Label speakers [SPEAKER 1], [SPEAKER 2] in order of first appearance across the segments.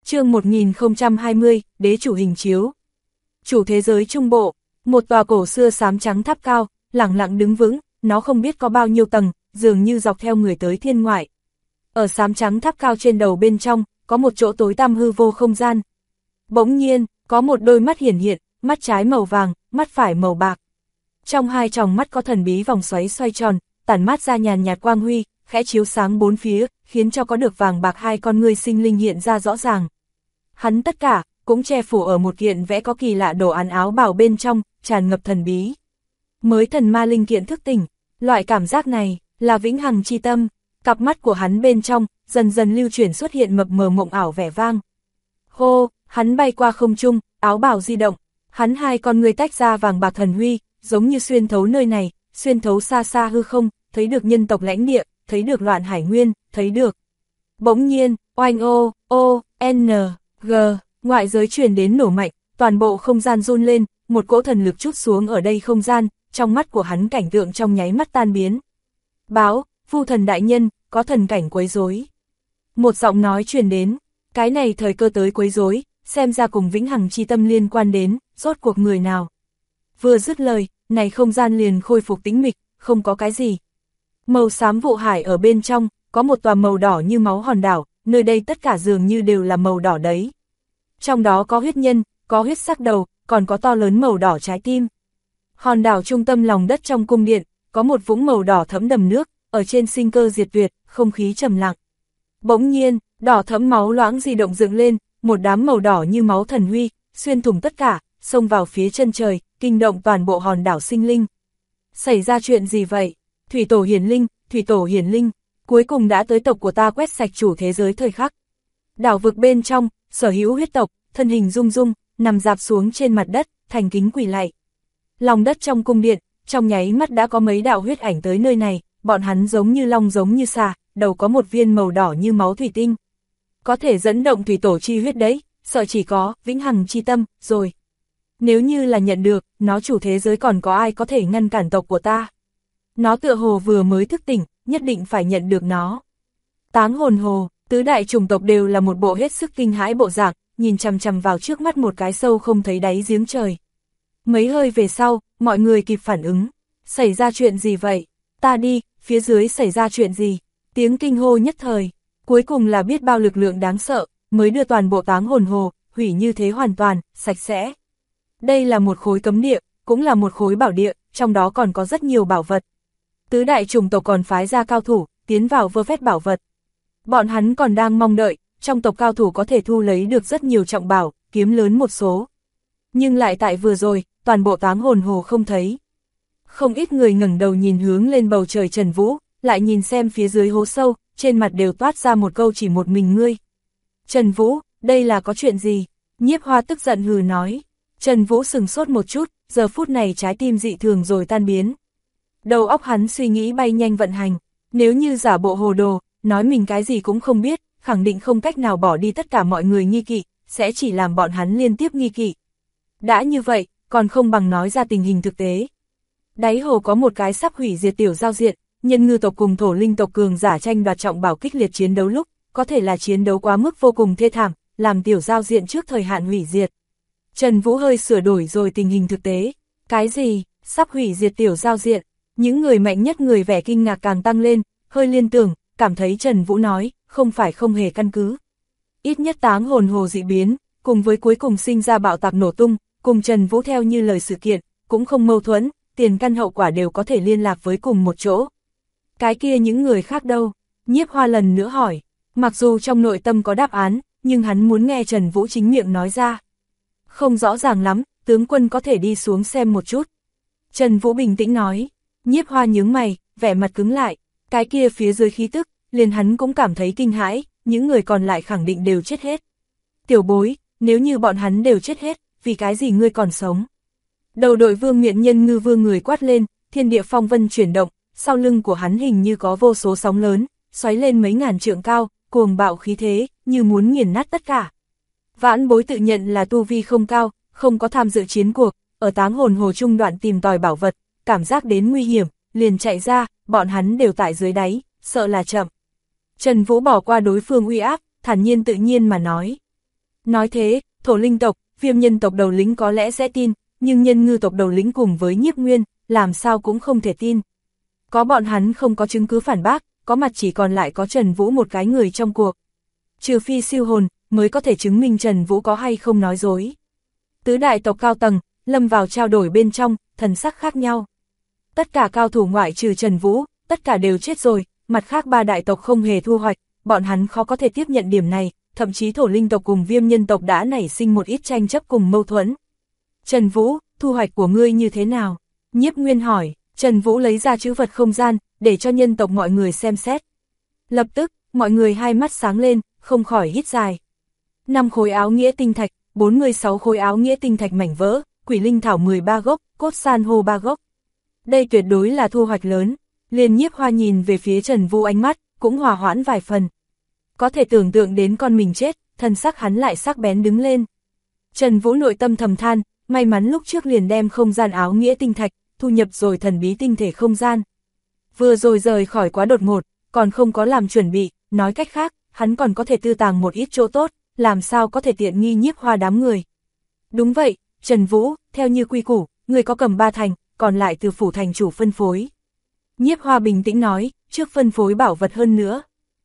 [SPEAKER 1] Chương 1020, Đế chủ hình chiếu. Chủ thế giới trung bộ, một tòa cổ xưa xám trắng tháp cao, lẳng lặng đứng vững, nó không biết có bao nhiêu tầng, dường như dọc theo người tới thiên ngoại. Ở xám trắng tháp cao trên đầu bên trong, có một chỗ tối tăm hư vô không gian. Bỗng nhiên, có một đôi mắt hiển hiện, mắt trái màu vàng, mắt phải màu bạc. Trong hai tròng mắt có thần bí vòng xoáy xoay tròn, tản mát ra nhàn nhạt quang huy, khẽ chiếu sáng bốn phía, khiến cho có được vàng bạc hai con ngươi sinh linh hiện ra rõ ràng. Hắn tất cả, cũng che phủ ở một kiện vẽ có kỳ lạ đồ án áo bào bên trong, tràn ngập thần bí. Mới thần ma linh kiện thức tỉnh, loại cảm giác này, là vĩnh hằng chi tâm, cặp mắt của hắn bên trong, dần dần lưu chuyển xuất hiện mập mờ mộng ảo vẻ vang. Hô, hắn bay qua không trung, áo bào di động, hắn hai con ngươi tách ra vàng bạc thần huy, giống như xuyên thấu nơi này, xuyên thấu xa xa hư không, thấy được nhân tộc lãnh địa, thấy được loạn hải nguyên, thấy được. Bỗng nhiên, oanh g, ngoại giới truyền đến nổ mạnh, toàn bộ không gian run lên, một cỗ thần lực trút xuống ở đây không gian, trong mắt của hắn cảnh tượng trong nháy mắt tan biến. Báo, Vu thần đại nhân, có thần cảnh quấy rối. Một giọng nói truyền đến, cái này thời cơ tới quấy rối, xem ra cùng vĩnh hằng chi tâm liên quan đến, rốt cuộc người nào. Vừa dứt lời, này không gian liền khôi phục tĩnh mịch, không có cái gì. Màu xám vụ hải ở bên trong, có một tòa màu đỏ như máu hòn đảo, nơi đây tất cả dường như đều là màu đỏ đấy. Trong đó có huyết nhân, có huyết sắc đầu, còn có to lớn màu đỏ trái tim. Hòn đảo trung tâm lòng đất trong cung điện, có một vũng màu đỏ thẫm đầm nước, ở trên sinh cơ diệt tuyệt, không khí trầm lặng. Bỗng nhiên, đỏ thẫm máu loãng di động dựng lên, một đám màu đỏ như máu thần huy, xuyên thủng tất cả, xông vào phía chân trời, kinh động toàn bộ hòn đảo sinh linh. Xảy ra chuyện gì vậy? Thủy tổ hiển linh, cuối cùng đã tới tộc của ta quét sạch chủ thế giới thời khắc. Đảo vực bên trong, sở hữu huyết tộc, thân hình rung rung, nằm dạp xuống trên mặt đất, thành kính quỳ lạy. Lòng đất trong cung điện, trong nháy mắt đã có mấy đạo huyết ảnh tới nơi này, bọn hắn giống như long giống như xà, đầu có một viên màu đỏ như máu thủy tinh. Có thể dẫn động thủy tổ chi huyết đấy, sợ chỉ có vĩnh hằng chi tâm, rồi. Nếu như là nhận được, nó chủ thế giới còn có ai có thể ngăn cản tộc của ta. Nó tựa hồ vừa mới thức tỉnh, nhất định phải nhận được nó. Táng hồn hồ, tứ đại chủng tộc đều là một bộ hết sức kinh hãi bộ dạng, nhìn chằm chằm vào trước mắt một cái sâu không thấy đáy giếng trời. Mấy hơi về sau, mọi người kịp phản ứng. Xảy ra chuyện gì vậy? Ta đi, phía dưới xảy ra chuyện gì? Tiếng kinh hô nhất thời. Cuối cùng là biết bao lực lượng đáng sợ, mới đưa toàn bộ táng hồn hồ, hủy như thế hoàn toàn, sạch sẽ. Đây là một khối cấm địa, cũng là một khối bảo địa, trong đó còn có rất nhiều bảo vật. Tứ đại chủng tộc còn phái ra cao thủ, tiến vào vơ vét bảo vật. Bọn hắn còn đang mong đợi, trong tộc cao thủ có thể thu lấy được rất nhiều trọng bảo, kiếm lớn một số. Nhưng lại tại vừa rồi, toàn bộ táng hồn hồ không thấy. Không ít người ngẩng đầu nhìn hướng lên bầu trời Trần Vũ, lại nhìn xem phía dưới hố sâu, trên mặt đều toát ra một câu chỉ một mình ngươi. Trần Vũ, đây là có chuyện gì? Nhiếp Hoa tức giận hừ nói. Trần Vũ sừng sốt một chút, giờ phút này trái tim dị thường rồi tan biến. Đầu óc hắn suy nghĩ bay nhanh vận hành, nếu như giả bộ hồ đồ, nói mình cái gì cũng không biết, khẳng định không cách nào bỏ đi tất cả mọi người nghi kỵ, sẽ chỉ làm bọn hắn liên tiếp nghi kỵ. Đã như vậy, còn không bằng nói ra tình hình thực tế. Đáy hồ có một cái sắp hủy diệt tiểu giao diện, nhân ngư tộc cùng thổ linh tộc cường giả tranh đoạt trọng bảo kích liệt chiến đấu lúc, có thể là chiến đấu quá mức vô cùng thê thảm, làm tiểu giao diện trước thời hạn hủy diệt. Trần Vũ hơi sửa đổi rồi tình hình thực tế. Cái gì? Sắp hủy diệt tiểu giao diện? Những người mạnh nhất người vẻ kinh ngạc càng tăng lên, hơi liên tưởng, cảm thấy Trần Vũ nói, không phải không hề căn cứ. Ít nhất táng hồn hồ dị biến, cùng với cuối cùng sinh ra bạo tạc nổ tung, cùng Trần Vũ theo như lời sự kiện, cũng không mâu thuẫn, tiền căn hậu quả đều có thể liên lạc với cùng một chỗ. Cái kia những người khác đâu? Nhiếp Hoa lần nữa hỏi, mặc dù trong nội tâm có đáp án, nhưng hắn muốn nghe Trần Vũ chính miệng nói ra. Không rõ ràng lắm, tướng quân có thể đi xuống xem một chút. Trần Vũ bình tĩnh nói. Nhiếp Hoa nhướng mày, vẻ mặt cứng lại, cái kia phía dưới khí tức, liền hắn cũng cảm thấy kinh hãi, những người còn lại khẳng định đều chết hết. Tiểu bối, nếu như bọn hắn đều chết hết, vì cái gì ngươi còn sống? Đầu đội vương miện nhân ngư vương người quát lên, thiên địa phong vân chuyển động, sau lưng của hắn hình như có vô số sóng lớn, xoáy lên mấy ngàn trượng cao, cuồng bạo khí thế, như muốn nghiền nát tất cả. Vãn bối tự nhận là tu vi không cao, không có tham dự chiến cuộc, ở táng hồn hồ trung đoạn tìm tòi bảo vật, cảm giác đến nguy hiểm, liền chạy ra, bọn hắn đều tại dưới đáy, sợ là chậm. Trần Vũ bỏ qua đối phương uy áp, thản nhiên tự nhiên mà nói. Nói thế, thổ linh tộc, viêm nhân tộc đầu lĩnh có lẽ sẽ tin, nhưng nhân ngư tộc đầu lĩnh cùng với Nhiếp Nguyên, làm sao cũng không thể tin. Có bọn hắn không có chứng cứ phản bác, có mặt chỉ còn lại có Trần Vũ một cái người trong cuộc. Trừ phi siêu hồn, mới có thể chứng minh Trần Vũ có hay không nói dối. Tứ đại tộc cao tầng, lâm vào trao đổi bên trong, thần sắc khác nhau. Tất cả cao thủ ngoại trừ Trần Vũ, tất cả đều chết rồi, mặt khác ba đại tộc không hề thu hoạch, bọn hắn khó có thể tiếp nhận điểm này, thậm chí thổ linh tộc cùng viêm nhân tộc đã nảy sinh một ít tranh chấp cùng mâu thuẫn. Trần Vũ, thu hoạch của ngươi như thế nào? Nhiếp Nguyên hỏi. Trần Vũ lấy ra trữ vật không gian, để cho nhân tộc mọi người xem xét. Lập tức, mọi người hai mắt sáng lên, không khỏi hít dài. 5 khối áo nghĩa tinh thạch, 46 khối áo nghĩa tinh thạch mảnh vỡ, quỷ linh thảo 13 gốc, cốt san hô 3 gốc. Đây tuyệt đối là thu hoạch lớn. Liên Nhiếp Hoa nhìn về phía Trần Vũ ánh mắt, cũng hòa hoãn vài phần. Có thể tưởng tượng đến con mình chết, thân sắc hắn lại sắc bén đứng lên. Trần Vũ nội tâm thầm than, may mắn lúc trước liền đem không gian áo nghĩa tinh thạch, thu nhập rồi thần bí tinh thể không gian. Vừa rồi rời khỏi quá đột ngột, còn không có làm chuẩn bị, nói cách khác, hắn còn có thể tư tàng một ít chỗ tốt, làm sao có thể tiện nghi Nhiếp Hoa đám người. Đúng vậy, Trần Vũ, theo như quy củ, người có cầm 3 thành, còn lại từ phủ thành chủ phân phối. Nhiếp Hoa bình tĩnh nói, trước phân phối bảo vật hơn nữa.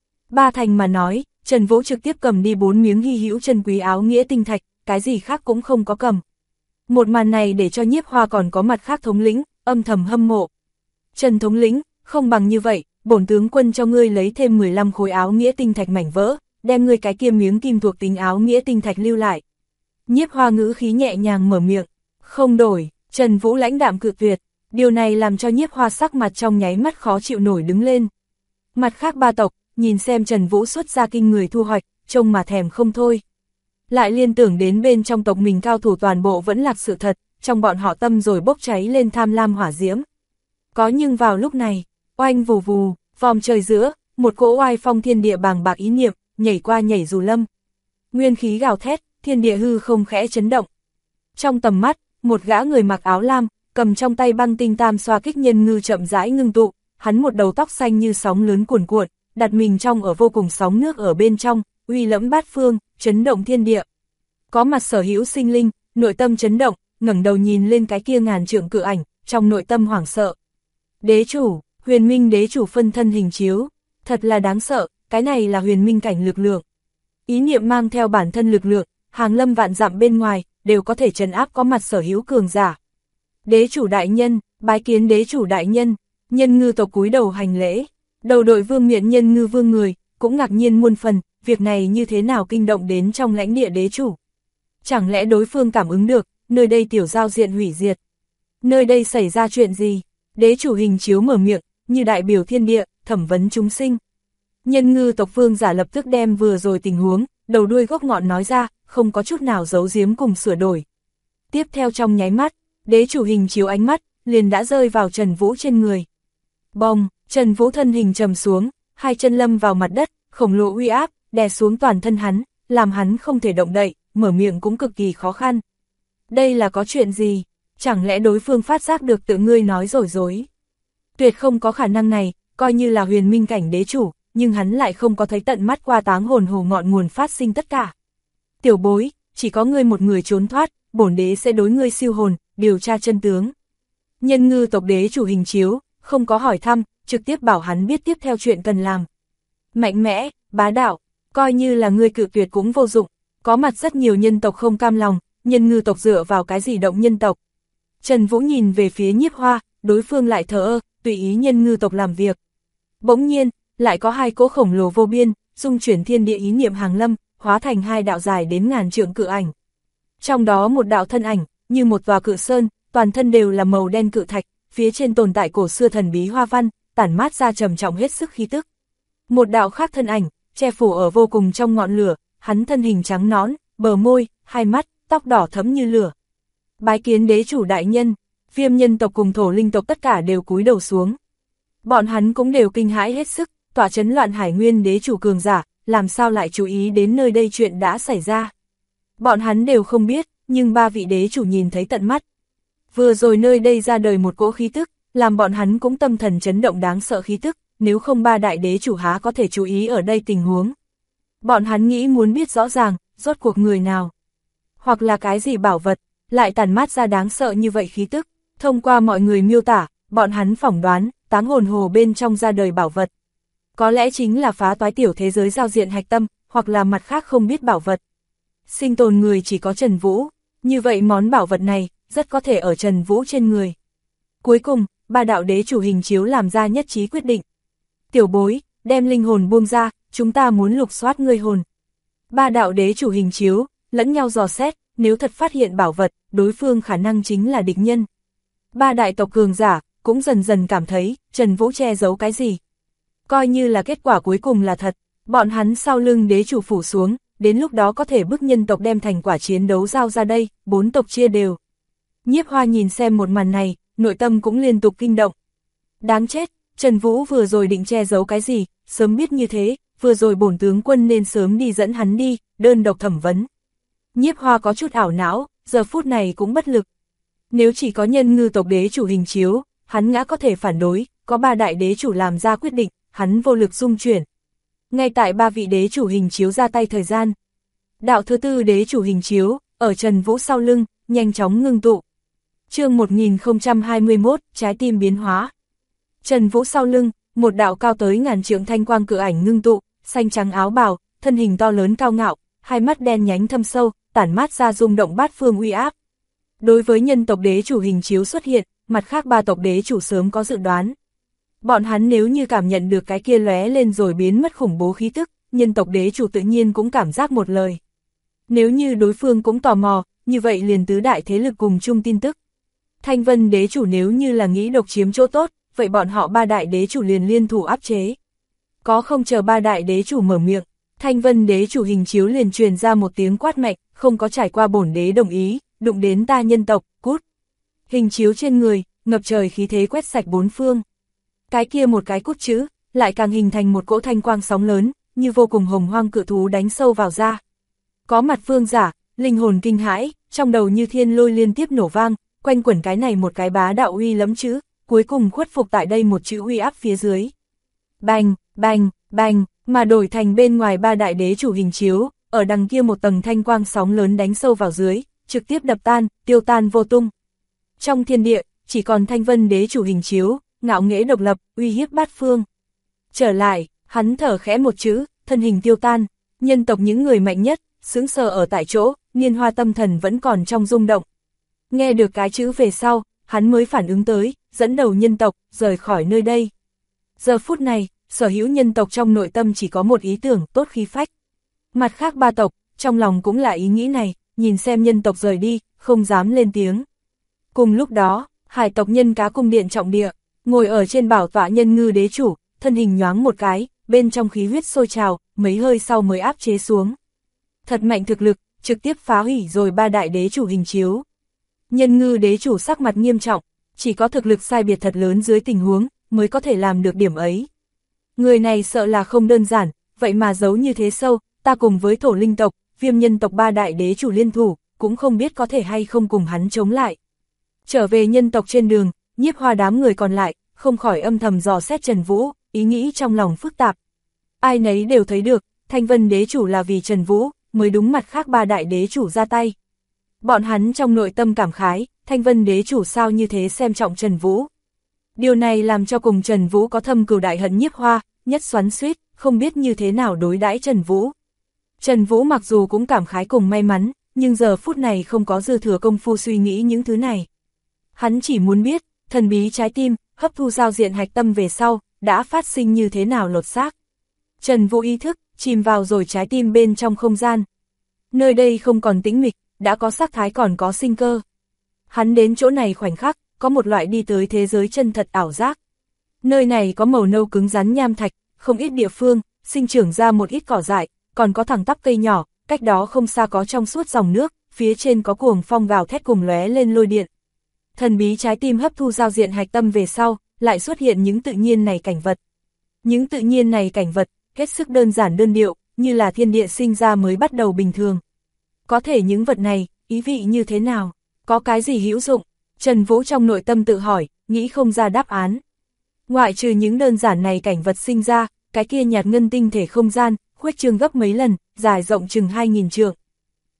[SPEAKER 1] 3 thành mà nói, Trần Vũ trực tiếp cầm đi 4 miếng hy hữu chân quý áo nghĩa tinh thạch, cái gì khác cũng không có cầm. Một màn này để cho Nhiếp Hoa còn có mặt khác thống lĩnh, âm thầm hâm mộ. Trần thống lĩnh, không bằng như vậy, bổn tướng quân cho ngươi lấy thêm 15 khối áo nghĩa tinh thạch mảnh vỡ, đem ngươi cái kia miếng kim thuộc tính áo nghĩa tinh thạch lưu lại. Nhiếp Hoa ngữ khí nhẹ nhàng mở miệng, không đổi, Trần Vũ lãnh đạm cự tuyệt, điều này làm cho Nhiếp Hoa sắc mặt trong nháy mắt khó chịu nổi đứng lên. Mặt khác ba tộc, nhìn xem Trần Vũ xuất ra kinh người thu hoạch, trông mà thèm không thôi. Lại liên tưởng đến bên trong tộc mình cao thủ toàn bộ vẫn là sự thật, trong bọn họ tâm rồi bốc cháy lên tham lam hỏa diễm. Có nhưng vào lúc này, oanh vù vù, vòm trời giữa, một cỗ oai phong thiên địa bàng bạc ý niệm, nhảy qua nhảy dù lâm. Nguyên khí gào thét, thiên địa hư không khẽ chấn động. Trong tầm mắt, một gã người mặc áo lam, cầm trong tay băng tinh tam xoa kích nhân ngư chậm rãi ngưng tụ, hắn một đầu tóc xanh như sóng lớn cuồn cuộn, đặt mình trong ở vô cùng sóng nước ở bên trong, uy lẫm bát phương, chấn động thiên địa. Có mặt sở hữu sinh linh, nội tâm chấn động, ngẩng đầu nhìn lên cái kia ngàn trượng cự ảnh, trong nội tâm hoảng sợ. Đế chủ, huyền minh đế chủ phân thân hình chiếu, thật là đáng sợ, cái này là huyền minh cảnh lực lượng. Ý niệm mang theo bản thân lực lượng, hàng lâm vạn dặm bên ngoài, đều có thể trấn áp có mặt sở hữu cường giả. Đế chủ đại nhân, bái kiến đế chủ đại nhân, nhân ngư tộc cúi đầu hành lễ, đầu đội vương miện nhân ngư vương người, cũng ngạc nhiên muôn phần, việc này như thế nào kinh động đến trong lãnh địa đế chủ. Chẳng lẽ đối phương cảm ứng được, nơi đây tiểu giao diện hủy diệt. Nơi đây xảy ra chuyện gì? Đế chủ hình chiếu mở miệng, như đại biểu thiên địa, thẩm vấn chúng sinh. Nhân ngư tộc vương giả lập tức đem vừa rồi tình huống, đầu đuôi gốc ngọn nói ra, không có chút nào giấu giếm cùng sửa đổi. Tiếp theo trong nháy mắt, đế chủ hình chiếu ánh mắt, liền đã rơi vào Trần Vũ trên người. Bồng, Trần Vũ thân hình trầm xuống, hai chân lâm vào mặt đất, khổng lồ uy áp, đè xuống toàn thân hắn, làm hắn không thể động đậy, mở miệng cũng cực kỳ khó khăn. Đây là có chuyện gì? Chẳng lẽ đối phương phát giác được tự ngươi nói rồi dối? Tuyệt không có khả năng này, coi như là huyền minh cảnh đế chủ, nhưng hắn lại không có thấy tận mắt qua táng hồn hồ ngọn nguồn phát sinh tất cả. Tiểu bối, chỉ có ngươi một người trốn thoát, bổn đế sẽ đối ngươi siêu hồn, điều tra chân tướng. Nhân ngư tộc đế chủ hình chiếu, không có hỏi thăm, trực tiếp bảo hắn biết tiếp theo chuyện cần làm. Mạnh mẽ, bá đạo, coi như là ngươi cự tuyệt cũng vô dụng, có mặt rất nhiều nhân tộc không cam lòng, nhân ngư tộc dựa vào cái gì động nhân tộc. Trần Vũ nhìn về phía Nhiếp Hoa, đối phương lại thờ ơ, tùy ý nhân ngư tộc làm việc. Bỗng nhiên, lại có hai cỗ khổng lồ vô biên, dung chuyển thiên địa ý niệm hàng lâm, hóa thành hai đạo dài đến ngàn trượng cự ảnh. Trong đó một đạo thân ảnh, như một tòa cự sơn, toàn thân đều là màu đen cự thạch, phía trên tồn tại cổ xưa thần bí hoa văn, tản mát ra trầm trọng hết sức khí tức. Một đạo khác thân ảnh, che phủ ở vô cùng trong ngọn lửa, hắn thân hình trắng nõn, bờ môi, hai mắt, tóc đỏ thẫm như lửa. Bái kiến đế chủ đại nhân, viêm nhân tộc cùng thổ linh tộc tất cả đều cúi đầu xuống. Bọn hắn cũng đều kinh hãi hết sức, tỏa chấn loạn hải nguyên đế chủ cường giả, làm sao lại chú ý đến nơi đây chuyện đã xảy ra. Bọn hắn đều không biết, nhưng ba vị đế chủ nhìn thấy tận mắt. Vừa rồi nơi đây ra đời một cỗ khí tức, làm bọn hắn cũng tâm thần chấn động đáng sợ khí tức, nếu không ba đại đế chủ há có thể chú ý ở đây tình huống. Bọn hắn nghĩ muốn biết rõ ràng, rốt cuộc người nào? Hoặc là cái gì bảo vật, lại tản mát ra đáng sợ như vậy khí tức, thông qua mọi người miêu tả, bọn hắn phỏng đoán, táng hồn hồ bên trong ra đời bảo vật. Có lẽ chính là phá toái tiểu thế giới giao diện hạch tâm, hoặc là mặt khác không biết bảo vật. Sinh tồn người chỉ có Trần Vũ, như vậy món bảo vật này, rất có thể ở Trần Vũ trên người. Cuối cùng, ba đạo đế chủ hình chiếu làm ra nhất trí quyết định. Tiểu bối, đem linh hồn buông ra, chúng ta muốn lục soát ngươi hồn. Ba đạo đế chủ hình chiếu, lẫn nhau dò xét, nếu thật phát hiện bảo vật, đối phương khả năng chính là địch nhân. Ba đại tộc cường giả, cũng dần dần cảm thấy, Trần Vũ che giấu cái gì. Coi như là kết quả cuối cùng là thật, bọn hắn sau lưng đế chủ phủ xuống, đến lúc đó có thể bức nhân tộc đem thành quả chiến đấu giao ra đây, 4 tộc chia đều. Nhiếp Hoa nhìn xem một màn này, nội tâm cũng liên tục kinh động. Đáng chết, Trần Vũ vừa rồi định che giấu cái gì, sớm biết như thế, vừa rồi bổn tướng quân nên sớm đi dẫn hắn đi, đơn độc thẩm vấn. Nhiếp Hoa có chút ảo não, giờ phút này cũng bất lực. Nếu chỉ có nhân ngư tộc đế chủ hình chiếu, hắn ngã có thể phản đối, có ba đại đế chủ làm ra quyết định, hắn vô lực dung chuyển. Ngay tại ba vị đế chủ hình chiếu ra tay thời gian, đạo thứ tư đế chủ hình chiếu, ở Trần Vũ sau lưng, nhanh chóng ngưng tụ. Chương 1021, trái tim biến hóa. Trần Vũ sau lưng, một đạo cao tới ngàn trượng thanh quang cự ảnh ngưng tụ, xanh trắng áo bào, thân hình to lớn cao ngạo, hai mắt đen nhánh thâm sâu, tản mát ra rung động bát phương uy áp. Đối với nhân tộc đế chủ hình chiếu xuất hiện, mặt khác ba tộc đế chủ sớm có dự đoán. Bọn hắn nếu như cảm nhận được cái kia lóe lên rồi biến mất khủng bố khí tức, nhân tộc đế chủ tự nhiên cũng cảm giác một lời. Nếu như đối phương cũng tò mò, như vậy liền tứ đại thế lực cùng chung tin tức. Thanh Vân đế chủ nếu như là nghĩ độc chiếm chỗ tốt, vậy bọn họ ba đại đế chủ liền liên thủ áp chế. Có không chờ ba đại đế chủ mở miệng, Thanh Vân đế chủ hình chiếu liền truyền ra một tiếng quát mạnh, không có trải qua bổn đế đồng ý, đụng đến ta nhân tộc, cút. Hình chiếu trên người, ngập trời khí thế quét sạch bốn phương. Cái kia một cái cút chữ, lại càng hình thành một cỗ thanh quang sóng lớn, như vô cùng hồng hoang cự thú đánh sâu vào ra. Có mặt vương giả, linh hồn kinh hãi, trong đầu như thiên lôi liên tiếp nổ vang, quanh quẩn cái này một cái bá đạo uy lẫm chữ, cuối cùng khuất phục tại đây một chữ uy áp phía dưới. Bành, bành, bành, mà đổi thành bên ngoài ba đại đế chủ hình chiếu, ở đằng kia một tầng thanh quang sóng lớn đánh sâu vào dưới, trực tiếp đập tan, tiêu tan vô tung. Trong thiên địa, chỉ còn Thanh Vân đế chủ hình chiếu, ngạo nghễ độc lập, uy hiếp bát phương. Trở lại, hắn thở khẽ một chữ, thân hình tiêu tan, nhân tộc những người mạnh nhất, sững sờ ở tại chỗ, Niên Hoa tâm thần vẫn còn trong rung động. Nghe được cái chữ về sau, hắn mới phản ứng tới, dẫn đầu nhân tộc, rời khỏi nơi đây. Giờ phút này, sở hữu nhân tộc trong nội tâm chỉ có một ý tưởng tốt khí phách. Mặt khác ba tộc, trong lòng cũng là ý nghĩ này, nhìn xem nhân tộc rời đi, không dám lên tiếng. Cùng lúc đó, hải tộc nhân cá cung điện trọng địa, ngồi ở trên bảo tọa nhân ngư đế chủ, thân hình nhoáng một cái, bên trong khí huyết sôi trào, mấy hơi sau mới áp chế xuống. Thật mạnh thực lực, trực tiếp phá hủy rồi ba đại đế chủ hình chiếu. Nhân ngư đế chủ sắc mặt nghiêm trọng, chỉ có thực lực sai biệt thật lớn dưới tình huống, mới có thể làm được điểm ấy. Người này sợ là không đơn giản, vậy mà giấu như thế sâu, ta cùng với thổ linh tộc, viêm nhân tộc ba đại đế chủ liên thủ, cũng không biết có thể hay không cùng hắn chống lại. Trở về nhân tộc trên đường, Nhiếp Hoa đám người còn lại, không khỏi âm thầm dò xét Trần Vũ, ý nghĩ trong lòng phức tạp. Ai nấy đều thấy được, Thanh Vân đế chủ là vì Trần Vũ, mới đúng mặt khác ba đại đế chủ ra tay. Bọn hắn trong nội tâm cảm khái, Thanh Vân đế chủ sao như thế xem trọng Trần Vũ. Điều này làm cho cùng Trần Vũ có thâm cừu đại hận Nhiếp Hoa, nhất xoắn xuýt, không biết như thế nào đối đãi Trần Vũ. Trần Vũ mặc dù cũng cảm khái cùng may mắn, nhưng giờ phút này không có dư thừa công phu suy nghĩ những thứ này. Hắn chỉ muốn biết, thần bí trái tim, hấp thu giao diện hạch tâm về sau, đã phát sinh như thế nào lột xác. Trần Vũ ý thức, chìm vào rồi trái tim bên trong không gian. Nơi đây không còn tĩnh mịch, đã có sắc thái còn có sinh cơ. Hắn đến chỗ này khoảnh khắc, có một loại đi tới thế giới chân thật ảo giác. Nơi này có màu nâu cứng rắn nham thạch, không ít địa phương, sinh trưởng ra một ít cỏ dại, còn có thẳng tắp cây nhỏ, cách đó không xa có trong suốt dòng nước, phía trên có cuồng phong gào thét cùng lóe lên lôi điện. Thần bí trái tim hấp thu giao diện hạch tâm về sau, lại xuất hiện những tự nhiên này cảnh vật. Những tự nhiên này cảnh vật, hết sức đơn giản đơn điệu, như là thiên địa sinh ra mới bắt đầu bình thường. Có thể những vật này, ý vị như thế nào? Có cái gì hữu dụng? Trần Vũ trong nội tâm tự hỏi, nghĩ không ra đáp án. Ngoại trừ những đơn giản này cảnh vật sinh ra, cái kia nhạt ngân tinh thể không gian, khuếch trương gấp mấy lần, dài rộng chừng 2000 trượng.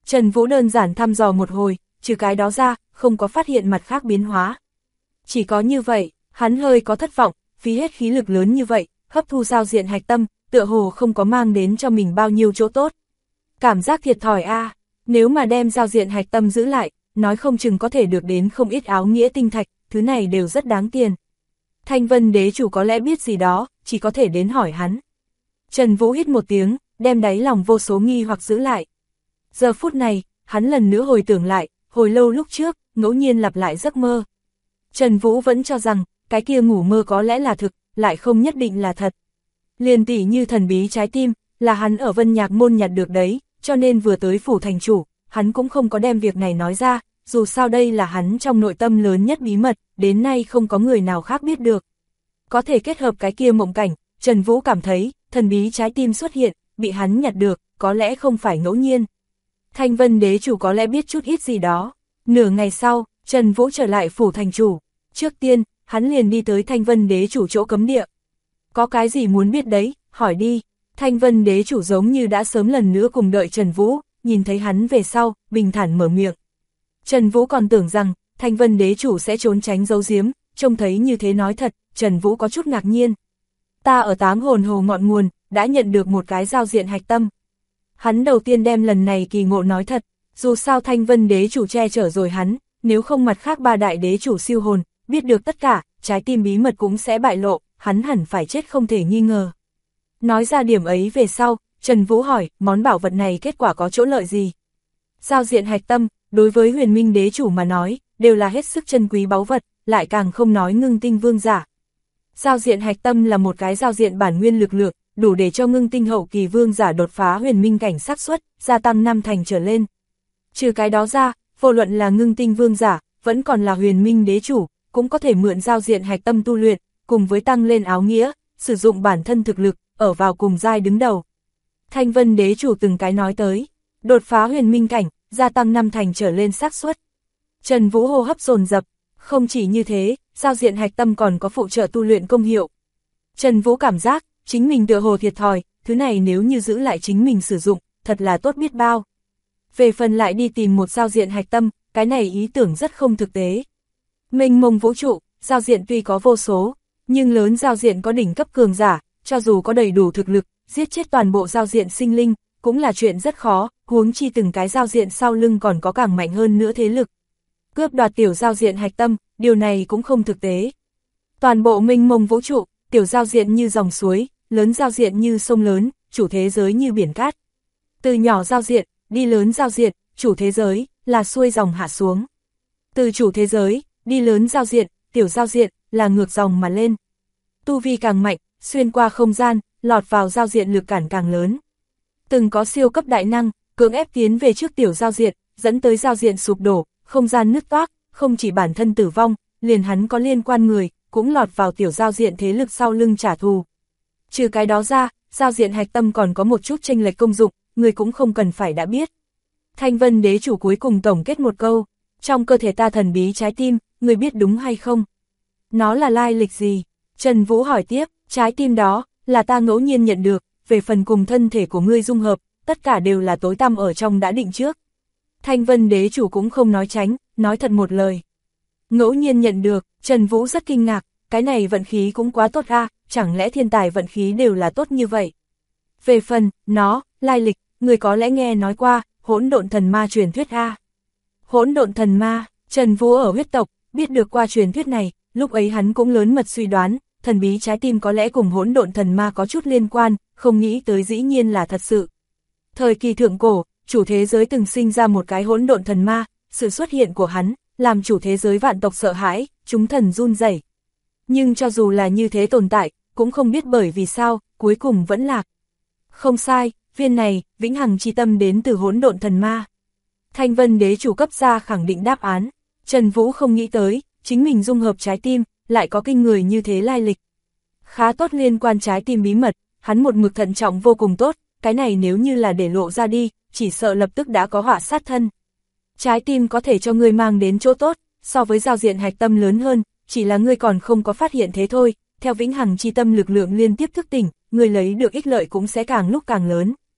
[SPEAKER 1] Trần Vũ đơn giản thăm dò một hồi, trừ cái đó ra, không có phát hiện mặt khác biến hóa. Chỉ có như vậy, hắn hơi có thất vọng, phí hết khí lực lớn như vậy, hấp thu giao diện hạch tâm, tựa hồ không có mang đến cho mình bao nhiêu chỗ tốt. Cảm giác thiệt thòi a, nếu mà đem giao diện hạch tâm giữ lại, nói không chừng có thể được đến không ít áo nghĩa tinh thạch, thứ này đều rất đáng tiền. Thanh Vân đế chủ có lẽ biết gì đó, chỉ có thể đến hỏi hắn. Trần Vũ hít một tiếng, đem đáy lòng vô số nghi hoặc giữ lại. Giờ phút này, hắn lần nữa hồi tưởng lại, hồi lâu lúc trước, ngẫu nhiên lặp lại giấc mơ. Trần Vũ vẫn cho rằng, cái kia ngủ mơ có lẽ là thực, lại không nhất định là thật. Liền tỉ như thần bí trái tim, là hắn ở Vân Nhạc Môn nhặt được đấy, cho nên vừa tới phủ thành chủ, hắn cũng không có đem việc này nói ra, dù sao đây là hắn trong nội tâm lớn nhất bí mật, đến nay không có người nào khác biết được. Có thể kết hợp cái kia mộng cảnh, Trần Vũ cảm thấy, thần bí trái tim xuất hiện, bị hắn nhặt được, có lẽ không phải ngẫu nhiên. Thanh Vân đế chủ có lẽ biết chút ít gì đó. Nửa ngày sau, Trần Vũ trở lại phủ thành chủ. Trước tiên, hắn liền đi tới Thanh Vân đế chủ chỗ cấm địa. Có cái gì muốn biết đấy, hỏi đi. Thanh Vân đế chủ giống như đã sớm lần nữa cùng đợi Trần Vũ, nhìn thấy hắn về sau, bình thản mở miệng. Trần Vũ còn tưởng rằng, Thanh Vân đế chủ sẽ trốn tránh giấu giếm, trông thấy như thế nói thật, Trần Vũ có chút ngạc nhiên. Ta ở Tám Hồn Hồ ngọn nguồn, đã nhận được một cái giao diện hạch tâm. Hắn đầu tiên đem lần này kỳ ngộ nói thật, dù sao Thanh Vân đế chủ che chở rồi hắn, nếu không mặt khác ba đại đế chủ siêu hồn, biết được tất cả, trái tim bí mật cũng sẽ bại lộ, hắn hẳn phải chết không thể nghi ngờ. Nói ra điểm ấy về sau, Trần Vũ hỏi, món bảo vật này kết quả có chỗ lợi gì? Giao diện hạch tâm, đối với Huyền Minh đế chủ mà nói, đều là hết sức chân quý báu vật, lại càng không nói ngưng tinh vương giả. Giao diện hạch tâm là một cái giao diện bản nguyên lực lượng, đủ để cho ngưng tinh hậu kỳ vương giả đột phá huyền minh cảnh xác suất, gia tăng 5 thành trở lên. Trừ cái đó ra, vô luận là ngưng tinh vương giả, vẫn còn là huyền minh đế chủ, cũng có thể mượn giao diện hạch tâm tu luyện, cùng với tăng lên áo nghĩa, sử dụng bản thân thực lực, ở vào cùng giai đứng đầu. Thanh Vân đế chủ từng cái nói tới, đột phá huyền minh cảnh, gia tăng 5 thành trở lên xác suất. Trần Vũ hô hấp dồn dập, không chỉ như thế, giao diện hạch tâm còn có phụ trợ tu luyện công hiệu. Trần Vũ cảm giác, chính mình tựa hồ thiệt thòi, thứ này nếu như giữ lại chính mình sử dụng, thật là tốt biết bao. Về phần lại đi tìm một giao diện hạch tâm, cái này ý tưởng rất không thực tế. Mênh mông vũ trụ, giao diện tuy có vô số, nhưng lớn giao diện có đỉnh cấp cường giả, cho dù có đầy đủ thực lực, giết chết toàn bộ giao diện sinh linh, cũng là chuyện rất khó, huống chi từng cái giao diện sau lưng còn có càng mạnh hơn nữa thế lực. Cướp đoạt tiểu giao diện hạch tâm, điều này cũng không thực tế. Toàn bộ mênh mông vũ trụ, tiểu giao diện như dòng suối, lớn giao diện như sông lớn, chủ thế giới như biển cát. Từ nhỏ giao diện, đi lớn giao diện, chủ thế giới, là xuôi dòng hạ xuống. Từ chủ thế giới, đi lớn giao diện, tiểu giao diện, là ngược dòng mà lên. Tu vi càng mạnh, xuyên qua không gian, lọt vào giao diện lực cản càng lớn. Từng có siêu cấp đại năng, cưỡng ép tiến về trước tiểu giao diện, dẫn tới giao diện sụp đổ, không gian nứt toác, không chỉ bản thân tử vong, liền hắn có liên quan người, cũng lọt vào tiểu giao diện thế lực sau lưng trả thù. Trừ cái đó ra, giao diện hạch tâm còn có một chút chênh lệch công dụng, người cũng không cần phải đã biết. Thanh Vân đế chủ cuối cùng tổng kết một câu, trong cơ thể ta thần bí trái tim, người biết đúng hay không? Nó là lai lịch gì? Trần Vũ hỏi tiếp, trái tim đó, là ta ngẫu nhiên nhận được, về phần cùng thân thể của ngươi dung hợp, tất cả đều là tối tăm ở trong đã định trước. Thanh Vân đế chủ cũng không nói tránh, nói thật một lời. Ngẫu nhiên nhận được, Trần Vũ rất kinh ngạc, cái này vận khí cũng quá tốt a, chẳng lẽ thiên tài vận khí đều là tốt như vậy? Về phần, nó, lai lịch, người có lẽ nghe nói qua, hỗn độn thần ma truyền thuyết a. Hỗn độn thần ma, Trần Vũ ở huyết tộc, biết được qua truyền thuyết này, lúc ấy hắn cũng lớn mật suy đoán, thần bí trái tim có lẽ cùng hỗn độn thần ma có chút liên quan, không nghĩ tới dĩ nhiên là thật sự. Thời kỳ thượng cổ, chủ thế giới từng sinh ra một cái hỗn độn thần ma, sự xuất hiện của hắn, làm chủ thế giới vạn tộc sợ hãi, chúng thần run rẩy. Nhưng cho dù là như thế tồn tại, cũng không biết bởi vì sao, cuối cùng vẫn lạc. Không sai, viên này, vĩnh hằng chi tâm đến từ hỗn độn thần ma. Thanh Vân đế chủ cấp ra khẳng định đáp án, Trần Vũ không nghĩ tới, chính mình dung hợp trái tim, lại có kinh người như thế lai lịch. Khá tốt liên quan trái tim bí mật, hắn một mực thận trọng vô cùng tốt, cái này nếu như là để lộ ra đi, chỉ sợ lập tức đã có họa sát thân. Trái tim có thể cho ngươi mang đến chỗ tốt, so với giao diện hạch tâm lớn hơn, chỉ là ngươi còn không có phát hiện thế thôi, theo vĩnh hằng chi tâm lực lượng liên tiếp thức tỉnh, ngươi lấy được ích lợi cũng sẽ càng lúc càng lớn.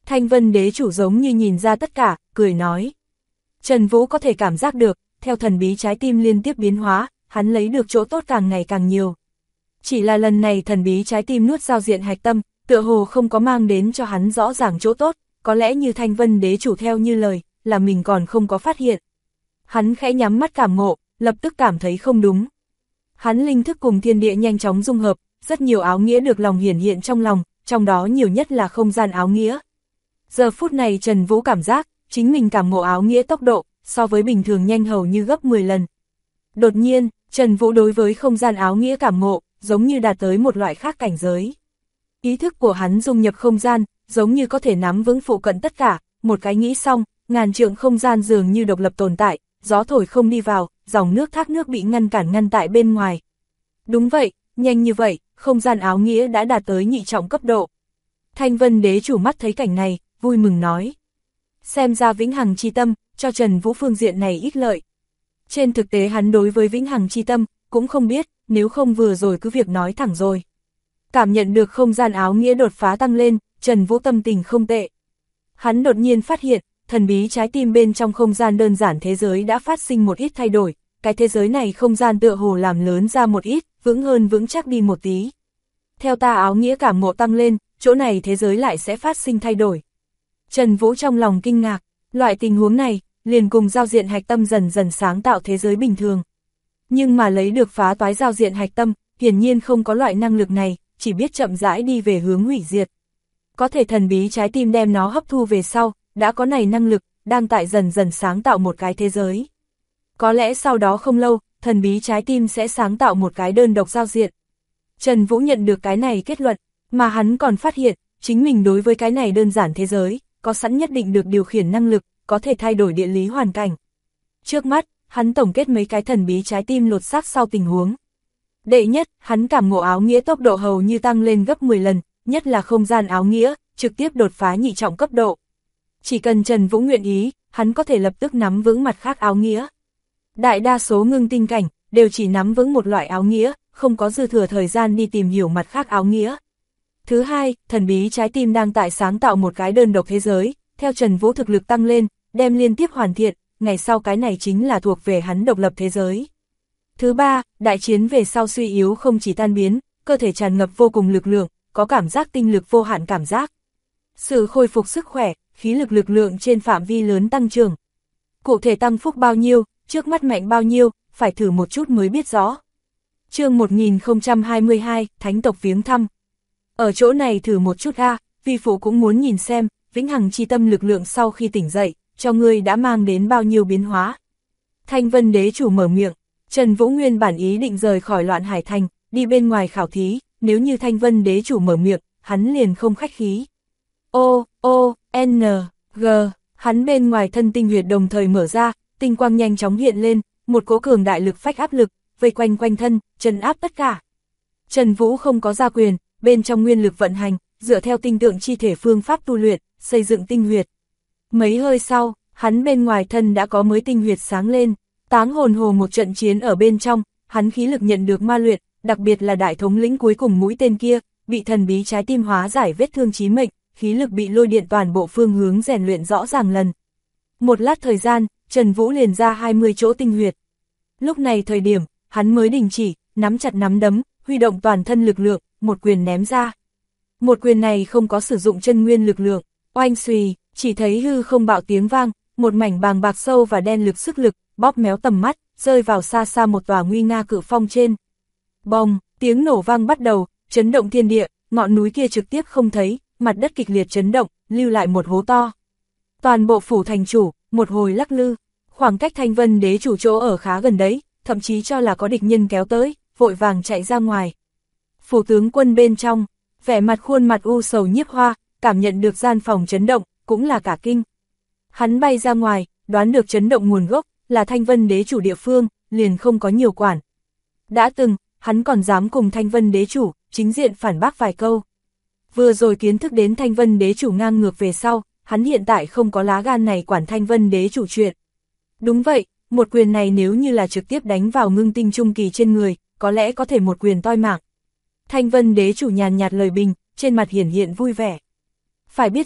[SPEAKER 1] Thanh Vân đế chủ giống như nhìn ra tất cả, cười nói. Trần Vũ có thể cảm giác được, theo thần bí trái tim liên tiếp biến hóa, hắn lấy được chỗ tốt càng ngày càng nhiều. Chỉ là lần này thần bí trái tim nuốt giao diện hạch tâm, tựa hồ không có mang đến cho hắn rõ ràng chỗ tốt, có lẽ như Thanh Vân đế chủ theo như lời, là mình còn không có phát hiện. Hắn khẽ nhắm mắt cảm ngộ, lập tức cảm thấy không đúng. Hắn linh thức cùng thiên địa nhanh chóng dung hợp, rất nhiều áo nghĩa được lòng hiển hiện trong lòng, trong đó nhiều nhất là không gian áo nghĩa. Giờ phút này Trần Vũ cảm giác, chính mình cảm ngộ áo nghĩa tốc độ, so với bình thường nhanh hầu như gấp 10 lần. Đột nhiên, Trần Vũ đối với không gian áo nghĩa cảm ngộ, giống như đạt tới một loại khác cảnh giới. Ý thức của hắn dung nhập không gian, giống như có thể nắm vững phụ cận tất cả, một cái nghĩ xong, ngàn trượng không gian dường như độc lập tồn tại, gió thổi không đi vào, dòng nước thác nước bị ngăn tại bên ngoài. Đúng vậy, nhanh như vậy, không gian áo nghĩa đã đạt tới nhị trọng cấp độ. Thanh Vân đế chủ mắt thấy cảnh này, vui mừng nói. Xem ra vĩnh hằng chi tâm, cho Trần Vũ phương diện này ích lợi. Trên thực tế hắn đối với vĩnh hằng chi tâm, cũng không biết, nếu không vừa rồi cứ việc nói thẳng rồi. Cảm nhận được không gian áo nghĩa đột phá tăng lên, Trần Vũ tâm tình không tệ. Hắn đột nhiên phát hiện, thần bí trái tim bên trong không gian đơn giản thế giới đã phát sinh một ít thay đổi, cái thế giới này không gian tựa hồ làm lớn ra một ít, vững hơn vững chắc đi một tí. Theo ta áo nghĩa cảm ngộ tăng lên, chỗ này thế giới lại sẽ phát sinh thay đổi. Trần Vũ trong lòng kinh ngạc, loại tình huống này, liền cùng giao diện hạch tâm dần dần sáng tạo thế giới bình thường. Nhưng mà lấy được phá toái giao diện hạch tâm, hiển nhiên không có loại năng lực này, chỉ biết chậm rãi đi về hướng hủy diệt. Có thể thần bí trái tim đem nó hấp thu về sau, đã có này năng lực, đang tại dần dần sáng tạo một cái thế giới. Có lẽ sau đó không lâu, thần bí trái tim sẽ sáng tạo một cái đơn độc giao diện. Trần Vũ nhận được cái này kết luận, mà hắn còn phát hiện, chính mình đối với cái này đơn giản thế giới, có sẵn nhất định được điều khiển năng lực, có thể thay đổi địa lý hoàn cảnh. Trước mắt, hắn tổng kết mấy cái thần bí trái tim lột xác sau tình huống. Đệ nhất, hắn cảm ngộ áo nghĩa tốc độ hầu như tăng lên gấp 10 lần, nhất là không gian áo nghĩa, trực tiếp đột phá nhị trọng cấp độ. Chỉ cần Trần Vũ nguyện ý, hắn có thể lập tức nắm vững mặt khác áo nghĩa. Đại đa số ngưng tinh cảnh, đều chỉ nắm vững một loại áo nghĩa, không có dư thừa thời gian đi tìm hiểu mặt khác áo nghĩa. Thứ hai, thần bí trái tim đang tại sáng tạo một cái đơn độc thế giới, theo Trần Vũ thực lực tăng lên, đem liên tiếp hoàn thiện, ngày sau cái này chính là thuộc về hắn độc lập thế giới. Thứ ba, đại chiến về sau suy yếu không chỉ tan biến, cơ thể tràn ngập vô cùng lực lượng, có cảm giác tinh lực vô hạn cảm giác. Sự khôi phục sức khỏe, khí lực lượng trên phạm vi lớn tăng trưởng. Cụ thể tăng phúc bao nhiêu, trước mắt mạnh bao nhiêu, phải thử một chút mới biết rõ. Chương 1022, Thánh tộc viếng thăm. Ở chỗ này thử một chút vi phụ cũng muốn nhìn xem, vĩnh hằng chi tâm lực lượng sau khi tỉnh dậy, cho ngươi đã mang đến bao nhiêu biến hóa. Thanh Vân đế chủ mở miệng, Trần Vũ nguyên bản ý định rời khỏi Loạn Hải Thành, đi bên ngoài khảo thí, nếu như Thanh Vân đế chủ mở miệng, hắn liền không khách khí. G, hắn bên ngoài thân tinh huyệt đồng thời mở ra, tinh quang nhanh chóng hiện lên, một cỗ cường đại lực phách áp lực, vây quanh quanh thân, trấn áp tất cả. Trần Vũ không có gia quyền, bên trong nguyên lực vận hành, dựa theo tinh tượng chi thể phương pháp tu luyện, xây dựng tinh huyệt. Mấy hơi sau, hắn bên ngoài thân đã có mới tinh huyệt sáng lên, táng hồn hồ một trận chiến ở bên trong, hắn khí lực nhận được ma luyện, đặc biệt là đại thống lĩnh cuối cùng mũi tên kia, bị thần bí trái tim hóa giải vết thương chí mệnh, khí lực bị lôi điện toàn bộ phương hướng rèn luyện rõ ràng lần. Một lát thời gian, Trần Vũ liền ra 20 chỗ tinh huyệt. Lúc này thời điểm, hắn mới đình chỉ, nắm chặt nắm đấm, huy động toàn thân lực lượng, một quyền ném ra. Một quyền này không có sử dụng chân nguyên lực lượng, oanh xùy, chỉ thấy hư không bạo tiếng vang, một mảnh bàng bạc sâu và đen lực sức lực, bóp méo tầm mắt, rơi vào xa xa một tòa nguy nga cự phong trên. Bồng, tiếng nổ vang bắt đầu, chấn động thiên địa, ngọn núi kia trực tiếp không thấy, mặt đất kịch liệt chấn động, lưu lại một hố to. Toàn bộ phủ thành chủ, một hồi lắc lư, khoảng cách Thanh Vân đế chủ chỗ ở khá gần đấy, thậm chí cho là có địch nhân kéo tới, vội vàng chạy ra ngoài. Phủ tướng quân bên trong, vẻ mặt khuôn mặt u sầu Nhiếp Hoa, cảm nhận được gian phòng chấn động, cũng là cả kinh. Hắn bay ra ngoài, đoán được chấn động nguồn gốc, là Thanh Vân đế chủ địa phương, liền không có nhiều quản. Đã từng, hắn còn dám cùng Thanh Vân đế chủ, chính diện phản bác vài câu. Vừa rồi kiến thức đến Thanh Vân đế chủ ngang ngược về sau, hắn hiện tại không có lá gan này quản Thanh Vân đế chủ chuyện. Đúng vậy, một quyền này nếu như là trực tiếp đánh vào ngưng tinh trung kỳ trên người, có lẽ có thể một quyền toi mạng. Thanh Vân đế chủ nhàn nhạt lời bình, trên mặt hiển hiện vui vẻ. Phải biết rằng,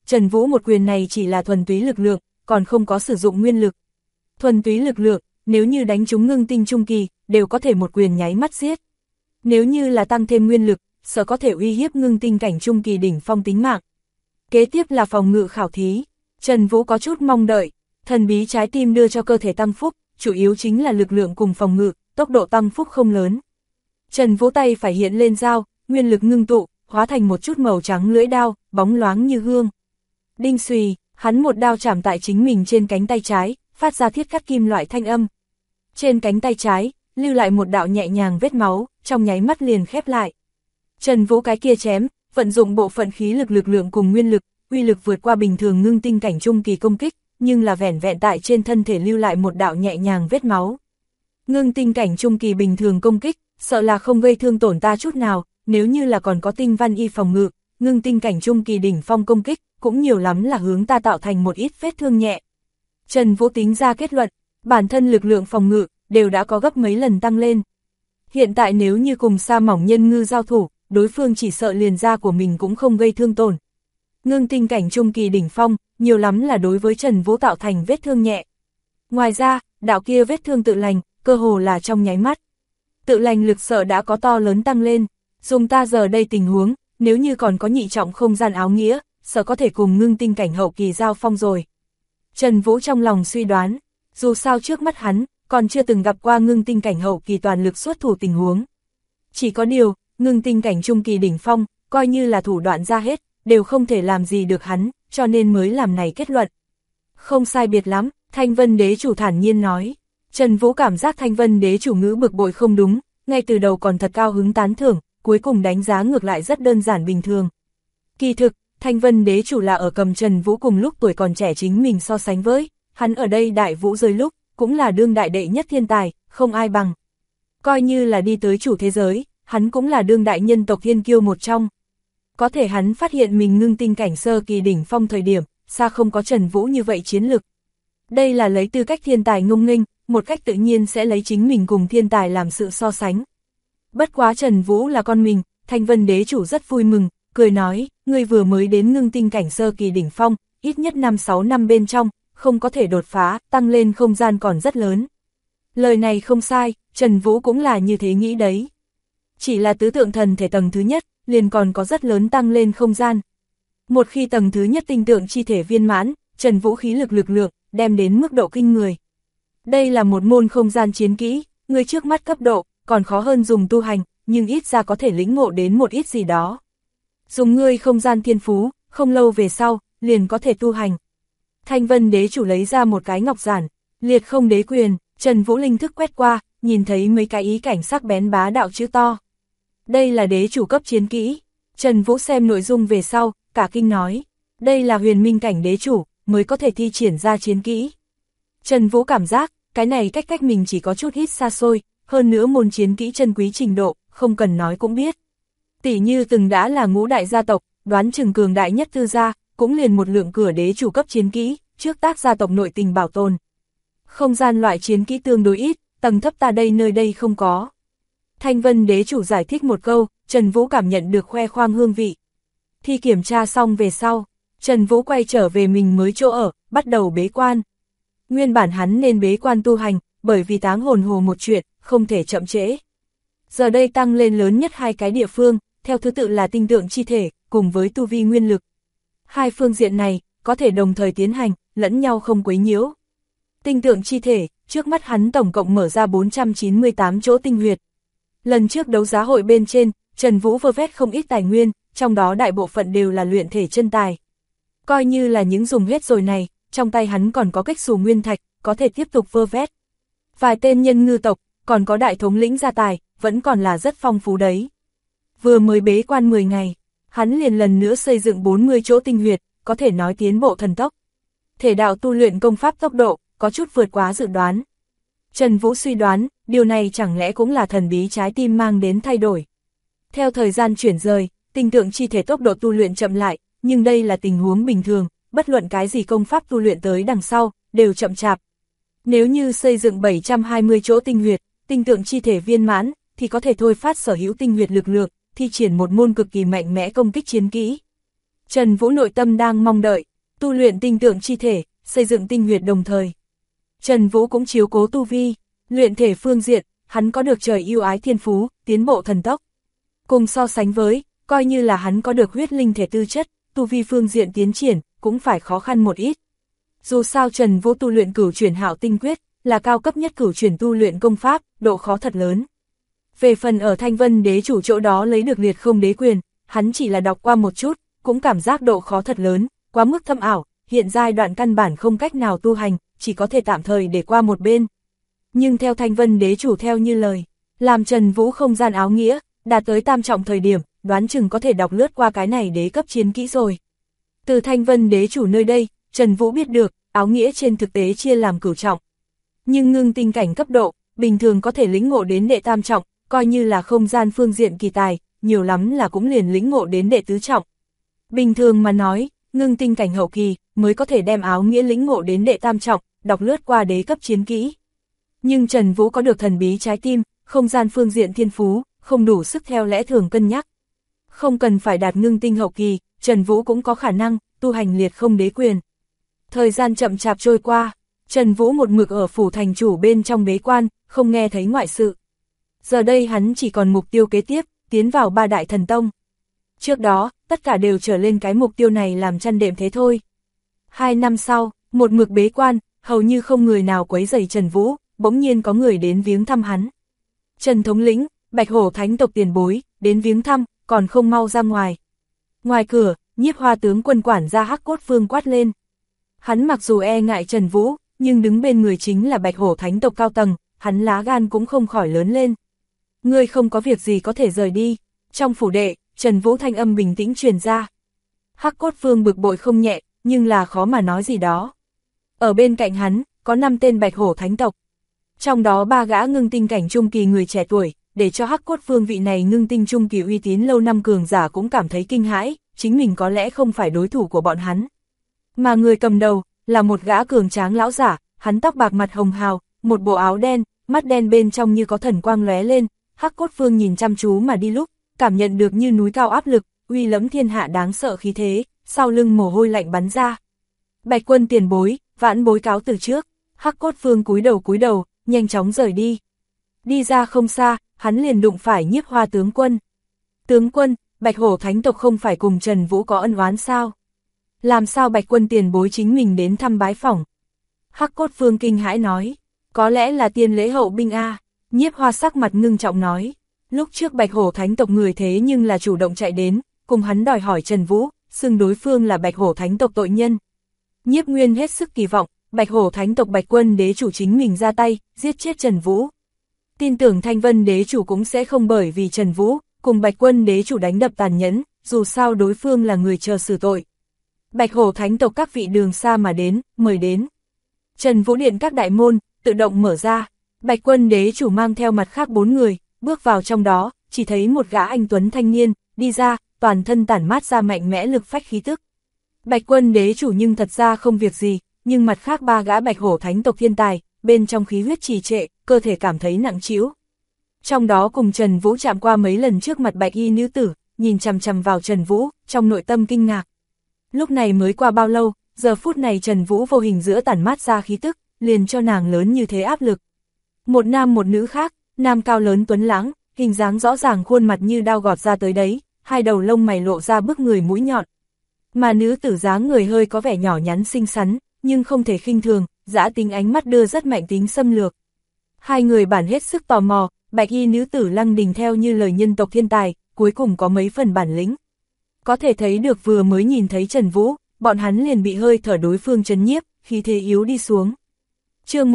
[SPEAKER 1] Trần Vũ một quyền này chỉ là thuần túy lực lượng, còn không có sử dụng nguyên lực. Thuần túy lực lượng, nếu như đánh trúng ngưng tinh trung kỳ, đều có thể một quyền nháy mắt giết. Nếu như là tăng thêm nguyên lực, sợ có thể uy hiếp ngưng tinh cảnh trung kỳ đỉnh phong tính mạng. Kế tiếp là phòng ngự khảo thí. Trần Vũ có chút mong đợi, thần bí trái tim đưa cho cơ thể tăng phúc, chủ yếu chính là lực lượng cùng phòng ngự, tốc độ tăng phúc không lớn. Trần Vũ tay phải hiện lên dao, nguyên lực ngưng tụ, hóa thành một chút màu trắng lưỡi đao, bóng loáng như gương. Đinh xùy, hắn một đao chạm tại chính mình trên cánh tay trái, phát ra thiết cắt kim loại thanh âm. Trên cánh tay trái, lưu lại một đạo nhẹ nhàng vết máu, trong nháy mắt liền khép lại. Trần Vũ cái kia chém, vận dụng bộ phận khí lực lượng cùng nguyên lực, uy lực vượt qua bình thường ngưng tinh cảnh trung kỳ công kích, nhưng là vẻn vẹn tại trên thân thể lưu lại một đạo nhẹ nhàng vết máu. Ngưng tinh cảnh trung kỳ bình thường công kích, sợ là không gây thương tổn ta chút nào, nếu như là còn có tinh văn y phòng ngự, ngưng tinh cảnh trung kỳ đỉnh phong công kích, cũng nhiều lắm là hướng ta tạo thành một ít vết thương nhẹ. Trần Vũ tính ra kết luận, bản thân lực lượng phòng ngự, đều đã có gấp mấy lần tăng lên. Hiện tại nếu như cùng sa mỏng nhân ngư giao thủ, đối phương chỉ sợ liền da của mình cũng không gây thương tổn. Ngưng tinh cảnh trung kỳ đỉnh phong, nhiều lắm là đối với Trần Vũ tạo thành vết thương nhẹ. Ngoài ra, đạo kia vết thương tự lành, cơ hồ là trong nháy mắt. Tự lành lực sợ đã có to lớn tăng lên, dùng ta giờ đây tình huống, nếu như còn có nhị trọng không gian áo nghĩa, sợ có thể cùng ngưng tinh cảnh hậu kỳ giao phong rồi. Trần Vũ trong lòng suy đoán, dù sao trước mắt hắn, còn chưa từng gặp qua ngưng tinh cảnh hậu kỳ toàn lực xuất thủ tình huống. Chỉ có điều, ngưng tinh cảnh trung kỳ đỉnh phong, coi như là thủ đoạn ra hết, đều không thể làm gì được hắn, cho nên mới làm này kết luận. Không sai biệt lắm, Thanh Vân Đế chủ thản nhiên nói. Trần Vũ cảm giác Thanh Vân Đế chủ ngữ bực bội không đúng, ngay từ đầu còn thật cao hứng tán thưởng, cuối cùng đánh giá ngược lại rất đơn giản bình thường. Kỳ thực, Thanh Vân Đế chủ là ở cầm Trần Vũ cùng lúc tuổi còn trẻ chính mình so sánh với, hắn ở đây đại vũ rơi lúc, cũng là đương đại đệ nhất thiên tài, không ai bằng. Coi như là đi tới chủ thế giới, hắn cũng là đương đại nhân tộc thiên kiêu một trong. Có thể hắn phát hiện mình ngưng tinh cảnh sơ kỳ đỉnh phong thời điểm, xa không có Trần Vũ như vậy chiến lực. Đây là lấy tư cách thiên tài ngông nghênh, một cách tự nhiên sẽ lấy chính mình cùng thiên tài làm sự so sánh. Bất quá Trần Vũ là con mình, Thanh Vân Đế chủ rất vui mừng, cười nói, ngươi vừa mới đến ngưng tinh cảnh sơ kỳ đỉnh phong, ít nhất 5-6 năm bên trong, không có thể đột phá, tăng lên không gian còn rất lớn. Lời này không sai, Trần Vũ cũng là như thế nghĩ đấy. Chỉ là tứ tượng thần thể tầng thứ nhất, liền còn có rất lớn tăng lên không gian. Một khi tầng thứ nhất tinh tượng chi thể viên mãn, Trần Vũ khí lực lượng, đem đến mức độ kinh người. Đây là một môn không gian chiến kỹ, người trước mắt cấp độ, còn khó hơn dùng tu hành, nhưng ít ra có thể lĩnh ngộ đến một ít gì đó. Dùng ngươi không gian thiên phú, không lâu về sau, liền có thể tu hành. Thanh Vân Đế chủ lấy ra một cái ngọc giản, liệt không đế quyền, Trần Vũ linh thức quét qua, nhìn thấy mấy cái ý cảnh sắc bén bá đạo chữ to. Đây là đế chủ cấp chiến kỹ. Trần Vũ xem nội dung về sau, cả kinh nói, đây là huyền minh cảnh đế chủ, mới có thể thi triển ra chiến kỹ. Trần Vũ cảm giác, cái này cách mình chỉ có chút ít xa xôi, hơn nữa môn chiến kỹ chân quý trình độ, không cần nói cũng biết. Tỷ như từng đã là ngũ đại gia tộc, đoán chừng cường đại nhất tư gia, cũng liền một lượng cửa đế chủ cấp chiến kỹ, trước tác gia tộc nội tình bảo tồn. Không gian loại chiến kỹ tương đối ít, tầng thấp ta đây nơi đây không có. Thanh Vân Đế chủ giải thích một câu, Trần Vũ cảm nhận được khoe khoang hương vị. Thi kiểm tra xong về sau, Trần Vũ quay trở về mình mới chỗ ở, bắt đầu bế quan. Nguyên bản hắn nên bế quan tu hành, bởi vì táng hồn hồ một chuyện, không thể chậm trễ. Giờ đây tăng lên lớn nhất hai cái địa phương, theo thứ tự là tinh tượng chi thể, cùng với tu vi nguyên lực. Hai phương diện này, có thể đồng thời tiến hành, lẫn nhau không quấy nhiễu. Tinh tượng chi thể, trước mắt hắn tổng cộng mở ra 498 chỗ tinh huyệt. Lần trước đấu giá hội bên trên, Trần Vũ vơ vét không ít tài nguyên, trong đó đại bộ phận đều là luyện thể chân tài. Coi như là những dùng hết rồi này, trong tay hắn còn có cách xù nguyên thạch, có thể tiếp tục vơ vét. Vài tên nhân ngư tộc, còn có đại thống lĩnh gia tài, vẫn còn là rất phong phú đấy. Vừa mới bế quan 10 ngày, hắn liền lần nữa xây dựng 40 chỗ tinh huyệt, có thể nói tiến bộ thần tốc. Thể đạo tu luyện công pháp tốc độ, có chút vượt quá dự đoán. Trần Vũ suy đoán, điều này chẳng lẽ cũng là thần bí trái tim mang đến thay đổi. Theo thời gian chuyển rời, tinh tượng chi thể tốc độ tu luyện chậm lại, nhưng đây là tình huống bình thường, bất luận cái gì công pháp tu luyện tới đằng sau, đều chậm chạp. Nếu như xây dựng 720 chỗ tinh huyệt, tinh tượng chi thể viên mãn, thì có thể thôi phát sở hữu tinh huyệt lực lượng, thi triển một môn cực kỳ mạnh mẽ công kích chiến kỹ. Trần Vũ nội tâm đang mong đợi, tu luyện tinh tượng chi thể, xây dựng tinh huyệt đồng thời. Trần Vũ cũng chiếu cố tu vi, luyện thể phương diện, hắn có được trời yêu ái thiên phú, tiến bộ thần tốc. Cùng so sánh với, coi như là hắn có được huyết linh thể tư chất, tu vi phương diện tiến triển, cũng phải khó khăn một ít. Dù sao Trần Vũ tu luyện cửu chuyển hạo tinh quyết, là cao cấp nhất cửu chuyển tu luyện công pháp, độ khó thật lớn. Về phần ở Thanh Vân đế chủ chỗ đó lấy được liệt không đế quyền, hắn chỉ là đọc qua một chút, cũng cảm giác độ khó thật lớn, quá mức thâm ảo, hiện giai đoạn căn bản không cách nào tu hành, chỉ có thể tạm thời để qua một bên. Nhưng theo Thanh Vân đế chủ theo như lời, làm Trần Vũ không gian áo nghĩa, đạt tới tam trọng thời điểm, đoán chừng có thể đọc lướt qua cái này đế cấp chiến kỹ rồi. Từ Thanh Vân đế chủ nơi đây, Trần Vũ biết được, áo nghĩa trên thực tế chia làm cửu trọng. Nhưng ngưng tinh cảnh cấp độ, bình thường có thể lĩnh ngộ đến đệ tam trọng, coi như là không gian phương diện kỳ tài, nhiều lắm là cũng liền lĩnh ngộ đến đệ tứ trọng. Bình thường mà nói, ngưng tinh cảnh hậu kỳ, mới có thể đem áo nghĩa lĩnh ngộ đến đệ tam trọng, đọc lướt qua đế cấp chiến kỹ. Nhưng Trần Vũ có được thần bí trái tim, không gian phương diện thiên phú, không đủ sức theo lẽ thường cân nhắc. Không cần phải đạt ngưng tinh hậu kỳ, Trần Vũ cũng có khả năng tu hành liệt không đế quyền. Thời gian chậm chạp trôi qua, Trần Vũ một mực ở phủ thành chủ bên trong bế quan, không nghe thấy ngoại sự. Giờ đây hắn chỉ còn mục tiêu kế tiếp, tiến vào ba đại thần tông. Trước đó, tất cả đều trở lên cái mục tiêu này làm chăn đệm thế thôi. 2 năm sau, một mực bế quan, hầu như không người nào quấy rầy Trần Vũ, bỗng nhiên có người đến viếng thăm hắn. Trần thống lĩnh, Bạch Hổ thánh tộc tiền bối, đến viếng thăm, còn không mau ra ngoài. Ngoài cửa, Nhiếp Hoa tướng quân quản gia Hắc Cốt Vương quát lên. Hắn mặc dù e ngại Trần Vũ, nhưng đứng bên người chính là Bạch Hổ thánh tộc cao tầng, hắn lá gan cũng không khỏi lớn lên. Ngươi không có việc gì có thể rời đi. Trong phủ đệ, Trần Vũ thanh âm bình tĩnh truyền ra. Hắc Cốt Vương bực bội không nhẹ, nhưng là khó mà nói gì đó. Ở bên cạnh hắn, có 5 tên Bạch Hổ thánh tộc. Trong đó 3 gã ngưng tinh cảnh trung kỳ người trẻ tuổi, để cho Hắc Cốt Vương vị này ngưng tinh trung kỳ uy tín lâu năm cường giả cũng cảm thấy kinh hãi, chính mình có lẽ không phải đối thủ của bọn hắn. Mà người cầm đầu, là một gã cường tráng lão giả, hắn tóc bạc mặt hồng hào, một bộ áo đen, mắt đen bên trong như có thần quang lóe lên. Hắc Cốt Vương nhìn chăm chú mà đi lúc, cảm nhận được như núi cao áp lực, uy lẫm thiên hạ đáng sợ khí thế, sau lưng mồ hôi lạnh bắn ra. Bạch quân tiền bối, vãn bối cáo từ trước. Hắc Cốt Vương cúi đầu, nhanh chóng rời đi. Đi ra không xa, hắn liền đụng phải Nhiếp Hoa tướng quân. Tướng quân, Bạch Hổ thánh tộc không phải cùng Trần Vũ có ân oán sao? Làm sao Bạch quân tiền bối chính mình đến thăm bái phỏng? Hắc Cốt Vương kinh hãi nói, có lẽ là tiên lễ hậu binh a. Nhiếp Hoa sắc mặt ngưng trọng nói, lúc trước Bạch Hổ thánh tộc người thế nhưng là chủ động chạy đến, cùng hắn đòi hỏi Trần Vũ, xưng đối phương là Bạch Hổ thánh tộc tội nhân. Nhiếp Nguyên hết sức kỳ vọng, Bạch Hổ thánh tộc Bạch quân đế chủ chính mình ra tay, giết chết Trần Vũ. Tin tưởng Thanh Vân đế chủ cũng sẽ không bởi vì Trần Vũ, cùng Bạch quân đế chủ đánh đập tàn nhẫn, dù sao đối phương là người chờ xử tội. Bạch Hổ thánh tộc các vị đường xa mà đến, mời đến. Trần Vũ điện các đại môn, tự động mở ra. Bạch quân đế chủ mang theo mặt khác 4 người, bước vào trong đó, chỉ thấy một gã anh tuấn thanh niên, đi ra, toàn thân tản mát ra mạnh mẽ lực phách khí tức. Bạch quân đế chủ nhưng thật ra không việc gì, nhưng mặt khác 3 gã Bạch Hổ thánh tộc thiên tài, bên trong khí huyết trì trệ, cơ thể cảm thấy nặng trĩu. Trong đó cùng Trần Vũ chạm qua mấy lần trước mặt bạch y nữ tử, nhìn chằm chằm vào Trần Vũ, trong nội tâm kinh ngạc. Lúc này mới qua bao lâu, giờ phút này Trần Vũ vô hình giữa tản mát ra khí tức, liền cho nàng lớn như thế áp lực. Một nam một nữ khác, nam cao lớn tuấn lãng, hình dáng rõ ràng khuôn mặt như đao gọt ra tới đấy, hai đầu lông mày lộ ra bức người mũi nhọn. Mà nữ tử dáng người hơi có vẻ nhỏ nhắn xinh xắn, nhưng không thể khinh thường, dã tính ánh mắt đưa rất mạnh tính xâm lược. Hai người bản hết sức tò mò, bạch y nữ tử Lăng Đình theo như lời nhân tộc thiên tài, cuối cùng có mấy phần bản lĩnh. Có thể thấy được vừa mới nhìn thấy Trần Vũ, bọn hắn liền bị hơi thở đối phương chấn nhiếp, khí thế yếu đi xuống. Chương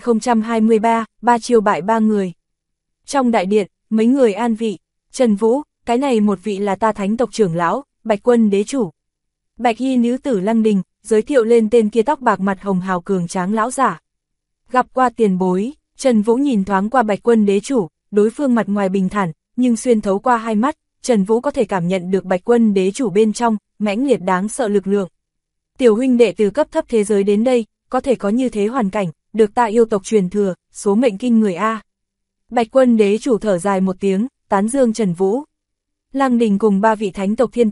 [SPEAKER 1] 1023, 3 chiêu bại 3 người. Trong đại điện, mấy người an vị, Trần Vũ, cái này một vị là ta thánh tộc trưởng lão, Bạch quân đế chủ. Bạch y nữ tử Lăng Đình, giới thiệu lên tên kia tóc bạc mặt hồng hào cường tráng lão giả. Gặp qua tiền bối, Trần Vũ nhìn thoáng qua Bạch quân đế chủ, đối phương mặt ngoài bình thản, nhưng xuyên thấu qua hai mắt, Trần Vũ có thể cảm nhận được Bạch quân đế chủ bên trong, mãnh liệt đáng sợ lực lượng. Tiểu huynh đệ từ cấp thấp thế giới đến đây, có thể có như thế hoàn cảnh, được ta yêu tộc truyền thừa, số mệnh kinh người A. Bạch quân đế chủ thở dài một tiếng, tán dương Trần Vũ. Lăng Đình cùng 3 vị thánh tộc thiên tài,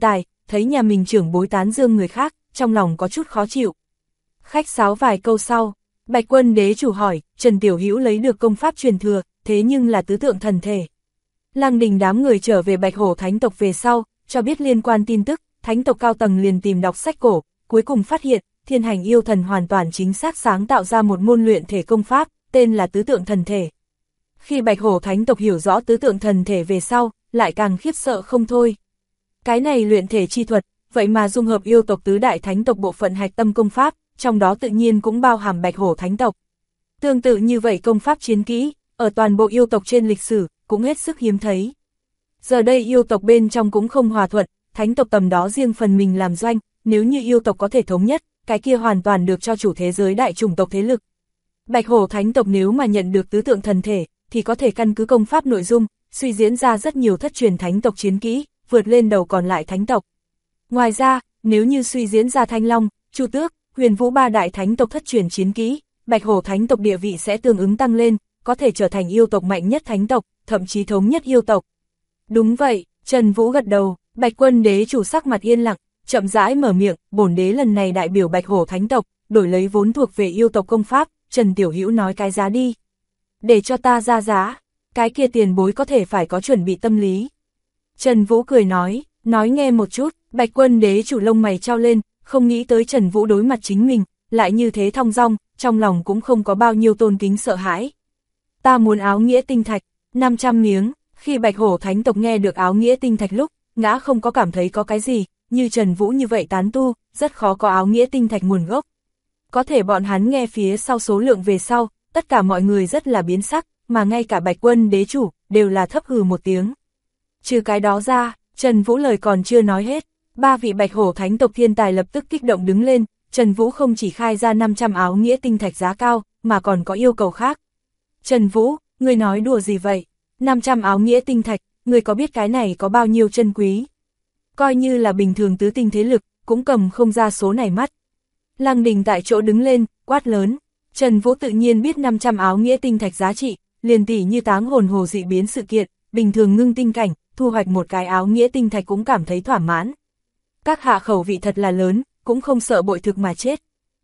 [SPEAKER 1] thấy nhà mình trưởng bối tán dương người khác, trong lòng có chút khó chịu. Khách sáo vài câu sau, Bạch Quân đế chủ hỏi, Trần Tiểu Hữu lấy được công pháp truyền thừa, thế nhưng là tứ tượng thần thể. Lăng Đình đám người trở về Bạch Hổ Thánh tộc về sau, cho biết liên quan tin tức, Thánh tộc cao tầng liền tìm đọc sách cổ, cuối cùng phát hiện, Thiên Hành yêu thần hoàn toàn chính xác sáng tạo ra một môn luyện thể công pháp, tên là tứ tượng thần thể. Khi Bạch Hổ Thánh tộc hiểu rõ tứ tượng thần thể về sau, lại càng khiếp sợ không thôi. Cái này luyện thể chi thuật, vậy mà dung hợp yêu tộc tứ đại thánh tộc bộ phận hạch tâm công pháp, trong đó tự nhiên cũng bao hàm Bạch Hổ Thánh tộc. Tương tự như vậy công pháp chiến kỹ, ở toàn bộ yêu tộc trên lịch sử, cũng hết sức hiếm thấy. Giờ đây yêu tộc bên trong cũng không hòa thuận, thánh tộc tầm đó riêng phần mình làm doanh, nếu như yêu tộc có thể thống nhất, cái kia hoàn toàn được cho chủ thế giới đại chủng tộc thế lực. Bạch Hổ Thánh tộc nếu mà nhận được tứ tượng thần thể, thì có thể căn cứ công pháp nội dung, suy diễn ra rất nhiều thất truyền thánh tộc chiến kỹ, vượt lên đầu còn lại thánh tộc. Ngoài ra, nếu như suy diễn ra Thanh Long, Chu Tước, Huyền Vũ ba đại thánh tộc thất truyền chiến kỹ, Bạch Hổ Thánh tộc địa vị sẽ tương ứng tăng lên, có thể trở thành yêu tộc mạnh nhất thánh tộc, thậm chí thống nhất yêu tộc. Đúng vậy, Trần Vũ gật đầu, Bạch Quân đế chủ sắc mặt yên lặng, chậm rãi mở miệng, bổn đế lần này đại biểu Bạch Hổ Thánh tộc, đổi lấy vốn thuộc về yêu tộc công pháp, Trần Tiểu Hữu nói cái giá đi. Để cho ta ra giá, cái kia tiền bối có thể phải có chuẩn bị tâm lý. Trần Vũ cười nói nghe một chút, Bạch Quân đế chủ lông mày trao lên, không nghĩ tới Trần Vũ đối mặt chính mình, lại như thế thong dong, trong lòng cũng không có bao nhiêu tôn kính sợ hãi. Ta muốn áo nghĩa tinh thạch, 500 miếng, khi Bạch Hổ Thánh tộc nghe được áo nghĩa tinh thạch lúc, ngã không có cảm thấy có cái gì, như Trần Vũ như vậy tán tu, rất khó có áo nghĩa tinh thạch nguồn gốc. Có thể bọn hắn nghe phía sau số lượng về sau, tất cả mọi người rất là biến sắc, mà ngay cả Bạch Quân đế chủ, đều là thấp hừ một tiếng. Trừ cái đó ra, Trần Vũ lời còn chưa nói hết, ba vị Bạch Hổ Thánh tộc thiên tài lập tức kích động đứng lên, Trần Vũ không chỉ khai ra 500 áo nghĩa tinh thạch giá cao, mà còn có yêu cầu khác. Trần Vũ, ngươi nói đùa gì vậy? 500 áo nghĩa tinh thạch, ngươi có biết cái này có bao nhiêu chân quý? Coi như là bình thường tứ tinh thế lực, cũng cầm không ra số này mắt. Lăng Đình tại chỗ đứng lên, quát lớn. Trần Vũ tự nhiên biết 500 áo nghĩa tinh thạch giá trị, liền tỷ như táng hồn hồ dị biến sự kiện, bình thường ngưng tinh cảnh, thu hoạch một cái áo nghĩa tinh thạch cũng cảm thấy thỏa mãn. Các hạ khẩu vị thật là lớn, cũng không sợ bội thực mà chết.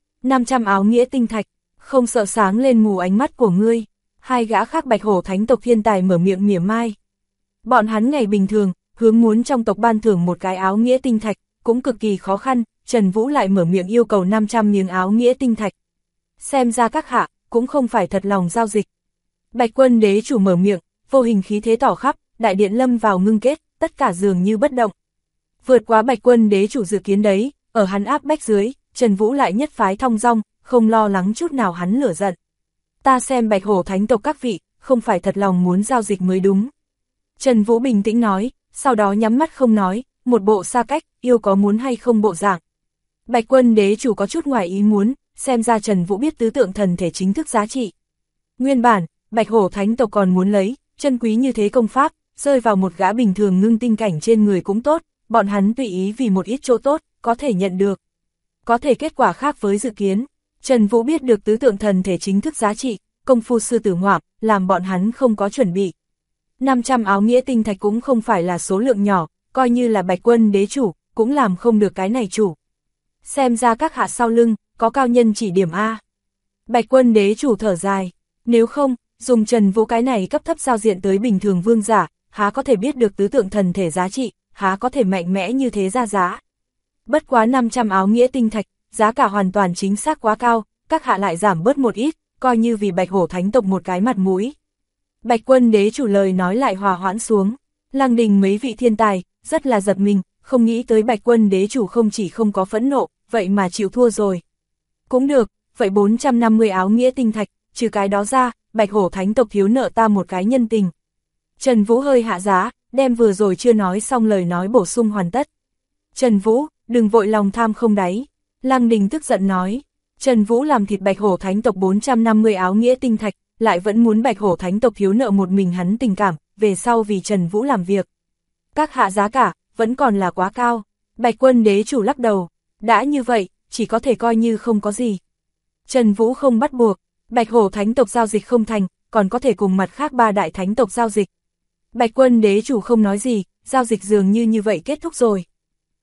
[SPEAKER 1] 500 áo nghĩa tinh thạch, không sợ sáng lên mù ánh mắt của ngươi. Hai gã khác Bạch Hổ Thánh tộc thiên tài mở miệng mỉa mai. Bọn hắn ngày bình thường, hướng muốn trong tộc ban thưởng một cái áo nghĩa tinh thạch, cũng cực kỳ khó khăn, Trần Vũ lại mở miệng yêu cầu 500 miếng áo nghĩa tinh thạch. Xem ra các hạ, cũng không phải thật lòng giao dịch. Bạch Quân đế chủ mở miệng, vô hình khí thế tỏ khắp, đại điện lâm vào ngưng kết, tất cả dường như bất động. Vượt quá Bạch Quân đế chủ dự kiến đấy, ở hắn áp bách dưới, Trần Vũ lại nhất phái thong dong, không lo lắng chút nào hắn lửa giận. Ta xem Bạch Hổ Thánh tộc các vị, không phải thật lòng muốn giao dịch mới đúng. Trần Vũ bình tĩnh nói, sau đó nhắm mắt không nói, một bộ xa cách, yêu có muốn hay không bộ dạng. Bạch Quân đế chủ có chút ngoài ý muốn, xem ra Trần Vũ biết tứ tượng thần thể chính thức giá trị. Nguyên bản, Bạch Hổ Thánh tộc còn muốn lấy, chân quý như thế công pháp, rơi vào một gã bình thường ngưng tinh cảnh trên người cũng tốt, bọn hắn tùy ý vì một ít chỗ tốt, có thể nhận được. Có thể kết quả khác với dự kiến, Trần Vũ biết được tứ tượng thần thể chính thức giá trị, công phu sư tử ngoạm, làm bọn hắn không có chuẩn bị. 500 áo nghĩa tinh thạch cũng không phải là số lượng nhỏ, coi như là Bạch Quân đế chủ, cũng làm không được cái này chủ. Xem ra các hạ sau lưng, có cao nhân chỉ điểm A. Bạch Quân đế chủ thở dài, nếu không, dùng Trần Vũ cái này cấp thấp giao diện tới bình thường vương giả, há có thể biết được tứ tượng thần thể giá trị, há có thể mạnh mẽ như thế ra giá. Bất quá 500 áo nghĩa tinh thạch, giá cả hoàn toàn chính xác quá cao, các hạ lại giảm bớt một ít, coi như vì Bạch Hổ Thánh tộc một cái mặt mũi. Bạch Quân đế chủ lời nói lại hòa hoãn xuống, Lăng Đình mấy vị thiên tài, rất là giật mình, không nghĩ tới Bạch Quân đế chủ không chỉ không có phẫn nộ, vậy mà chịu thua rồi. Cũng được, vậy 450 áo nghĩa tinh thạch, trừ cái đó ra, Bạch Hổ Thánh tộc thiếu nợ ta một cái nhân tình. Trần Vũ hơi hạ giá, đem vừa rồi chưa nói xong lời nói bổ sung hoàn tất. Trần Vũ, đừng vội lòng tham không đáy. Lăng Đình tức giận nói, Trần Vũ làm thịt Bạch Hổ Thánh tộc 450 áo nghĩa tinh thạch, lại vẫn muốn Bạch Hổ Thánh tộc thiếu nợ một mình hắn tình cảm, về sau vì Trần Vũ làm việc. Các hạ giá cả, vẫn còn là quá cao. Bạch Quân đế chủ lắc đầu, đã như vậy, chỉ có thể coi như không có gì. Trần Vũ không bắt buộc, Bạch Hổ Thánh tộc giao dịch không thành, còn có thể cùng mặt khác ba đại thánh tộc giao dịch. Bạch Quân đế chủ không nói gì, giao dịch dường như vậy kết thúc rồi.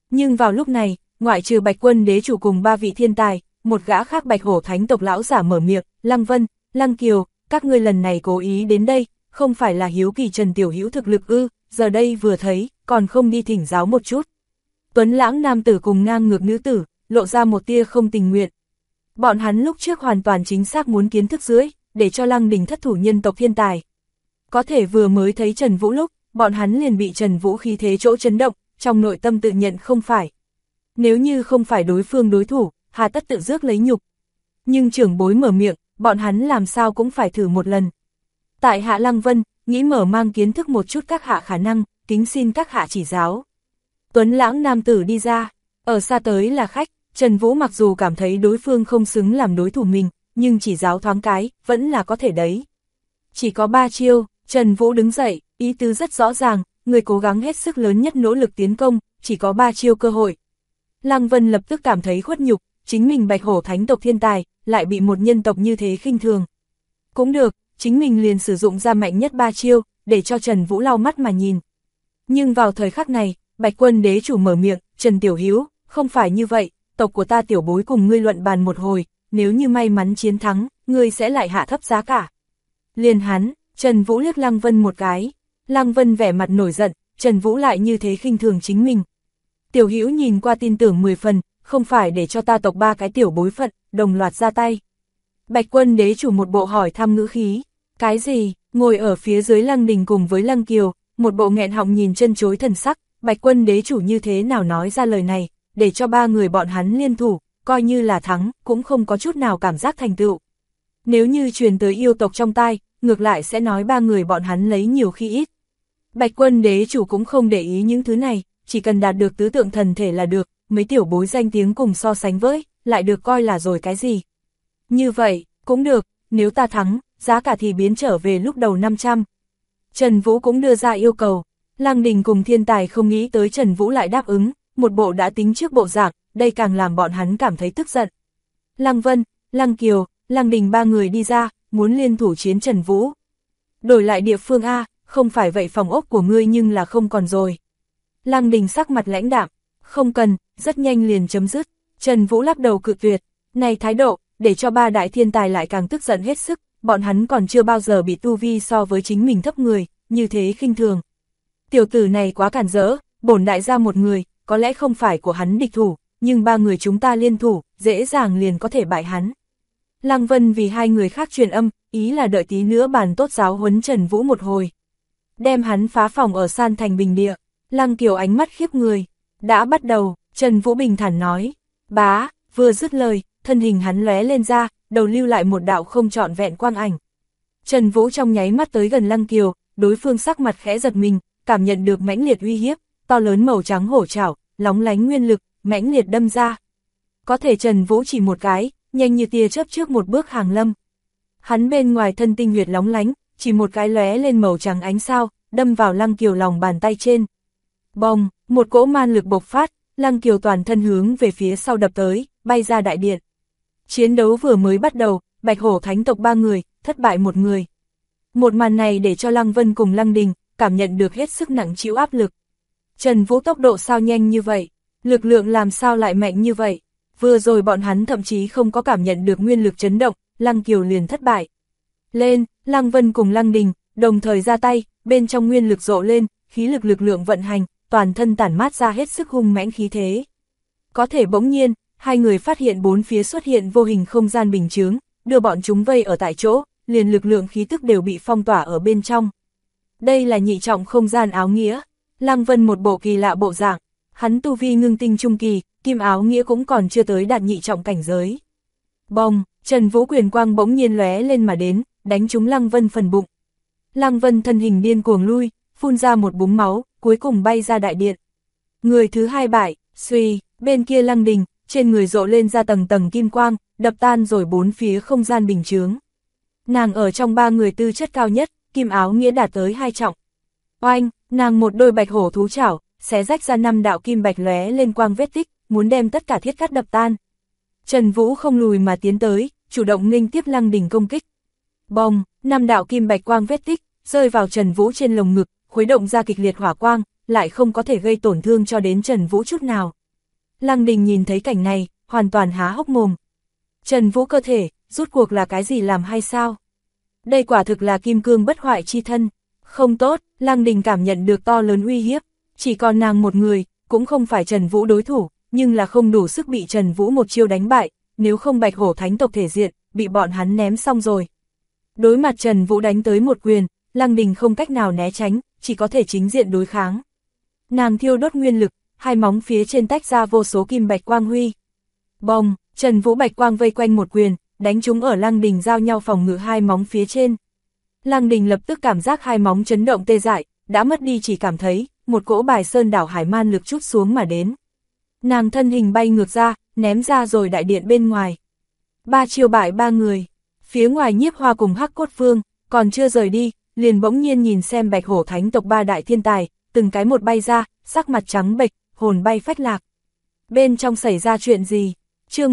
[SPEAKER 1] Nhưng vào lúc này, ngoại trừ Bạch Quân đế chủ cùng 3 vị thiên tài, một gã khác Bạch Hổ Thánh tộc lão giả mở miệng, Lăng Vân, Lăng Kiều, các ngươi lần này cố ý đến đây, không phải là hiếu kỳ Trần Tiểu Hữu thực lực ư, giờ đây vừa thấy, còn không đi thỉnh giáo một chút. Tuấn lãng nam tử cùng ngang ngược nữ tử, lộ ra một tia không tình nguyện. Bọn hắn lúc trước hoàn toàn chính xác muốn kiến thức dưới, để cho Lăng Đình thất thủ nhân tộc thiên tài. Có thể vừa mới thấy Trần Vũ lúc, bọn hắn liền bị Trần Vũ khí thế chỗ chấn động, trong nội tâm tự nhận không phải. Nếu như không phải đối phương đối thủ, hà tất tự rước lấy nhục. Nhưng trưởng bối mở miệng, bọn hắn làm sao cũng phải thử một lần. Tại hạ Lăng Vân, nghĩ mở mang kiến thức một chút các hạ khả năng, kính xin các hạ chỉ giáo. Tuấn lãng nam tử đi ra, ở xa tới là khách, Trần Vũ mặc dù cảm thấy đối phương không xứng làm đối thủ mình, nhưng chỉ giáo thoáng cái, vẫn là có thể đấy. Chỉ có 3 chiêu, Trần Vũ đứng dậy, ý tứ rất rõ ràng, người cố gắng hết sức lớn nhất nỗ lực tiến công, chỉ có 3 chiêu cơ hội. Lăng Vân lập tức cảm thấy khuất nhục, chính mình Bạch Hổ Thánh tộc thiên tài, lại bị một nhân tộc như thế khinh thường. Cũng được, chính mình liền sử dụng ra mạnh nhất 3 chiêu, để cho Trần Vũ lau mắt mà nhìn. Nhưng vào thời khắc này, Bạch Quân đế chủ mở miệng, Trần Tiểu Hữu, không phải như vậy, tộc của ta tiểu bối cùng ngươi luận bàn một hồi, nếu như may mắn chiến thắng, ngươi sẽ lại hạ thấp giá cả. Liền hắn, Trần Vũ liếc Lăng Vân một cái, Lăng Vân vẻ mặt nổi giận, Trần Vũ lại như thế khinh thường chính mình. Tiểu Hữu nhìn qua tin tưởng 10 phần, không phải để cho ta tộc 3 cái tiểu bối phận, đồng loạt ra tay. Bạch Quân đế chủ một bộ hỏi thăm ngữ khí, cái gì, ngồi ở phía dưới Lăng Đình cùng với Lăng Kiều, một bộ nghẹn họng nhìn chân chối thần sắc, Bạch Quân đế chủ như thế nào nói ra lời này, để cho 3 người bọn hắn liên thủ, coi như là thắng, cũng không có chút nào cảm giác thành tựu. Nếu như truyền tới yêu tộc trong tai, ngược lại sẽ nói 3 người bọn hắn lấy nhiều khi ít. Bạch Quân đế chủ cũng không để ý những thứ này, chỉ cần đạt được tứ tượng thần thể là được, mấy tiểu bối danh tiếng cùng so sánh với, lại được coi là rồi cái gì. Như vậy, cũng được, nếu ta thắng, giá cả thì biến trở về lúc đầu 500. Trần Vũ cũng đưa ra yêu cầu, Lăng Đình cùng thiên tài không nghĩ tới Trần Vũ lại đáp ứng, một bộ đã tính trước bộ dạng, đây càng làm bọn hắn cảm thấy tức giận. Lăng Vân, Lăng Kiều, Lăng Đình 3 người đi ra, muốn liên thủ chiến Trần Vũ. Đổi lại địa phương A, không phải vậy phòng ốc của ngươi nhưng là không còn rồi. Lăng Đình sắc mặt lãnh đạm, không cần, rất nhanh liền chấm dứt. Trần Vũ lắc đầu cự tuyệt, này thái độ, để cho 3 đại thiên tài lại càng tức giận hết sức, bọn hắn còn chưa bao giờ bị tu vi so với chính mình thấp người, như thế khinh thường. Tiểu tử này quá cản rỡ, bổn đại gia một người, có lẽ không phải của hắn địch thủ, nhưng 3 người chúng ta liên thủ, dễ dàng liền có thể bại hắn. Lăng Vân vì 2 người khác truyền âm, ý là đợi tí nữa bàn tốt giáo huấn Trần Vũ một hồi. Đem hắn phá phòng ở san thành bình địa. Lăng Kiều ánh mắt khiếp người. Đã bắt đầu, Trần Vũ bình thản nói. Bá, vừa dứt lời, thân hình hắn lóe lên ra, đầu lưu lại một đạo không trọn vẹn quang ảnh. Trần Vũ trong nháy mắt tới gần Lăng Kiều, đối phương sắc mặt khẽ giật mình, cảm nhận được mãnh liệt uy hiếp, to lớn màu trắng hổ trảo, lóng lánh nguyên lực, mãnh liệt đâm ra. Có thể Trần Vũ chỉ một cái, nhanh như tia chớp trước một bước hàng lâm. Hắn bên ngoài thân tinh huyệt lóng lánh, chỉ một cái lóe lên màu trắng ánh sao, đâm vào Lăng Kiều lòng bàn tay trên. Bồng, một cỗ man lực bộc phát, Lăng Kiều toàn thân hướng về phía sau đập tới, bay ra đại điện. Chiến đấu vừa mới bắt đầu, Bạch Hổ Thánh tộc 3 người, thất bại 1 người. Một màn này để cho Lăng Vân cùng Lăng Đình cảm nhận được hết sức nặng chịu áp lực. Trần Vũ tốc độ sao nhanh như vậy, lực lượng làm sao lại mạnh như vậy. Vừa rồi bọn hắn thậm chí không có cảm nhận được nguyên lực chấn động, Lăng Kiều liền thất bại. Lên, Lăng Vân cùng Lăng Đình, đồng thời ra tay, bên trong nguyên lực rộ lên, khí lực lượng vận hành, toàn thân tản mát ra hết sức hung mãnh khí thế. Có thể bỗng nhiên, 2 người phát hiện 4 phía xuất hiện vô hình không gian bình chướng, đưa bọn chúng vây ở tại chỗ, liền lực lượng khí tức đều bị phong tỏa ở bên trong. Đây là nhị trọng không gian áo nghĩa. Lăng Vân một bộ kỳ lạ bộ dạng, hắn tu vi ngưng tinh trung kỳ, kim áo nghĩa cũng còn chưa tới đạt nhị trọng cảnh giới. Bồng, Trần Vũ quyền quang bỗng nhiên lóe lên mà đến, đánh trúng Lăng Vân phần bụng. Lăng Vân thân hình điên cuồng lui, phun ra một búng máu, cuối cùng bay ra đại điện. Người thứ 2 bại, suy, bên kia Lăng Đình, trên người rộ lên ra tầng tầng kim quang, đập tan rồi 4 phía không gian bình chướng. Nàng ở trong 3 người tư chất cao nhất, kim áo nghĩa đạt tới 2 trọng. Oanh, nàng một đôi bạch hổ thú chảo, xé rách ra 5 đạo kim bạch lóe lên quang vết tích, muốn đem tất cả thiết cắt đập tan. Trần Vũ không lùi mà tiến tới, chủ động nghênh tiếp Lăng Đình công kích. Bồng, 5 đạo kim bạch quang vết tích, rơi vào Trần Vũ trên lồng ngực, khuấy động ra kịch liệt hỏa quang, lại không có thể gây tổn thương cho đến Trần Vũ chút nào. Lăng Đình nhìn thấy cảnh này, hoàn toàn há hốc mồm. Trần Vũ cơ thể, rút cuộc là cái gì làm hay sao? Đây quả thực là kim cương bất hoại chi thân. Không tốt, Lăng Đình cảm nhận được to lớn uy hiếp, chỉ còn nàng một người, cũng không phải Trần Vũ đối thủ, nhưng là không đủ sức bị Trần Vũ một chiêu đánh bại, nếu không Bạch Hổ Thánh tộc thể diện, bị bọn hắn ném xong rồi. Đối mặt Trần Vũ đánh tới một quyền, Lăng Đình không cách nào né tránh, chỉ có thể chính diện đối kháng. Nàng thiêu đốt nguyên lực, hai móng phía trên tách ra vô số kim bạch quang huy. Bồng, Trần Vũ bạch quang vây quanh một quyền, đánh chúng ở Lăng Đình giao nhau phòng ngự hai móng phía trên. Lăng Đình lập tức cảm giác hai móng chấn động tê dại, đã mất đi chỉ cảm thấy, một cỗ bài sơn đảo hải man lực chút xuống mà đến. Nàng thân hình bay ngược ra, ném ra rồi đại điện bên ngoài. Ba chiêu bại ba người, phía ngoài Nhiếp Hoa cùng Hắc Cốt Vương, còn chưa rời đi, liền bỗng nhiên nhìn xem Bạch Hổ Thánh tộc ba đại thiên tài, từng cái một bay ra, sắc mặt trắng bệch, hồn bay phách lạc. Bên trong xảy ra chuyện gì? Chương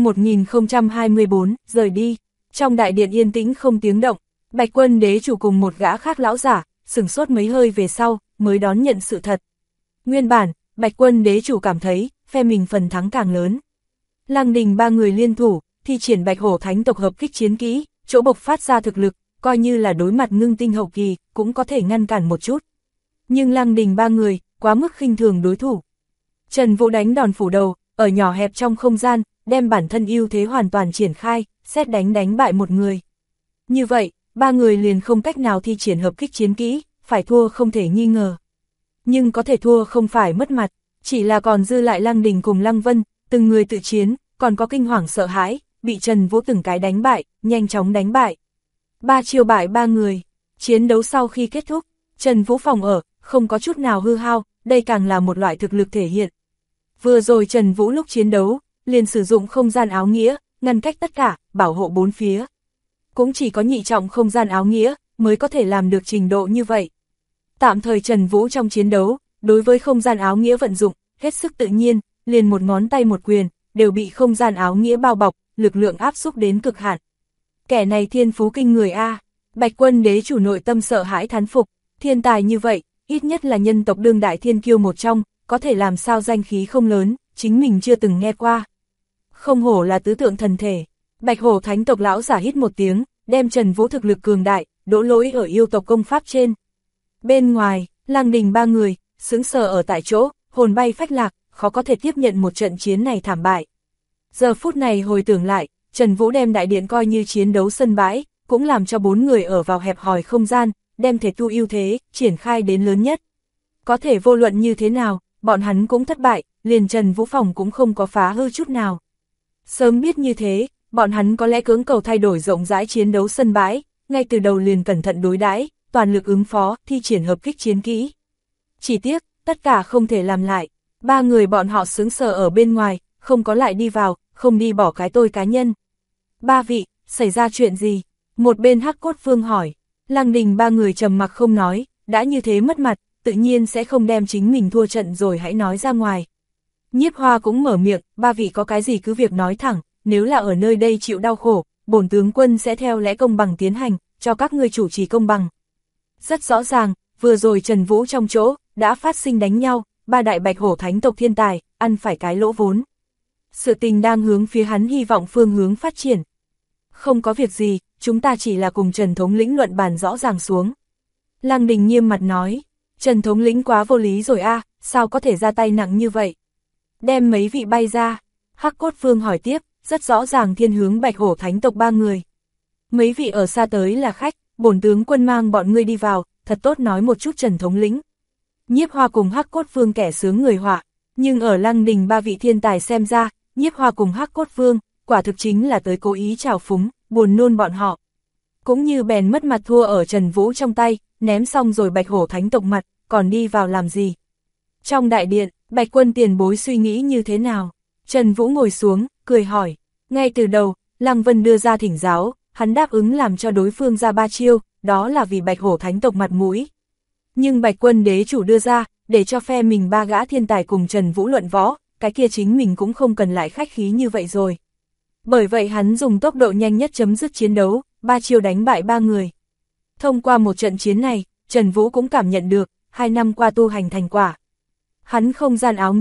[SPEAKER 1] 1024, rời đi. Trong đại điện yên tĩnh không tiếng động, Bạch Quân đế chủ cùng một gã khác lão giả, sửng sốt mấy hơi về sau, mới đón nhận sự thật. Nguyên bản, Bạch Quân đế chủ cảm thấy, phe mình phần thắng càng lớn. Lăng Đình ba người liên thủ, thi triển Bạch Hổ Thánh tộc hợp kích chiến kỹ, chỗ bộc phát ra thực lực, coi như là đối mặt ngưng tinh hậu kỳ, cũng có thể ngăn cản một chút. Nhưng Lăng Đình ba người, quá mức khinh thường đối thủ. Trần Vũ đánh đòn phủ đầu, ở nhỏ hẹp trong không gian, đem bản thân ưu thế hoàn toàn triển khai, xét đánh bại một người. Như vậy, ba người liền không cách nào thi triển hợp kích chiến kỹ, phải thua không thể nghi ngờ. Nhưng có thể thua không phải mất mặt, chỉ là còn dư lại Lăng Đình cùng Lăng Vân, từng người tự chiến, còn có kinh hoàng sợ hãi, bị Trần Vũ từng cái đánh bại, nhanh chóng đánh bại. Ba chiêu bại ba người, chiến đấu sau khi kết thúc, Trần Vũ phòng ở, không có chút nào hư hao, đây càng là một loại thực lực thể hiện. Vừa rồi Trần Vũ lúc chiến đấu, liền sử dụng không gian áo nghĩa, ngăn cách tất cả, bảo hộ bốn phía. Cũng chỉ có nhị trọng không gian áo nghĩa, mới có thể làm được trình độ như vậy. Tạm thời Trần Vũ trong chiến đấu, đối với không gian áo nghĩa vận dụng, hết sức tự nhiên, liền một ngón tay một quyền, đều bị không gian áo nghĩa bao bọc, lực lượng áp xúc đến cực hạn. Kẻ này thiên phú kinh người a. Bạch Quân đế chủ nội tâm sợ hãi thán phục, thiên tài như vậy, ít nhất là nhân tộc đương đại thiên kiêu một trong, có thể làm sao danh khí không lớn, chính mình chưa từng nghe qua. Không hổ là tứ tượng thần thể. Bạch Hổ Thánh tộc lão giả hít một tiếng, đem Trần Vũ thực lực cường đại, đỗ lỗi ở yêu tộc công pháp trên. Bên ngoài, Lăng Đình ba người, sững sờ ở tại chỗ, hồn bay phách lạc, khó có thể tiếp nhận một trận chiến này thảm bại. Giờ phút này hồi tưởng lại, Trần Vũ đem đại điện coi như chiến đấu sân bãi, cũng làm cho bốn người ở vào hẹp hòi không gian, đem thể tu ưu thế, triển khai đến lớn nhất. Có thể vô luận như thế nào, bọn hắn cũng thất bại, liền Trần Vũ phòng cũng không có phá hư chút nào. Sớm biết như thế, bọn hắn có lẽ cưỡng cầu thay đổi rộng rãi chiến đấu sân bãi, ngay từ đầu liền cẩn thận đối đãi, toàn lực ứng phó, thi triển hợp kích chiến kỹ. Chỉ tiếc, tất cả không thể làm lại, ba người bọn họ sững sờ ở bên ngoài, không có lại đi vào, không đi bỏ cái tôi cá nhân. Ba vị, xảy ra chuyện gì? Một bên Hắc Cốt Vương hỏi. Lăng Đình ba người trầm mặc không nói, đã như thế mất mặt, tự nhiên sẽ không đem chính mình thua trận rồi hãy nói ra ngoài. Nhiếp Hoa cũng mở miệng, ba vị có cái gì cứ việc nói thẳng, nếu là ở nơi đây chịu đau khổ, bổn tướng quân sẽ theo lẽ công bằng tiến hành, cho các ngươi chủ trì công bằng. Rất rõ ràng, vừa rồi Trần Vũ trong chỗ, đã phát sinh đánh nhau, ba đại Bạch Hổ Thánh tộc thiên tài, ăn phải cái lỗ vốn. Sự tình đang hướng phía hắn hy vọng phương hướng phát triển. Không có việc gì, chúng ta chỉ là cùng Trần thống lĩnh luận bàn rõ ràng xuống. Lăng Đình nghiêm mặt nói, Trần thống lĩnh quá vô lý rồi a, sao có thể ra tay nặng như vậy? Đem mấy vị bay ra, Hắc Cốt Vương hỏi tiếp, rất rõ ràng thiên hướng Bạch Hổ Thánh tộc ba người. Mấy vị ở xa tới là khách, bổn tướng quân mang bọn ngươi đi vào, thật tốt nói một chút Trần thống lĩnh. Nhiếp Hoa cùng Hắc Cốt Vương kẻ sướng người họa, nhưng ở Lăng Đình ba vị thiên tài xem ra, Nhiếp Hoa cùng Hắc Cốt Vương, quả thực chính là tới cố ý trào phúng, buồn nôn bọn họ. Cũng như bèn mất mặt thua ở Trần Vũ trong tay, ném xong rồi Bạch Hổ Thánh tộc mặt, còn đi vào làm gì? Trong đại điện, Bạch Quân tiền bối suy nghĩ như thế nào? Trần Vũ ngồi xuống, cười hỏi. Ngay từ đầu, Lăng Vân đưa ra thỉnh giáo, hắn đáp ứng làm cho đối phương ra ba chiêu, đó là vì Bạch Hổ Thánh tộc mặt mũi. Nhưng Bạch Quân đế chủ đưa ra, để cho phe mình ba gã thiên tài cùng Trần Vũ luận võ, cái kia chính mình cũng không cần lại khách khí như vậy rồi. Bởi vậy hắn dùng tốc độ nhanh nhất chấm dứt chiến đấu, ba chiêu đánh bại ba người. Thông qua một trận chiến này, Trần Vũ cũng cảm nhận được, 2 năm qua tu hành thành quả. Hắn không gian áo nghĩa,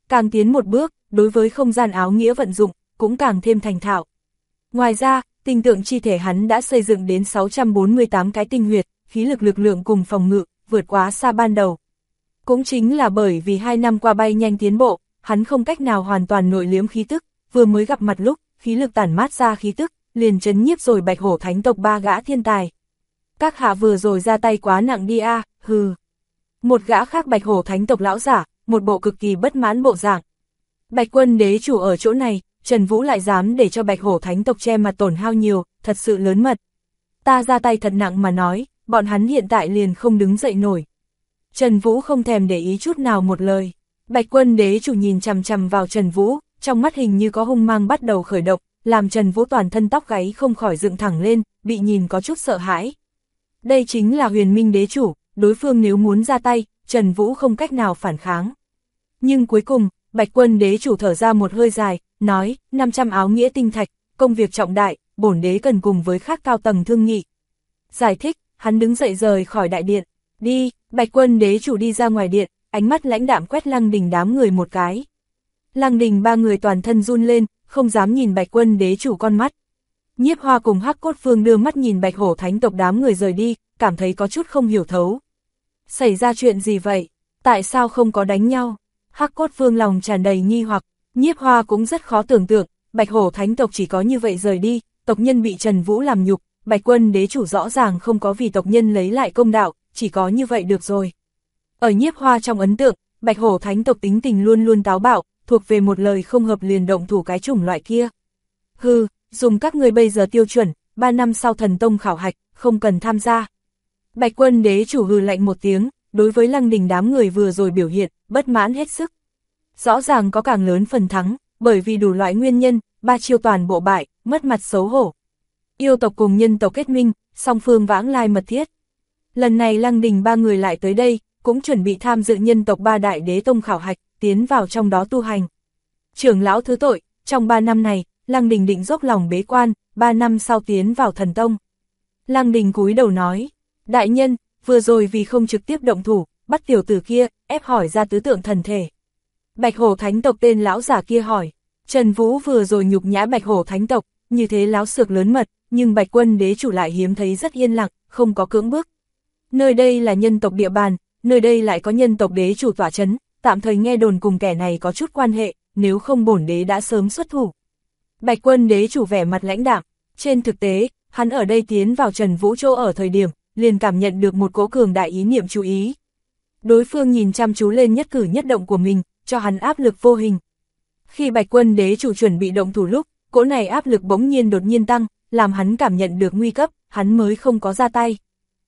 [SPEAKER 1] càng tiến một bước, đối với không gian áo nghĩa vận dụng, cũng càng thêm thành thạo. Ngoài ra, tinh tượng chi thể hắn đã xây dựng đến 648 cái tinh huyệt, khí lực lượng cùng phòng ngự, vượt quá xa ban đầu. Cũng chính là bởi vì 2 năm qua bay nhanh tiến bộ, hắn không cách nào hoàn toàn nội liếm khí tức, vừa mới gặp mặt lúc, khí lực tản mát ra khí tức, liền chấn nhiếp rồi Bạch Hổ Thánh tộc 3 gã thiên tài. Các hạ vừa rồi ra tay quá nặng đi a, hừ. Một gã khác Bạch Hổ Thánh tộc lão giả, một bộ cực kỳ bất mãn bộ dạng. Bạch Quân đế chủ ở chỗ này, Trần Vũ lại dám để cho Bạch Hổ Thánh tộc che mặt tổn hao nhiều, thật sự lớn mật. Ta ra tay thật nặng mà nói, bọn hắn hiện tại liền không đứng dậy nổi. Trần Vũ không thèm để ý chút nào một lời. Bạch Quân đế chủ nhìn chằm chằm vào Trần Vũ, trong mắt hình như có hung mang bắt đầu khởi động, làm Trần Vũ toàn thân tóc gáy không khỏi dựng thẳng lên, bị nhìn có chút sợ hãi. Đây chính là Huyền Minh đế chủ, đối phương nếu muốn ra tay, Trần Vũ không cách nào phản kháng. Nhưng cuối cùng, Bạch Quân đế chủ thở ra một hơi dài, nói, 500 áo nghĩa tinh thạch, công việc trọng đại, bổn đế cần cùng với các cao tầng thương nghị. Giải thích, hắn đứng dậy rời khỏi đại điện, đi, Bạch Quân đế chủ đi ra ngoài điện, ánh mắt lãnh đạm quét Lăng Đình đám người một cái. Lăng Đình 3 người toàn thân run lên, không dám nhìn Bạch Quân đế chủ con mắt. Nhiếp Hoa cùng Hắc Cốt Phương đưa mắt nhìn Bạch Hổ Thánh tộc đám người rời đi, cảm thấy có chút không hiểu thấu. Xảy ra chuyện gì vậy? Tại sao không có đánh nhau? Hắc Cốt Phương lòng tràn đầy nghi hoặc, Nhiếp Hoa cũng rất khó tưởng tượng, Bạch Hổ Thánh tộc chỉ có như vậy rời đi, tộc nhân bị Trần Vũ làm nhục, Bạch Quân đế chủ rõ ràng không có vì tộc nhân lấy lại công đạo, chỉ có như vậy được rồi. Ở Nhiếp Hoa trong ấn tượng, Bạch Hổ Thánh tộc tính tình luôn luôn táo bạo, thuộc về một lời không hợp liền động thủ cái chủng loại kia. Hừ, dùng các người bây giờ tiêu chuẩn, 3 năm sau thần tông khảo hạch, không cần tham gia. Bạch Quân đế chủ hừ lạnh một tiếng, đối với Lăng Đình đám người vừa rồi biểu hiện, bất mãn hết sức. Rõ ràng có càng lớn phần thắng, bởi vì đủ loại nguyên nhân, 3 chiêu toàn bộ bại, mất mặt xấu hổ. Yêu tộc cùng nhân tộc kết minh, song phương vãng lai mật thiết. Lần này Lăng Đình 3 người lại tới đây, cũng chuẩn bị tham dự nhân tộc 3 đại đế tông khảo hạch, tiến vào trong đó tu hành. Trưởng lão thứ tội, trong 3 năm này, Lăng Đình định dốc lòng bế quan, 3 năm sau tiến vào thần tông. Lăng Đình cúi đầu nói, đại nhân, vừa rồi vì không trực tiếp động thủ, bắt tiểu tử kia, ép hỏi ra tứ tượng thần thể. Bạch Hổ Thánh tộc tên lão giả kia hỏi, Trần Vũ vừa rồi nhục nhã Bạch Hổ Thánh tộc, như thế láo xược lớn mật, nhưng Bạch Quân đế chủ lại hiếm thấy rất yên lặng, không có cưỡng bức. Nơi đây là nhân tộc địa bàn, nơi đây lại có nhân tộc đế chủ tỏa chấn, tạm thời nghe đồn cùng kẻ này có chút quan hệ, nếu không bổn đế đã sớm xuất thủ. Bạch Quân đế chủ vẻ mặt lãnh đạm, trên thực tế, hắn ở đây tiến vào Trần Vũ chỗ ở thời điểm, liền cảm nhận được một cỗ cường đại ý niệm chú ý. Đối phương nhìn chăm chú lên nhất cử nhất động của mình, cho hắn áp lực vô hình. Khi Bạch Quân đế chủ chuẩn bị động thủ lúc, cỗ này áp lực bỗng nhiên đột nhiên tăng, làm hắn cảm nhận được nguy cấp, hắn mới không có ra tay.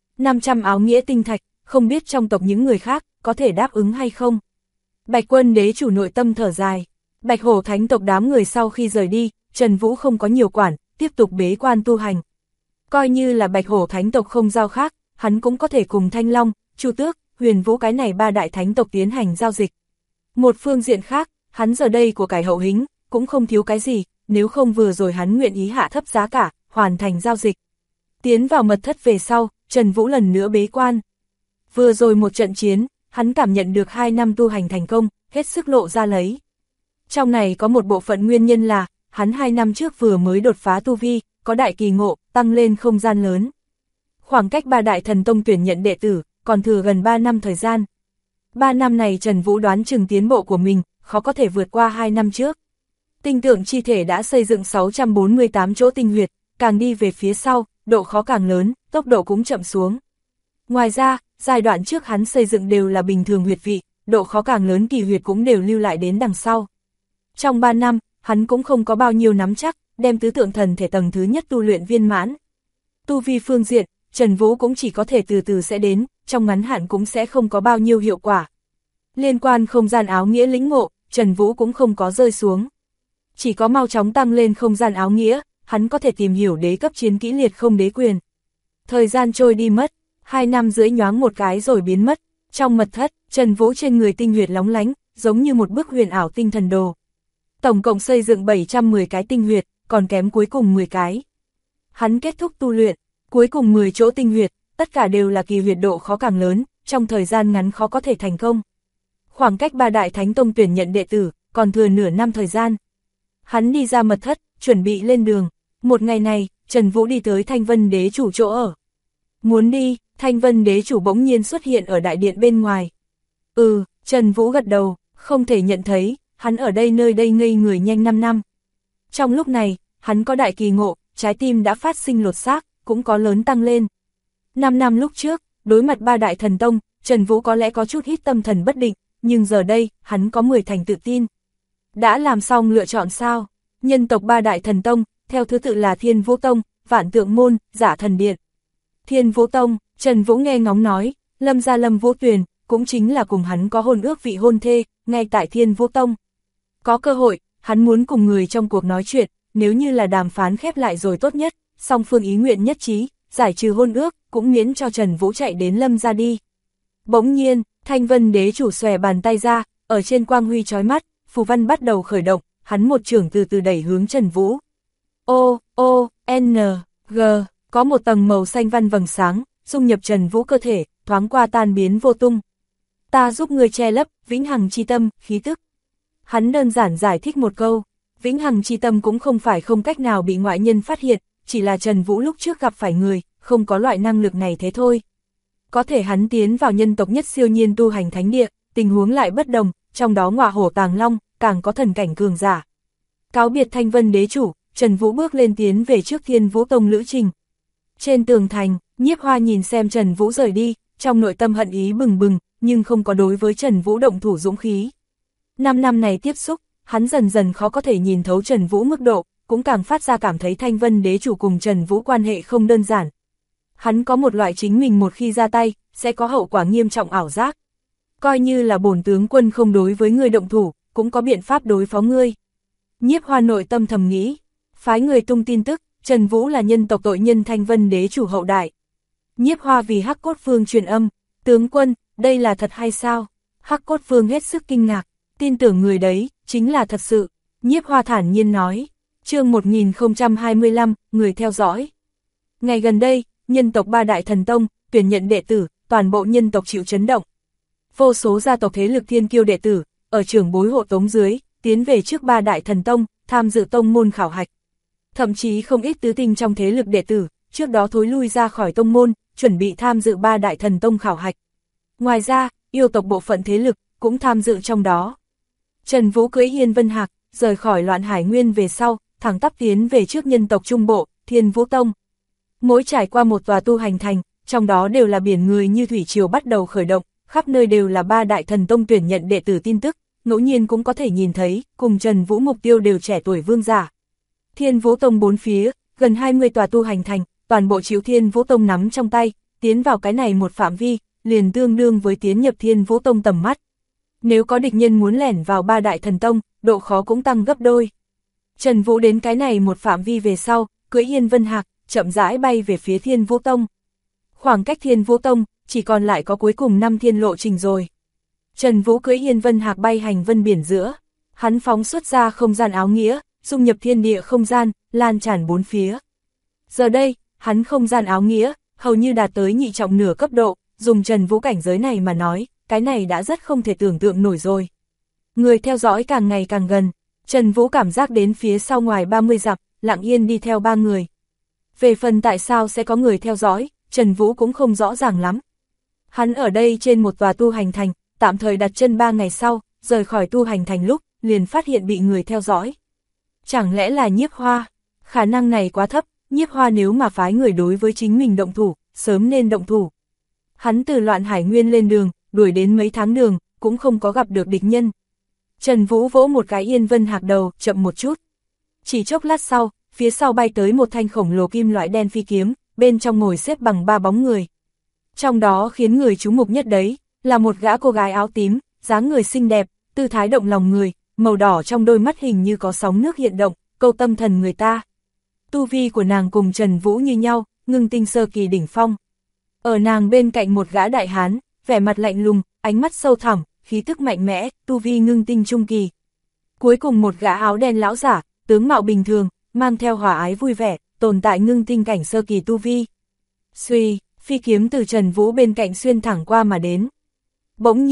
[SPEAKER 1] 500 áo nghĩa tinh thạch, không biết trong tộc những người khác, có thể đáp ứng hay không? Bạch Quân đế chủ nội tâm thở dài. Bạch Hổ Thánh tộc đám người sau khi rời đi, Trần Vũ không có nhiều quản, tiếp tục bế quan tu hành. Coi như là Bạch Hổ Thánh tộc không giao khác, hắn cũng có thể cùng Thanh Long, Chu Tước, Huyền Vũ cái này 3 đại thánh tộc tiến hành giao dịch. Một phương diện khác, hắn giờ đây của cải hậu hĩnh, cũng không thiếu cái gì, nếu không vừa rồi hắn nguyện ý hạ thấp giá cả, hoàn thành giao dịch. Tiến vào mật thất về sau, Trần Vũ lần nữa bế quan. Vừa rồi một trận chiến, hắn cảm nhận được 2 năm tu hành thành công, hết sức lộ ra lấy. Trong này có một bộ phận nguyên nhân là, hắn 2 năm trước vừa mới đột phá tu vi, có đại kỳ ngộ, tăng lên không gian lớn. Khoảng cách 3 đại thần tông tuyển nhận đệ tử, còn thừa gần 3 năm thời gian. 3 năm này Trần Vũ đoán chừng tiến bộ của mình, khó có thể vượt qua 2 năm trước. Tinh tượng chi thể đã xây dựng 648 chỗ tinh huyệt, càng đi về phía sau, độ khó càng lớn, tốc độ cũng chậm xuống. Ngoài ra, giai đoạn trước hắn xây dựng đều là bình thường huyệt vị, độ khó càng lớn kỳ huyệt cũng đều lưu lại đến đằng sau. Trong 3 năm, hắn cũng không có bao nhiêu nắm chắc, đem tứ tượng thần thể tầng thứ nhất tu luyện viên mãn. Tu vi phương diện, Trần Vũ cũng chỉ có thể từ từ sẽ đến, trong ngắn hạn cũng sẽ không có bao nhiêu hiệu quả. Liên quan không gian áo nghĩa lĩnh ngộ, Trần Vũ cũng không có rơi xuống. Chỉ có mau chóng tăng lên không gian áo nghĩa, hắn có thể tìm hiểu đế cấp chiến kỹ liệt không đế quyền. Thời gian trôi đi mất, 2 năm rưỡi nhoáng một cái rồi biến mất. Trong mật thất, Trần Vũ trên người tinh huyệt lóng lánh, giống như một bức huyền ảo tinh thần đồ. Tổng cộng xây dựng 710 cái tinh huyệt, còn kém cuối cùng 10 cái. Hắn kết thúc tu luyện, cuối cùng 10 chỗ tinh huyệt, tất cả đều là kỳ huyệt độ khó càng lớn, trong thời gian ngắn khó có thể thành công. Khoảng cách ba đại thánh tông tuyển nhận đệ tử, còn thừa nửa năm thời gian. Hắn đi ra mật thất, chuẩn bị lên đường. Một ngày này, Trần Vũ đi tới Thanh Vân Đế chủ chỗ ở. Muốn đi, Thanh Vân Đế chủ bỗng nhiên xuất hiện ở đại điện bên ngoài. Trần Vũ gật đầu, không thể nhận thấy, hắn ở đây nơi đây ngây người nhanh 5 năm. Trong lúc này, hắn có đại kỳ ngộ, trái tim đã phát sinh lột xác, cũng có lớn tăng lên. 5 năm lúc trước, đối mặt ba đại thần tông, Trần Vũ có lẽ có chút ít tâm thần bất định, nhưng giờ đây, hắn có 10 thành tự tin. Đã làm xong lựa chọn sao? Nhân tộc ba đại thần tông, theo thứ tự là Thiên Vũ Tông, Vạn Tượng Môn, Giả Thần Điện. Thiên Vũ Tông, Trần Vũ nghe ngóng nói, Lâm gia Lâm Vũ Tuyền, cũng chính là cùng hắn có hôn ước vị hôn thê, ngay tại Thiên Vũ Tông. Có cơ hội, hắn muốn cùng người trong cuộc nói chuyện, nếu như là đàm phán khép lại rồi tốt nhất, song phương ý nguyện nhất trí, giải trừ hôn ước, cũng miễn cho Trần Vũ chạy đến Lâm gia đi. Bỗng nhiên, Thanh Vân Đế chủ xòe bàn tay ra, ở trên quang huy chói mắt, phù văn bắt đầu khởi động, hắn một chưởng từ từ đẩy hướng Trần Vũ. N, G, có một tầng màu xanh văn vầng sáng, dung nhập Trần Vũ cơ thể, thoáng qua tan biến vô tung. Ta giúp người che lấp, vĩnh hằng chi tâm, khí tức. Hắn đơn giản giải thích một câu, vĩnh hằng chi tâm cũng không phải không cách nào bị ngoại nhân phát hiện, chỉ là Trần Vũ lúc trước gặp phải người, không có loại năng lực này thế thôi. Có thể hắn tiến vào nhân tộc nhất siêu nhiên tu hành thánh địa, tình huống lại bất đồng, trong đó ngọa hổ tàng long, càng có thần cảnh cường giả. Cáo biệt Thanh Vân Đế chủ, Trần Vũ bước lên tiến về trước Thiên Vũ Tông lữ trình. Trên tường thành, Nhiếp Hoa nhìn xem Trần Vũ rời đi, trong nội tâm hận ý bừng bừng, nhưng không có đối với Trần Vũ động thủ dũng khí. 5 năm này tiếp xúc, hắn dần dần khó có thể nhìn thấu Trần Vũ mức độ, cũng càng phát ra cảm thấy Thanh Vân Đế chủ cùng Trần Vũ quan hệ không đơn giản. Hắn có một loại chính mình một khi ra tay, sẽ có hậu quả nghiêm trọng ảo giác. Coi như là bổn tướng quân không đối với ngươi động thủ, cũng có biện pháp đối phó ngươi. Nhiếp Hoa nội tâm thầm nghĩ, phái người tung tin tức, Trần Vũ là nhân tộc tội nhân Thanh Vân Đế chủ hậu đại. Nhiếp Hoa vì Hắc Cốt Phương truyền âm, tướng quân, đây là thật hay sao? Hắc Cốt Phương hết sức kinh ngạc, tin tưởng người đấy, chính là thật sự. Nhiếp Hoa thản nhiên nói, chương 1025, người theo dõi. Ngày gần đây, nhân tộc ba đại thần tông, tuyển nhận đệ tử, toàn bộ nhân tộc chịu chấn động. Vô số gia tộc thế lực thiên kiêu đệ tử, ở trưởng bối hộ tống dưới, tiến về trước ba đại thần tông, tham dự tông môn khảo hạch. Thậm chí không ít tứ tinh trong thế lực đệ tử, trước đó thối lui ra khỏi tông môn, chuẩn bị tham dự ba đại thần tông khảo hạch. Ngoài ra, yêu tộc bộ phận thế lực, cũng tham dự trong đó. Trần Vũ cưỡi Hiên Vân Hạc, rời khỏi Loạn Hải Nguyên về sau, thẳng tắp tiến về trước nhân tộc Trung Bộ, Thiên Vũ Tông. Mỗi trải qua một tòa tu hành thành, trong đó đều là biển người như thủy triều bắt đầu khởi động, khắp nơi đều là ba đại thần tông tuyển nhận đệ tử tin tức, ngẫu nhiên cũng có thể nhìn thấy, cùng Trần Vũ mục tiêu đều trẻ tuổi vương giả. Thiên Vũ Tông bốn phía, gần 20 tòa tu hành thành, toàn bộ chịu Thiên Vũ Tông nắm trong tay, tiến vào cái này một phạm vi, liền tương đương với tiến nhập Thiên Vũ Tông tầm mắt. Nếu có địch nhân muốn lẻn vào ba đại thần tông, độ khó cũng tăng gấp đôi. Trần Vũ đến cái này một phạm vi về sau, cưỡi Hiên Vân Hạc, chậm rãi bay về phía Thiên Vũ Tông. Khoảng cách Thiên Vũ Tông, chỉ còn lại có cuối cùng 5 thiên lộ trình rồi. Trần Vũ cưỡi Hiên Vân Hạc bay hành vân biển giữa, hắn phóng xuất ra không gian áo nghĩa, dung nhập thiên địa không gian, lan tràn bốn phía. Giờ đây, hắn không gian áo nghĩa, hầu như đạt tới nhị trọng nửa cấp độ, dùng Trần Vũ cảnh giới này mà nói, cái này đã rất không thể tưởng tượng nổi rồi. Người theo dõi càng ngày càng gần, Trần Vũ cảm giác đến phía sau ngoài 30 dặm, lặng yên đi theo 3 người. Về phần tại sao sẽ có người theo dõi, Trần Vũ cũng không rõ ràng lắm. Hắn ở đây trên một tòa tu hành thành, tạm thời đặt chân 3 ngày sau, rời khỏi tu hành thành lúc, liền phát hiện bị người theo dõi. Chẳng lẽ là Nhiếp Hoa? Khả năng này quá thấp, Nhiếp Hoa nếu mà phái người đối với chính mình động thủ, sớm nên động thủ. Hắn từ Loạn Hải Nguyên lên đường, đuổi đến mấy tháng đường, cũng không có gặp được địch nhân. Trần Vũ vỗ một cái Hiên Vân Hạc đầu, chậm một chút. Chỉ chốc lát sau, phía sau bay tới một thanh khổng lồ kim loại đen phi kiếm, bên trong ngồi xếp bằng 3 bóng người. Trong đó khiến người chú mục nhất đấy, là một gã cô gái áo tím, dáng người xinh đẹp, tư thái động lòng người, màu đỏ trong đôi mắt hình như có sóng nước hiện động, câu tâm thần người ta. Tu vi của nàng cùng Trần Vũ như nhau, ngưng tinh sơ kỳ đỉnh phong. Ở nàng bên cạnh một gã đại hán, vẻ mặt lạnh lùng, ánh mắt sâu thẳm, khí tức mạnh mẽ, tu vi ngưng tinh trung kỳ. Cuối cùng một gã áo đen lão giả, tướng mạo bình thường, mang theo hòa ái vui vẻ, tồn tại ngưng tinh cảnh sơ kỳ tu vi. Xuy, phi kiếm từ Trần Vũ bên cạnh xuyên thẳng qua mà đến. Bỗng nhiên,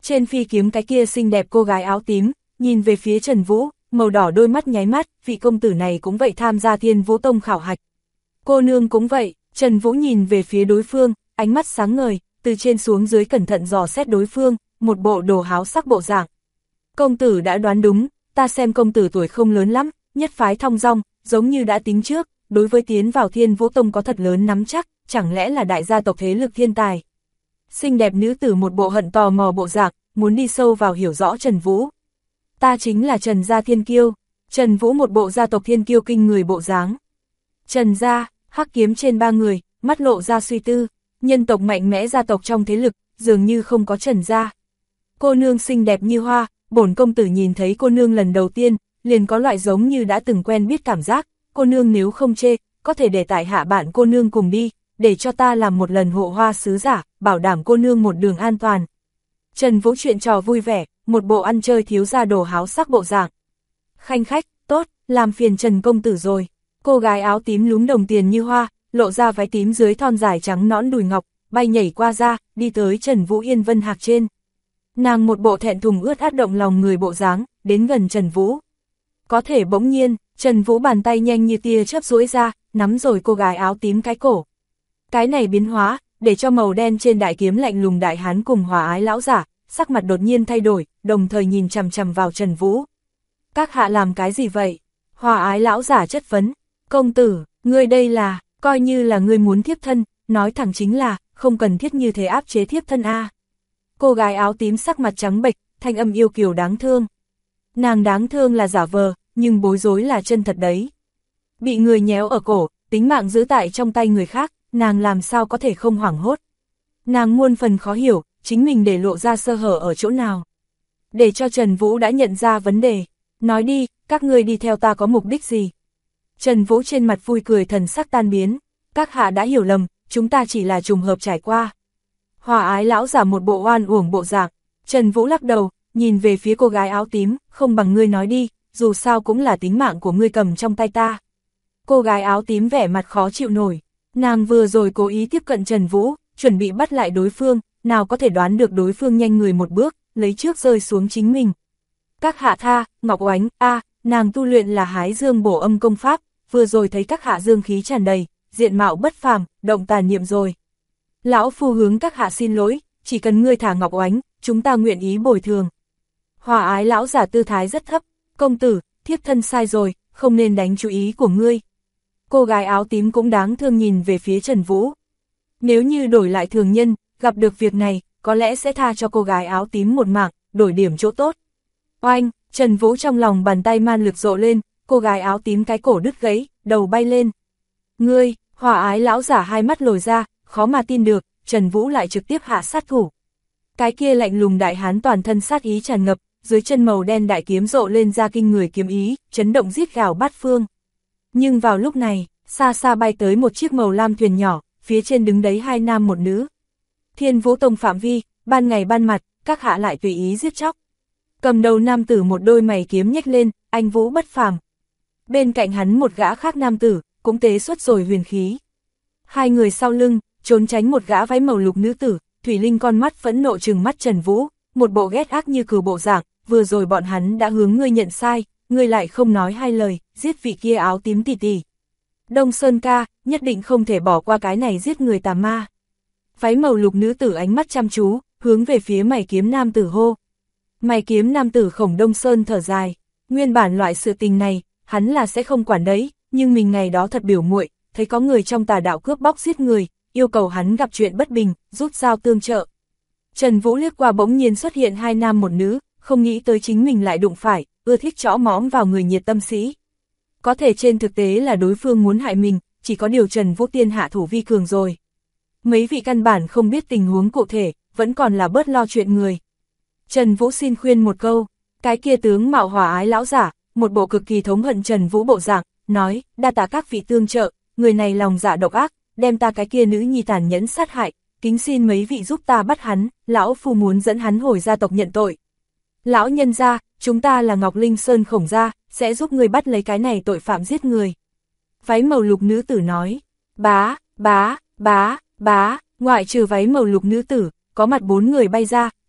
[SPEAKER 1] Trên phi kiếm cái kia xinh đẹp cô gái áo tím, nhìn về phía Trần Vũ, màu đỏ đôi mắt nháy mắt, vị công tử này cũng vậy tham gia Thiên Vũ Tông khảo hạch. Cô nương cũng vậy, Trần Vũ nhìn về phía đối phương, ánh mắt sáng ngời, từ trên xuống dưới cẩn thận dò xét đối phương, một bộ đồ háo sắc bộ dạng. Công tử đã đoán đúng, ta xem công tử tuổi không lớn lắm, nhất phái thong dong, giống như đã tính trước, đối với tiến vào Thiên Vũ Tông có thật lớn nắm chắc, chẳng lẽ là đại gia tộc thế lực thiên tài. Xinh đẹp nữ tử một bộ hận tò mò bộ dạng, muốn đi sâu vào hiểu rõ Trần Vũ. Ta chính là Trần gia thiên kiêu. Trần Vũ một bộ gia tộc thiên kiêu kinh người bộ dáng. Trần gia, hắc kiếm trên ba người, mắt lộ ra suy tư, nhân tộc mạnh mẽ gia tộc trong thế lực, dường như không có Trần gia. Cô nương xinh đẹp như hoa, bổn công tử nhìn thấy cô nương lần đầu tiên, liền có loại giống như đã từng quen biết cảm giác, cô nương nếu không chê, có thể để tại hạ bạn cô nương cùng đi, để cho ta làm một lần hộ hoa sứ giả, bảo đảm cô nương một đường an toàn. Trần Vũ chuyện trò vui vẻ, một bộ ăn chơi thiếu gia đồ háo sắc bộ dạng. Khanh khách, tốt, làm phiền Trần công tử rồi. Cô gái áo tím lúm đồng tiền như hoa, lộ ra váy tím dưới thon dài trắng nõn đùi ngọc, bay nhảy qua ra, đi tới Trần Vũ Yên Vân Hạc trên. Nàng một bộ thẹn thùng ướt át động lòng người bộ dáng, đến gần Trần Vũ. Có thể bỗng nhiên, Trần Vũ bàn tay nhanh như tia chớp duỗi ra, nắm rồi cô gái áo tím cái cổ. Cái này biến hóa, để cho màu đen trên đại kiếm lạnh lùng đại hán cùng Hòa Ái lão giả, sắc mặt đột nhiên thay đổi, đồng thời nhìn chằm chằm vào Trần Vũ. Các hạ làm cái gì vậy? Hòa Ái lão giả chất vấn. Công tử, ngươi đây là, coi như là ngươi muốn thiếp thân, nói thẳng chính là, không cần thiết như thế áp chế thiếp thân a. Cô gái áo tím sắc mặt trắng bệch, thanh âm yêu kiều đáng thương. Nàng đáng thương là giả vờ, nhưng bối rối là chân thật đấy. Bị người nhéo ở cổ, tính mạng giữ tại trong tay người khác, nàng làm sao có thể không hoảng hốt. Nàng muôn phần khó hiểu, chính mình để lộ ra sơ hở ở chỗ nào. Để cho Trần Vũ đã nhận ra vấn đề. Nói đi, các ngươi đi theo ta có mục đích gì? Trần Vũ trên mặt vui cười thần sắc tan biến. Các hạ đã hiểu lầm, chúng ta chỉ là trùng hợp trải qua. Hòa Ái lão giả một bộ oan uổng bộ dạng. Trần Vũ lắc đầu, nhìn về phía cô gái áo tím, không bằng ngươi nói đi, dù sao cũng là tính mạng của ngươi cầm trong tay ta. Cô gái áo tím vẻ mặt khó chịu nổi. Nàng vừa rồi cố ý tiếp cận Trần Vũ, chuẩn bị bắt lại đối phương, nào có thể đoán được đối phương nhanh người một bước, lấy trước rơi xuống chính mình. Các hạ tha, Ngọc Oánh, nàng tu luyện là Hái Dương Bổ Âm công pháp, vừa rồi thấy các hạ dương khí tràn đầy, diện mạo bất phàm, động tàn niệm rồi. Lão phu hướng các hạ xin lỗi, chỉ cần ngươi thả Ngọc Oánh, chúng ta nguyện ý bồi thường. Hòa Ái lão giả tư thái rất thấp, công tử, thiếp thân sai rồi, không nên đánh chú ý của ngươi. Cô gái áo tím cũng đáng thương nhìn về phía Trần Vũ. Nếu như đổi lại thường nhân, gặp được việc này, có lẽ sẽ tha cho cô gái áo tím một mạng, đổi điểm chỗ tốt. Oanh, Trần Vũ trong lòng bàn tay man lực rộ lên, cô gái áo tím cái cổ đứt gãy, đầu bay lên. Ngươi, Hòa Ái lão giả hai mắt lồi ra, khó mà tin được, Trần Vũ lại trực tiếp hạ sát thủ. Cái kia lạnh lùng đại hán toàn thân sát ý tràn ngập, dưới chân màu đen đại kiếm rộ lên ra kinh người kiếm ý, chấn động giết gào bát phương. Nhưng vào lúc này, xa xa bay tới một chiếc màu lam thuyền nhỏ, phía trên đứng đấy hai nam một nữ. Thiên Vũ Tông phạm vi, ban ngày ban mặt, các hạ lại tùy ý giết chóc. Cầm đầu nam tử một đôi mày kiếm nhếch lên, anh Vũ bất phàm. Bên cạnh hắn một gã khác nam tử, cũng tế xuất rồi huyền khí. Hai người sau lưng, trốn tránh một gã váy màu lục nữ tử, Thủy Linh con mắt phẫn nộ trừng mắt Trần Vũ, một bộ ghét ác như cừu bộ dạng, vừa rồi bọn hắn đã hướng ngươi nhận sai, ngươi lại không nói hai lời, giết vị kia áo tím tỷ tỷ. Đông Sơn ca, nhất định không thể bỏ qua cái này giết người tà ma. Váy màu lục nữ tử ánh mắt chăm chú, hướng về phía mày kiếm nam tử hô. Mày kiếm nam tử Khổng Đông Sơn thở dài, nguyên bản loại sự tình này, hắn là sẽ không quản đấy, nhưng mình ngày đó thật biểu muội, thấy có người trong tà đạo cướp bóc giết người, yêu cầu hắn gặp chuyện bất bình, rút dao tương trợ. Trần Vũ liếc qua bỗng nhiên xuất hiện hai nam một nữ, không nghĩ tới chính mình lại đụng phải, ưa thích chõ mõm vào người nhiệt tâm sĩ. Có thể trên thực tế là đối phương muốn hại mình, chỉ có điều Trần Vũ tiên hạ thủ vi cường rồi. Mấy vị căn bản không biết tình huống cụ thể, vẫn còn là bớt lo chuyện người. Trần Vũ xin khuyên một câu, cái kia tướng mạo Hòa Ái lão giả, một bộ cực kỳ thống hận Trần Vũ bộ dạng, nói, đa tạ các vị tương trợ, người này lòng dạ độc ác, đem ta cái kia nữ nhi tàn nhẫn sát hại, kính xin mấy vị giúp ta bắt hắn, lão phu muốn dẫn hắn hồi gia tộc nhận tội. Lão nhân gia, chúng ta là Ngọc Linh Sơn Khổng gia, sẽ giúp người bắt lấy cái này tội phạm giết người. Váy màu lục nữ tử nói, bá, ngoại trừ váy màu lục nữ tử, có mặt bốn người bay ra,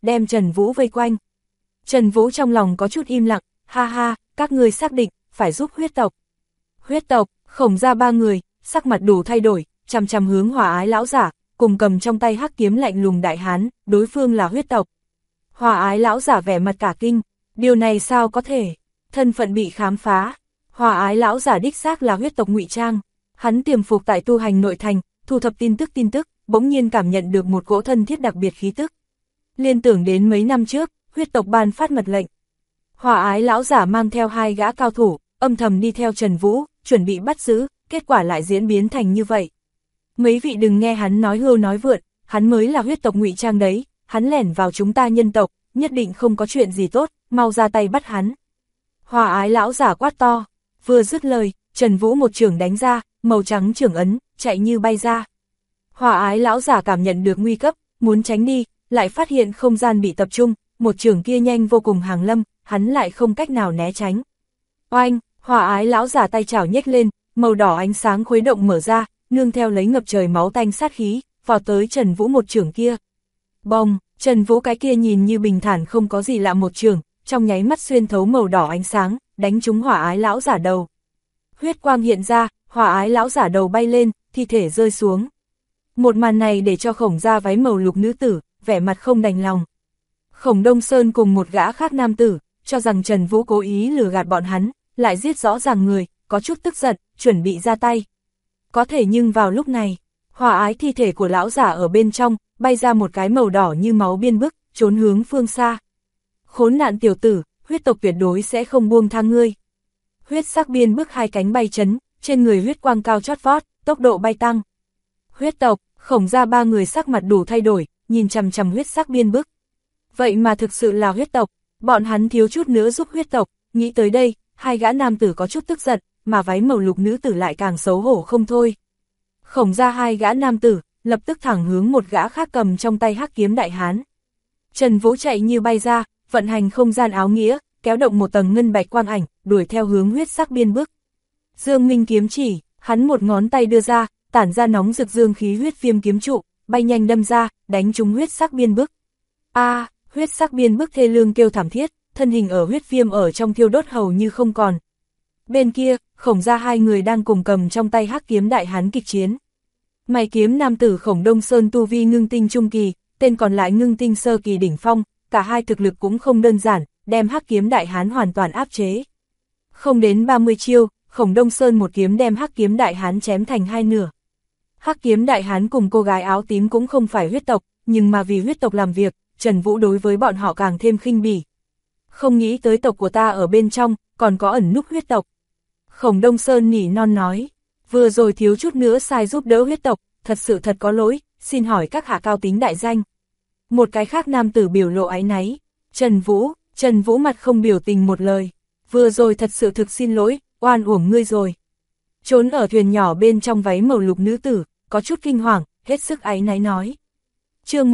[SPEAKER 1] đem Trần Vũ vây quanh. Trần Vũ trong lòng có chút im lặng, ha ha, các ngươi xác định, phải giúp huyết tộc. Huyết tộc, Khổng gia ba người, sắc mặt đủ thay đổi, chằm chằm hướng Hòa Ái lão giả, cùng cầm trong tay hắc kiếm lạnh lùng đại hán, đối phương là huyết tộc. Hòa Ái lão giả vẻ mặt cả kinh, điều này sao có thể, thân phận bị khám phá. Hòa Ái lão giả đích xác là huyết tộc ngụy trang, hắn tiềm phục tại tu hành nội thành, thu thập tin tức, bỗng nhiên cảm nhận được một cỗ thân thiết đặc biệt khí tức. Liên tưởng đến mấy năm trước, huyết tộc ban phát mật lệnh. Hòa Ái lão giả mang theo 2 gã cao thủ, âm thầm đi theo Trần Vũ, chuẩn bị bắt giữ, kết quả lại diễn biến thành như vậy. Mấy vị đừng nghe hắn nói hưu nói vượn, hắn mới là huyết tộc ngụy trang đấy, hắn lẻn vào chúng ta nhân tộc, nhất định không có chuyện gì tốt, mau ra tay bắt hắn. Hòa Ái lão giả quát to, vừa dứt lời, Trần Vũ một chưởng đánh ra, màu trắng chưởng ấn, chạy như bay ra. Hòa Ái lão giả cảm nhận được nguy cấp, muốn tránh đi, lại phát hiện không gian bị tập trung, một chưởng kia nhanh vô cùng hàng lâm, hắn lại không cách nào né tránh. Oanh, Hòa Ái lão giả tay chảo nhếch lên, màu đỏ ánh sáng khuấy động mở ra, nương theo lấy ngập trời máu tanh sát khí, vào tới Trần Vũ một chưởng kia. Bông, Trần Vũ cái kia nhìn như bình thản không có gì lạ một chưởng, trong nháy mắt xuyên thấu màu đỏ ánh sáng, đánh trúng Hòa Ái lão giả đầu. Huyết quang hiện ra, Hòa Ái lão giả đầu bay lên, thi thể rơi xuống. Một màn này để cho Khổng gia váy màu lục nữ tử, vẻ mặt không đành lòng. Khổng Đông Sơn cùng một gã khác nam tử, cho rằng Trần Vũ cố ý lừa gạt bọn hắn, lại giết rõ ràng người, có chút tức giận, chuẩn bị ra tay. Có thể nhưng vào lúc này, Hòa Ái thi thể của lão giả ở bên trong, bay ra một cái màu đỏ như máu biên bức, trốn hướng phương xa. Khốn nạn tiểu tử, huyết tộc tuyệt đối sẽ không buông tha ngươi. Huyết sắc biên bức 2 cánh bay chấn, trên người huyết quang cao chót vót, tốc độ bay tăng. Huyết tộc, Khổng gia 3 người sắc mặt đủ thay đổi, nhìn chằm chằm huyết sắc biên bức. Vậy mà thực sự là huyết tộc, bọn hắn thiếu chút nữa giúp huyết tộc, nghĩ tới đây, 2 gã nam tử có chút tức giận, mà váy màu lục nữ tử lại càng xấu hổ không thôi. Khổng gia 2 gã nam tử, lập tức thẳng hướng một gã khác cầm trong tay hắc kiếm đại hán. Trần Vũ chạy như bay ra, vận hành không gian áo nghĩa, kéo động một tầng ngân bạch quang ảnh, đuổi theo hướng huyết sắc biên bức. Dương Minh kiếm chỉ, hắn một ngón tay đưa ra, tản ra nóng rực dương khí huyết viêm kiếm trụ, bay nhanh đâm ra, đánh trúng huyết sắc biên bức. Huyết sắc biên bức thê lương kêu thảm thiết, thân hình ở huyết viêm ở trong thiêu đốt hầu như không còn. Bên kia, Khổng gia 2 người đang cùng cầm trong tay hắc kiếm đại hán kịch chiến. Mày kiếm nam tử Khổng Đông Sơn tu vi ngưng tinh trung kỳ, tên còn lại ngưng tinh sơ kỳ đỉnh phong, cả hai thực lực cũng không đơn giản, đem hắc kiếm đại hán hoàn toàn áp chế. Không đến 30 chiêu, Khổng Đông Sơn một kiếm đem hắc kiếm đại hán chém thành 2 nửa. Hắc kiếm đại hán cùng cô gái áo tím cũng không phải huyết tộc, nhưng mà vì huyết tộc làm việc, Trần Vũ đối với bọn họ càng thêm khinh bỉ. Không nghĩ tới tộc của ta ở bên trong, còn có ẩn núp huyết tộc. Khổng Đông Sơn nỉ non nói, vừa rồi thiếu chút nữa sai giúp đỡ huyết tộc, thật sự thật có lỗi, xin hỏi các hạ cao tính đại danh. Một cái khác nam tử biểu lộ áy náy, Trần Vũ mặt không biểu tình một lời, vừa rồi thật sự thực xin lỗi, oan uổng ngươi rồi. Trốn ở thuyền nhỏ bên trong váy màu lục nữ tử, có chút kinh hoàng, hết sức áy náy nói. Chương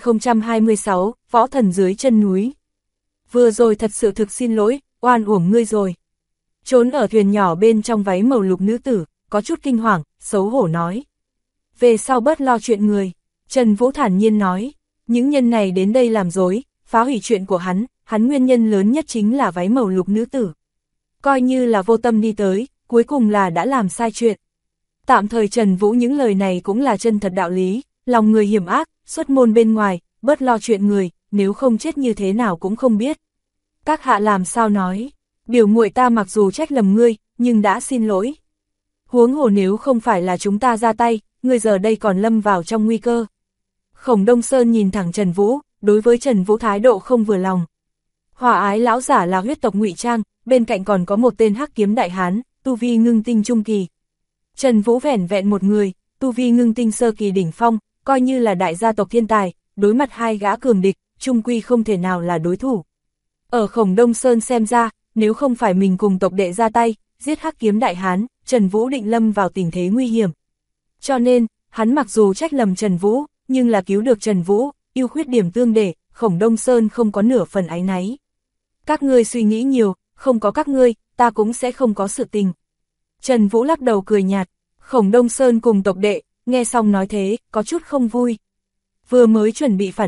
[SPEAKER 1] 1026, Võ thần dưới chân núi. Vừa rồi thật sự thực xin lỗi, oan uổng ngươi rồi. Trốn ở thuyền nhỏ bên trong váy màu lục nữ tử, có chút kinh hoàng, xấu hổ nói. Về sau bớt lo chuyện người, Trần Vũ thản nhiên nói, những nhân này đến đây làm dối, phá hủy chuyện của hắn nguyên nhân lớn nhất chính là váy màu lục nữ tử. Coi như là vô tâm đi tới, cuối cùng là đã làm sai chuyện. Tạm thời Trần Vũ những lời này cũng là chân thật đạo lý, lòng người hiểm ác, xuất môn bên ngoài, bớt lo chuyện người, nếu không chết như thế nào cũng không biết. Các hạ làm sao nói, biểu muội ta mặc dù trách lầm ngươi, nhưng đã xin lỗi. Huống hồ nếu không phải là chúng ta ra tay, ngươi giờ đây còn lâm vào trong nguy cơ. Khổng Đông Sơn nhìn thẳng Trần Vũ, đối với Trần Vũ thái độ không vừa lòng. Hòa Ái lão giả là huyết tộc ngụy trang, bên cạnh còn có một tên hắc kiếm đại hán, tu vi ngưng tinh trung kỳ. Trần Vũ vẻn vẹn một người, tu vi ngưng tinh sơ kỳ đỉnh phong, coi như là đại gia tộc thiên tài, đối mặt 2 gã cường địch, chung quy không thể nào là đối thủ. Ở Khổng Đông Sơn xem ra, nếu không phải mình cùng tộc đệ ra tay, giết hắc kiếm đại hán, Trần Vũ định lâm vào tình thế nguy hiểm. Cho nên, hắn mặc dù trách lầm Trần Vũ, nhưng là cứu được Trần Vũ, ưu khuyết điểm tương để, Khổng Đông Sơn không có nửa phần áy náy. Các ngươi suy nghĩ nhiều, không có các ngươi, ta cũng sẽ không có sự tình. Trần Vũ lắc đầu cười nhạt, Khổng Đông Sơn cùng tộc đệ, nghe xong nói thế, có chút không vui. Vừa mới chuẩn bị phản bác,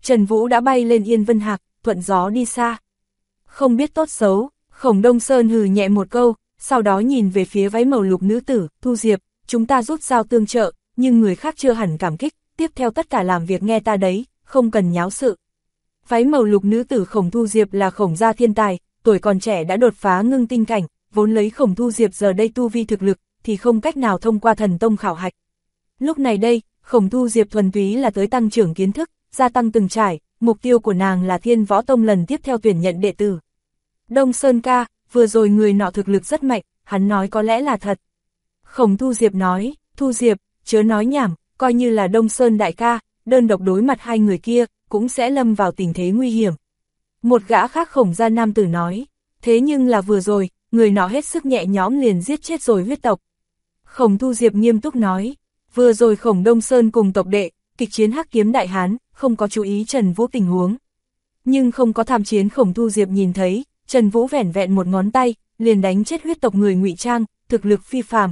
[SPEAKER 1] Trần Vũ đã bay lên Yên Vân Hạc, thuận gió đi xa. Không biết tốt xấu, Khổng Đông Sơn hừ nhẹ một câu, sau đó nhìn về phía váy màu lục nữ tử, Thu Diệp, chúng ta rút dao tương trợ, nhưng người khác chưa hẳn cảm kích, tiếp theo tất cả làm việc nghe ta đấy, không cần nháo sự. Váy màu lục nữ tử Khổng Thu Diệp là Khổng gia thiên tài, tuổi còn trẻ đã đột phá ngưng tinh cảnh, vốn lấy Khổng Thu Diệp giờ đây tu vi thực lực, thì không cách nào thông qua thần tông khảo hạch. Lúc này đây, Khổng Thu Diệp thuần túy là tới tăng trưởng kiến thức, gia tăng từng trải, mục tiêu của nàng là Thiên Võ Tông lần tiếp theo tuyển nhận đệ tử. Đông Sơn ca, vừa rồi người nọ thực lực rất mạnh, hắn nói có lẽ là thật. Khổng Thu Diệp nói, Thu Diệp, chớ nói nhảm, coi như là Đông Sơn đại ca, đơn độc đối mặt hai người kia, cũng sẽ lâm vào tình thế nguy hiểm. Một gã khác Khổng gia nam tử nói, thế nhưng là vừa rồi, người nọ hết sức nhẹ nhõm liền giết chết rồi huyết tộc. Khổng Thu Diệp nghiêm túc nói, vừa rồi Khổng Đông Sơn cùng tộc đệ, kịch chiến Hắc Kiếm Đại Hán, không có chú ý Trần Vũ tình huống. Nhưng không có tham chiến Khổng Thu Diệp nhìn thấy, Trần Vũ vẻn vẹn một ngón tay, liền đánh chết huyết tộc người ngụy trang, thực lực phi phàm.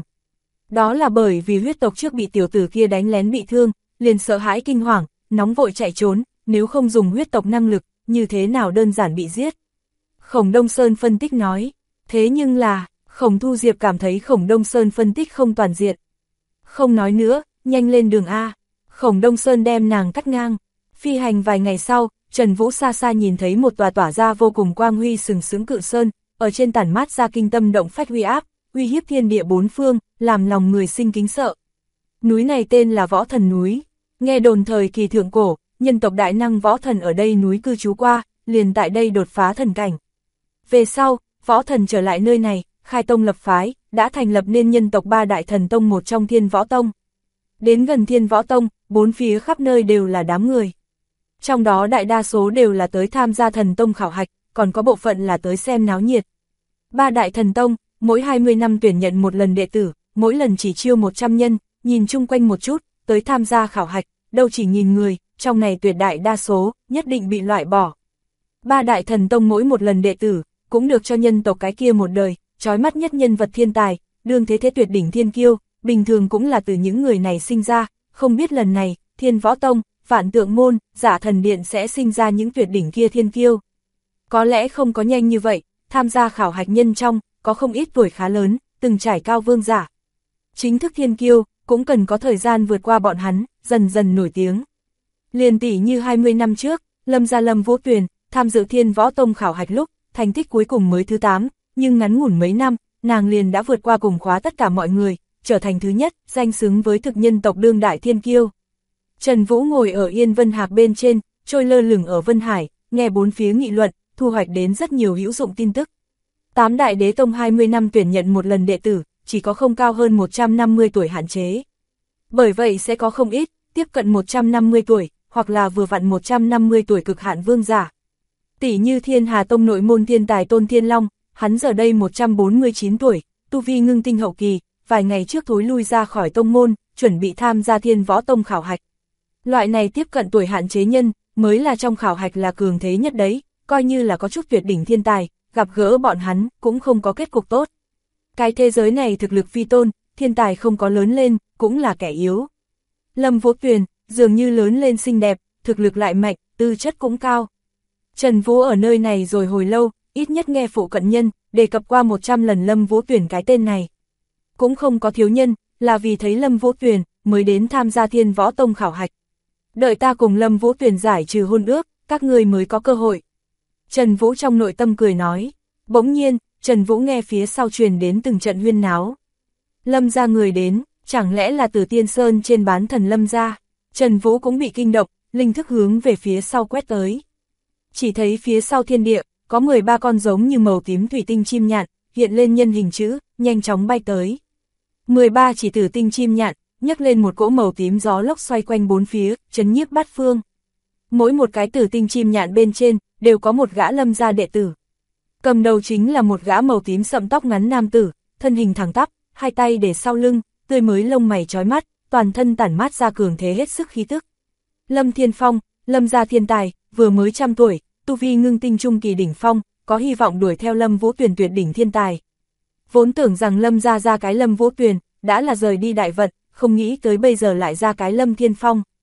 [SPEAKER 1] Đó là bởi vì huyết tộc trước bị tiểu tử kia đánh lén bị thương, liền sợ hãi kinh hoàng, nóng vội chạy trốn, nếu không dùng huyết tộc năng lực, như thế nào đơn giản bị giết. Khổng Đông Sơn phân tích nói, thế nhưng là, Khổng Thu Diệp cảm thấy Khổng Đông Sơn phân tích không toàn diện. Không nói nữa, nhanh lên đường A. Khổng Đông Sơn đem nàng cắt ngang. Phi hành vài ngày sau, Trần Vũ xa xa nhìn thấy một tòa tỏa ra vô cùng quang huy sừng sững cự sơn, ở trên tản mát ra kinh tâm động phách uy áp, uy hiếp thiên địa bốn phương, làm lòng người sinh kính sợ. Núi này tên là Võ Thần núi. Nghe đồn thời kỳ thượng cổ, nhân tộc đại năng Võ Thần ở đây núi cư trú qua, liền tại đây đột phá thần cảnh. Về sau, Võ Thần trở lại nơi này, khai tông lập phái, đã thành lập nên nhân tộc ba đại thần tông một trong Thiên Võ Tông. Đến gần Thiên Võ Tông, bốn phía khắp nơi đều là đám người. Trong đó đại đa số đều là tới tham gia thần tông khảo hạch, còn có bộ phận là tới xem náo nhiệt. Ba đại thần tông, mỗi 20 năm tuyển nhận một lần đệ tử, mỗi lần chỉ chiêu 100 nhân, nhìn chung quanh một chút, tới tham gia khảo hạch, đâu chỉ nghìn người, trong này tuyệt đại đa số, nhất định bị loại bỏ. Ba đại thần tông mỗi một lần đệ tử, cũng được cho nhân tộc cái kia một đời, chói mắt nhất nhân vật thiên tài, đương thế tuyệt đỉnh thiên kiêu, bình thường cũng là từ những người này sinh ra, không biết lần này, Thiên Võ Tông, Vạn Tượng Môn, Dạ Thần Điện sẽ sinh ra những tuyệt đỉnh kia thiên kiêu. Có lẽ không có nhanh như vậy, tham gia khảo hạch nhân trong, có không ít tuổi khá lớn, từng trải cao vương giả. Chính thức thiên kiêu, cũng cần có thời gian vượt qua bọn hắn, dần dần nổi tiếng. Liền tỷ như 20 năm trước, Lâm gia Lâm Vũ Tuyền, tham dự Thiên Võ Tông khảo hạch lúc, thành tích cuối cùng mới thứ 8, nhưng ngắn ngủn mấy năm, nàng liền đã vượt qua cùng khóa tất cả mọi người, trở thành thứ nhất, danh xứng với thực nhân tộc đương đại thiên kiêu. Trần Vũ ngồi ở Yên Vân Hạc bên trên, trôi lơ lửng ở Vân Hải, nghe bốn phía nghị luận, thu hoạch đến rất nhiều hữu dụng tin tức. 8 đại đế tông 20 năm tuyển nhận một lần đệ tử, chỉ có không cao hơn 150 tuổi hạn chế. Bởi vậy sẽ có không ít, tiếp cận 150 tuổi, hoặc là vừa vặn 150 tuổi cực hạn vương giả. Tỷ như Thiên Hà Tông nội môn thiên tài Tôn Thiên Long, hắn giờ đây 149 tuổi, tu vi ngưng tinh hậu kỳ, vài ngày trước thối lui ra khỏi tông môn, chuẩn bị tham gia Thiên Võ Tông khảo hạch. Loại này tiếp cận tuổi hạn chế nhân, mới là trong khảo hạch là cường thế nhất đấy, coi như là có chút tuyệt đỉnh thiên tài, gặp gỡ bọn hắn, cũng không có kết cục tốt. Cái thế giới này thực lực phi tôn, thiên tài không có lớn lên, cũng là kẻ yếu. Lâm Vũ Tuyền, dường như lớn lên xinh đẹp, thực lực lại mạnh, tư chất cũng cao. Trần Vũ ở nơi này rồi hồi lâu, ít nhất nghe phụ cận nhân, đề cập qua 100 lần Lâm Vũ Tuyền cái tên này. Cũng không có thiếu nhân, là vì thấy Lâm Vũ Tuyền, mới đến tham gia Thiên Võ Tông khảo hạch. Đợi ta cùng Lâm Vũ Tuyền giải trừ hôn ước, các người mới có cơ hội. Trần Vũ trong nội tâm cười nói. Bỗng nhiên, Trần Vũ nghe phía sau truyền đến từng trận huyên náo. Lâm gia người đến, chẳng lẽ là từ Tiên Sơn trên bán thần Lâm gia? Trần Vũ cũng bị kinh động, linh thức hướng về phía sau quét tới. Chỉ thấy phía sau thiên địa, có 13 con giống như màu tím thủy tinh chim nhạn, hiện lên nhân hình chữ, nhanh chóng bay tới. 13 chỉ tử tinh chim nhạn, nhấc lên một cỗ màu tím gió lốc xoay quanh bốn phía, chấn nhiếp bát phương. Mỗi một cái tử tinh chim nhạn bên trên, đều có một gã Lâm gia đệ tử. Cầm đầu chính là một gã màu tím sậm tóc ngắn nam tử, thân hình thẳng tắp, hai tay để sau lưng, tươi mới lông mày chói mắt, toàn thân tản mát ra cường thế hết sức khí tức. Lâm Thiên Phong, Lâm gia thiên tài, vừa mới 100 tuổi, tu vi ngưng tinh trung kỳ đỉnh phong, có hy vọng đuổi theo Lâm Vũ Tuyền tuyệt đỉnh thiên tài. Vốn tưởng rằng Lâm gia ra cái Lâm Vũ Tuyền, đã là rời đi đại vận, không nghĩ tới bây giờ lại ra cái Lâm Thiên Phong.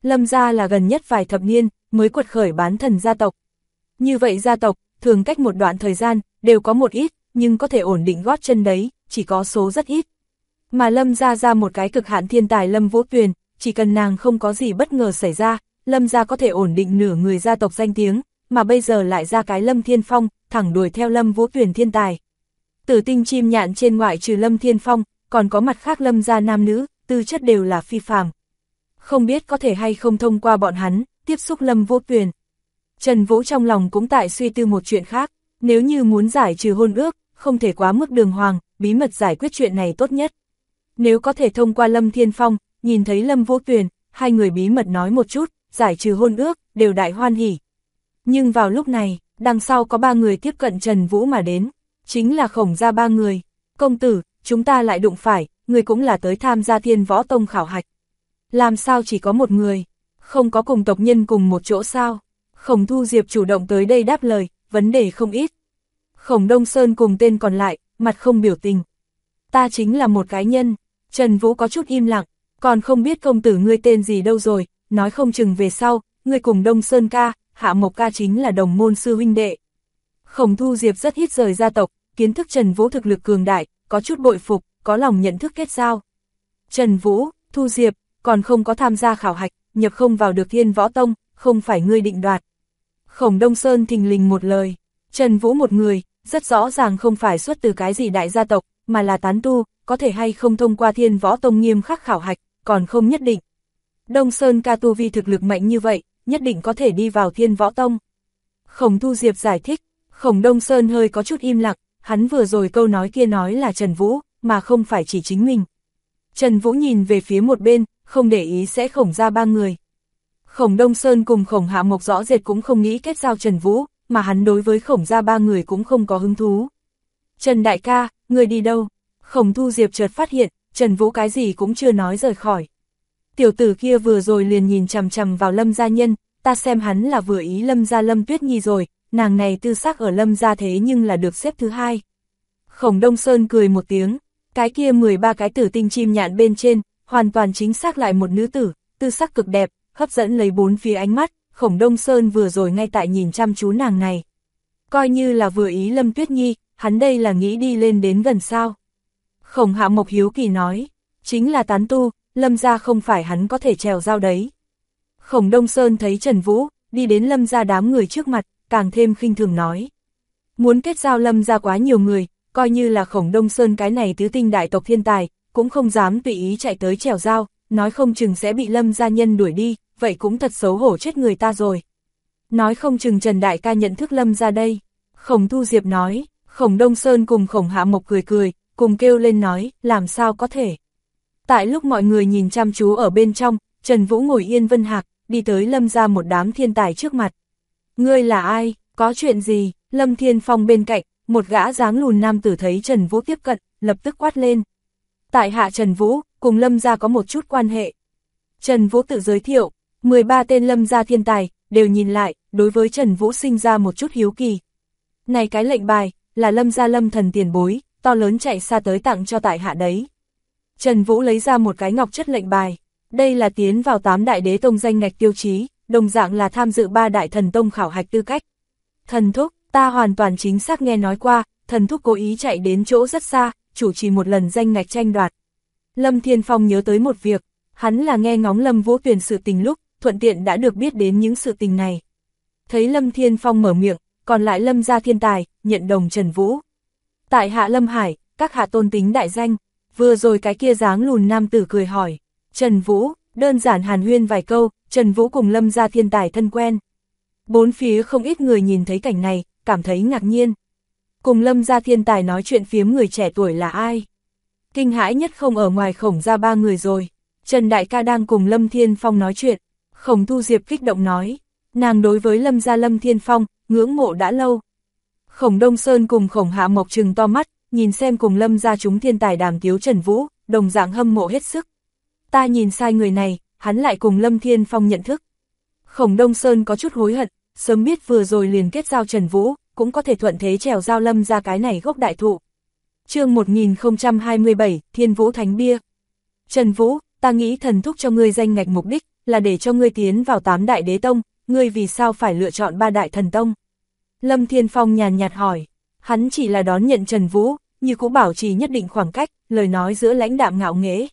[SPEAKER 1] Lâm gia là gần nhất vài thập niên mới quật khởi bán thần gia tộc. Như vậy gia tộc, thường cách một đoạn thời gian, đều có một ít, nhưng có thể ổn định gót chân đấy, chỉ có số rất ít. Mà Lâm gia ra một cái cực hạn thiên tài Lâm Vũ Tuyền, chỉ cần nàng không có gì bất ngờ xảy ra, Lâm gia có thể ổn định nửa người gia tộc danh tiếng, mà bây giờ lại ra cái Lâm Thiên Phong, thẳng đuổi theo Lâm Vũ Tuyền thiên tài. Tử tinh chim nhạn trên ngoại trừ Lâm Thiên Phong, còn có mặt khác Lâm gia nam nữ, tư chất đều là phi phàm. Không biết có thể hay không thông qua bọn hắn, tiếp xúc Lâm Vũ Tuyền. Trần Vũ trong lòng cũng tại suy tư một chuyện khác, nếu như muốn giải trừ hôn ước, không thể quá mức đường hoàng, bí mật giải quyết chuyện này tốt nhất. Nếu có thể thông qua Lâm Thiên Phong, nhìn thấy Lâm Vũ Tuyền, hai người bí mật nói một chút, giải trừ hôn ước, đều đại hoan hỉ. Nhưng vào lúc này, đằng sau có 3 người tiếp cận Trần Vũ mà đến, chính là Khổng gia 3 người. Công tử, chúng ta lại đụng phải, người cũng là tới tham gia Thiên Võ Tông khảo hạch. Làm sao chỉ có một người, không có cùng tộc nhân cùng một chỗ sao? Khổng Thu Diệp chủ động tới đây đáp lời, vấn đề không ít. Khổng Đông Sơn cùng tên còn lại, mặt không biểu tình. Ta chính là một cái nhân. Trần Vũ có chút im lặng, còn không biết công tử ngươi tên gì đâu rồi, nói không chừng về sau, ngươi cùng Đông Sơn ca, Hạ Mộc ca chính là đồng môn sư huynh đệ. Khổng Thu Diệp rất ít rời gia tộc, kiến thức Trần Vũ thực lực cường đại, có chút bội phục, có lòng nhận thức kết giao. Trần Vũ, Thu Diệp, còn không có tham gia khảo hạch, nhập không vào được Thiên Võ Tông, không phải ngươi định đoạt. Khổng Đông Sơn thình lình một lời, Trần Vũ một người, rất rõ ràng không phải xuất từ cái gì đại gia tộc, mà là tán tu, có thể hay không thông qua Thiên Võ Tông nghiêm khắc khảo hạch, còn không nhất định. Đông Sơn ca tu vi thực lực mạnh như vậy, nhất định có thể đi vào Thiên Võ Tông. Khổng Thu Diệp giải thích, Khổng Đông Sơn hơi có chút im lặng, hắn vừa rồi câu nói kia nói là Trần Vũ, mà không phải chỉ chính mình. Trần Vũ nhìn về phía một bên, không để ý sẽ Khổng ra 3 người. Khổng Đông Sơn cùng Khổng Hạ Mộc rõ rệt cũng không nghĩ kết giao Trần Vũ, mà hắn đối với Khổng ra 3 người cũng không có hứng thú. Trần đại ca, người đi đâu? Khổng Thu Diệp chợt phát hiện, Trần Vũ cái gì cũng chưa nói rời khỏi. Tiểu tử kia vừa rồi liền nhìn chằm chằm vào Lâm gia nhân, ta xem hắn là vừa ý Lâm gia Lâm Tuyết Nhi rồi, nàng này tư sắc ở Lâm gia thế nhưng là được xếp thứ 2. Khổng Đông Sơn cười một tiếng, cái kia 13 cái tử tinh chim nhạn bên trên, hoàn toàn chính xác lại một nữ tử, tư sắc cực đẹp, hấp dẫn lấy 4 phía ánh mắt, Khổng Đông Sơn vừa rồi ngay tại nhìn chăm chú nàng này. Coi như là vừa ý Lâm Tuyết Nhi, hắn đây là nghĩ đi lên đến gần sao. Khổng Hạ Mộc hiếu kỳ nói, chính là tán tu, Lâm gia không phải hắn có thể trèo giao đấy. Khổng Đông Sơn thấy Trần Vũ, đi đến Lâm gia đám người trước mặt, càng thêm khinh thường nói. Muốn kết giao Lâm gia quá nhiều người, coi như là Khổng Đông Sơn cái này tứ tinh đại tộc thiên tài, cũng không dám tùy ý chạy tới trèo giao, nói không chừng sẽ bị Lâm gia nhân đuổi đi, vậy cũng thật xấu hổ chết người ta rồi. Nói không chừng Trần đại ca nhận thức Lâm gia đây. Khổng Thu Diệp nói, Khổng Đông Sơn cùng Khổng Hạ Mộc cười cười, cùng kêu lên nói, làm sao có thể. Tại lúc mọi người nhìn chăm chú ở bên trong, Trần Vũ ngồi yên vân hạc, đi tới Lâm gia một đám thiên tài trước mặt. Ngươi là ai, có chuyện gì? Lâm Thiên Phong bên cạnh, một gã dáng lùn nam tử thấy Trần Vũ tiếp cận, lập tức quát lên. Tại hạ Trần Vũ, cùng Lâm gia có một chút quan hệ. Trần Vũ tự giới thiệu, 13 tên Lâm gia thiên tài, đều nhìn lại, đối với Trần Vũ sinh ra một chút hiếu kỳ. Này cái lệnh bài, là Lâm gia Lâm thần tiền bối, to lớn chạy xa tới tặng cho tại hạ đấy. Trần Vũ lấy ra một cái ngọc chất lệnh bài, đây là tiến vào 8 đại đế tông danh ngạch tiêu chí, đồng dạng là tham dự 3 đại thần tông khảo hạch tư cách. Thần thúc, ta hoàn toàn chính xác nghe nói qua, thần thúc cố ý chạy đến chỗ rất xa, chủ trì một lần danh ngạch tranh đoạt. Lâm Thiên Phong nhớ tới một việc, hắn là nghe ngóng Lâm Vũ Tuyền sự tình lúc, thuận tiện đã được biết đến những sự tình này. Thấy Lâm Thiên Phong mở miệng, còn lại Lâm gia thiên tài, nhận đồng Trần Vũ. Tại hạ Lâm Hải, các hạ tôn tính đại danh, vừa rồi cái kia dáng lùn nam tử cười hỏi. Trần Vũ, đơn giản hàn huyên vài câu, Trần Vũ cùng Lâm gia thiên tài thân quen. Bốn phía không ít người nhìn thấy cảnh này, cảm thấy ngạc nhiên. Cùng Lâm gia thiên tài nói chuyện phiếm người trẻ tuổi là ai? Kinh hãi nhất không ở ngoài Khổng gia 3 người rồi. Trần đại ca đang cùng Lâm Thiên Phong nói chuyện. Khổng Thu Diệp kích động nói, nàng đối với Lâm gia Lâm Thiên Phong, ngưỡng mộ đã lâu. Khổng Đông Sơn cùng Khổng Hạ Mộc trừng to mắt, nhìn xem cùng Lâm gia chúng thiên tài đàm tiếu Trần Vũ, đồng dạng hâm mộ hết sức. Ta nhìn sai người này, hắn lại cùng Lâm Thiên Phong nhận thức. Khổng Đông Sơn có chút hối hận, sớm biết vừa rồi liền kết giao Trần Vũ, cũng có thể thuận thế trèo giao Lâm ra cái này gốc đại thụ. Chương 1027, Thiên Vũ Thánh Bia. Trần Vũ, ta nghĩ thần thúc cho ngươi danh ngạch mục đích, là để cho ngươi tiến vào 8 đại đế tông, ngươi vì sao phải lựa chọn 3 đại thần tông? Lâm Thiên Phong nhàn nhạt hỏi, hắn chỉ là đón nhận Trần Vũ, như cũng bảo trì nhất định khoảng cách, lời nói giữa lãnh đạm ngạo nghễ.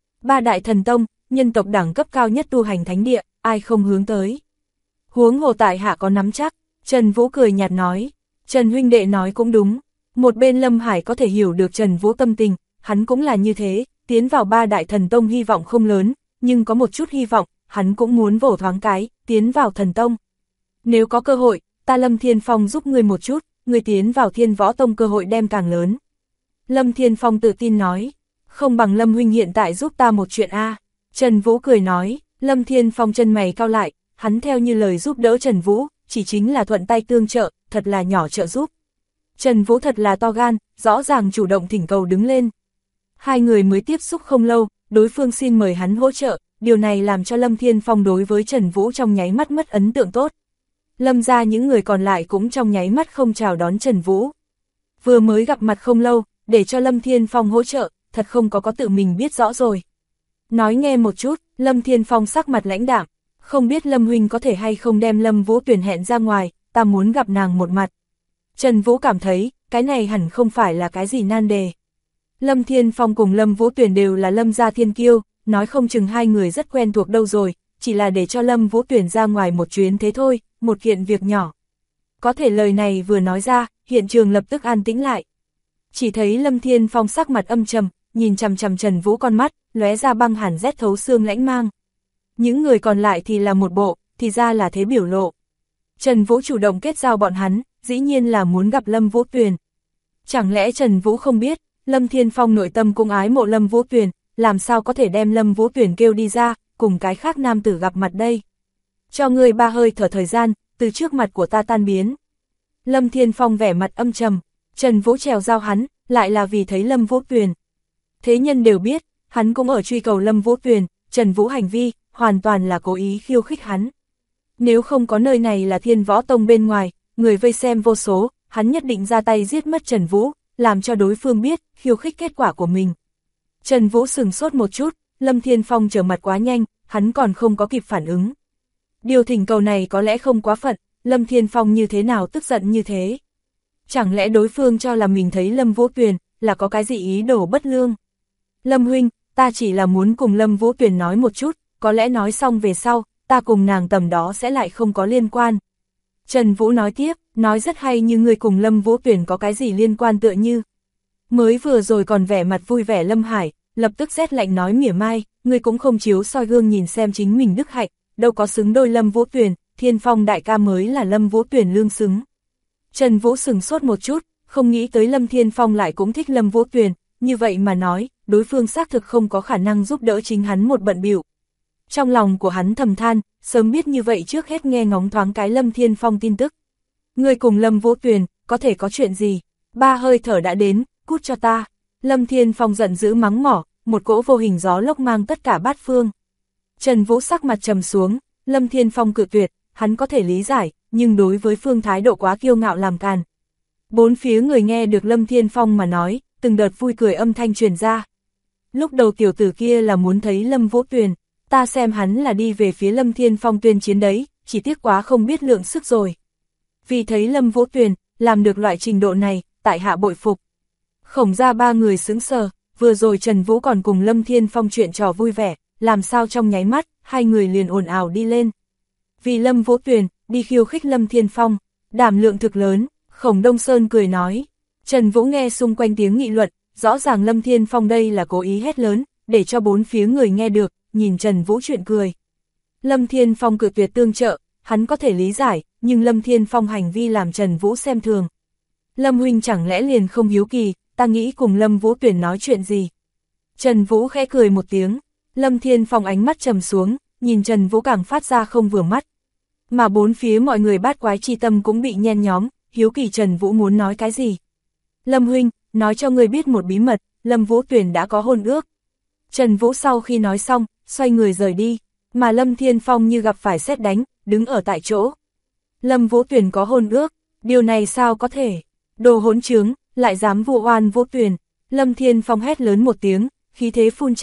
[SPEAKER 1] 3 đại thần tông, nhân tộc đẳng cấp cao nhất tu hành thánh địa, ai không hướng tới. Huống hồ tại hạ có nắm chắc, Trần Vũ cười nhạt nói, Trần huynh đệ nói cũng đúng. Một bên Lâm Hải có thể hiểu được Trần Vũ tâm tình, hắn cũng là như thế, tiến vào 3 đại thần tông hy vọng không lớn, nhưng có một chút hy vọng, hắn cũng muốn vỗ thoáng cái, tiến vào thần tông. Nếu có cơ hội, ta Lâm Thiên Phong giúp ngươi một chút, ngươi tiến vào Thiên Võ Tông cơ hội đem càng lớn. Lâm Thiên Phong tự tin nói, không bằng Lâm huynh hiện tại giúp ta một chuyện a. Trần Vũ cười nói, Lâm Thiên Phong chân mày cau lại, hắn theo như lời giúp đỡ Trần Vũ, chỉ chính là thuận tay tương trợ, thật là nhỏ trợ giúp. Trần Vũ thật là to gan, rõ ràng chủ động thỉnh cầu đứng lên. Hai người mới tiếp xúc không lâu, đối phương xin mời hắn hỗ trợ, điều này làm cho Lâm Thiên Phong đối với Trần Vũ trong nháy mắt mất ấn tượng tốt. Lâm ra những người còn lại cũng trong nháy mắt không chào đón Trần Vũ. Vừa mới gặp mặt không lâu, để cho Lâm Thiên Phong hỗ trợ, thật không có tự mình biết rõ rồi. Nói nghe một chút, Lâm Thiên Phong sắc mặt lãnh đạm, không biết Lâm huynh có thể hay không đem Lâm Vũ Tuyền hẹn ra ngoài, ta muốn gặp nàng một mặt. Trần Vũ cảm thấy, cái này hẳn không phải là cái gì nan đề. Lâm Thiên Phong cùng Lâm Vũ Tuyền đều là Lâm gia thiên kiêu, nói không chừng hai người rất quen thuộc đâu rồi, chỉ là để cho Lâm Vũ Tuyền ra ngoài một chuyến thế thôi, một kiện việc nhỏ. Có thể lời này vừa nói ra, hiện trường lập tức an tĩnh lại. Chỉ thấy Lâm Thiên Phong sắc mặt âm trầm, nhìn chằm chằm Trần Vũ con mắt, lóe ra băng hàn rét thấu xương lãnh mang. Những người còn lại thì là một bộ, thì ra là thế biểu lộ. Trần Vũ chủ động kết giao bọn hắn, dĩ nhiên là muốn gặp Lâm Vũ Tuyền. Chẳng lẽ Trần Vũ không biết, Lâm Thiên Phong nội tâm cũng ái mộ Lâm Vũ Tuyền, làm sao có thể đem Lâm Vũ Tuyền kêu đi ra, cùng cái khác nam tử gặp mặt đây. Cho ngươi 3 hơi thở thời gian, từ trước mặt của ta tan biến. Lâm Thiên Phong vẻ mặt âm trầm, Trần Vũ trèo giao hắn, lại là vì thấy Lâm Vũ Tuyền. Thế nhân đều biết, hắn cũng ở truy cầu Lâm Vũ Tuyền, Trần Vũ hành vi, hoàn toàn là cố ý khiêu khích hắn. Nếu không có nơi này là Thiên Võ Tông bên ngoài, người vây xem vô số, hắn nhất định ra tay giết mất Trần Vũ, làm cho đối phương biết, khiêu khích kết quả của mình. Trần Vũ sừng sốt một chút, Lâm Thiên Phong trở mặt quá nhanh, hắn còn không có kịp phản ứng. Điều thỉnh cầu này có lẽ không quá phận, Lâm Thiên Phong như thế nào tức giận như thế? Chẳng lẽ đối phương cho là mình thấy Lâm Vũ Tuyền, là có cái gì ý đồ bất lương? Lâm huynh, ta chỉ là muốn cùng Lâm Vũ Tuyền nói một chút, có lẽ nói xong về sau, ta cùng nàng tầm đó sẽ lại không có liên quan. Trần Vũ nói tiếp, nói rất hay như người cùng Lâm Vũ Tuyền có cái gì liên quan tựa như. Mới vừa rồi còn vẻ mặt vui vẻ Lâm Hải, lập tức rét lạnh nói mỉa mai, người cũng không chiếu soi gương nhìn xem chính mình đức hạnh, đâu có xứng đôi Lâm Vũ Tuyền, Thiên Phong đại ca mới là Lâm Vũ Tuyền lương xứng. Trần Vũ sừng sốt một chút, không nghĩ tới Lâm Thiên Phong lại cũng thích Lâm Vũ Tuyền, như vậy mà nói, đối phương xác thực không có khả năng giúp đỡ chính hắn một bận bịu. Trong lòng của hắn thầm than, sớm biết như vậy trước hết nghe ngóng thoáng cái Lâm Thiên Phong tin tức. Người cùng Lâm Vũ Tuyền, có thể có chuyện gì? 3 hơi thở đã đến, cút cho ta. Lâm Thiên Phong giận dữ mắng mỏ, một cỗ vô hình gió lốc mang tất cả bát phương. Trần Vũ sắc mặt trầm xuống, Lâm Thiên Phong cự tuyệt, hắn có thể lý giải, nhưng đối với phương thái độ quá kiêu ngạo làm càn. Bốn phía người nghe được Lâm Thiên Phong mà nói, từng đợt vui cười âm thanh truyền ra. Lúc đầu tiểu tử kia là muốn thấy Lâm Vũ Tuyền, ta xem hắn là đi về phía Lâm Thiên Phong tuyên chiến đấy, chỉ tiếc quá không biết lượng sức rồi. Vì thấy Lâm Vũ Tuyền, làm được loại trình độ này, tại hạ bội phục. Khổng ra 3 người sững sờ, vừa rồi Trần Vũ còn cùng Lâm Thiên Phong chuyện trò vui vẻ, làm sao trong nháy mắt, hai người liền ồn ào đi lên. Vì Lâm Vũ Tuyền, đi khiêu khích Lâm Thiên Phong, đảm lượng thực lớn, Khổng Đông Sơn cười nói. Trần Vũ nghe xung quanh tiếng nghị luận, rõ ràng Lâm Thiên Phong đây là cố ý hét lớn, để cho bốn phía người nghe được, nhìn Trần Vũ chuyện cười. Lâm Thiên Phong cự tuyệt tương trợ, hắn có thể lý giải, nhưng Lâm Thiên Phong hành vi làm Trần Vũ xem thường. Lâm huynh chẳng lẽ liền không hiếu kỳ, ta nghĩ cùng Lâm Vũ Tuyền nói chuyện gì? Trần Vũ khẽ cười một tiếng, Lâm Thiên Phong ánh mắt trầm xuống, nhìn Trần Vũ càng phát ra không vừa mắt. Mà bốn phía mọi người bát quái chi tâm cũng bị nhen nhóm, hiếu kỳ Trần Vũ muốn nói cái gì. Lâm huynh, nói cho người biết một bí mật, Lâm Vũ Tuyền đã có hôn ước. Trần Vũ sau khi nói xong, xoay người rời đi, mà Lâm Thiên Phong như gặp phải sét đánh, đứng ở tại chỗ. Lâm Vũ Tuyền có hôn ước, điều này sao có thể? Đồ hỗn trướng, lại dám vu oan Vũ Tuyền. Lâm Thiên Phong hét lớn một tiếng, khí thế phun trào,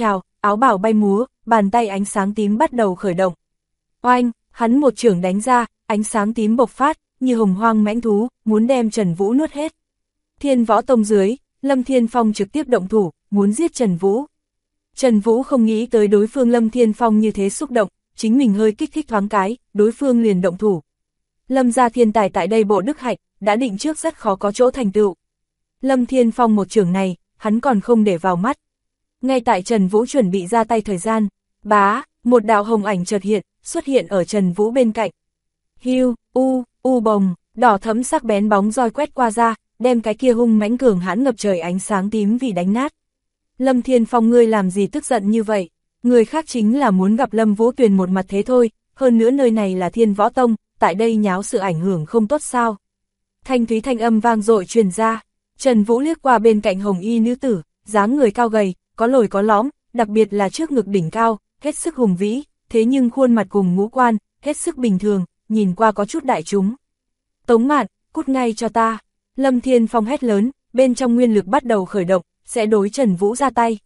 [SPEAKER 1] áo bào bay múa, bàn tay ánh sáng tím bắt đầu khởi động. Oanh, hắn một chưởng đánh ra, ánh sáng tím bộc phát, như hồng hoang mãnh thú, muốn đem Trần Vũ nuốt hết. Thiên Võ Tông dưới, Lâm Thiên Phong trực tiếp động thủ, muốn giết Trần Vũ. Trần Vũ không nghĩ tới đối phương Lâm Thiên Phong như thế xúc động, chính mình hơi kích thích thoáng cái, đối phương liền động thủ. Lâm gia thiên tài tại đây bộ đức hạnh, đã định trước rất khó có chỗ thành tựu. Lâm Thiên Phong một chưởng này, hắn còn không để vào mắt. Ngay tại Trần Vũ chuẩn bị ra tay thời gian, bá, một đạo hồng ảnh chợt hiện, xuất hiện ở Trần Vũ bên cạnh. Hiu, bồng, đỏ thẫm sắc bén bóng roi quét qua ra, đem cái kia hung mãnh cường hãn ngập trời ánh sáng tím vì đánh nát. Lâm Thiên Phong ngươi làm gì tức giận như vậy? Người khác chính là muốn gặp Lâm Vũ Tuyền một mặt thế thôi, hơn nữa nơi này là Thiên Võ Tông, tại đây nháo sự ảnh hưởng không tốt sao? Thanh thúy thanh âm vang dội truyền ra, Trần Vũ liếc qua bên cạnh hồng y nữ tử, dáng người cao gầy, có lồi có lõm, đặc biệt là trước ngực đỉnh cao, hết sức hùng vĩ, thế nhưng khuôn mặt cùng ngũ quan, hết sức bình thường, nhìn qua có chút đại chúng. Tống Mạn, cút ngay cho ta! Lâm Thiên Phong hét lớn, bên trong nguyên lực bắt đầu khởi động, sẽ đối Trần Vũ ra tay.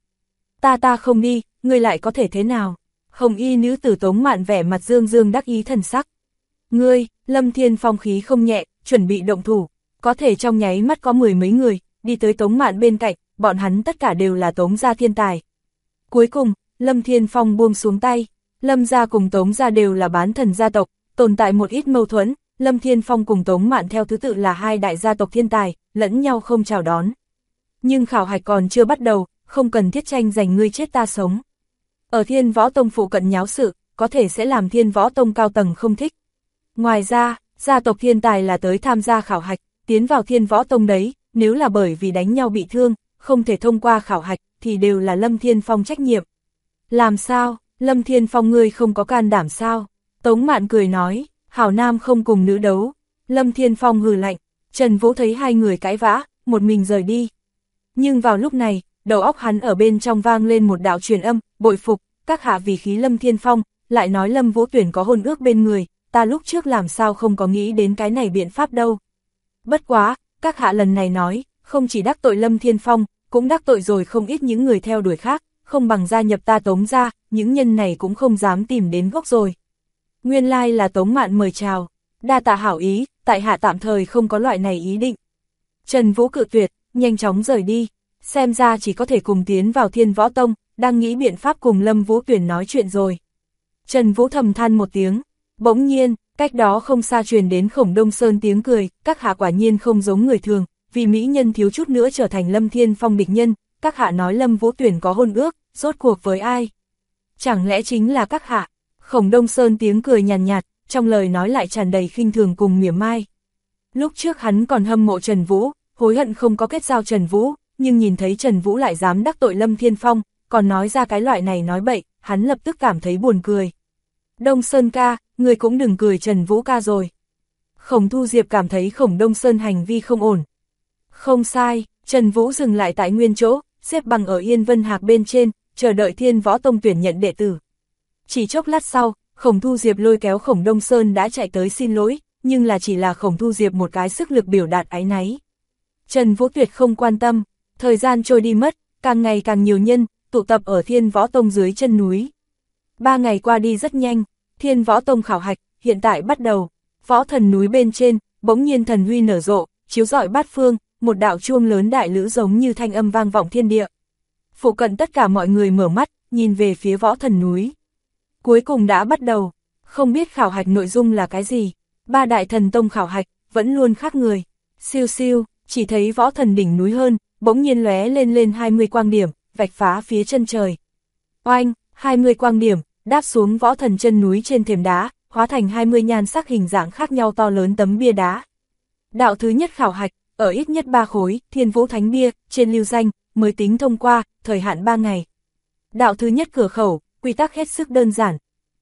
[SPEAKER 1] Ta không đi, ngươi lại có thể thế nào? Hồng y nữ tử Tống Mạn vẻ mặt dương dương đắc ý thần sắc. Ngươi, Lâm Thiên Phong khí không nhẹ, chuẩn bị động thủ, có thể trong nháy mắt có mười mấy người, đi tới Tống Mạn bên cạnh, bọn hắn tất cả đều là Tống gia thiên tài. Cuối cùng, Lâm Thiên Phong buông xuống tay, Lâm gia cùng Tống gia đều là bán thần gia tộc, tồn tại một ít mâu thuẫn, Lâm Thiên Phong cùng Tống Mạn theo thứ tự là hai đại gia tộc thiên tài, lẫn nhau không chào đón. Nhưng khảo hạch còn chưa bắt đầu, không cần thiết tranh giành ngươi chết ta sống. Ở Thiên Võ Tông phụ cận nháo sự, có thể sẽ làm Thiên Võ Tông cao tầng không thích. Ngoài ra, gia tộc thiên tài là tới tham gia khảo hạch, tiến vào Thiên Võ Tông đấy, nếu là bởi vì đánh nhau bị thương, không thể thông qua khảo hạch, thì đều là Lâm Thiên Phong trách nhiệm. Làm sao, Lâm Thiên Phong ngươi không có can đảm sao? Tống Mạn cười nói, hảo nam không cùng nữ đấu. Lâm Thiên Phong hừ lạnh, Trần Vũ thấy hai người cãi vã, một mình rời đi. Nhưng vào lúc này, đầu óc hắn ở bên trong vang lên một đạo truyền âm, bội phục, các hạ vì khí Lâm Thiên Phong, lại nói Lâm Vũ Tuyển có hôn ước bên người, ta lúc trước làm sao không có nghĩ đến cái này biện pháp đâu. Bất quá, các hạ lần này nói, không chỉ đắc tội Lâm Thiên Phong, cũng đắc tội rồi không ít những người theo đuổi khác, không bằng gia nhập ta Tống gia, những nhân này cũng không dám tìm đến gốc rồi. Nguyên lai là Tống Mạn mời chào, đa tạ hảo ý, tại hạ tạm thời không có loại này ý định. Trần Vũ cự tuyệt, nhanh chóng rời đi, xem ra chỉ có thể cùng tiến vào Thiên Võ Tông, đang nghĩ biện pháp cùng Lâm Vũ Tuyển nói chuyện rồi. Trần Vũ thầm than một tiếng, bỗng nhiên, cách đó không xa truyền đến Khổng Đông Sơn tiếng cười, các hạ quả nhiên không giống người thường, vì mỹ nhân thiếu chút nữa trở thành Lâm Thiên Phong địch nhân, các hạ nói Lâm Vũ Tuyển có hôn ước, rốt cuộc với ai? Chẳng lẽ chính là các hạ? Khổng Đông Sơn tiếng cười nhàn nhạt, trong lời nói lại tràn đầy khinh thường cùng mỉa mai. Lúc trước hắn còn hâm mộ Trần Vũ, hối hận không có kết giao Trần Vũ, nhưng nhìn thấy Trần Vũ lại dám đắc tội Lâm Thiên Phong, còn nói ra cái loại này nói bậy, hắn lập tức cảm thấy buồn cười. Đông Sơn ca, người cũng đừng cười Trần Vũ ca rồi. Khổng Thu Diệp cảm thấy Khổng Đông Sơn hành vi không ổn. Không sai, Trần Vũ dừng lại tại nguyên chỗ, xếp bằng ở Yên Vân Hạc bên trên, chờ đợi Thiên Võ Tông tuyển nhận đệ tử. Chỉ chốc lát sau, Khổng Thu Diệp lôi kéo Khổng Đông Sơn đã chạy tới xin lỗi, nhưng là chỉ là Khổng Thu Diệp một cái sức lực biểu đạt áy náy. Trần Vũ tuyệt không quan tâm, thời gian trôi đi mất, càng ngày càng nhiều nhân, tụ tập ở Thiên Võ Tông dưới chân núi. 3 ngày qua đi rất nhanh, Thiên Võ Tông khảo hạch, hiện tại bắt đầu, Võ Thần núi bên trên, bỗng nhiên thần huy nở rộ, chiếu rọi bát phương, một đạo chuông lớn đại lữ giống như thanh âm vang vọng thiên địa. Phụ cận tất cả mọi người mở mắt, nhìn về phía Võ Thần núi. Cuối cùng đã bắt đầu, không biết khảo hạch nội dung là cái gì, 3 đại thần tông khảo hạch, vẫn luôn khác người. Siêu siêu, chỉ thấy Võ Thần đỉnh núi hơn, bỗng nhiên lóe lên 20 quang điểm, vạch phá phía chân trời. Oanh, 20 quang điểm, đáp xuống Võ Thần chân núi trên thềm đá, hóa thành 20 nhan sắc hình dạng khác nhau to lớn tấm bia đá. Đạo thứ nhất khảo hạch, ở ít nhất 3 khối, Thiên Vũ Thánh Bia, trên lưu danh, mới tính thông qua, thời hạn 3 ngày. Đạo thứ nhất cửa khẩu, quy tắc hết sức đơn giản.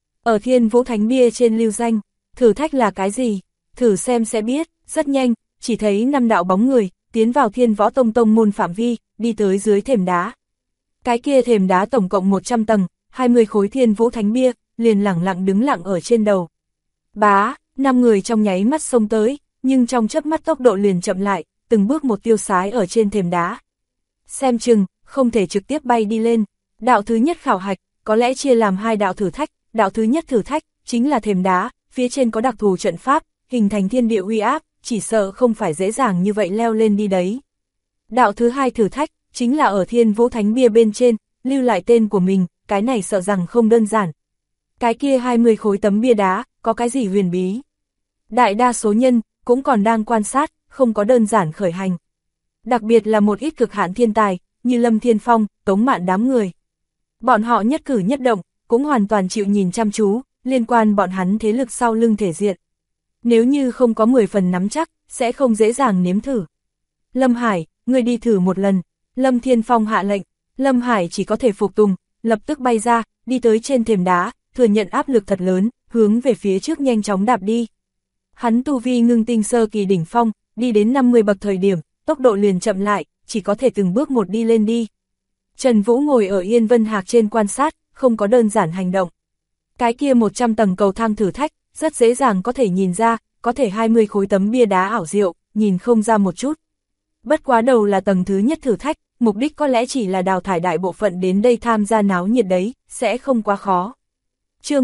[SPEAKER 1] Ở Thiên Vũ Thánh Bia trên lưu danh, thử thách là cái gì? Thử xem sẽ biết, rất nhanh, chỉ thấy 5 đạo bóng người, tiến vào Thiên Võ Tông tông môn phạm vi, đi tới dưới thềm đá. Cái kia thềm đá tổng cộng 100 tầng, 20 khối Thiên Vũ Thánh Bia, liền lẳng lặng đứng lặng ở trên đầu. Bá, 5 người trong nháy mắt xông tới, nhưng trong chớp mắt tốc độ liền chậm lại, từng bước một tiêu sái ở trên thềm đá. Xem chừng, không thể trực tiếp bay đi lên. Đạo thứ nhất khảo hạch, có lẽ chia làm hai đạo thử thách, đạo thứ nhất thử thách, chính là thềm đá, phía trên có đặc thù trận pháp, hình thành thiên địa uy áp, chỉ sợ không phải dễ dàng như vậy leo lên đi đấy. Đạo thứ hai thử thách, chính là ở Thiên Vũ Thánh bia bên trên, lưu lại tên của mình, cái này sợ rằng không đơn giản. Cái kia 20 khối tấm bia đá, có cái gì huyền bí? Đại đa số nhân, cũng còn đang quan sát, không có đơn giản khởi hành. Đặc biệt là một ít cực hạn thiên tài, như Lâm Thiên Phong, Tống Mạn đám người. Bọn họ nhất cử nhất động, cũng hoàn toàn chịu nhìn chăm chú, liên quan bọn hắn thế lực sau lưng thể diện. Nếu như không có 10 phần nắm chắc, sẽ không dễ dàng nếm thử. Lâm Hải, ngươi đi thử một lần. Lâm Thiên Phong hạ lệnh, Lâm Hải chỉ có thể phục tùng, lập tức bay ra, đi tới trên thềm đá, thừa nhận áp lực thật lớn, hướng về phía trước nhanh chóng đạp đi. Hắn tu vi ngưng tinh sơ kỳ đỉnh phong, đi đến 50 bậc thời điểm, tốc độ liền chậm lại, chỉ có thể từng bước một đi lên đi. Trần Vũ ngồi ở Yên Vân Hạc trên quan sát, không có đơn giản hành động. Cái kia 100 tầng cầu thang thử thách, rất dễ dàng có thể nhìn ra, có thể 20 khối tấm bia đá ảo diệu, nhìn không ra một chút. Bất quá đầu là tầng thứ nhất thử thách, mục đích có lẽ chỉ là đào thải đại bộ phận đến đây tham gia náo nhiệt đấy, sẽ không quá khó. Chương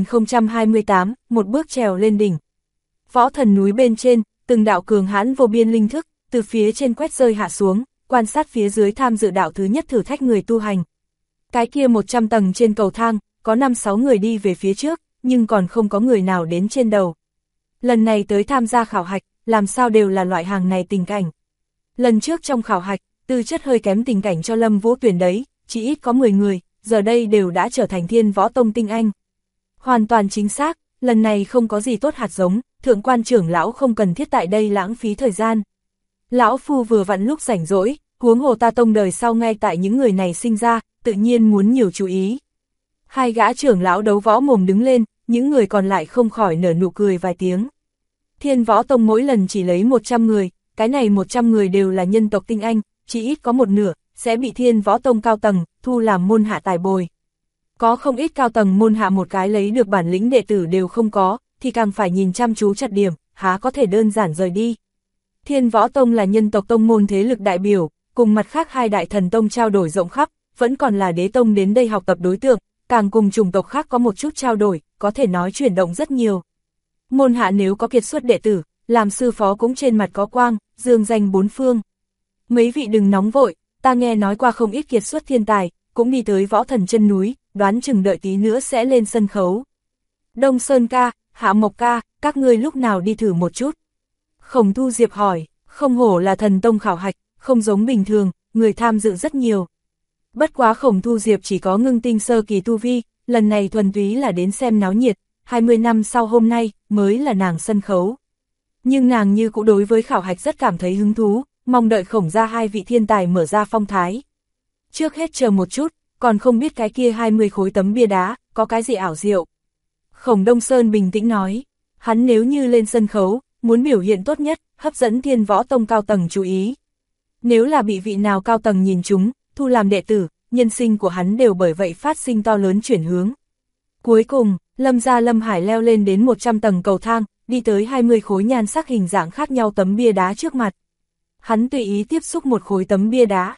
[SPEAKER 1] 1028, một bước trèo lên đỉnh. Võ thần núi bên trên, từng đạo cường hãn vô biên linh thức, từ phía trên quét rơi hạ xuống, quan sát phía dưới tham dự đạo thứ nhất thử thách người tu hành. Cái kia 100 tầng trên cầu thang, có 5-6 người đi về phía trước, nhưng còn không có người nào đến trên đầu. Lần này tới tham gia khảo hạch, làm sao đều là loại hàng này tình cảnh. Lần trước trong khảo hạch, tư chất hơi kém tình cảnh cho Lâm Vũ tuyển đấy, chỉ ít có 10 người, giờ đây đều đã trở thành Thiên Võ Tông tinh anh. Hoàn toàn chính xác, lần này không có gì tốt hạt giống, thượng quan trưởng lão không cần thiết tại đây lãng phí thời gian. Lão phu vừa vặn lúc rảnh rỗi, huống hồ ta tông đời sau ngay tại những người này sinh ra, tự nhiên muốn nhiều chú ý. Hai gã trưởng lão đấu võ mồm đứng lên, những người còn lại không khỏi nở nụ cười vài tiếng. Thiên Võ Tông mỗi lần chỉ lấy 100 người, cái này 100 người đều là nhân tộc tinh anh, chỉ ít có một nửa, sẽ bị Thiên Võ Tông cao tầng, thu làm môn hạ tài bồi. Có không ít cao tầng môn hạ một cái lấy được bản lĩnh đệ tử đều không có, thì càng phải nhìn chăm chú chặt điểm, há có thể đơn giản rời đi. Thiên Võ Tông là nhân tộc tông môn thế lực đại biểu, cùng mặt khác hai đại thần tông trao đổi rộng khắp, vẫn còn là đế tông đến đây học tập đối tượng, càng cùng chủng tộc khác có một chút trao đổi, có thể nói chuyển động rất nhiều. Môn hạ nếu có kiệt xuất đệ tử, làm sư phó cũng trên mặt có quang, dương danh bốn phương. Mấy vị đừng nóng vội, ta nghe nói qua không ít kiệt xuất thiên tài, cũng đi tới Võ Thần chân núi, đoán chừng đợi tí nữa sẽ lên sân khấu. Đông Sơn ca, Hạ Mộc ca, các ngươi lúc nào đi thử một chút? Khổng Thu Diệp hỏi, không hổ là thần tông khảo hạch, không giống bình thường, người tham dự rất nhiều. Bất quá Khổng Thu Diệp chỉ có ngưng tinh sơ kỳ tu vi, lần này thuần túy là đến xem náo nhiệt, 20 năm sau hôm nay mới là nàng sân khấu. Nhưng nàng như cũng đối với khảo hạch rất cảm thấy hứng thú, mong đợi Khổng ra hai vị thiên tài mở ra phong thái. Trước hết chờ một chút, còn không biết cái kia 20 khối tấm bia đá, có cái gì ảo diệu. Khổng Đông Sơn bình tĩnh nói, hắn nếu như lên sân khấu, muốn biểu hiện tốt nhất, hấp dẫn Thiên Võ Tông cao tầng chú ý. Nếu là bị vị nào cao tầng nhìn chúng, thu làm đệ tử, nhân sinh của hắn đều bởi vậy phát sinh to lớn chuyển hướng. Cuối cùng, Lâm gia Lâm Hải leo lên đến 100 tầng cầu thang, đi tới 20 khối nhan sắc hình dạng khác nhau tấm bia đá trước mặt. Hắn tùy ý tiếp xúc một khối tấm bia đá.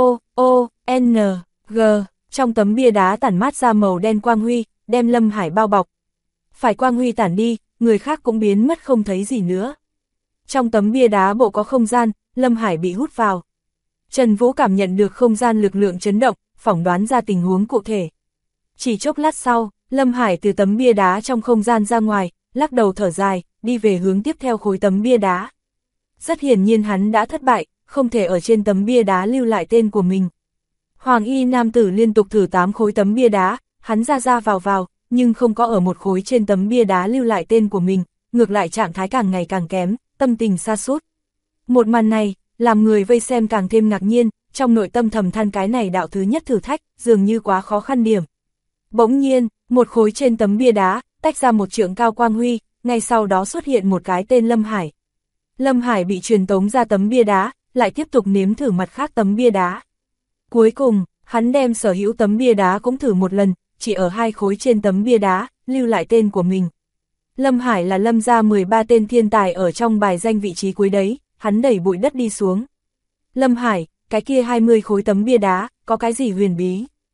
[SPEAKER 1] N, G, trong tấm bia đá tản mát ra màu đen quang huy, đem Lâm Hải bao bọc. Phải quang huy tản đi, người khác cũng biến mất không thấy gì nữa. Trong tấm bia đá bộ có không gian, Lâm Hải bị hút vào. Trần Vũ cảm nhận được không gian lực lượng chấn động, phỏng đoán ra tình huống cụ thể. Chỉ chốc lát sau, Lâm Hải từ tấm bia đá trong không gian ra ngoài, lắc đầu thở dài, đi về hướng tiếp theo khối tấm bia đá. Rất hiển nhiên hắn đã thất bại, không thể ở trên tấm bia đá lưu lại tên của mình. Hoàng y nam tử liên tục thử 8 khối tấm bia đá, hắn ra vào, nhưng không có ở một khối trên tấm bia đá lưu lại tên của mình, ngược lại trạng thái càng ngày càng kém, tâm tình sa sút. Một màn này, làm người vây xem càng thêm ngạc nhiên, trong nội tâm thầm than cái này đạo thứ nhất thử thách, dường như quá khó khăn điểm. Bỗng nhiên, một khối trên tấm bia đá, tách ra một trượng cao quang huy, ngay sau đó xuất hiện một cái tên Lâm Hải. Lâm Hải bị truyền tống ra tấm bia đá, lại tiếp tục nếm thử mặt khác tấm bia đá. Cuối cùng, hắn đem sở hữu tấm bia đá cũng thử một lần, chỉ ở 2 khối trên tấm bia đá, lưu lại tên của mình. Lâm Hải là Lâm gia 13 tên thiên tài ở trong bài danh vị trí cuối đấy, hắn đẩy bụi đất đi xuống. Lâm Hải, cái kia 20 khối tấm bia đá, có cái gì huyền bí?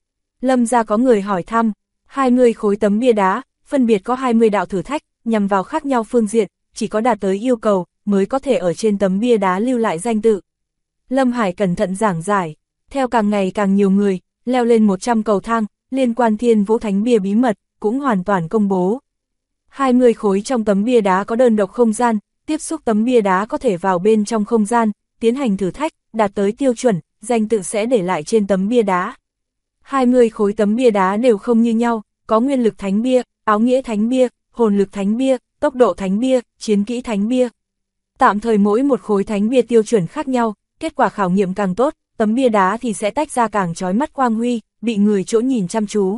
[SPEAKER 1] Lâm gia có người hỏi thăm, 20 khối tấm bia đá, phân biệt có 20 đạo thử thách, nhằm vào khác nhau phương diện, chỉ có đạt tới yêu cầu, mới có thể ở trên tấm bia đá lưu lại danh tự. Lâm Hải cẩn thận giảng giải, theo càng ngày càng nhiều người, leo lên 100 cầu thang, liên quan Thiên Vũ Thánh bia bí mật, cũng hoàn toàn công bố. 20 khối trong tấm bia đá có đơn độc không gian, tiếp xúc tấm bia đá có thể vào bên trong không gian, tiến hành thử thách, đạt tới tiêu chuẩn, danh tự sẽ để lại trên tấm bia đá. 20 khối tấm bia đá đều không như nhau, có nguyên lực thánh bia, áo nghĩa thánh bia, hồn lực thánh bia, tốc độ thánh bia, chiến kỹ thánh bia. Tạm thời mỗi một khối thánh bia tiêu chuẩn khác nhau, kết quả khảo nghiệm càng tốt, tấm bia đá thì sẽ tách ra càng chói mắt quang huy, bị người chỗ nhìn chăm chú.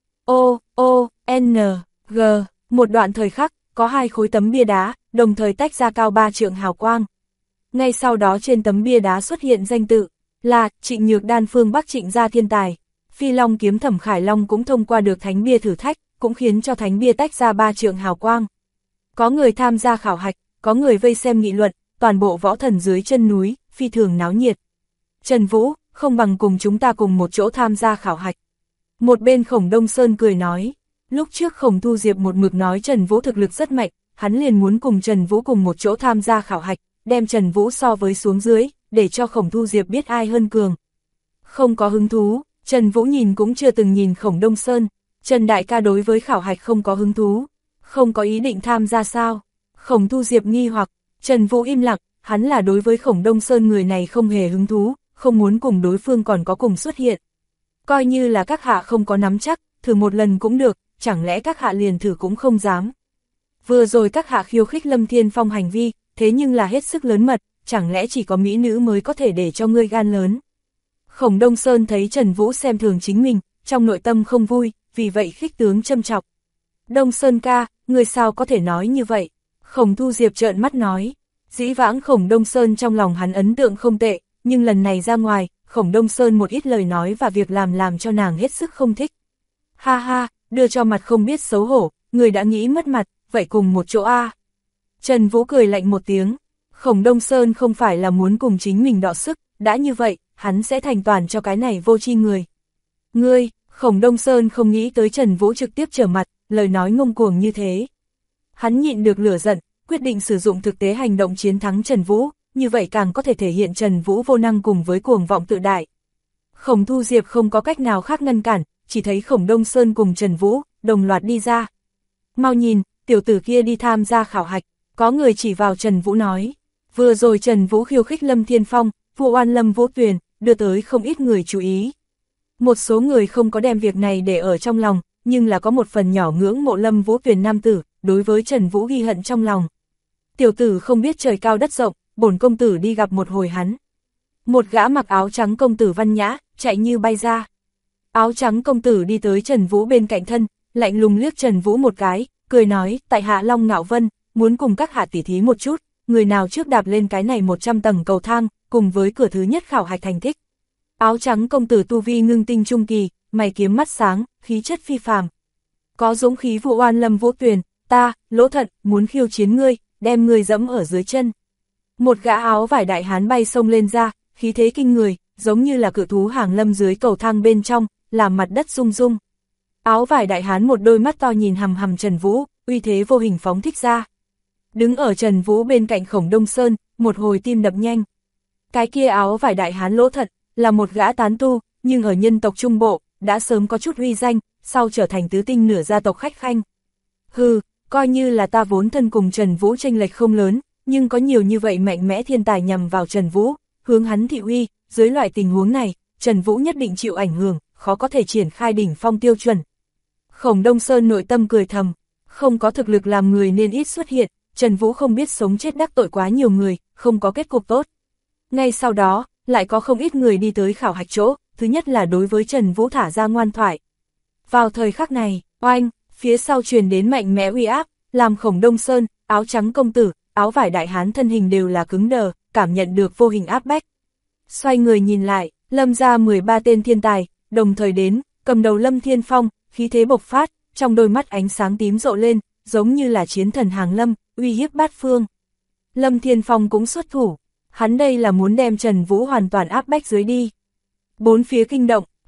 [SPEAKER 1] N, G, một đoạn thời khắc, có 2 khối tấm bia đá, đồng thời tách ra cao 3 trượng hào quang. Ngay sau đó trên tấm bia đá xuất hiện danh tự, là Trịnh Nhược Đan phương Bắc Trịnh gia thiên tài. Phi Long kiếm Thẩm Khải Long cũng thông qua được thánh bia thử thách, cũng khiến cho thánh bia tách ra 3 trượng hào quang. Có người tham gia khảo hạch, có người vây xem nghị luận, toàn bộ võ thần dưới chân núi, phi thường náo nhiệt. Trần Vũ, không bằng cùng chúng ta cùng một chỗ tham gia khảo hạch. Một bên Khổng Đông Sơn cười nói, lúc trước Khổng Thu Diệp một mực nói Trần Vũ thực lực rất mạnh, hắn liền muốn cùng Trần Vũ cùng một chỗ tham gia khảo hạch, đem Trần Vũ so với xuống dưới, để cho Khổng Thu Diệp biết ai hơn cường. Không có hứng thú, Trần Vũ nhìn cũng chưa từng nhìn Khổng Đông Sơn, Trần đại ca đối với khảo hạch không có hứng thú, không có ý định tham gia sao? Khổng Thu Diệp nghi hoặc, Trần Vũ im lặng, hắn là đối với Khổng Đông Sơn người này không hề hứng thú, không muốn cùng đối phương còn có cùng xuất hiện. Coi như là các hạ không có nắm chắc, thử một lần cũng được, chẳng lẽ các hạ liền thử cũng không dám. Vừa rồi các hạ khiêu khích Lâm Thiên Phong hành vi, thế nhưng là hết sức lớn mật, chẳng lẽ chỉ có mỹ nữ mới có thể để cho ngươi gan lớn. Khổng Đông Sơn thấy Trần Vũ xem thường chính mình, trong nội tâm không vui, vì vậy khích tướng châm chọc. Đông Sơn ca, ngươi sao có thể nói như vậy? Khổng Thu Diệp trợn mắt nói, dĩ vãng Khổng Đông Sơn trong lòng hắn ấn tượng không tệ, nhưng lần này ra ngoài, Khổng Đông Sơn một ít lời nói và việc làm cho nàng hết sức không thích. Ha ha, đưa cho mặt không biết xấu hổ, người đã nghĩ mất mặt, vậy cùng một chỗ a. Trần Vũ cười lạnh một tiếng, Khổng Đông Sơn không phải là muốn cùng chính mình đọ sức, đã như vậy, hắn sẽ thành toàn cho cái này vô tri người. Ngươi, Khổng Đông Sơn không nghĩ tới Trần Vũ trực tiếp trở mặt, lời nói ngông cuồng như thế. Hắn nhịn được lửa giận, quyết định sử dụng thực tế hành động chiến thắng Trần Vũ, như vậy càng có thể thể hiện Trần Vũ vô năng cùng với cuồng vọng tự đại. Khổng Thu Diệp không có cách nào khác ngăn cản, chỉ thấy Khổng Đông Sơn cùng Trần Vũ, đồng loạt đi ra. Mau nhìn, tiểu tử kia đi tham gia khảo hạch, có người chỉ vào Trần Vũ nói. Vừa rồi Trần Vũ khiêu khích Lâm Thiên Phong, vu oan Lâm Vũ Tuyền, đưa tới không ít người chú ý. Một số người không có đem việc này để ở trong lòng, nhưng là có một phần nhỏ ngưỡng mộ Lâm Vũ Tuyền nam tử, đối với Trần Vũ ghi hận trong lòng. Tiểu tử không biết trời cao đất rộng, bổn công tử đi gặp một hồi hắn. Một gã mặc áo trắng công tử văn nhã, chạy như bay ra. Áo trắng công tử đi tới Trần Vũ bên cạnh thân, lạnh lùng liếc Trần Vũ một cái, cười nói, tại hạ Long Ngạo Vân, muốn cùng các hạ tỉ thí một chút, người nào trước đạp lên cái này 100 tầng cầu thang, cùng với cửa thứ nhất khảo hạch thành tích. Áo trắng công tử tu vi ngưng tinh trung kỳ, mày kiếm mắt sáng, khí chất phi phàm. Có dũng khí vụ oan Lâm Vũ Tuyền, ta, Lỗ Thận, muốn khiêu chiến ngươi, đem ngươi dẫm ở dưới chân. Một gã áo vải đại hán bay xông lên ra, khí thế kinh người, giống như là cự thú hàng lâm dưới cầu thang bên trong, làm mặt đất rung rung. Áo vải đại hán một đôi mắt to nhìn hằm hằm Trần Vũ, uy thế vô hình phóng thích ra. Đứng ở Trần Vũ bên cạnh Khổng Đông Sơn, một hồi tim đập nhanh. Cái kia áo vải đại hán Lỗ Thận, là một gã tán tu, nhưng ở nhân tộc Trung Bộ, đã sớm có chút uy danh, sau trở thành tứ tinh nửa gia tộc khách khanh. Hừ, coi như là ta vốn thân cùng Trần Vũ chênh lệch không lớn, nhưng có nhiều như vậy mạnh mẽ thiên tài nhằm vào Trần Vũ, hướng hắn thị uy, dưới loại tình huống này, Trần Vũ nhất định chịu ảnh hưởng, khó có thể triển khai đỉnh phong tiêu chuẩn. Khổng Đông Sơn nội tâm cười thầm, không có thực lực làm người nên ít xuất hiện, Trần Vũ không biết sống chết đắc tội quá nhiều người, không có kết cục tốt. Ngay sau đó, lại có không ít người đi tới khảo hạch chỗ, thứ nhất là đối với Trần Vũ thả ra ngoan thoại. Vào thời khắc này, oanh, phía sau truyền đến mạnh mẽ uy áp, làm Khổng Đông Sơn, áo trắng công tử, áo vải đại hán thân hình đều là cứng đờ, cảm nhận được vô hình áp bách. Xoay người nhìn lại, Lâm ra 13 tên thiên tài, đồng thời đến, cầm đầu Lâm Thiên Phong, khí thế bộc phát, trong đôi mắt ánh sáng tím rộ lên, giống như là chiến thần hàng lâm, uy hiếp bát phương. Lâm Thiên Phong cũng xuất thủ, hắn đây là muốn đem Trần Vũ hoàn toàn áp bách dưới đi. Bốn phía kinh động,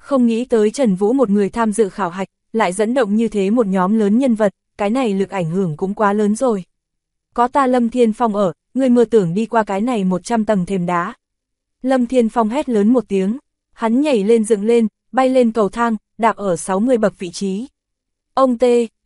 [SPEAKER 1] Không nghĩ tới Trần Vũ một người tham dự khảo hạch, lại dẫn động như thế một nhóm lớn nhân vật, cái này lực ảnh hưởng cũng quá lớn rồi. Có ta Lâm Thiên Phong ở, người mơ tưởng đi qua cái này 100 tầng thềm đá. Lâm Thiên Phong hét lớn một tiếng, hắn nhảy lên dựng lên, bay lên cầu thang, đạp ở 60 bậc vị trí. Ông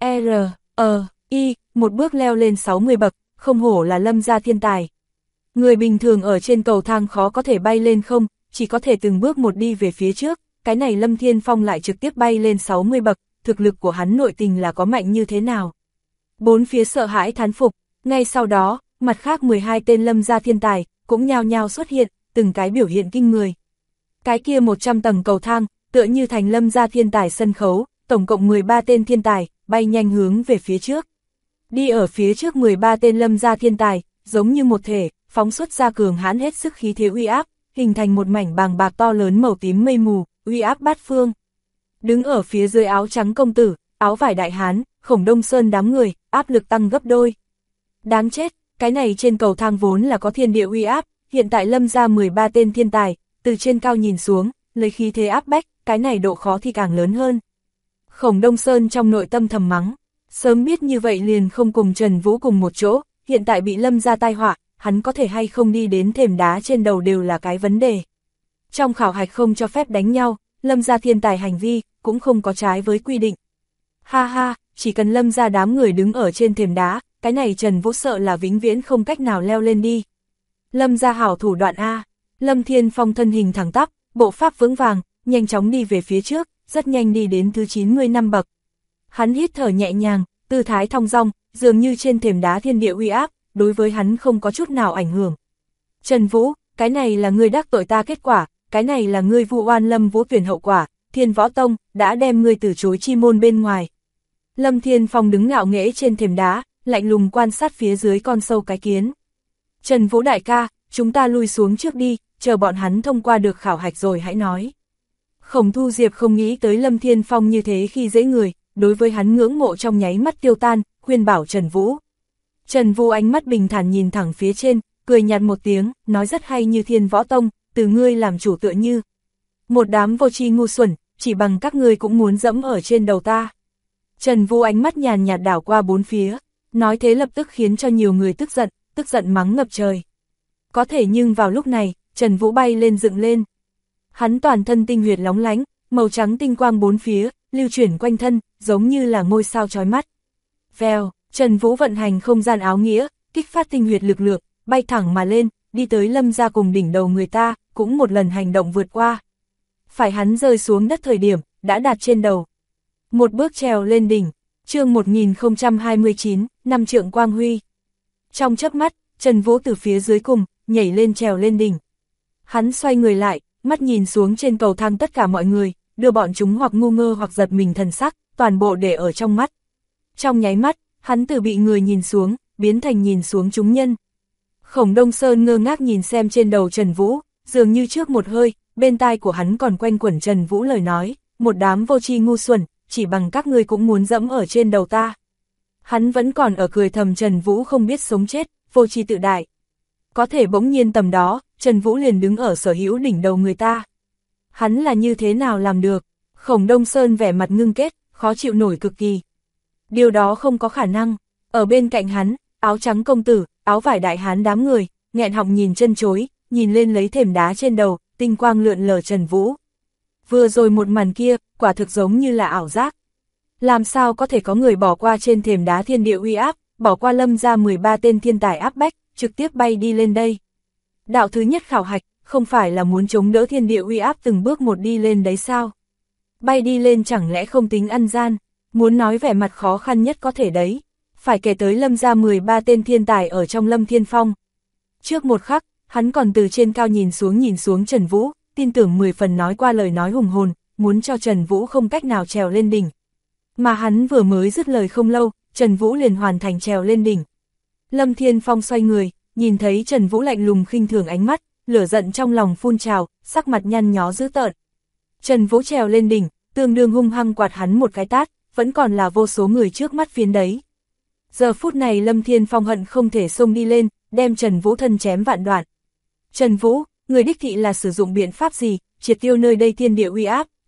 [SPEAKER 1] T.R.I. một bước leo lên 60 bậc, không hổ là Lâm gia thiên tài. Người bình thường ở trên cầu thang khó có thể bay lên không, chỉ có thể từng bước một đi về phía trước, cái này Lâm Thiên Phong lại trực tiếp bay lên 60 bậc, thực lực của hắn nội tình là có mạnh như thế nào. Bốn phía sợ hãi thán phục, ngay sau đó, mặt khác 12 tên Lâm gia thiên tài, cũng nhao nhao xuất hiện, từng cái biểu hiện kinh người. Cái kia 100 tầng cầu thang, tựa như thành Lâm gia thiên tài sân khấu, tổng cộng 13 tên thiên tài, bay nhanh hướng về phía trước. Đi ở phía trước 13 tên Lâm gia thiên tài, giống như một thể, phóng xuất ra cường hãn hết sức khí thế uy áp, hình thành một mảnh bàng bạc to lớn màu tím mây mù, uy áp bát phương. Đứng ở phía dưới áo trắng công tử, áo vải đại hán, Khổng Đông Sơn đám người, áp lực tăng gấp đôi. Đáng chết, cái này trên cầu thang vốn là có thiên địa uy áp, hiện tại Lâm gia 13 tên thiên tài, từ trên cao nhìn xuống, lấy khí thế áp bách, cái này độ khó thì càng lớn hơn. Khổng Đông Sơn trong nội tâm thầm mắng, sớm biết như vậy liền không cùng Trần Vũ cùng một chỗ, hiện tại bị Lâm gia tai họa, hắn có thể hay không đi đến thềm đá trên đầu đều là cái vấn đề. Trong khảo hạch không cho phép đánh nhau, Lâm gia thiên tài hành vi, cũng không có trái với quy định. Ha ha, chỉ cần Lâm gia đám người đứng ở trên thềm đá, cái này Trần Vũ sợ là vĩnh viễn không cách nào leo lên đi. Lâm gia hảo thủ đoạn A, Lâm Thiên Phong thân hình thẳng tắp, bộ pháp vững vàng, nhanh chóng đi về phía trước, rất nhanh đi đến thứ 95 bậc. Hắn hít thở nhẹ nhàng, tư thái thong dong, dường như trên thềm đá thiên địa uy áp, đối với hắn không có chút nào ảnh hưởng. Trần Vũ, cái này là ngươi đắc tội ta kết quả, cái này là ngươi vu oan Lâm Vũ Tuyển hậu quả, Thiên Võ Tông đã đem ngươi từ chối chi môn bên ngoài. Lâm Thiên Phong đứng ngạo nghễ trên thềm đá, lạnh lùng quan sát phía dưới con sâu cái kiến. Trần Vũ đại ca, chúng ta lui xuống trước đi, chờ bọn hắn thông qua được khảo hạch rồi hãy nói. Khổng Thu Diệp không nghĩ tới Lâm Thiên Phong như thế khi dễ người, đối với hắn ngưỡng mộ trong nháy mắt tiêu tan, khuyên bảo Trần Vũ. Trần Vũ ánh mắt bình thản nhìn thẳng phía trên, cười nhạt một tiếng, nói rất hay như Thiên Võ Tông, từ ngươi làm chủ tựa như. Một đám vô tri ngu xuẩn, chỉ bằng các ngươi cũng muốn dẫm ở trên đầu ta. Trần Vũ ánh mắt nhàn nhạt đảo qua bốn phía, nói thế lập tức khiến cho nhiều người tức giận mắng ngập trời. Có thể nhưng vào lúc này, Trần Vũ bay lên dựng lên. Hắn toàn thân tinh huyệt lóng lánh, màu trắng tinh quang bốn phía, lưu chuyển quanh thân, giống như là ngôi sao chói mắt. Vèo, Trần Vũ vận hành không gian áo nghĩa, kích phát tinh huyệt lực lượng, bay thẳng mà lên, đi tới Lâm gia cùng đỉnh đầu người ta, cũng một lần hành động vượt qua. Phải hắn rơi xuống đất thời điểm, đã đạt trên đầu. Một bước trèo lên đỉnh, chương 1029, năm trượng quang huy. Trong chớp mắt, Trần Vũ từ phía dưới cùng, nhảy lên trèo lên đỉnh. Hắn xoay người lại, mắt nhìn xuống trên cầu thang tất cả mọi người, đưa bọn chúng hoặc ngu ngơ hoặc giật mình thần sắc, toàn bộ để ở trong mắt. Trong nháy mắt, hắn từ bị người nhìn xuống, biến thành nhìn xuống chúng nhân. Khổng Đông Sơn ngơ ngác nhìn xem trên đầu Trần Vũ, dường như trước một hơi, bên tai của hắn còn quanh quẩn Trần Vũ lời nói, một đám vô tri ngu xuẩn, chỉ bằng các ngươi cũng muốn dẫm ở trên đầu ta. Hắn vẫn còn ở cười thầm Trần Vũ không biết sống chết, vô tri tự đại. Có thể bỗng nhiên tầm đó, Trần Vũ liền đứng ở sở hữu đỉnh đầu người ta. Hắn là như thế nào làm được? Khổng Đông Sơn vẻ mặt ngưng kết, khó chịu nổi cực kỳ. Điều đó không có khả năng. Ở bên cạnh hắn, áo trắng công tử, áo vải đại hán đám người, nghẹn họng nhìn chân chối, nhìn lên lấy thềm đá trên đầu, tinh quang lượn lờ Trần Vũ. Vừa rồi một màn kia, quả thực giống như là ảo giác. Làm sao có thể có người bỏ qua trên thềm đá thiên địa uy áp, bỏ qua Lâm gia 13 tên thiên tài áp bách, trực tiếp bay đi lên đây. Đạo thứ nhất khảo hạch, không phải là muốn chống đỡ thiên địa uy áp từng bước một đi lên đấy sao? Bay đi lên chẳng lẽ không tính ăn gian, muốn nói vẻ mặt khó khăn nhất có thể đấy. Phải kể tới Lâm gia 13 tên thiên tài ở trong Lâm Thiên Phong. Trước một khắc, hắn còn từ trên cao nhìn xuống Trần Vũ, tin tưởng 10 phần nói qua lời nói hùng hồn, muốn cho Trần Vũ không cách nào trèo lên đỉnh. Mà hắn vừa mới dứt lời không lâu, Trần Vũ liền hoàn thành trèo lên đỉnh. Lâm Thiên Phong xoay người, nhìn thấy Trần Vũ lạnh lùng khinh thường ánh mắt, lửa giận trong lòng phun trào, sắc mặt nhăn nhó dữ tợn. Trần Vũ trèo lên đỉnh, tương đương hung hăng quạt hắn một cái tát, vẫn còn là vô số người trước mắt phiến đấy. Giờ phút này Lâm Thiên Phong hận không thể xông đi lên, đem Trần Vũ thân chém vạn đoạn. Trần Vũ, người đích thị là sử dụng biện pháp gì, triệt tiêu nơi đây thiên địa uy áp,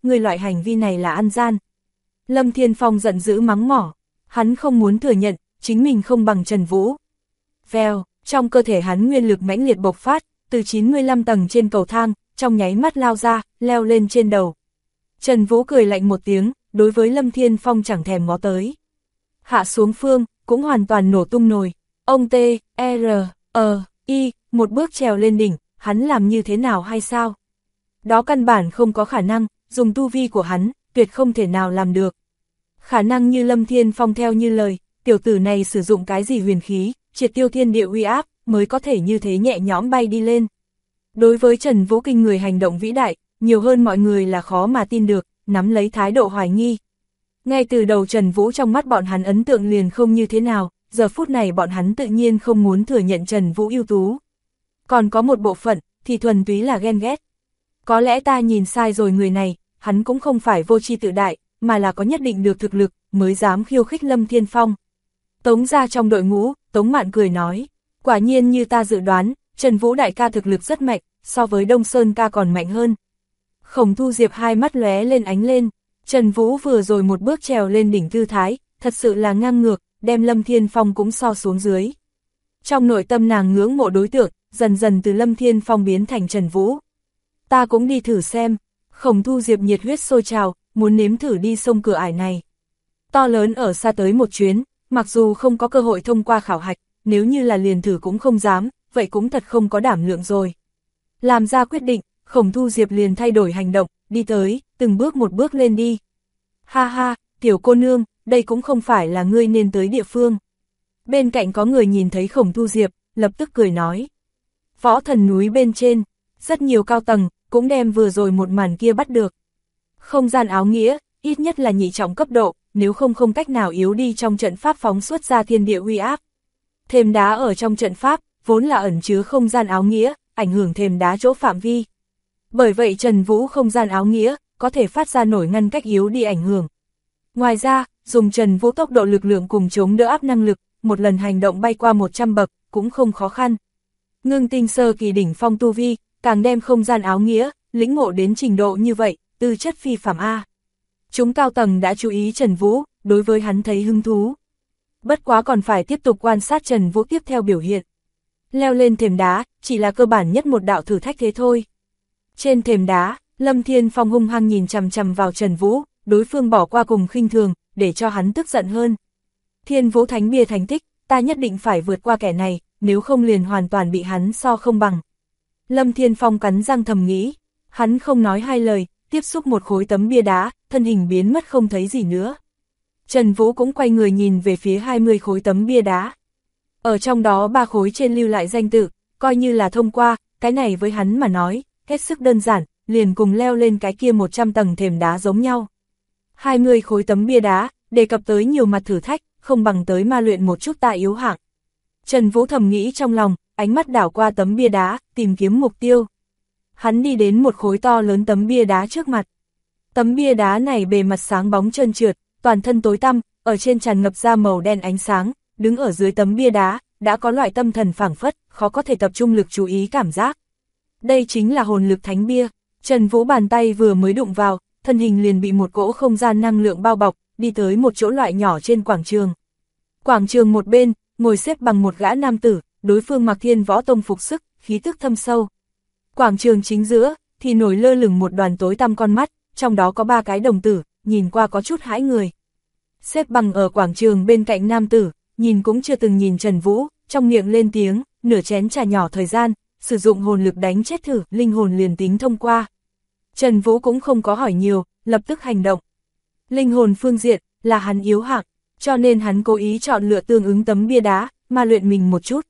[SPEAKER 1] ngươi loại hành vi này là ăn gian. Lâm Thiên Phong giận dữ mắng mỏ, hắn không muốn thừa nhận, chính mình không bằng Trần Vũ. Vèo, trong cơ thể hắn nguyên lực mãnh liệt bộc phát, từ 95 tầng trên cầu thang, trong nháy mắt lao ra, leo lên trên đầu. Trần Vũ cười lạnh một tiếng, đối với Lâm Thiên Phong chẳng thèm ngó tới. Hạ xuống phương, cũng hoàn toàn nổ tung nồi. Ông T-R-E-I, một bước trèo lên đỉnh, hắn làm như thế nào hay sao? Đó căn bản không có khả năng, dùng tu vi của hắn, tuyệt không thể nào làm được. Khả năng như Lâm Thiên Phong theo như lời, tiểu tử này sử dụng cái gì huyền khí, triệt tiêu thiên địa uy áp, mới có thể như thế nhẹ nhõm bay đi lên. Đối với Trần Vũ kinh người hành động vĩ đại, nhiều hơn mọi người là khó mà tin được, nắm lấy thái độ hoài nghi. Ngay từ đầu Trần Vũ trong mắt bọn hắn ấn tượng liền không như thế nào, giờ phút này bọn hắn tự nhiên không muốn thừa nhận Trần Vũ ưu tú. Còn có một bộ phận, thì thuần túy là ghen ghét. Có lẽ ta nhìn sai rồi, người này, hắn cũng không phải vô tri tự đại, mà là có nhất định được thực lực, mới dám khiêu khích Lâm Thiên Phong. Tống ra trong đội ngũ, Tống Mạn cười nói, quả nhiên như ta dự đoán, Trần Vũ đại ca thực lực rất mạnh, so với Đông Sơn ca còn mạnh hơn. Khổng Thu Diệp hai mắt lóe lên ánh lên, Trần Vũ vừa rồi một bước trèo lên đỉnh thư thái, thật sự là ngang ngược, đem Lâm Thiên Phong cũng so xuống dưới. Trong nội tâm nàng ngưỡng mộ đối tượng, dần dần từ Lâm Thiên Phong biến thành Trần Vũ. Ta cũng đi thử xem. Khổng Thu Diệp nhiệt huyết sôi trào, muốn nếm thử đi sông cửa ải này. To lớn ở xa tới một chuyến, mặc dù không có cơ hội thông qua khảo hạch, nếu như là liền thử cũng không dám, vậy cũng thật không có đảm lượng rồi. Làm ra quyết định, Khổng Thu Diệp liền thay đổi hành động, đi tới, từng bước một bước lên đi. Ha ha, tiểu cô nương, đây cũng không phải là ngươi nên tới địa phương. Bên cạnh có người nhìn thấy Khổng Thu Diệp, lập tức cười nói. Võ thần núi bên trên, rất nhiều cao tầng, cũng đem vừa rồi một màn kia bắt được. Không gian áo nghĩa, ít nhất là nhị trọng cấp độ, nếu không cách nào yếu đi trong trận pháp phóng xuất ra thiên địa uy áp. Thềm đá ở trong trận pháp, vốn là ẩn chứa không gian áo nghĩa, ảnh hưởng thềm đá chỗ phạm vi. Bởi vậy Trần Vũ không gian áo nghĩa, có thể phát ra nổi ngăn cách yếu đi ảnh hưởng. Ngoài ra, dùng Trần Vũ tốc độ lực lượng cùng chống đỡ áp năng lực, một lần hành động bay qua 100 bậc, cũng không khó khăn. Ngưng tinh sơ kỳ đỉnh phong tu vi, càng đem không gian áo nghĩa, lĩnh ngộ đến trình độ như vậy, tư chất phi phàm A. Chúng cao tầng đã chú ý Trần Vũ, đối với hắn thấy hứng thú. Bất quá còn phải tiếp tục quan sát Trần Vũ tiếp theo biểu hiện. Leo lên thềm đá, chỉ là cơ bản nhất một đạo thử thách thế thôi. Trên thềm đá, Lâm Thiên Phong hung hăng nhìn chằm chằm vào Trần Vũ, đối phương bỏ qua cùng khinh thường, để cho hắn tức giận hơn. Thiên Vũ Thánh Bia thành tích, ta nhất định phải vượt qua kẻ này, nếu không liền hoàn toàn bị hắn so không bằng. Lâm Thiên Phong cắn răng thầm nghĩ, hắn không nói hai lời, tiếp xúc một khối tấm bia đá, thân hình biến mất không thấy gì nữa. Trần Vũ cũng quay người nhìn về phía 20 khối tấm bia đá. Ở trong đó 3 khối trên lưu lại danh tự, coi như là thông qua, cái này với hắn mà nói, hết sức đơn giản, liền cùng leo lên cái kia 100 tầng thềm đá giống nhau. 20 khối tấm bia đá, đề cập tới nhiều mặt thử thách, không bằng tới ma luyện một chút ta yếu hạng. Trần Vũ thầm nghĩ trong lòng, ánh mắt đảo qua tấm bia đá, tìm kiếm mục tiêu. Hắn đi đến một khối to lớn tấm bia đá trước mặt. Tấm bia đá này bề mặt sáng bóng trơn trượt, toàn thân tối tăm, ở trên tràn ngập ra màu đen ánh sáng, đứng ở dưới tấm bia đá, đã có loại tâm thần phảng phất, khó có thể tập trung lực chú ý cảm giác. Đây chính là hồn lực thánh bia. Trần Vũ bàn tay vừa mới đụng vào, thân hình liền bị một cỗ không gian năng lượng bao bọc, đi tới một chỗ loại nhỏ trên quảng trường. Quảng trường một bên, ngồi xếp bằng một gã nam tử, đối phương mặc Thiên Võ Tông phục sức, khí tức thâm sâu. Quảng trường chính giữa, thì nổi lơ lửng một đoàn tối tăm con mắt, trong đó có 3 cái đồng tử, nhìn qua có chút hãi người. Xếp bằng ở quảng trường bên cạnh nam tử, nhìn cũng chưa từng nhìn Trần Vũ, trong miệng lên tiếng, nửa chén trà nhỏ thời gian, sử dụng hồn lực đánh chết thử, linh hồn liền tính thông qua. Trần Vũ cũng không có hỏi nhiều, lập tức hành động. Linh hồn phương diện, là hắn yếu hạng, cho nên hắn cố ý chọn lựa tương ứng tấm bia đá, mà luyện mình một chút.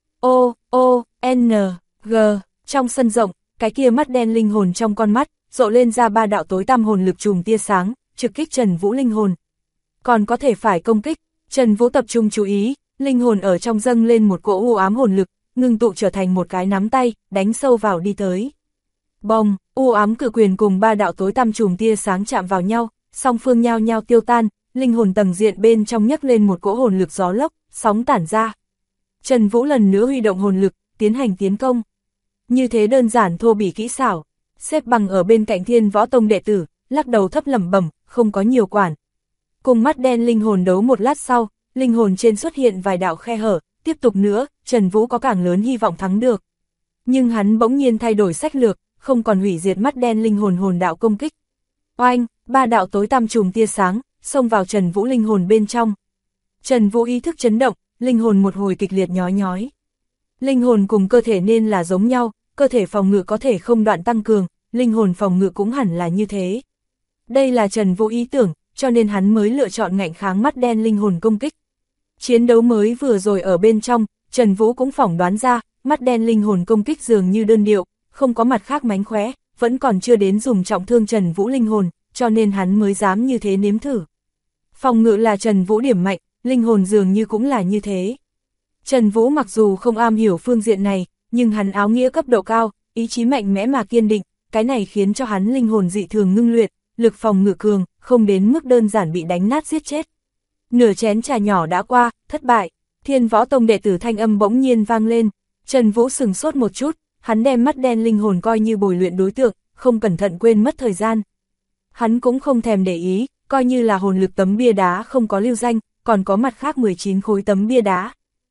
[SPEAKER 1] O-O-N-G, trong sân rộng, cái kia mắt đen linh hồn trong con mắt, rộ lên ra 3 đạo tối tăm hồn lực chùm tia sáng, trực kích Trần Vũ linh hồn. Còn có thể phải công kích, Trần Vũ tập trung chú ý, linh hồn ở trong dâng lên một cỗ u ám hồn lực, ngưng tụ trở thành một cái nắm tay, đánh sâu vào đi tới. Bồng, u ám cự quyền cùng 3 đạo tối tăm chùm tia sáng chạm vào nhau, song phương nhao nhao tiêu tan, linh hồn tầng diện bên trong nhấc lên một cỗ hồn lực gió lốc, sóng tản ra. Trần Vũ lần nữa huy động hồn lực, tiến hành tiến công. Như thế đơn giản thô bỉ kỹ xảo, xếp bằng ở bên cạnh Thiên Võ Tông đệ tử, lắc đầu thấp lẩm bẩm, không có nhiều quản. Cùng mắt đen linh hồn đấu một lát sau, linh hồn trên xuất hiện vài đạo khe hở, tiếp tục nữa, Trần Vũ có càng lớn hy vọng thắng được. Nhưng hắn bỗng nhiên thay đổi sách lược, không còn hủy diệt mắt đen linh hồn hồn đạo công kích. Oanh, ba đạo tối tăm chùm tia sáng, xông vào Trần Vũ linh hồn bên trong. Trần Vũ ý thức chấn động, linh hồn một hồi kịch liệt nhói nhói. Linh hồn cùng cơ thể nên là giống nhau, cơ thể phòng ngự có thể không đoạn tăng cường, linh hồn phòng ngự cũng hẳn là như thế. Đây là Trần Vũ ý tưởng, cho nên hắn mới lựa chọn ngạnh kháng mắt đen linh hồn công kích. Chiến đấu mới vừa rồi ở bên trong, Trần Vũ cũng phỏng đoán ra, mắt đen linh hồn công kích dường như đơn điệu, không có mặt khác mánh khóe, vẫn còn chưa đến dùng trọng thương Trần Vũ linh hồn, cho nên hắn mới dám như thế nếm thử. Phòng ngự là Trần Vũ điểm mạnh, linh hồn dường như cũng là như thế. Trần Vũ mặc dù không am hiểu phương diện này, nhưng hắn áo nghĩa cấp độ cao, ý chí mạnh mẽ mà kiên định, cái này khiến cho hắn linh hồn dị thường ngưng luyện, lực phòng ngự cường, không đến mức đơn giản bị đánh nát giết chết. Nửa chén trà nhỏ đã qua, thất bại, Thiên Võ Tông đệ tử thanh âm bỗng nhiên vang lên. Trần Vũ sừng sốt một chút, hắn đem mắt đen linh hồn coi như bồi luyện đối tượng, không cẩn thận quên mất thời gian. Hắn cũng không thèm để ý, coi như là hồn lực tấm bia đá không có lưu danh, còn có mặt khác 19 khối tấm bia đá.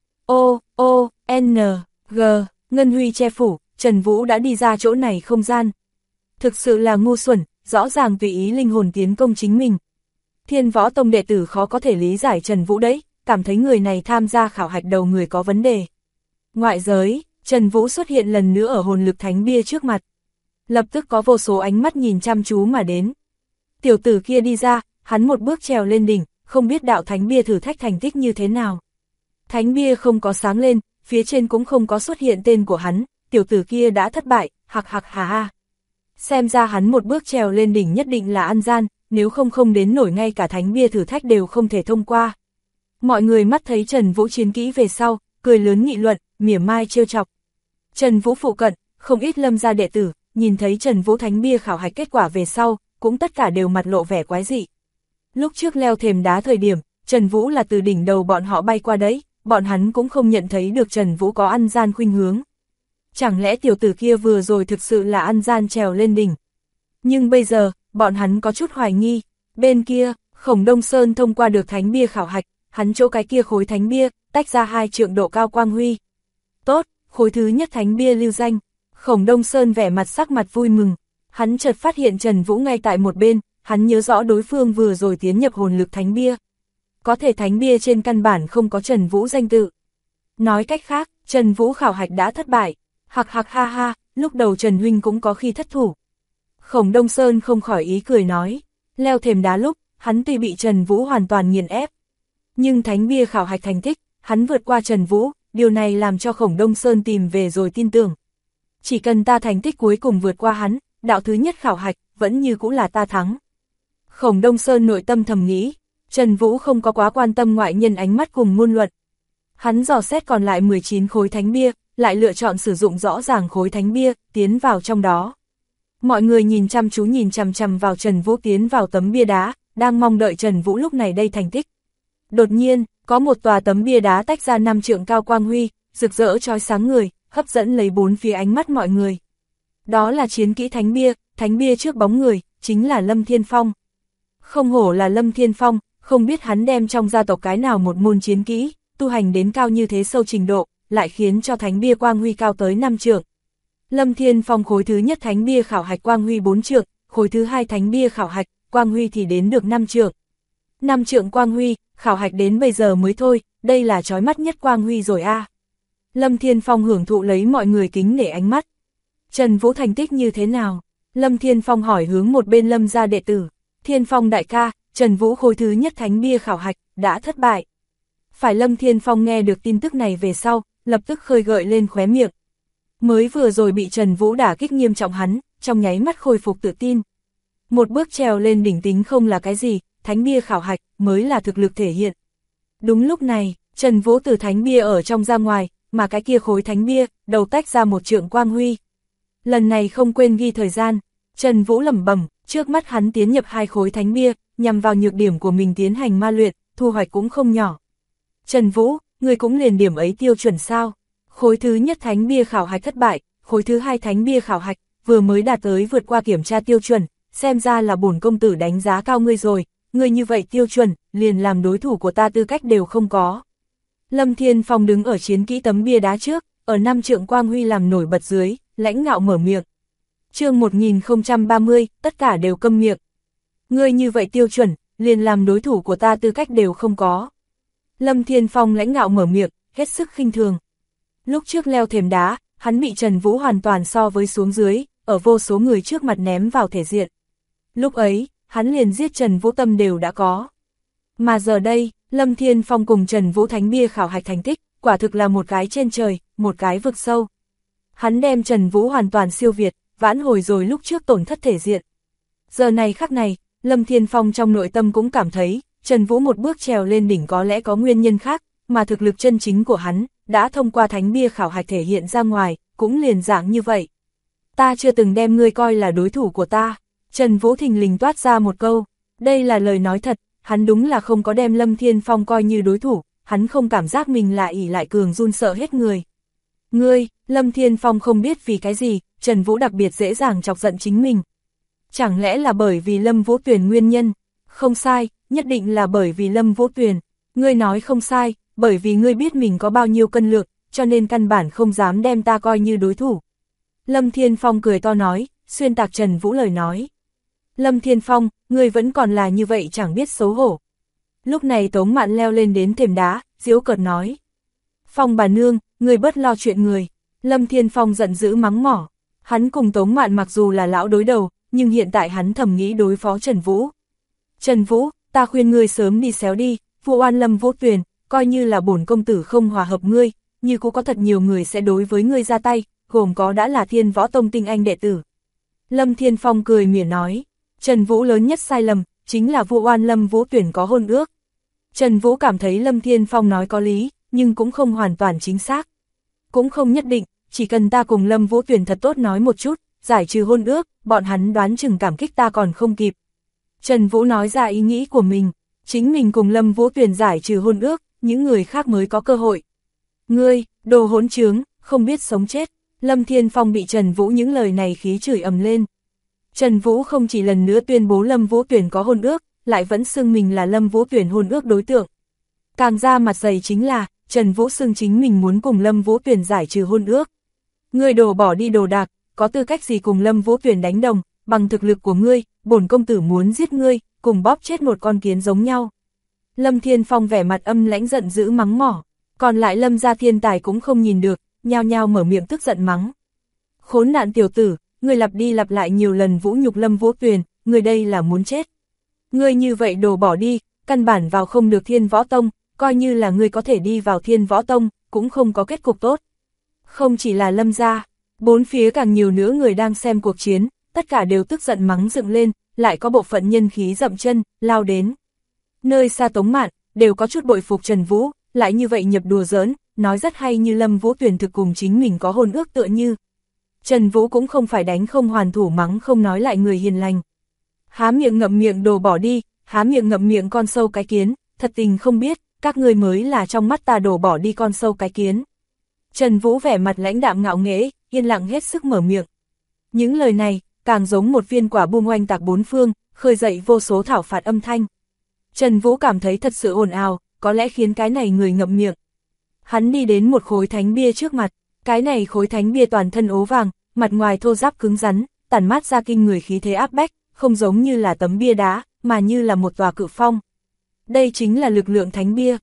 [SPEAKER 1] O, O, N, G, ngân huy che phủ, Trần Vũ đã đi ra chỗ này không gian. Thực sự là ngu xuẩn, rõ ràng tùy ý linh hồn tiến công chính mình. Thiên Võ Tông đệ tử khó có thể lý giải Trần Vũ đấy, cảm thấy người này tham gia khảo hạch đầu người có vấn đề. Ngoại giới, Trần Vũ xuất hiện lần nữa ở hồn lực thánh bia trước mặt. Lập tức có vô số ánh mắt nhìn chăm chú mà đến. Tiểu tử kia đi ra, hắn một bước trèo lên đỉnh, không biết đạo thánh bia thử thách thành tích như thế nào. Thánh bia không có sáng lên, phía trên cũng không có xuất hiện tên của hắn, tiểu tử kia đã thất bại, hạc hạc hà ha. Xem ra hắn một bước trèo lên đỉnh nhất định là ăn gian, nếu không đến nổi ngay cả thánh bia thử thách đều không thể thông qua. Mọi người mắt thấy Trần Vũ chiến kỹ về sau, cười lớn nghị luận, mỉa mai trêu chọc. Trần Vũ phụ cận, không ít Lâm gia đệ tử, nhìn thấy Trần Vũ thánh bia khảo hạch kết quả về sau, cũng tất cả đều mặt lộ vẻ quái dị. Lúc trước leo thềm đá thời điểm, Trần Vũ là từ đỉnh đầu bọn họ bay qua đấy, bọn hắn cũng không nhận thấy được Trần Vũ có ăn gian khuynh hướng. Chẳng lẽ tiểu tử kia vừa rồi thực sự là ăn gian trèo lên đỉnh? Nhưng bây giờ, bọn hắn có chút hoài nghi. Bên kia, Khổng Đông Sơn thông qua được thánh bia khảo hạch, hắn chỗ cái kia khối thánh bia, tách ra 2 trượng độ cao quang huy. Tốt, khối thứ nhất thánh bia lưu danh. Khổng Đông Sơn vẻ mặt sắc mặt vui mừng. Hắn chợt phát hiện Trần Vũ ngay tại một bên, hắn nhớ rõ đối phương vừa rồi tiến nhập hồn lực thánh bia. Có thể thánh bia trên căn bản không có Trần Vũ danh tự. Nói cách khác, Trần Vũ khảo hạch đã thất bại. Hạc hạc ha ha, lúc đầu Trần Huynh cũng có khi thất thủ. Khổng Đông Sơn không khỏi ý cười nói, leo thềm đá lúc, hắn tuy bị Trần Vũ hoàn toàn nghiền ép. Nhưng thánh bia khảo hạch thành tích, hắn vượt qua Trần Vũ, điều này làm cho Khổng Đông Sơn tìm về rồi tin tưởng. Chỉ cần ta thành tích cuối cùng vượt qua hắn, đạo thứ nhất khảo hạch, vẫn như cũ là ta thắng. Khổng Đông Sơn nội tâm thầm nghĩ, Trần Vũ không có quá quan tâm ngoại nhân ánh mắt cùng ngôn luận. Hắn dò xét còn lại 19 khối thánh bia, lại lựa chọn sử dụng rõ ràng khối thánh bia, tiến vào trong đó. Mọi người nhìn chăm chú nhìn chằm chằm vào Trần Vũ tiến vào tấm bia đá, đang mong đợi Trần Vũ lúc này đây thành tích. Đột nhiên, có một tòa tấm bia đá tách ra 5 trượng cao quang huy, rực rỡ chói sáng người, hấp dẫn lấy 4 phía ánh mắt mọi người. Đó là chiến kỹ thánh bia trước bóng người, chính là Lâm Thiên Phong. Không hổ là Lâm Thiên Phong, không biết hắn đem trong gia tộc cái nào một môn chiến kỹ, tu hành đến cao như thế sâu trình độ, lại khiến cho thánh bia quang huy cao tới 5 trượng. Lâm Thiên Phong khối thứ nhất thánh bia khảo hạch quang huy 4 trượng, khối thứ hai thánh bia khảo hạch, quang huy thì đến được 5 trượng. 5 trượng quang huy, khảo hạch đến bây giờ mới thôi, đây là chói mắt nhất quang huy rồi a. Lâm Thiên Phong hưởng thụ lấy mọi người kính nể ánh mắt. Trần Vũ thành tích như thế nào? Lâm Thiên Phong hỏi hướng một bên Lâm gia đệ tử. Thiên Phong đại ca, Trần Vũ khối thứ nhất thánh bia khảo hạch, đã thất bại. Phải Lâm Thiên Phong nghe được tin tức này về sau, lập tức khơi gợi lên khóe miệng. Mới vừa rồi bị Trần Vũ đả kích nghiêm trọng hắn, trong nháy mắt khôi phục tự tin. Một bước trèo lên đỉnh tính không là cái gì, thánh bia khảo hạch mới là thực lực thể hiện. Đúng lúc này, Trần Vũ từ thánh bia ở trong ra ngoài, mà cái kia khối thánh bia, đầu tách ra 1 trượng quang huy. Lần này không quên ghi thời gian, Trần Vũ lẩm bẩm, trước mắt hắn tiến nhập 2 khối thánh bia, nhằm vào nhược điểm của mình tiến hành ma luyện, thu hoạch cũng không nhỏ. Trần Vũ, người cũng liền điểm ấy tiêu chuẩn sao? Khối thứ nhất thánh bia khảo hạch thất bại, khối thứ hai thánh bia khảo hạch, vừa mới đạt tới vượt qua kiểm tra tiêu chuẩn, xem ra là bổn công tử đánh giá cao ngươi rồi, ngươi như vậy tiêu chuẩn, liền làm đối thủ của ta tư cách đều không có. Lâm Thiên Phong đứng ở chiến kỹ tấm bia đá trước, ở 5 trượng quang huy làm nổi bật dưới, lãnh ngạo mở miệng. Chương 1030, tất cả đều câm miệng. Ngươi như vậy tiêu chuẩn, liền làm đối thủ của ta tư cách đều không có. Lâm Thiên Phong lãnh ngạo mở miệng, hết sức khinh thường. Lúc trước leo thềm đá, hắn bị Trần Vũ hoàn toàn so với xuống dưới, ở vô số người trước mặt ném vào thể diện. Lúc ấy, hắn liền giết Trần Vũ tâm đều đã có. Mà giờ đây, Lâm Thiên Phong cùng Trần Vũ thánh bia khảo hạch thành tích, quả thực là một cái trên trời, một cái vực sâu. Hắn đem Trần Vũ hoàn toàn siêu việt, vãn hồi rồi lúc trước tổn thất thể diện. Giờ này khắc này, Lâm Thiên Phong trong nội tâm cũng cảm thấy, Trần Vũ một bước trèo lên đỉnh có lẽ có nguyên nhân khác, mà thực lực chân chính của hắn, đã thông qua thánh bia khảo hạch thể hiện ra ngoài, cũng liền dạng như vậy. Ta chưa từng đem ngươi coi là đối thủ của ta. Trần Vũ thình lình toát ra một câu, đây là lời nói thật, hắn đúng là không có đem Lâm Thiên Phong coi như đối thủ, hắn không cảm giác mình là ỷ lại cường run sợ hết người. Ngươi, Lâm Thiên Phong không biết vì cái gì, Trần Vũ đặc biệt dễ dàng chọc giận chính mình. Chẳng lẽ là bởi vì Lâm Vũ Tuyền nguyên nhân? Không sai, nhất định là bởi vì Lâm Vũ Tuyền. Ngươi nói không sai, bởi vì ngươi biết mình có bao nhiêu cân lượng, cho nên căn bản không dám đem ta coi như đối thủ. Lâm Thiên Phong cười to nói, xuyên tạc Trần Vũ lời nói. Lâm Thiên Phong, ngươi vẫn còn là như vậy chẳng biết xấu hổ. Lúc này Tống Mạn leo lên đến thềm đá, giễu cợt nói. Phong bà nương, ngươi bớt lo chuyện người. Lâm Thiên Phong giận dữ mắng mỏ. Hắn cùng Tống Mạn mặc dù là lão đối đầu, nhưng hiện tại hắn thầm nghĩ đối phó Trần Vũ. Trần Vũ, ta khuyên ngươi sớm đi xéo đi, vụ oan Lâm Vũ Tuyền, coi như là bổn công tử không hòa hợp ngươi, như cũng có thật nhiều người sẽ đối với ngươi ra tay, gồm có đã là Thiên Võ Tông tinh anh đệ tử. Lâm Thiên Phong cười mỉa nói, Trần Vũ lớn nhất sai lầm, chính là vụ oan Lâm Vũ Tuyền có hôn ước. Trần Vũ cảm thấy Lâm Thiên Phong nói có lý, nhưng cũng không hoàn toàn chính xác. Cũng không nhất định, chỉ cần ta cùng Lâm Vũ Tuyền thật tốt nói một chút, giải trừ hôn ước, bọn hắn đoán chừng cảm kích ta còn không kịp. Trần Vũ nói ra ý nghĩ của mình, chính mình cùng Lâm Vũ Tuyền giải trừ hôn ước, những người khác mới có cơ hội. Ngươi, đồ hỗn trướng, không biết sống chết. Lâm Thiên Phong bị Trần Vũ những lời này khí chửi ầm lên. Trần Vũ không chỉ lần nữa tuyên bố Lâm Vũ Tuyền có hôn ước, lại vẫn xưng mình là Lâm Vũ Tuyền hôn ước đối tượng. Càng ra mặt dày chính là, Trần Vũ xưng chính mình muốn cùng Lâm Vũ Tuyền giải trừ hôn ước. Ngươi đồ bỏ đi đồ đạc, có tư cách gì cùng Lâm Vũ Tuyền đánh đồng, bằng thực lực của ngươi, bổn công tử muốn giết ngươi, cùng bóp chết một con kiến giống nhau. Lâm Thiên Phong vẻ mặt âm lãnh giận dữ mắng mỏ, còn lại Lâm gia thiên tài cũng không nhìn được, nhao nhao mở miệng tức giận mắng. Khốn nạn tiểu tử, ngươi lặp đi lặp lại nhiều lần vũ nhục Lâm Vũ Tuyền, ngươi đây là muốn chết. Ngươi như vậy đồ bỏ đi, căn bản vào không được Thiên Võ Tông, coi như là ngươi có thể đi vào Thiên Võ Tông, cũng không có kết cục tốt. Không chỉ là Lâm gia, bốn phía càng nhiều nữa người đang xem cuộc chiến, tất cả đều tức giận mắng dựng lên, lại có bộ phận nhân khí dậm chân, lao đến. Nơi xa Tống Mạn, đều có chút bội phục Trần Vũ, lại như vậy nhập đùa giỡn, nói rất hay như Lâm Vũ Tuyền thực cùng chính mình có hôn ước tựa như. Trần Vũ cũng không phải đánh không hoàn thủ mắng không nói lại người hiền lành. Há miệng ngậm miệng đồ bỏ đi, há miệng ngậm miệng con sâu cái kiến, thật tình không biết, các ngươi mới là trong mắt ta đổ bỏ đi con sâu cái kiến. Trần Vũ vẻ mặt lãnh đạm ngạo nghễ, yên lặng hết sức mở miệng. Những lời này, càng giống một viên quả bom oanh tạc bốn phương, khơi dậy vô số thảo phạt âm thanh. Trần Vũ cảm thấy thật sự ồn ào, có lẽ khiến cái này người ngậm miệng. Hắn đi đến một khối thánh bia trước mặt, cái này khối thánh bia toàn thân ố vàng, mặt ngoài thô ráp cứng rắn, tản mát ra kinh người khí thế áp bách, không giống như là tấm bia đá, mà như là một tòa cự phong. Đây chính là lực lượng thánh bia.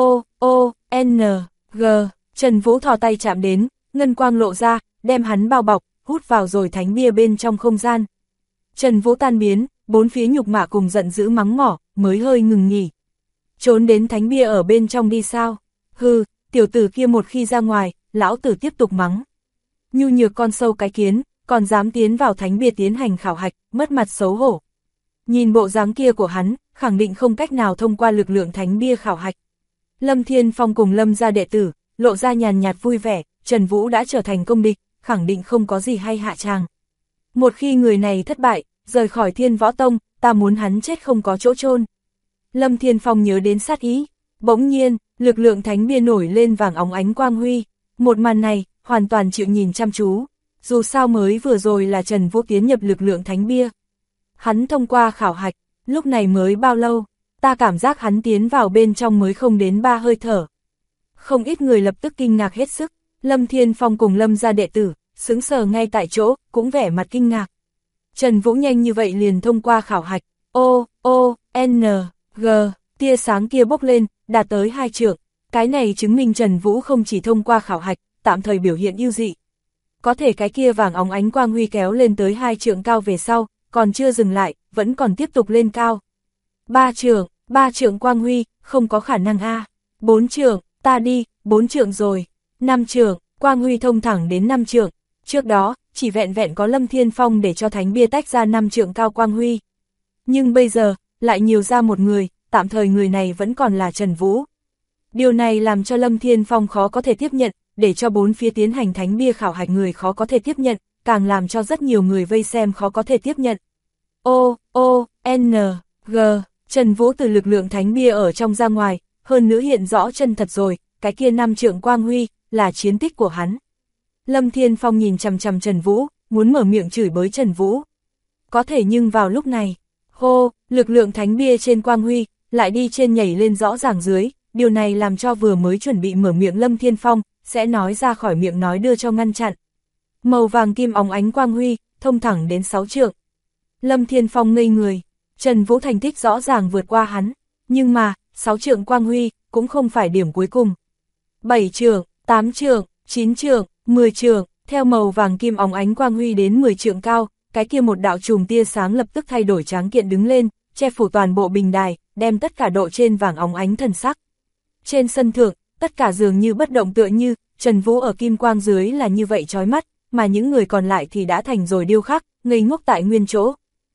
[SPEAKER 1] O-O-N-G. Trần Vũ thò tay chạm đến, ngân quang lộ ra, đem hắn bao bọc, hút vào rồi thánh bia bên trong không gian. Trần Vũ tan biến, bốn phía nhục mạ cùng giận dữ mắng mỏ, mới hơi ngừng nghỉ. Trốn đến thánh bia ở bên trong đi sao? Hừ, tiểu tử kia một khi ra ngoài, lão tử tiếp tục mắng. Nhu nhược con sâu cái kiến, còn dám tiến vào thánh bia tiến hành khảo hạch, mất mặt xấu hổ. Nhìn bộ dáng kia của hắn, khẳng định không cách nào thông qua lực lượng thánh bia khảo hạch. Lâm Thiên Phong cùng Lâm gia đệ tử, lộ ra nhàn nhạt vui vẻ, Trần Vũ đã trở thành công địch, khẳng định không có gì hay hạ tràng. Một khi người này thất bại, rời khỏi Thiên Võ Tông, ta muốn hắn chết không có chỗ chôn. Lâm Thiên Phong nhớ đến sát ý, bỗng nhiên, lực lượng thánh bia nổi lên vàng óng ánh quang huy. Một màn này, hoàn toàn chịu nhìn chăm chú, dù sao mới vừa rồi là Trần Vũ tiến nhập lực lượng thánh bia. Hắn thông qua khảo hạch, lúc này mới bao lâu, ta cảm giác hắn tiến vào bên trong mới không đến 3 hơi thở. Không ít người lập tức kinh ngạc hết sức, Lâm Thiên Phong cùng Lâm gia đệ tử, sững sờ ngay tại chỗ, cũng vẻ mặt kinh ngạc. Trần Vũ nhanh như vậy liền thông qua khảo hạch, N, G, tia sáng kia bốc lên, đạt tới 2 trượng. Cái này chứng minh Trần Vũ không chỉ thông qua khảo hạch, tạm thời biểu hiện ưu dị. Có thể cái kia vàng óng ánh quang huy kéo lên tới 2 trượng cao về sau, còn chưa dừng lại, vẫn còn tiếp tục lên cao. 3 trượng quang huy, không có khả năng a. 4 trượng, ta đi, 4 trượng rồi. 5 trượng, quang huy thông thẳng đến 5 trượng. Trước đó, chỉ vẹn vẹn có Lâm Thiên Phong để cho thánh bia tách ra 5 trượng cao quang huy. Nhưng bây giờ, lại nhiều ra một người, tạm thời người này vẫn còn là Trần Vũ. Điều này làm cho Lâm Thiên Phong khó có thể tiếp nhận, để cho bốn phía tiến hành thánh bia khảo hạch người khó có thể tiếp nhận, càng làm cho rất nhiều người vây xem khó có thể tiếp nhận. N, G, Trần Vũ từ lực lượng thánh bia ở trong ra ngoài, hơn nữa hiện rõ chân thật rồi, cái kia 5 trượng quang huy, là chiến tích của hắn. Lâm Thiên Phong nhìn chằm chằm Trần Vũ, muốn mở miệng chửi bới Trần Vũ. Có thể nhưng vào lúc này, lực lượng thánh bia trên quang huy, lại đi trên nhảy lên rõ ràng dưới, điều này làm cho vừa mới chuẩn bị mở miệng Lâm Thiên Phong, sẽ nói ra khỏi miệng nói đưa cho ngăn chặn. Màu vàng kim óng ánh quang huy, thông thẳng đến 6 trượng. Lâm Thiên Phong ngây người, Trần Vũ thành tích rõ ràng vượt qua hắn, nhưng mà, 6 trượng quang huy, cũng không phải điểm cuối cùng. 7 trượng, 8 trượng, 9 trượng, 10 trượng, theo màu vàng kim óng ánh quang huy đến 10 trượng cao, cái kia một đạo chùm tia sáng lập tức thay đổi tráng kiện đứng lên, che phủ toàn bộ bình đài, đem tất cả độ trên vàng óng ánh thần sắc. Trên sân thượng, tất cả dường như bất động tựa như, Trần Vũ ở kim quang dưới là như vậy chói mắt, mà những người còn lại thì đã thành rồi điêu khắc, ngây ngốc tại nguyên chỗ.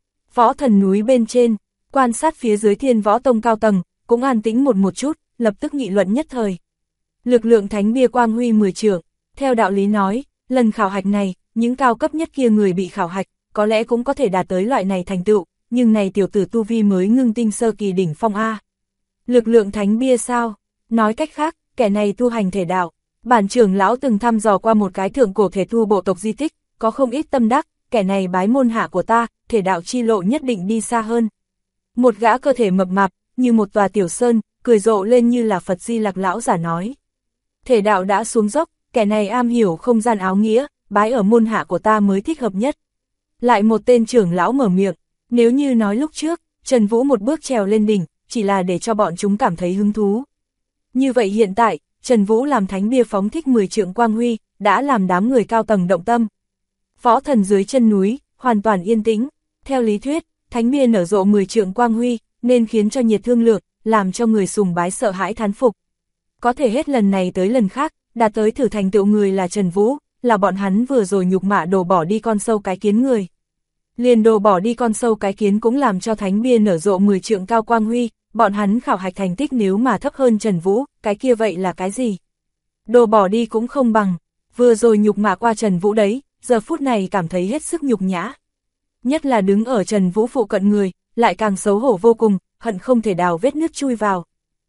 [SPEAKER 1] Võ thần núi bên trên, quan sát phía dưới Thiên Võ Tông cao tầng, cũng an tĩnh một chút, lập tức nghị luận nhất thời. Lực lượng thánh bia quang huy 10 trượng, theo đạo lý nói, lần khảo hạch này, những cao cấp nhất kia người bị khảo hạch, có lẽ cũng có thể đạt tới loại này thành tựu, nhưng này tiểu tử tu vi mới ngưng tinh sơ kỳ đỉnh phong A. Lực lượng thánh bia sao? Nói cách khác, kẻ này tu hành thể đạo. Bản trưởng lão từng thăm dò qua một cái thượng cổ thể tu bộ tộc di tích, có không ít tâm đắc, kẻ này bái môn hạ của ta, thể đạo chi lộ nhất định đi xa hơn. Một gã cơ thể mập mạp, như một tòa tiểu sơn, cười rộ lên như là Phật Di Lặc lão giả nói. Thể đạo đã xuống dốc, kẻ này am hiểu không gian áo nghĩa, bái ở môn hạ của ta mới thích hợp nhất. Lại một tên trưởng lão mở miệng, nếu như nói lúc trước, Trần Vũ một bước trèo lên đỉnh, chỉ là để cho bọn chúng cảm thấy hứng thú. Như vậy hiện tại, Trần Vũ làm thánh bia phóng thích 10 trượng quang huy, đã làm đám người cao tầng động tâm. Võ thần dưới chân núi, hoàn toàn yên tĩnh, theo lý thuyết, thánh bia nở rộ 10 trượng quang huy, nên khiến cho nhiệt thương lượng, làm cho người sùng bái sợ hãi thán phục. Có thể hết lần này tới lần khác, đạt tới thử thành tựu người là Trần Vũ, là bọn hắn vừa rồi nhục mạ đổ bỏ đi con sâu cái kiến người. Liền đồ bỏ đi con sâu cái kiến cũng làm cho thánh bia nở rộ 10 trượng cao quang huy, bọn hắn khảo hạch thành tích nếu mà thấp hơn Trần Vũ, cái kia vậy là cái gì? Đồ bỏ đi cũng không bằng, vừa rồi nhục mạ qua Trần Vũ đấy, giờ phút này cảm thấy hết sức nhục nhã. Nhất là đứng ở Trần Vũ phụ cận người, lại càng xấu hổ vô cùng, hận không thể đào vết nước chui vào.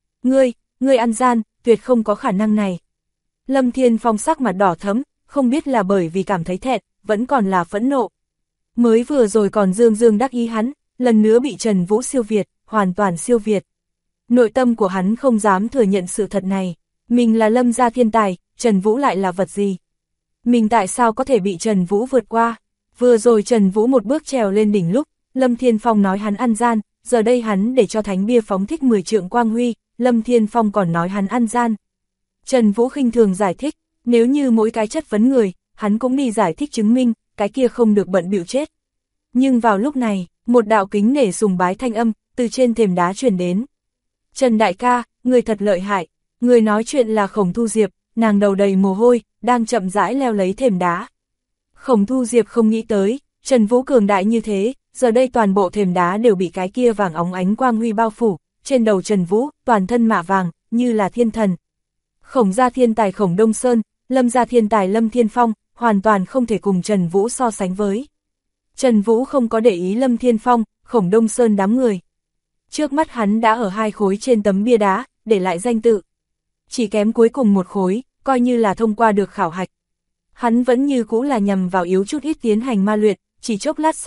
[SPEAKER 1] Ngươi ăn gian, tuyệt không có khả năng này. Lâm Thiên Phong sắc mặt đỏ thẫm, không biết là bởi vì cảm thấy thẹn, vẫn còn là phẫn nộ. Mới vừa rồi còn dương dương đắc ý hắn, lần nữa bị Trần Vũ siêu việt, hoàn toàn siêu việt. Nội tâm của hắn không dám thừa nhận sự thật này, mình là Lâm gia thiên tài, Trần Vũ lại là vật gì? Mình tại sao có thể bị Trần Vũ vượt qua? Vừa rồi Trần Vũ một bước trèo lên đỉnh lúc, Lâm Thiên Phong nói hắn ăn gian, giờ đây hắn để cho thánh bia phóng thích 10 trượng quang huy, Lâm Thiên Phong còn nói hắn ăn gian. Trần Vũ khinh thường giải thích, nếu như mỗi cái chất vấn người, hắn cũng đi giải thích chứng minh, cái kia không được bận bịu chết. Nhưng vào lúc này, một đạo kính nể sùng bái thanh âm, từ trên thềm đá truyền đến. Trần đại ca, người thật lợi hại, người nói chuyện là Khổng Thu Diệp, nàng đầu đầy mồ hôi, đang chậm rãi leo lấy thềm đá. Khổng Thu Diệp không nghĩ tới, Trần Vũ cường đại như thế, giờ đây toàn bộ thềm đá đều bị cái kia vàng óng ánh quang huy bao phủ, trên đầu Trần Vũ, toàn thân mạ vàng, như là thiên thần. Khổng gia thiên tài Khổng Đông Sơn, Lâm gia thiên tài Lâm Thiên Phong, hoàn toàn không thể cùng Trần Vũ so sánh với. Trần Vũ không có để ý Lâm Thiên Phong, Khổng Đông Sơn đám người. Trước mắt hắn đã ở 2 khối trên tấm bia đá, để lại danh tự. Chỉ kém cuối cùng 1 khối, coi như là thông qua được khảo hạch. Hắn vẫn như cũ là nhằm vào yếu chút ít tiến hành ma luyện, chỉ chốc lát sau,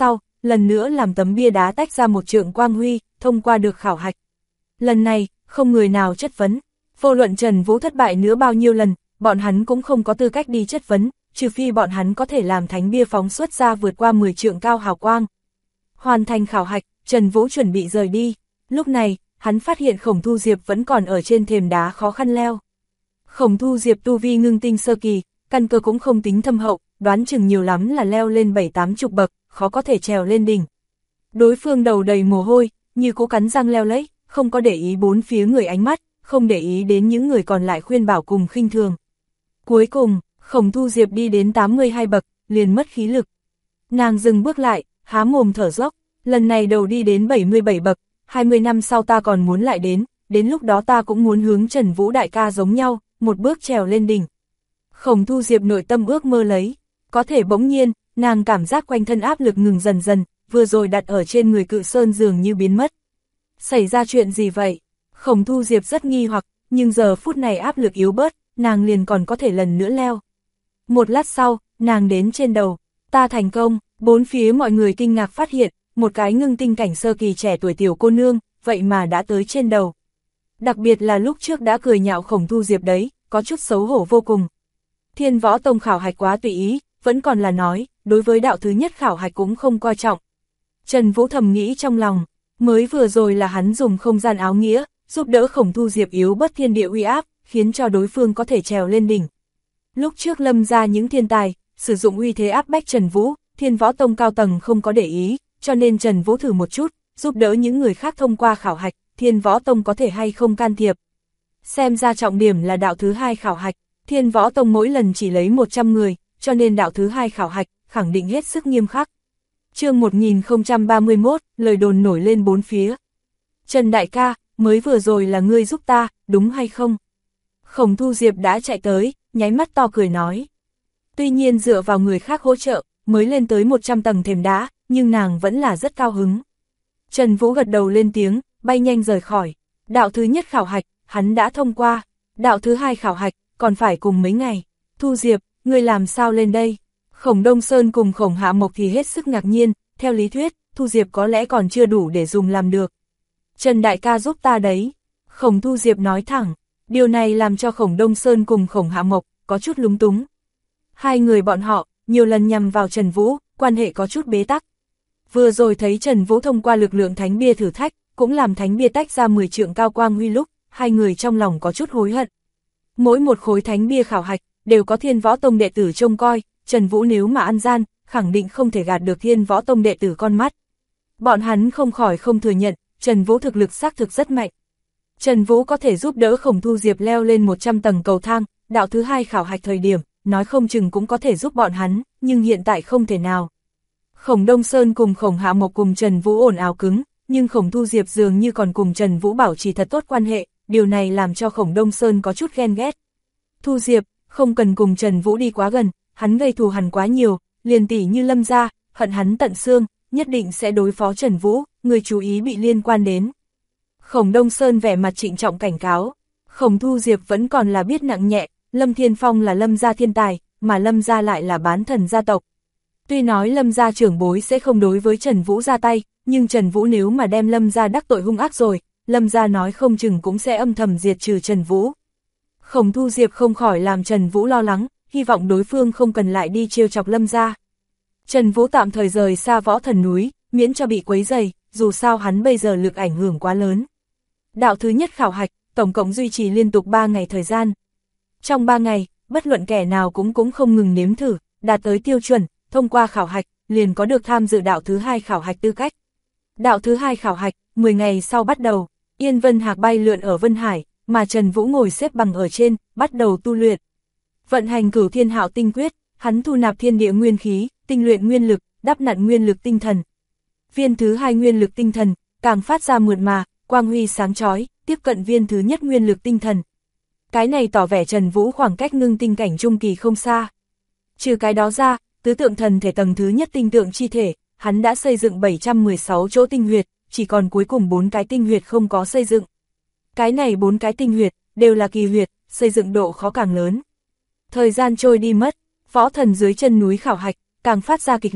[SPEAKER 1] lần nữa làm tấm bia đá tách ra một trượng quang huy, thông qua được khảo hạch. Lần này, không người nào chất vấn, vô luận Trần Vũ thất bại nữa bao nhiêu lần, bọn hắn cũng không có tư cách đi chất vấn, trừ phi bọn hắn có thể làm thánh bia phóng xuất ra vượt qua 10 trượng cao hào quang. Hoàn thành khảo hạch, Trần Vũ chuẩn bị rời đi. Lúc này, hắn phát hiện Khổng Thu Diệp vẫn còn ở trên thềm đá khó khăn leo. Khổng Thu Diệp tu vi ngưng tinh sơ kỳ, căn cơ cũng không tính thâm hậu, đoán chừng nhiều lắm là leo lên 7-80 bậc, khó có thể trèo lên đỉnh. Đối phương đầu đầy mồ hôi, như cố cắn răng leo lấy, không có để ý bốn phía người ánh mắt, không để ý đến những người còn lại khuyên bảo cùng khinh thường. Cuối cùng, Khổng Thu Diệp đi đến 82 bậc, liền mất khí lực. Nàng dừng bước lại, há mồm thở dốc, lần này đầu đi đến 77 bậc, 20 năm sau ta còn muốn lại đến lúc đó ta cũng muốn hướng Trần Vũ đại ca giống nhau, một bước trèo lên đỉnh. Khổng Thu Diệp nội tâm ước mơ lấy, có thể bỗng nhiên, nàng cảm giác quanh thân áp lực ngừng dần dần, vừa rồi đặt ở trên người Cự Sơn dường như biến mất. Xảy ra chuyện gì vậy? Khổng Thu Diệp rất nghi hoặc, nhưng giờ phút này áp lực yếu bớt, nàng liền còn có thể lần nữa leo. Một lát sau, nàng đến trên đầu, ta thành công, bốn phía mọi người kinh ngạc phát hiện, một cái ngưng tinh cảnh sơ kỳ trẻ tuổi tiểu cô nương, vậy mà đã tới trên đầu. Đặc biệt là lúc trước đã cười nhạo Khổng Thu Diệp đấy, có chút xấu hổ vô cùng. Thiên Võ Tông khảo hạch quá tùy ý, vẫn còn là nói, đối với đạo thứ nhất khảo hạch cũng không coi trọng. Trần Vũ thầm nghĩ trong lòng, mới vừa rồi là hắn dùng không gian áo nghĩa, giúp đỡ Khổng Thu Diệp yếu bất thiên địa uy áp, khiến cho đối phương có thể trèo lên đỉnh. Lúc trước Lâm ra những thiên tài, sử dụng uy thế áp bách Trần Vũ, Thiên Võ Tông cao tầng không có để ý, cho nên Trần Vũ thử một chút, giúp đỡ những người khác thông qua khảo hạch, Thiên Võ Tông có thể hay không can thiệp. Xem ra trọng điểm là đạo thứ hai khảo hạch, Thiên Võ Tông mỗi lần chỉ lấy 100 người, cho nên đạo thứ hai khảo hạch, khẳng định hết sức nghiêm khắc. Chương 1031, lời đồn nổi lên bốn phía. Trần đại ca, mới vừa rồi là ngươi giúp ta, đúng hay không? Khổng Thu Diệp đã chạy tới, nháy mắt to cười nói. Tuy nhiên dựa vào người khác hỗ trợ, mới lên tới 100 tầng thềm đá, nhưng nàng vẫn là rất cao hứng. Trần Vũ gật đầu lên tiếng, bay nhanh rời khỏi. Đạo thứ nhất khảo hạch, hắn đã thông qua. Đạo thứ hai khảo hạch, còn phải cùng mấy ngày. Thu Diệp, ngươi làm sao lên đây? Khổng Đông Sơn cùng Khổng Hạ Mộc thì hết sức ngạc nhiên, theo lý thuyết, Thu Diệp có lẽ còn chưa đủ để dùng làm được. Trần đại ca giúp ta đấy. Khổng Thu Diệp nói thẳng, điều này làm cho Khổng Đông Sơn cùng Khổng Hạ Mộc có chút lúng túng. Hai người bọn họ, nhiều lần nhằm vào Trần Vũ, quan hệ có chút bế tắc. Vừa rồi thấy Trần Vũ thông qua lực lượng thánh bia thử thách, cũng làm thánh bia tách ra 10 trượng cao quang huy lúc, hai người trong lòng có chút hối hận. Mỗi một khối thánh bia khảo hạch, đều có Thiên Võ Tông đệ tử trông coi, Trần Vũ nếu mà ăn gian, khẳng định không thể gạt được Thiên Võ Tông đệ tử con mắt. Bọn hắn không khỏi không thừa nhận, Trần Vũ thực lực xác thực rất mạnh. Trần Vũ có thể giúp đỡ Khổng Thu Diệp leo lên 100 tầng cầu thang, đạo thứ hai khảo hạch thời điểm, nói không chừng cũng có thể giúp bọn hắn, nhưng hiện tại không thể nào. Khổng Đông Sơn cùng Khổng Hạ Mộc cùng Trần Vũ ồn ào cứng, nhưng Khổng Thu Diệp dường như còn cùng Trần Vũ bảo trì thật tốt quan hệ, điều này làm cho Khổng Đông Sơn có chút ghen ghét. Thu Diệp, không cần cùng Trần Vũ đi quá gần, hắn gây thù hằn quá nhiều, liền tỷ như Lâm gia, hận hắn tận xương, nhất định sẽ đối phó Trần Vũ, người chú ý bị liên quan đến. Khổng Đông Sơn vẻ mặt trịnh trọng cảnh cáo, Khổng Thu Diệp vẫn còn là biết nặng nhẹ, Lâm Thiên Phong là Lâm gia thiên tài, mà Lâm gia lại là bán thần gia tộc. Tuy nói Lâm gia trưởng bối sẽ không đối với Trần Vũ ra tay, nhưng Trần Vũ nếu mà đem Lâm gia đắc tội hung ác rồi, Lâm gia nói không chừng cũng sẽ âm thầm diệt trừ Trần Vũ. Khổng Thu Diệp không khỏi làm Trần Vũ lo lắng, hy vọng đối phương không cần lại đi trêu chọc Lâm gia. Trần Vũ tạm thời rời xa Võ Thần núi, miễn cho bị quấy rầy, dù sao hắn bây giờ lực ảnh hưởng quá lớn. Đạo thứ nhất khảo hạch, tổng cộng duy trì liên tục 3 ngày thời gian. Trong 3 ngày, bất luận kẻ nào cũng không ngừng nếm thử, đạt tới tiêu chuẩn, thông qua khảo hạch, liền có được tham dự đạo thứ hai khảo hạch tư cách. Đạo thứ hai khảo hạch, 10 ngày sau bắt đầu, Yên Vân Hạc bay lượn ở Vân Hải, mà Trần Vũ ngồi xếp bằng ở trên, bắt đầu tu luyện. Vận hành Cửu Thiên Hạo tinh quyết, hắn thu nạp thiên địa nguyên khí, tinh luyện nguyên lực, đắp nặn nguyên lực tinh thần. Viên thứ hai nguyên lực tinh thần, càng phát ra mượt mà, quang huy sáng chói, tiếp cận viên thứ nhất nguyên lực tinh thần. Cái này tỏ vẻ Trần Vũ khoảng cách ngưng tinh cảnh trung kỳ không xa. Trừ cái đó ra, tứ tượng thần thể tầng thứ nhất tinh tượng chi thể, hắn đã xây dựng 716 chỗ tinh huyệt, chỉ còn cuối cùng 4 cái tinh huyệt không có xây dựng. Cái này 4 cái tinh huyệt, đều là kỳ huyệt, xây dựng độ khó càng lớn. Thời gian trôi đi mất, Võ Thần dưới chân núi khảo hạch, càng phát ra kịch liệt,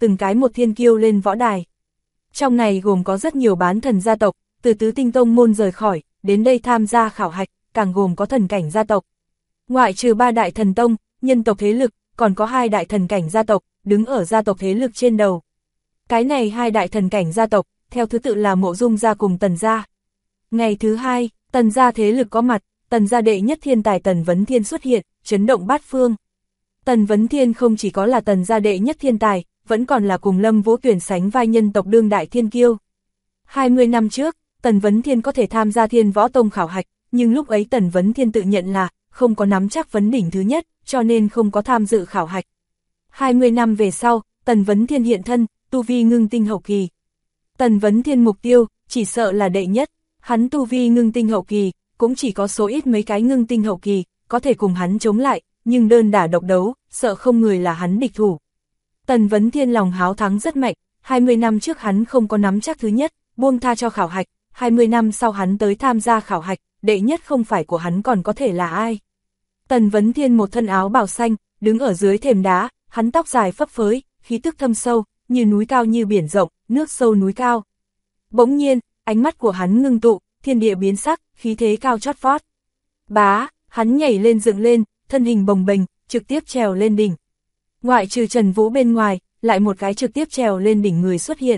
[SPEAKER 1] từng cái một thiên kiêu lên võ đài. Trong này gồm có rất nhiều bán thần gia tộc, từ tứ tinh tông môn rời khỏi, đến đây tham gia khảo hạch, càng gồm có thần cảnh gia tộc. Ngoại trừ 3 đại thần tông, nhân tộc thế lực, còn có 2 đại thần cảnh gia tộc, đứng ở gia tộc thế lực trên đầu. Cái này 2 đại thần cảnh gia tộc, theo thứ tự là Mộ Dung gia cùng Tần gia. Ngày thứ 2, Tần gia thế lực có mặt, Tần gia đệ nhất thiên tài Tần Vấn Thiên xuất hiện, chấn động bát phương. Tần Vấn Thiên không chỉ có là Tần gia đệ nhất thiên tài, vẫn còn là cùng Lâm Vũ Tuyển sánh vai nhân tộc đương đại thiên kiêu. 20 năm trước, Tần Vấn Thiên có thể tham gia Thiên Võ Tông khảo hạch, nhưng lúc ấy Tần Vấn Thiên tự nhận là không có nắm chắc vấn đỉnh thứ nhất, cho nên không có tham dự khảo hạch. 20 năm về sau, Tần Vấn Thiên hiện thân, tu vi ngưng tinh hậu kỳ. Tần Vấn Thiên mục tiêu, chỉ sợ là đệ nhất, hắn tu vi ngưng tinh hậu kỳ, cũng chỉ có số ít mấy cái ngưng tinh hậu kỳ, có thể cùng hắn chống lại, nhưng đơn đả độc đấu, sợ không người là hắn địch thủ. Tần Vấn Thiên lòng háo thắng rất mạnh, 20 năm trước hắn không có nắm chắc thứ nhất, buông tha cho khảo hạch, 20 năm sau hắn tới tham gia khảo hạch, đệ nhất không phải của hắn còn có thể là ai. Tần Vấn Thiên một thân áo bào xanh, đứng ở dưới thềm đá, hắn tóc dài phấp phới, khí tức thâm sâu, như núi cao như biển rộng, nước sâu núi cao. Bỗng nhiên, ánh mắt của hắn ngưng tụ, thiên địa biến sắc, khí thế cao chót vót. Bá, hắn nhảy lên dựng lên, thân hình bồng bềnh, trực tiếp trèo lên đỉnh. Ngoại trừ Trần Vũ bên ngoài, lại một cái trực tiếp trèo lên đỉnh người xuất hiện.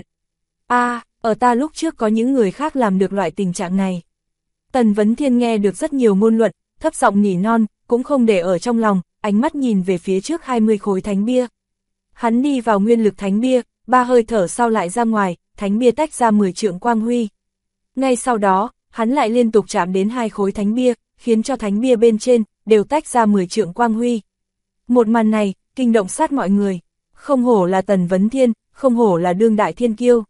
[SPEAKER 1] Ở ta lúc trước có những người khác làm được loại tình trạng này. Tần Vấn Thiên nghe được rất nhiều ngôn luận, thấp giọng nỉ non, cũng không để ở trong lòng, ánh mắt nhìn về phía trước 20 khối thánh bia. Hắn đi vào nguyên lực thánh bia, 3 hơi thở sau lại ra ngoài, thánh bia tách ra 10 trượng quang huy. Ngay sau đó, hắn lại liên tục chạm đến 2 khối thánh bia, khiến cho thánh bia bên trên đều tách ra 10 trượng quang huy. Một màn này, kinh động sát mọi người. Không hổ là Tần Vấn Thiên, không hổ là đương đại thiên kiêu.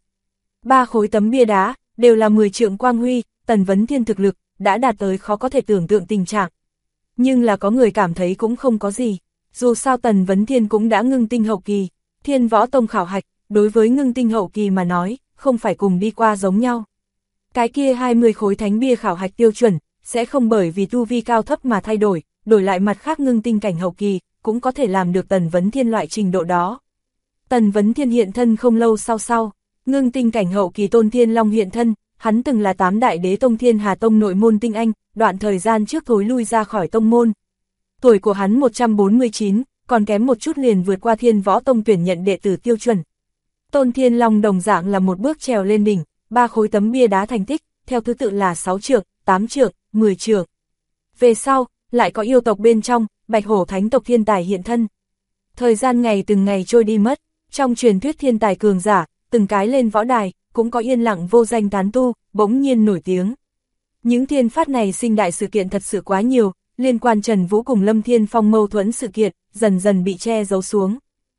[SPEAKER 1] 3 khối tấm bia đá, đều là 10 trượng quang huy, Tần Vấn Thiên thực lực, đã đạt tới khó có thể tưởng tượng tình trạng. Nhưng là có người cảm thấy cũng không có gì. Dù sao Tần Vấn Thiên cũng đã ngưng tinh hậu kỳ, Thiên Võ Tông khảo hạch, đối với ngưng tinh hậu kỳ mà nói, không phải cùng đi qua giống nhau. Cái kia 20 khối thánh bia khảo hạch tiêu chuẩn, sẽ không bởi vì tu vi cao thấp mà thay đổi, đổi lại mặt khác ngưng tinh cảnh hậu kỳ, cũng có thể làm được Tần Vấn Thiên loại trình độ đó. Tần Vấn Thiên hiện thân không lâu sau, ngưng tinh cảnh hậu kỳ Tôn Thiên Long hiện thân, hắn từng là 8 đại đế tông Thiên Hà Tông nội môn tinh anh, đoạn thời gian trước thối lui ra khỏi tông môn. Tuổi của hắn 149, còn kém một chút liền vượt qua Thiên Võ Tông tuyển nhận đệ tử tiêu chuẩn. Tôn Thiên Long đồng dạng là một bước trèo lên đỉnh, 3 khối tấm bia đá thành tích, theo thứ tự là 6 trượng, 8 trượng, 10 trượng. Về sau, lại có yêu tộc bên trong, Bạch Hổ Thánh tộc thiên tài hiện thân. Thời gian ngày từng ngày trôi đi mất, trong truyền thuyết thiên tài cường giả, từng cái lên võ đài, cũng có yên lặng vô danh tán tu, bỗng nhiên nổi tiếng. Những thiên phát này sinh đại sự kiện thật sự quá nhiều, liên quan Trần Vũ cùng Lâm Thiên Phong mâu thuẫn sự kiện, dần dần bị che giấu xuống.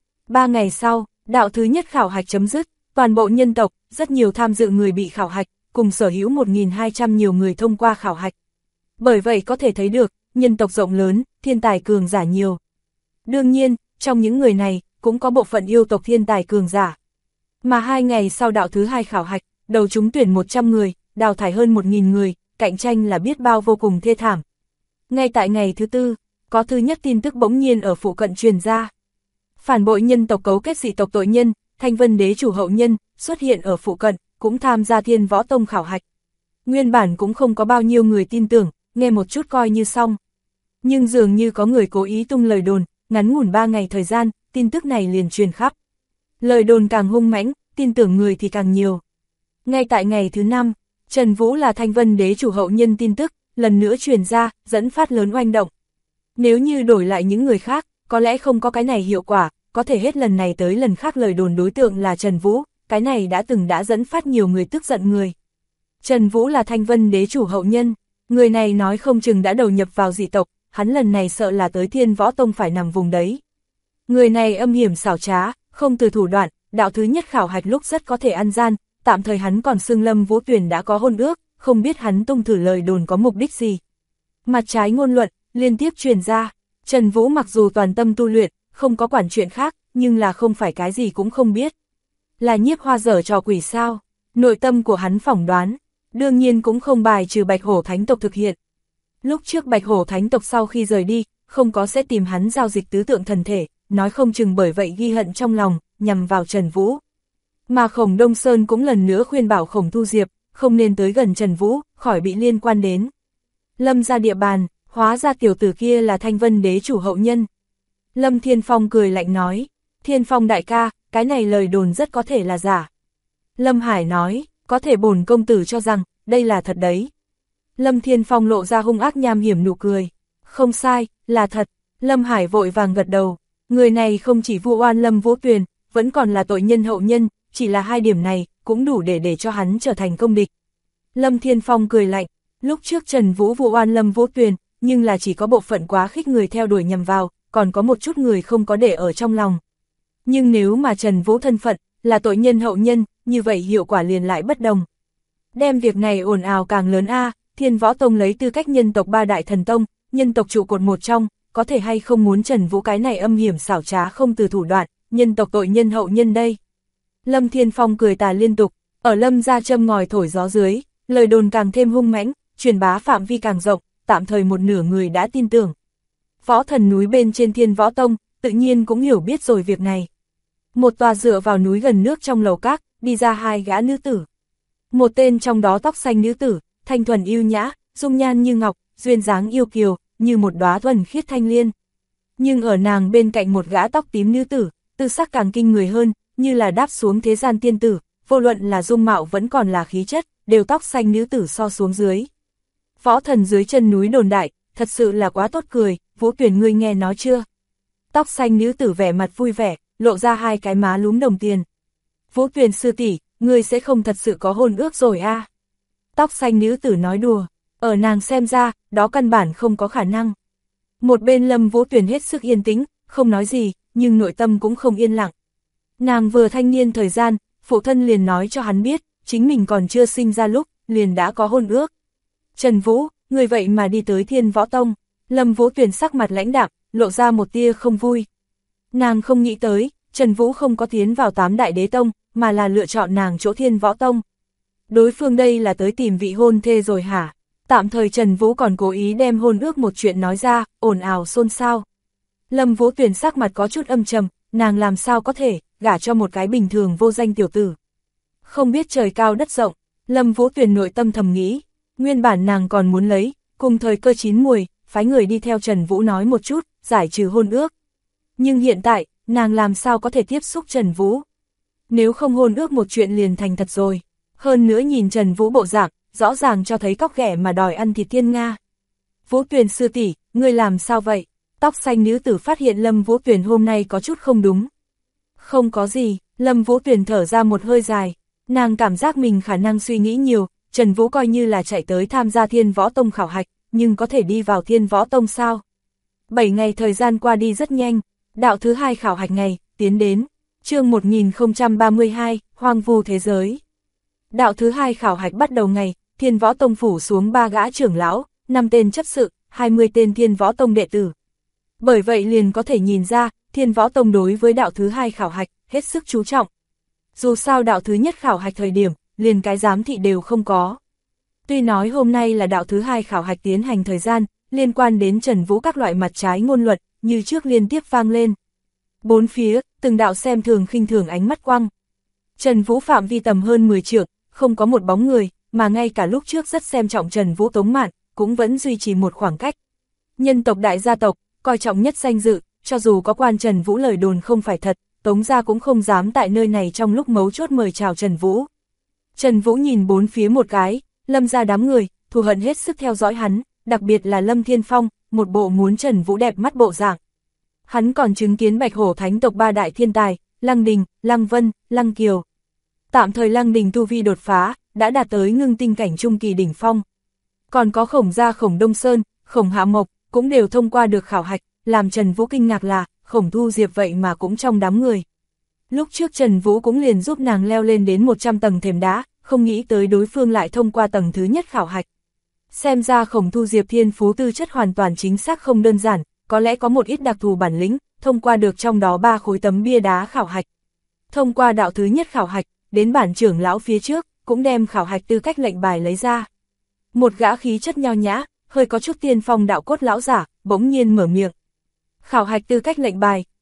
[SPEAKER 1] 3 ngày sau, đạo thứ nhất khảo hạch chấm dứt, toàn bộ nhân tộc, rất nhiều tham dự người bị khảo hạch, cùng sở hữu 1.200 nhiều người thông qua khảo hạch. Bởi vậy có thể thấy được, nhân tộc rộng lớn, thiên tài cường giả nhiều. Đương nhiên, trong những người này, cũng có bộ phận yêu tộc thiên tài cường giả. Mà 2 ngày sau đạo thứ 2 khảo hạch, đầu chúng tuyển 100 người, đào thải hơn 1.000 người, cạnh tranh là biết bao vô cùng thê thảm. Ngay tại ngày thứ 4, có thứ nhất tin tức bỗng nhiên ở phụ cận truyền ra. Phản bội nhân tộc cấu kết dị tộc tội nhân, Thanh Vân đế chủ hậu nhân, xuất hiện ở phụ cận, cũng tham gia Thiên Võ Tông khảo hạch. Nguyên bản cũng không có bao nhiêu người tin tưởng, nghe một chút coi như xong. Nhưng dường như có người cố ý tung lời đồn, ngắn ngủn 3 ngày thời gian, tin tức này liền truyền khắp. Lời đồn càng hung mãnh, tin tưởng người thì càng nhiều. Ngay tại ngày thứ 5, Trần Vũ là Thanh Vân đế chủ hậu nhân tin tức, lần nữa truyền ra, dẫn phát lớn oanh động. Nếu như đổi lại những người khác, có lẽ không có cái này hiệu quả, có thể hết lần này tới lần khác lời đồn đối tượng là Trần Vũ, cái này đã dẫn phát nhiều người tức giận người. Trần Vũ là Thanh Vân đế chủ hậu nhân, người này nói không chừng đã đầu nhập vào dị tộc, hắn lần này sợ là tới Thiên Võ Tông phải nằm vùng đấy. Người này âm hiểm xảo trá, không từ thủ đoạn, đạo thứ nhất khảo hạch lúc rất có thể ăn gian, tạm thời hắn còn xưng Lâm Vũ Tuyển đã có hôn ước, không biết hắn tung thử lời đồn có mục đích gì. Mặt trái ngôn luận, liên tiếp truyền ra, Trần Vũ mặc dù toàn tâm tu luyện, không có quản chuyện khác, nhưng là không phải cái gì cũng không biết. Là Nhiếp Hoa giở trò quỷ sao? Nội tâm của hắn phỏng đoán, đương nhiên cũng không bài trừ Bạch Hổ Thánh tộc thực hiện. Lúc trước Bạch Hổ Thánh tộc sau khi rời đi, không có sẽ tìm hắn giao dịch tứ tượng thần thể, nói không chừng bởi vậy ghi hận trong lòng, nhằm vào Trần Vũ. Mà Khổng Đông Sơn cũng lần nữa khuyên bảo Khổng Thu Diệp, không nên tới gần Trần Vũ, khỏi bị liên quan đến. Lâm ra địa bàn, hóa ra tiểu tử kia là Thanh Vân đế chủ hậu nhân. Lâm Thiên Phong cười lạnh nói, Thiên Phong đại ca, cái này lời đồn rất có thể là giả. Lâm Hải nói, có thể bổn công tử cho rằng, đây là thật đấy. Lâm Thiên Phong lộ ra hung ác nham hiểm nụ cười. Không sai, là thật. Lâm Hải vội vàng gật đầu. Người này không chỉ vu oan Lâm Vũ Tuyền, vẫn còn là tội nhân hậu nhân, chỉ là hai điểm này, cũng đủ để cho hắn trở thành công địch. Lâm Thiên Phong cười lạnh, lúc trước Trần Vũ vu oan Lâm Vũ Tuyền, nhưng là chỉ có bộ phận quá khích người theo đuổi nhằm vào, còn có một chút người không có để ở trong lòng. Nhưng nếu mà Trần Vũ thân phận, là tội nhân hậu nhân, như vậy hiệu quả liền lại bất đồng. Đem việc này ồn ào càng lớn Thiên Võ Tông lấy tư cách nhân tộc ba đại thần tông, nhân tộc trụ cột một trong, có thể hay không muốn Trần Vũ cái này âm hiểm xảo trá không từ thủ đoạn, nhân tộc tội nhân hậu nhân đây. Lâm Thiên Phong cười tà liên tục, ở Lâm gia châm ngòi thổi gió dưới, lời đồn càng thêm hung mãnh, truyền bá phạm vi càng rộng, tạm thời một nửa người đã tin tưởng. Võ thần núi bên trên Thiên Võ Tông, tự nhiên cũng hiểu biết rồi việc này. Một tòa dựa vào núi gần nước trong lầu các, đi ra hai gã nữ tử. Một tên trong đó tóc xanh nữ tử, thanh thuần yêu nhã, dung nhan như ngọc, duyên dáng yêu kiều, như một đóa thuần khiết thanh liên. Nhưng ở nàng bên cạnh một gã tóc tím nữ tử, tư sắc càng kinh người hơn, như là đáp xuống thế gian tiên tử, vô luận là dung mạo vẫn còn là khí chất, đều tóc xanh nữ tử so xuống dưới. Võ thần dưới chân núi đồn đại, thật sự là quá tốt cười, Vũ Tuyền ngươi nghe nói chưa? Tóc xanh nữ tử vẻ mặt vui vẻ, lộ ra hai cái má lúm đồng tiền. Vũ Tuyền sư tỷ, ngươi sẽ không thật sự có hôn ước rồi Tóc xanh nữ tử nói đùa, ở nàng xem ra, đó căn bản không có khả năng. Một bên Lâm Vũ Tuyền hết sức yên tĩnh, không nói gì, nhưng nội tâm cũng không yên lặng. Nàng vừa thanh niên thời gian, phụ thân liền nói cho hắn biết, chính mình còn chưa sinh ra lúc, liền đã có hôn ước. Trần Vũ, người vậy mà đi tới Thiên Võ Tông. Lâm Vũ Tuyền sắc mặt lãnh đạm, lộ ra một tia không vui. Nàng không nghĩ tới, Trần Vũ không có tiến vào 8 đại đế tông, mà là lựa chọn nàng chỗ Thiên Võ Tông. Đối phương đây là tới tìm vị hôn thê rồi hả? Tạm thời Trần Vũ còn cố ý đem hôn ước một chuyện nói ra, ồn ào xôn xao. Lâm Vũ Tuyền sắc mặt có chút âm trầm, nàng làm sao có thể gả cho một cái bình thường vô danh tiểu tử. Không biết trời cao đất rộng, Lâm Vũ Tuyền nội tâm thầm nghĩ, nguyên bản nàng còn muốn lấy, cùng thời cơ chín muồi, phái người đi theo Trần Vũ nói một chút, giải trừ hôn ước. Nhưng hiện tại, nàng làm sao có thể tiếp xúc Trần Vũ? Nếu không hôn ước một chuyện liền thành thật rồi. Hơn nữa nhìn Trần Vũ bộ dạng, rõ ràng cho thấy cóc ghẻ mà đòi ăn thịt thiên Nga. Vũ Tuyền sư tỷ, ngươi làm sao vậy? Tóc xanh nữ tử phát hiện Lâm Vũ Tuyền hôm nay có chút không đúng. Không có gì, Lâm Vũ Tuyền thở ra một hơi dài. Nàng cảm giác mình khả năng suy nghĩ nhiều, Trần Vũ coi như là chạy tới tham gia Thiên Võ Tông khảo hạch, nhưng có thể đi vào Thiên Võ Tông sao? 7 ngày thời gian qua đi rất nhanh, đạo thứ 2 khảo hạch ngày, tiến đến. Chương 1032, Hoang vu thế giới. Đạo thứ 2 khảo hạch bắt đầu ngày, Thiên Võ Tông phủ xuống 3 gã trưởng lão, 5 tên chấp sự, 20 tên Thiên Võ Tông đệ tử. Bởi vậy liền có thể nhìn ra, Thiên Võ Tông đối với đạo thứ 2 khảo hạch, hết sức chú trọng. Dù sao đạo thứ nhất khảo hạch thời điểm, liền cái giám thị đều không có. Tuy nói hôm nay là đạo thứ 2 khảo hạch tiến hành thời gian, liên quan đến Trần Vũ các loại mặt trái ngôn luận, như trước liên tiếp vang lên. Bốn phía, từng đạo xem thường khinh thường ánh mắt quăng. Trần Vũ phạm vi tầm hơn 10 trượng, không có một bóng người, mà ngay cả lúc trước rất xem trọng Trần Vũ Tống Mạn, cũng vẫn duy trì một khoảng cách. Nhân tộc đại gia tộc, coi trọng nhất danh dự, cho dù có quan Trần Vũ lời đồn không phải thật, Tống gia cũng không dám tại nơi này trong lúc mấu chốt mời chào Trần Vũ. Trần Vũ nhìn bốn phía một cái, Lâm gia đám người, thù hận hết sức theo dõi hắn, đặc biệt là Lâm Thiên Phong, một bộ muốn Trần Vũ đẹp mắt bộ dạng. Hắn còn chứng kiến Bạch Hổ Thánh tộc 3 đại thiên tài, Lăng Đình, Lăng Vân, Lăng Kiều. Tạm thời Lăng Đình tu vi đột phá, đã đạt tới ngưng tinh cảnh trung kỳ đỉnh phong. Còn có Khổng gia Khổng Đông Sơn, Khổng Hạ Mộc, cũng đều thông qua được khảo hạch, làm Trần Vũ kinh ngạc là, Khổng Thu Diệp vậy mà cũng trong đám người. Lúc trước Trần Vũ cũng liền giúp nàng leo lên đến 100 tầng thềm đá, không nghĩ tới đối phương lại thông qua tầng thứ nhất khảo hạch. Xem ra Khổng Thu Diệp thiên phú tư chất hoàn toàn chính xác không đơn giản, có lẽ có một ít đặc thù bản lĩnh, thông qua được trong đó 3 khối tấm bia đá khảo hạch. Thông qua đạo thứ nhất khảo hạch, đến bản trưởng lão phía trước, cũng đem khảo hạch tư cách lệnh bài lấy ra. Một gã khí chất nho nhã, hơi có chút tiên phong đạo cốt lão giả, bỗng nhiên mở miệng. Khảo hạch tư cách lệnh bài,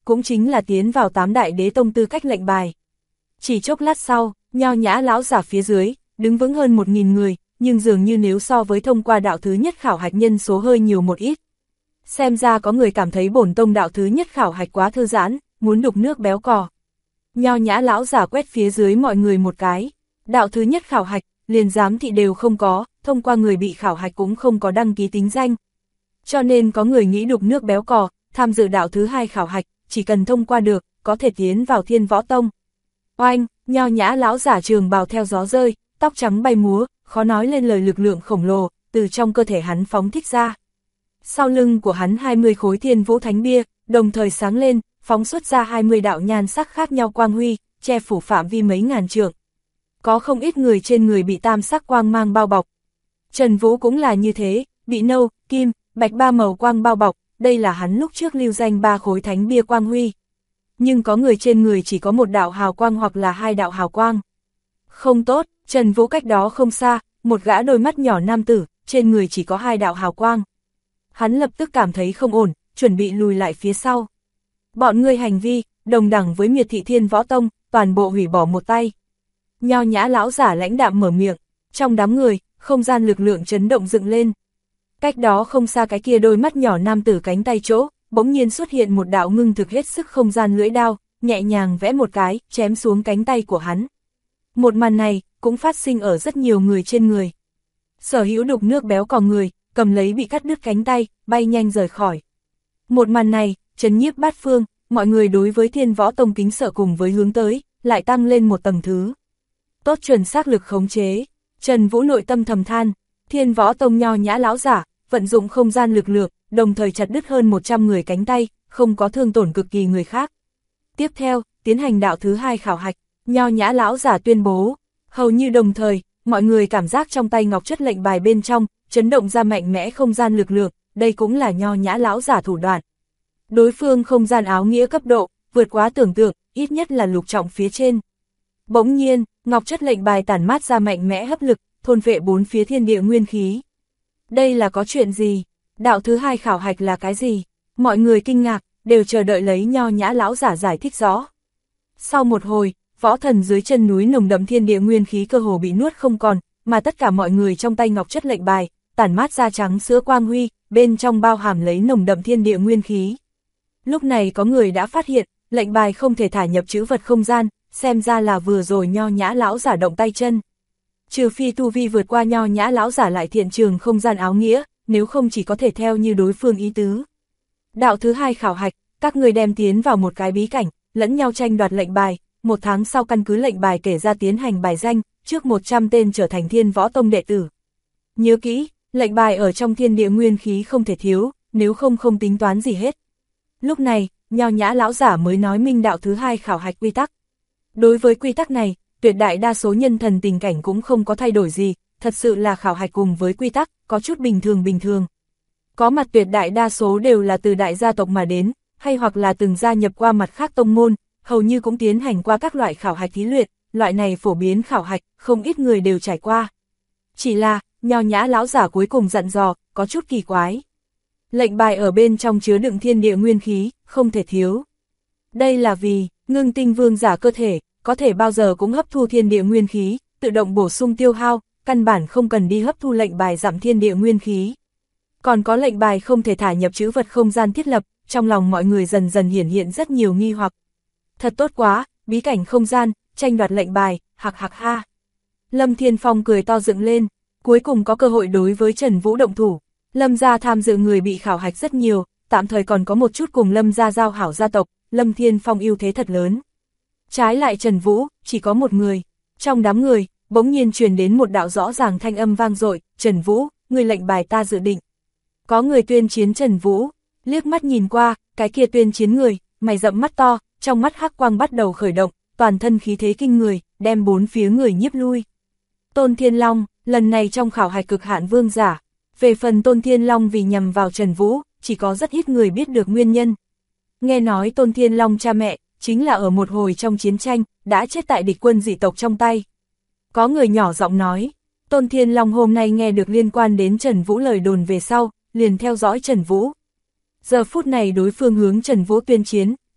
[SPEAKER 1] cũng chính là tiến vào 8 đại đế tông tư cách lệnh bài. Chỉ chốc lát sau, nho nhã lão giả phía dưới, đứng vững hơn 1000 người, nhưng dường như nếu so với thông qua đạo thứ nhất khảo hạch nhân số hơi nhiều một ít. Xem ra có người cảm thấy bổn tông đạo thứ nhất khảo hạch quá thư giãn, muốn đục nước béo cò. Nho nhã lão giả quét phía dưới mọi người một cái, đạo thứ nhất khảo hạch, liền giám thị đều không có, thông qua người bị khảo hạch cũng không có đăng ký tính danh. Cho nên có người nghĩ đục nước béo cò, tham dự đạo thứ hai khảo hạch, chỉ cần thông qua được, có thể tiến vào Thiên Võ Tông. Oanh, nho nhã lão giả trường bào theo gió rơi, tóc trắng bay múa, khó nói lên lời lực lượng khổng lồ, từ trong cơ thể hắn phóng thích ra. Sau lưng của hắn 20 khối Thiên Vũ Thánh Bia, đồng thời sáng lên, phóng xuất ra 20 đạo nhan sắc khác nhau quang huy, che phủ phạm vi mấy ngàn trượng. Có không ít người trên người bị tam sắc quang mang bao bọc. Trần Vũ cũng là như thế, bị nâu, kim, bạch ba màu quang bao bọc, đây là hắn lúc trước lưu danh 3 khối Thánh Bia quang huy. Nhưng có người trên người chỉ có một đạo hào quang hoặc là 2 đạo hào quang. Không tốt, Trần Vũ cách đó không xa, một gã đôi mắt nhỏ nam tử, trên người chỉ có 2 đạo hào quang. Hắn lập tức cảm thấy không ổn, chuẩn bị lùi lại phía sau. Bọn ngươi hành vi, đồng đẳng với miệt thị Thiên Võ Tông, toàn bộ hủy bỏ một tay. Nho nhã lão giả lãnh đạm mở miệng, trong đám người, không gian lực lượng chấn động dựng lên. Cách đó không xa cái kia đôi mắt nhỏ nam tử cánh tay chỗ, bỗng nhiên xuất hiện một đạo ngưng thực hết sức không gian lưỡi đao, nhẹ nhàng vẽ một cái, chém xuống cánh tay của hắn. Một màn này, cũng phát sinh ở rất nhiều người trên người. Sở hữu đục nước béo cò người, cầm lấy bị cắt đứt cánh tay, bay nhanh rời khỏi. Một màn này, trấn nhiếp bát phương, mọi người đối với Thiên Võ Tông kính sợ cùng với hướng tới, lại tăng lên một tầng thứ. Tốt chuẩn xác lực khống chế, Trần Vũ nội tâm thầm than, Thiên Võ Tông nho nhã lão giả, vận dụng không gian lực lượng, đồng thời chặt đứt hơn 100 người cánh tay, không có thương tổn cực kỳ người khác. Tiếp theo, tiến hành đạo thứ hai khảo hạch, nho nhã lão giả tuyên bố, hầu như đồng thời, mọi người cảm giác trong tay ngọc chất lệnh bài bên trong, chấn động ra mạnh mẽ không gian lực lượng, đây cũng là nho nhã lão giả thủ đoạn. Đối phương không gian áo nghĩa cấp độ, vượt quá tưởng tượng, ít nhất là lục trọng phía trên. Bỗng nhiên, ngọc chất lệnh bài tản mát ra mạnh mẽ hấp lực, thôn vệ 4 phía thiên địa nguyên khí. Đây là có chuyện gì? Đạo thứ hai khảo hạch là cái gì? Mọi người kinh ngạc, đều chờ đợi lấy nho nhã lão giả giải thích rõ. Sau một hồi, võ thần dưới chân núi nồng đậm thiên địa nguyên khí cơ hồ bị nuốt không còn, mà tất cả mọi người trong tay ngọc chất lệnh bài, tản mát ra trắng sữa quang huy, bên trong bao hàm lấy nồng đậm thiên địa nguyên khí. Lúc này có người đã phát hiện, lệnh bài không thể thả nhập trữ vật không gian, xem ra là vừa rồi nho nhã lão giả động tay chân. Trừ phi tu vi vượt qua nho nhã lão giả lại thiện trường không gian áo nghĩa, nếu không chỉ có thể theo như đối phương ý tứ. Đạo thứ hai khảo hạch, các người đem tiến vào một cái bí cảnh, lẫn nhau tranh đoạt lệnh bài, 1 tháng sau căn cứ lệnh bài kể ra tiến hành bài danh, trước 100 tên trở thành Thiên Võ Tông đệ tử. Nhớ kỹ, lệnh bài ở trong thiên địa nguyên khí không thể thiếu, nếu không không tính toán gì hết. Lúc này, nho nhã lão giả mới nói minh đạo thứ hai khảo hạch quy tắc. Đối với quy tắc này, tuyệt đại đa số nhân thần tình cảnh cũng không có thay đổi gì, thật sự là khảo hạch cùng với quy tắc, có chút bình thường. Có mặt tuyệt đại đa số đều là từ đại gia tộc mà đến, hay hoặc là từng gia nhập qua mặt khác tông môn, hầu như cũng tiến hành qua các loại khảo hạch thí luyện, loại này phổ biến khảo hạch, không ít người đều trải qua. Chỉ là, nho nhã lão giả cuối cùng dặn dò, có chút kỳ quái. Lệnh bài ở bên trong chứa đựng thiên địa nguyên khí, không thể thiếu. Đây là vì, ngưng tinh vương giả cơ thể, có thể bao giờ cũng hấp thu thiên địa nguyên khí, tự động bổ sung tiêu hao, căn bản không cần đi hấp thu lệnh bài giảm thiên địa nguyên khí. Còn có lệnh bài không thể thả nhập trữ vật không gian thiết lập, trong lòng mọi người dần dần hiển hiện rất nhiều nghi hoặc. Thật tốt quá, bí cảnh không gian, tranh đoạt lệnh bài, hạc ha. Lâm Thiên Phong cười to dựng lên, cuối cùng có cơ hội đối với Trần Vũ động thủ. Lâm gia tham dự người bị khảo hạch rất nhiều, tạm thời còn có một chút cùng Lâm gia giao hảo gia tộc, Lâm Thiên Phong ưu thế thật lớn. Trái lại Trần Vũ, chỉ có một người. Trong đám người, bỗng nhiên truyền đến một đạo rõ ràng thanh âm vang dội, Trần Vũ, người lệnh bài ta dự định. Có người tuyên chiến Trần Vũ, liếc mắt nhìn qua, cái kia tuyên chiến người, mày rậm mắt to, trong mắt hắc quang bắt đầu khởi động, toàn thân khí thế kinh người, đem 4 phía người nhiếp lui. Tôn Thiên Long, lần này trong khảo hạch cực hạn vương giả. Về phần Tôn Thiên Long vì nhằm vào Trần Vũ, chỉ có rất ít người biết được nguyên nhân. Nghe nói Tôn Thiên Long cha mẹ, chính là ở một hồi trong chiến tranh, đã chết tại địch quân dị tộc trong tay. Có người nhỏ giọng nói, Tôn Thiên Long hôm nay nghe được liên quan đến Trần Vũ lời đồn về sau, liền theo dõi Trần Vũ. Giờ phút này đối phương hướng Trần Vũ tuyên chiến,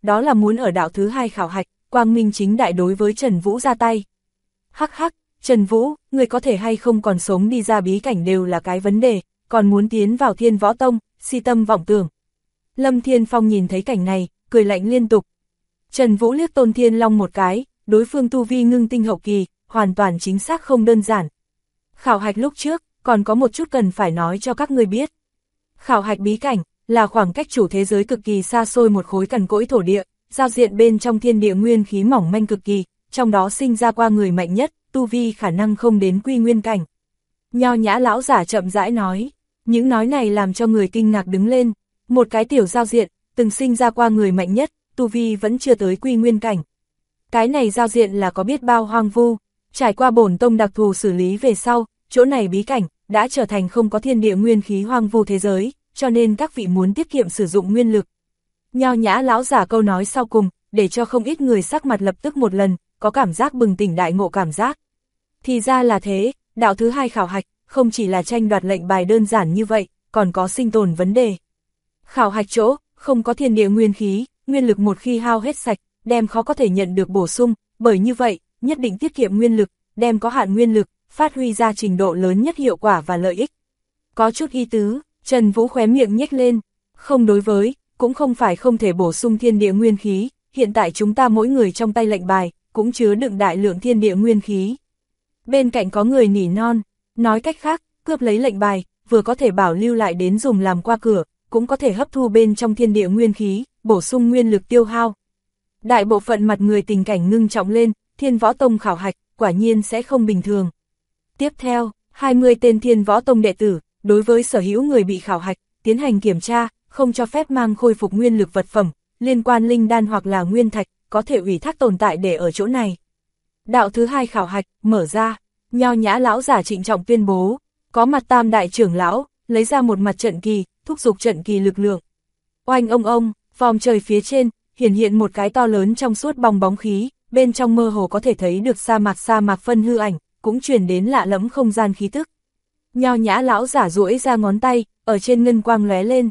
[SPEAKER 1] đó là muốn ở đạo thứ hai khảo hạch, quang minh chính đại đối với Trần Vũ ra tay. Hắc hắc, Trần Vũ, người có thể hay không còn sống đi ra bí cảnh đều là cái vấn đề, còn muốn tiến vào Thiên Võ Tông, si tâm vọng tưởng. Lâm Thiên Phong nhìn thấy cảnh này, cười lạnh liên tục. Trần Vũ liếc Tôn Thiên Long một cái, đối phương tu vi ngưng tinh hậu kỳ, hoàn toàn chính xác không đơn giản. Khảo hạch lúc trước, còn có một chút cần phải nói cho các người biết. Khảo hạch bí cảnh, là khoảng cách chủ thế giới cực kỳ xa xôi một khối cằn cỗi thổ địa, giao diện bên trong thiên địa nguyên khí mỏng manh cực kỳ, trong đó sinh ra qua người mạnh nhất, tu vi khả năng không đến quy nguyên cảnh. Nho nhã lão giả chậm rãi nói, những nói này làm cho người kinh ngạc đứng lên, một cái tiểu giao diện, từng sinh ra qua người mạnh nhất, tu vi vẫn chưa tới quy nguyên cảnh. Cái này giao diện là có biết bao hoang vu, trải qua bổn tông đặc thù xử lý về sau, chỗ này bí cảnh, đã trở thành không có thiên địa nguyên khí hoang vu thế giới, cho nên các vị muốn tiết kiệm sử dụng nguyên lực. Nho nhã lão giả câu nói sau cùng, để cho không ít người sắc mặt lập tức một lần, có cảm giác bừng tỉnh đại ngộ cảm giác. Thì ra là thế, đạo thứ hai khảo hạch, không chỉ là tranh đoạt lệnh bài đơn giản như vậy, còn có sinh tồn vấn đề. Khảo hạch chỗ, không có thiên địa nguyên khí, nguyên lực một khi hao hết sạch, đem khó có thể nhận được bổ sung, bởi như vậy, nhất định tiết kiệm nguyên lực, đem có hạn nguyên lực, phát huy ra trình độ lớn nhất hiệu quả và lợi ích. Có chút ý tứ, Trần Vũ khóe miệng nhếch lên, không đối với, cũng không phải không thể bổ sung thiên địa nguyên khí, hiện tại chúng ta mỗi người trong tay lệnh bài, cũng chứa đựng đại lượng thiên địa nguyên khí. Bên cạnh có người nỉ non, nói cách khác, cướp lấy lệnh bài, vừa có thể bảo lưu lại đến dùng làm qua cửa, cũng có thể hấp thu bên trong thiên địa nguyên khí, bổ sung nguyên lực tiêu hao. Đại bộ phận mặt người tình cảnh ngưng trọng lên, Thiên Võ Tông khảo hạch, quả nhiên sẽ không bình thường. Tiếp theo, 20 tên Thiên Võ Tông đệ tử, đối với sở hữu người bị khảo hạch, tiến hành kiểm tra, không cho phép mang khôi phục nguyên lực vật phẩm, liên quan linh đan hoặc là nguyên thạch, có thể ủy thác tồn tại để ở chỗ này. Đạo thứ hai khảo hạch, mở ra, nho nhã lão giả trịnh trọng tuyên bố, có mặt tam đại trưởng lão, lấy ra một mặt trận kỳ, thúc giục trận kỳ lực lượng. Oanh ông, vòm trời phía trên, hiện một cái to lớn trong suốt bong bóng khí, bên trong mơ hồ có thể thấy được sa mạc phân hư ảnh, cũng truyền đến lạ lẫm không gian khí tức. Nho nhã lão giả duỗi ra ngón tay, ở trên ngân quang lóe lên.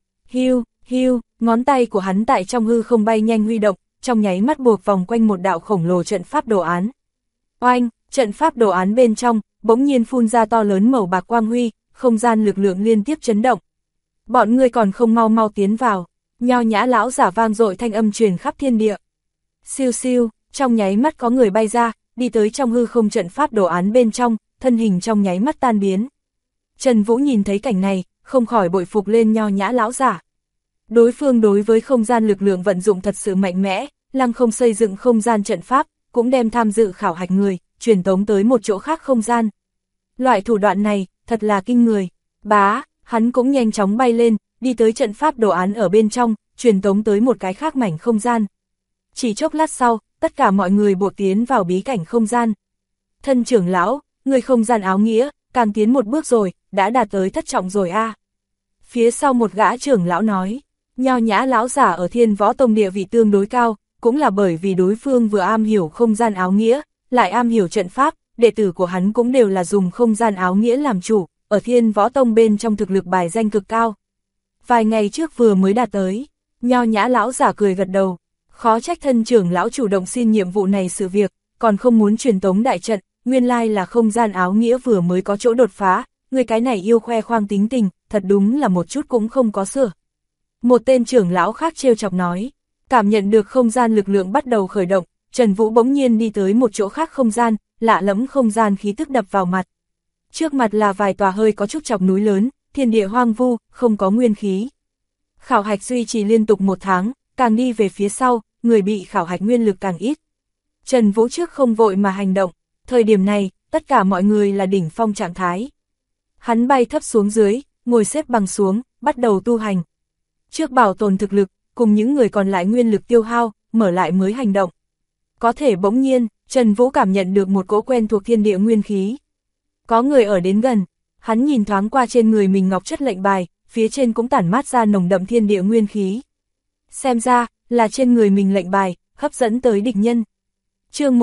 [SPEAKER 1] Hiu, ngón tay của hắn tại trong hư không bay nhanh huy động, trong nháy mắt buộc vòng quanh một đạo khổng lồ trận pháp đồ án. Oanh, trận pháp đồ án bên trong, bỗng nhiên phun ra to lớn màu bạc quang huy, không gian lực lượng liên tiếp chấn động. Bọn ngươi còn không mau tiến vào, nho nhã lão giả vang dội thanh âm truyền khắp thiên địa. Siêu siêu, trong nháy mắt có người bay ra, đi tới trong hư không trận pháp đồ án bên trong, thân hình trong nháy mắt tan biến. Trần Vũ nhìn thấy cảnh này, không khỏi bội phục lên nho nhã lão giả. Đối phương đối với không gian lực lượng vận dụng thật sự mạnh mẽ, lăng không xây dựng không gian trận pháp, cũng đem tham dự khảo hạch người, truyền tống tới một chỗ khác không gian. Loại thủ đoạn này, thật là kinh người. Bá, hắn cũng nhanh chóng bay lên, đi tới trận pháp đồ án ở bên trong, truyền tống tới một cái khác mảnh không gian. Chỉ chốc lát sau, tất cả mọi người buộc tiến vào bí cảnh không gian. Thân trưởng lão, người không gian áo nghĩa, càng tiến một bước rồi, đã đạt tới thất trọng rồi a. Phía sau một gã trưởng lão nói, nho nhã lão giả ở Thiên Võ Tông địa vị tương đối cao, cũng là bởi vì đối phương vừa am hiểu không gian áo nghĩa, lại am hiểu trận pháp, đệ tử của hắn cũng đều là dùng không gian áo nghĩa làm chủ, ở Thiên Võ Tông bên trong thực lực bài danh cực cao. Vài ngày trước vừa mới đạt tới, nho nhã lão giả cười gật đầu, khó trách thân trưởng lão chủ động xin nhiệm vụ này sự việc, còn không muốn truyền tống đại trận, nguyên lai là không gian áo nghĩa vừa mới có chỗ đột phá, người cái này yêu khoe khoang tính tình, thật đúng là một chút cũng không có sửa. Một tên trưởng lão khác trêu chọc nói, cảm nhận được không gian lực lượng bắt đầu khởi động, Trần Vũ bỗng nhiên đi tới một chỗ khác không gian, lạ lẫm không gian khí tức đập vào mặt. Trước mặt là vài tòa hơi có chút chọc núi lớn, thiên địa hoang vu, không có nguyên khí. Khảo hạch duy trì liên tục 1 tháng, càng đi về phía sau, người bị khảo hạch nguyên lực càng ít. Trần Vũ trước không vội mà hành động, thời điểm này, tất cả mọi người là đỉnh phong trạng thái. Hắn bay thấp xuống dưới, ngồi xếp bằng xuống, bắt đầu tu hành. Trước bảo tồn thực lực, cùng những người còn lại nguyên lực tiêu hao, mở lại mới hành động. Có thể bỗng nhiên, Trần Vũ cảm nhận được một cỗ quen thuộc thiên địa nguyên khí. Có người ở đến gần, hắn nhìn thoáng qua trên người mình ngọc chất lệnh bài, phía trên cũng tản mát ra nồng đậm thiên địa nguyên khí. Xem ra, là trên người mình lệnh bài, hấp dẫn tới địch nhân. Chương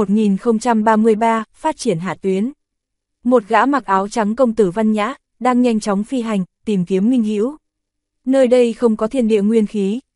[SPEAKER 1] 1033, phát triển hạ tuyến. Một gã mặc áo trắng công tử văn nhã, đang nhanh chóng phi hành, tìm kiếm minh hữu. Nơi đây không có thiên địa nguyên khí,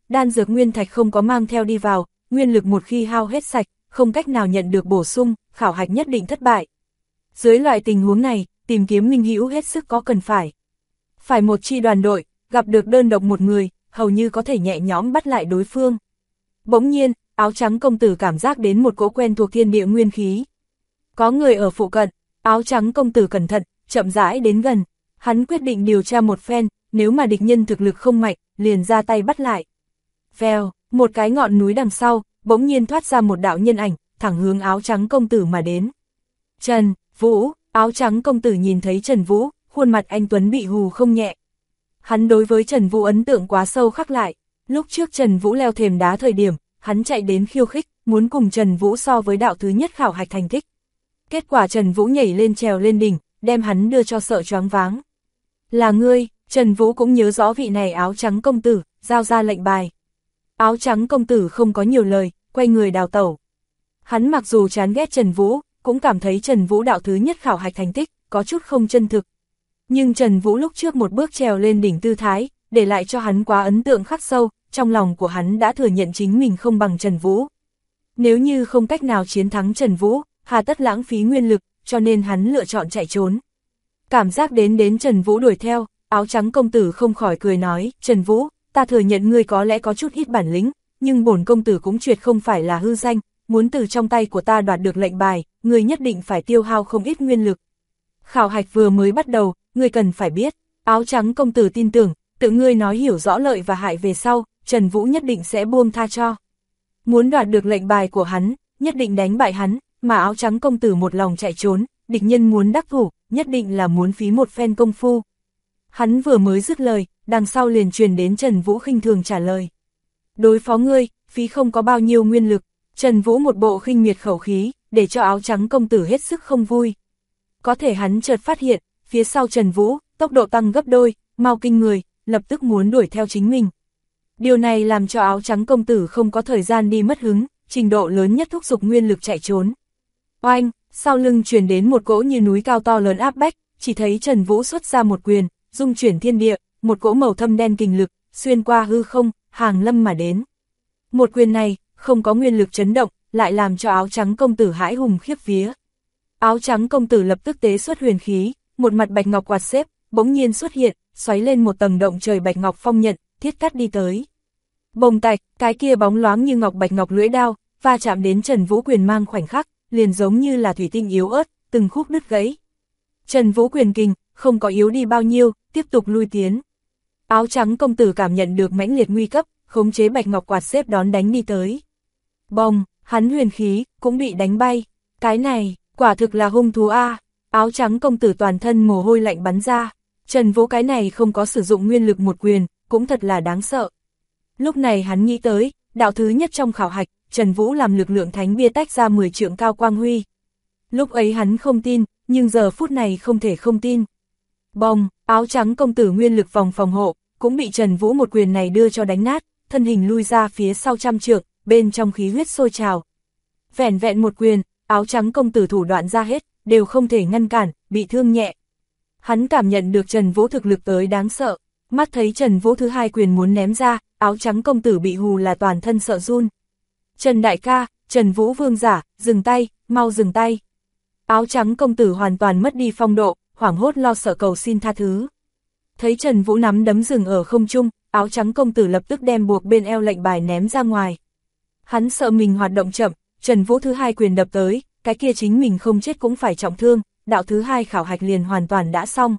[SPEAKER 1] đan dược nguyên thạch không có mang theo đi vào, nguyên lực một khi hao hết sạch, không cách nào nhận được bổ sung, khảo hạch nhất định thất bại. Dưới loại tình huống này, tìm kiếm minh hữu hết sức có cần phải. Phải một chi đoàn đội, gặp được đơn độc một người, hầu như có thể nhẹ nhõm bắt lại đối phương. Bỗng nhiên, áo trắng công tử cảm giác đến một cỗ quen thuộc thiên địa nguyên khí. Có người ở phụ cận, áo trắng công tử cẩn thận, chậm rãi đến gần. Hắn quyết định điều tra một phen, nếu mà địch nhân thực lực không mạnh, liền ra tay bắt lại. Vèo, một cái ngọn núi đằng sau, bỗng nhiên thoát ra một đạo nhân ảnh, thẳng hướng áo trắng công tử mà đến. Trần Vũ, áo trắng công tử nhìn thấy Trần Vũ, khuôn mặt anh tuấn bị hù không nhẹ. Hắn đối với Trần Vũ ấn tượng quá sâu khắc lại, lúc trước Trần Vũ leo thềm đá thời điểm, hắn chạy đến khiêu khích, muốn cùng Trần Vũ so với đạo thứ nhất khảo hạch thành tích. Kết quả Trần Vũ nhảy lên trèo lên đỉnh, đem hắn đưa cho sợ choáng váng. Là ngươi, Trần Vũ cũng nhớ rõ vị này áo trắng công tử, giao ra lệnh bài. Áo trắng công tử không có nhiều lời, quay người đào tẩu. Hắn mặc dù chán ghét Trần Vũ, cũng cảm thấy Trần Vũ đạo thứ nhất khảo hạch thành tích, có chút không chân thực. Nhưng Trần Vũ lúc trước một bước trèo lên đỉnh tư thái, để lại cho hắn quá ấn tượng khắc sâu, trong lòng của hắn đã thừa nhận chính mình không bằng Trần Vũ. Nếu như không cách nào chiến thắng Trần Vũ, hà tất lãng phí nguyên lực, cho nên hắn lựa chọn chạy trốn. Cảm giác đến Trần Vũ đuổi theo, áo trắng công tử không khỏi cười nói, Trần Vũ, ta thừa nhận ngươi có lẽ có chút ít bản lĩnh, nhưng bổn công tử cũng tuyệt không phải là hư danh, muốn từ trong tay của ta đoạt được lệnh bài, ngươi nhất định phải tiêu hao không ít nguyên lực. Khảo hạch vừa mới bắt đầu, ngươi cần phải biết, áo trắng công tử tin tưởng, tự ngươi nói hiểu rõ lợi và hại về sau, Trần Vũ nhất định sẽ buông tha cho. Muốn đoạt được lệnh bài của hắn, nhất định đánh bại hắn, mà áo trắng công tử một lòng chạy trốn, địch nhân muốn đắc thủ, nhất định là muốn phí một phen công phu. Hắn vừa mới dứt lời, đằng sau liền truyền đến Trần Vũ khinh thường trả lời. Đối phó ngươi, phí không có bao nhiêu nguyên lực. Trần Vũ một bộ khinh miệt khẩu khí, để cho áo trắng công tử hết sức không vui. Có thể hắn chợt phát hiện, phía sau Trần Vũ, tốc độ tăng gấp đôi, mau kinh người, lập tức muốn đuổi theo chính mình. Điều này làm cho áo trắng công tử không có thời gian đi mất hứng, trình độ lớn nhất thúc giục nguyên lực chạy trốn. Oanh, sau lưng truyền đến một cỗ như núi cao to lớn áp bách, chỉ thấy Trần Vũ xuất ra một quyền, dung chuyển thiên địa, một cỗ màu thâm đen kình lực, xuyên qua hư không, hàng lâm mà đến. Một quyền này, không có nguyên lực chấn động, lại làm cho áo trắng công tử hãi hùng khiếp vía. Áo trắng công tử lập tức tế xuất huyền khí, một mặt bạch ngọc quạt xếp, bỗng nhiên xuất hiện, xoáy lên một tầng động trời bạch ngọc phong nhận, thiết cắt đi tới. Bồng tạch, cái kia bóng loáng như ngọc bạch ngọc lưỡi đao, va chạm đến Trần Vũ quyền mang khoảnh khắc, liền giống như là thủy tinh yếu ớt, từng khúc đứt gãy. Trần Vũ quyền kình, không có yếu đi bao nhiêu, tiếp tục lui tiến. Áo trắng công tử cảm nhận được mãnh liệt nguy cấp, khống chế bạch ngọc quạt xếp đón đánh đi tới. Bồng, hắn huyền khí, cũng bị đánh bay. Cái này, quả thực là hung thú a. Áo trắng công tử toàn thân mồ hôi lạnh bắn ra. Trần Vũ cái này không có sử dụng nguyên lực một quyền, cũng thật là đáng sợ. Lúc này hắn nghĩ tới, đạo thứ nhất trong khảo hạch, Trần Vũ làm lực lượng thánh bia tách ra 10 trượng cao quang huy. Lúc ấy hắn không tin, nhưng giờ phút này không thể không tin. Bồng, áo trắng công tử nguyên lực vòng phòng hộ, cũng bị Trần Vũ một quyền này đưa cho đánh nát, thân hình lui ra phía sau trăm trượng, bên trong khí huyết sôi trào. Vẻn vẹn một quyền, áo trắng công tử thủ đoạn ra hết, đều không thể ngăn cản, bị thương nhẹ. Hắn cảm nhận được Trần Vũ thực lực tới đáng sợ, mắt thấy Trần Vũ thứ hai quyền muốn ném ra, áo trắng công tử bị hù là toàn thân sợ run. Trần đại ca, Trần Vũ vương giả, dừng tay, mau dừng tay. Áo trắng công tử hoàn toàn mất đi phong độ, hoảng hốt lo sợ cầu xin tha thứ. Thấy Trần Vũ nắm đấm dừng ở không trung, áo trắng công tử lập tức đem buộc bên eo lệnh bài ném ra ngoài. Hắn sợ mình hoạt động chậm, Trần Vũ thứ hai quyền đập tới, cái kia chính mình không chết cũng phải trọng thương, đạo thứ hai khảo hạch liền hoàn toàn đã xong.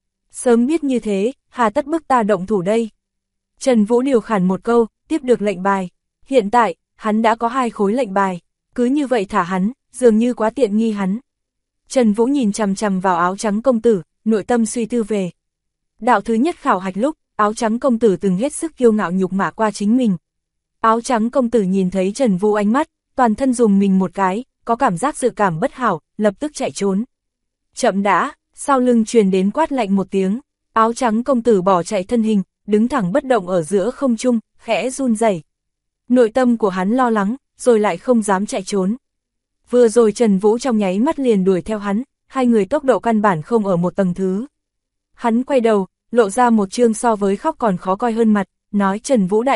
[SPEAKER 1] Sớm biết như thế, hà tất bức ta động thủ đây. Trần Vũ điều khản một câu, tiếp được lệnh bài. Hiện tại, hắn đã có 2 khối lệnh bài, cứ như vậy thả hắn, dường như quá tiện nghi hắn. Trần Vũ nhìn chằm chằm vào áo trắng công tử, nội tâm suy tư về. Đạo thứ nhất khảo hạch lúc, áo trắng công tử từng hết sức kiêu ngạo nhục mạ qua chính mình. Áo trắng công tử nhìn thấy Trần Vũ ánh mắt, toàn thân dùng mình một cái, có cảm giác dự cảm bất hảo, lập tức chạy trốn. Chậm đã, sau lưng truyền đến quát lạnh một tiếng, áo trắng công tử bỏ chạy thân hình, đứng thẳng bất động ở giữa không trung, khẽ run rẩy. Nội tâm của hắn lo lắng, rồi lại không dám chạy trốn. Vừa rồi Trần Vũ trong nháy mắt liền đuổi theo hắn, hai người tốc độ căn bản không ở một tầng thứ. Hắn quay đầu, lộ ra một trương so với khóc còn khó coi hơn mặt, nói Trần Vũ đại ca,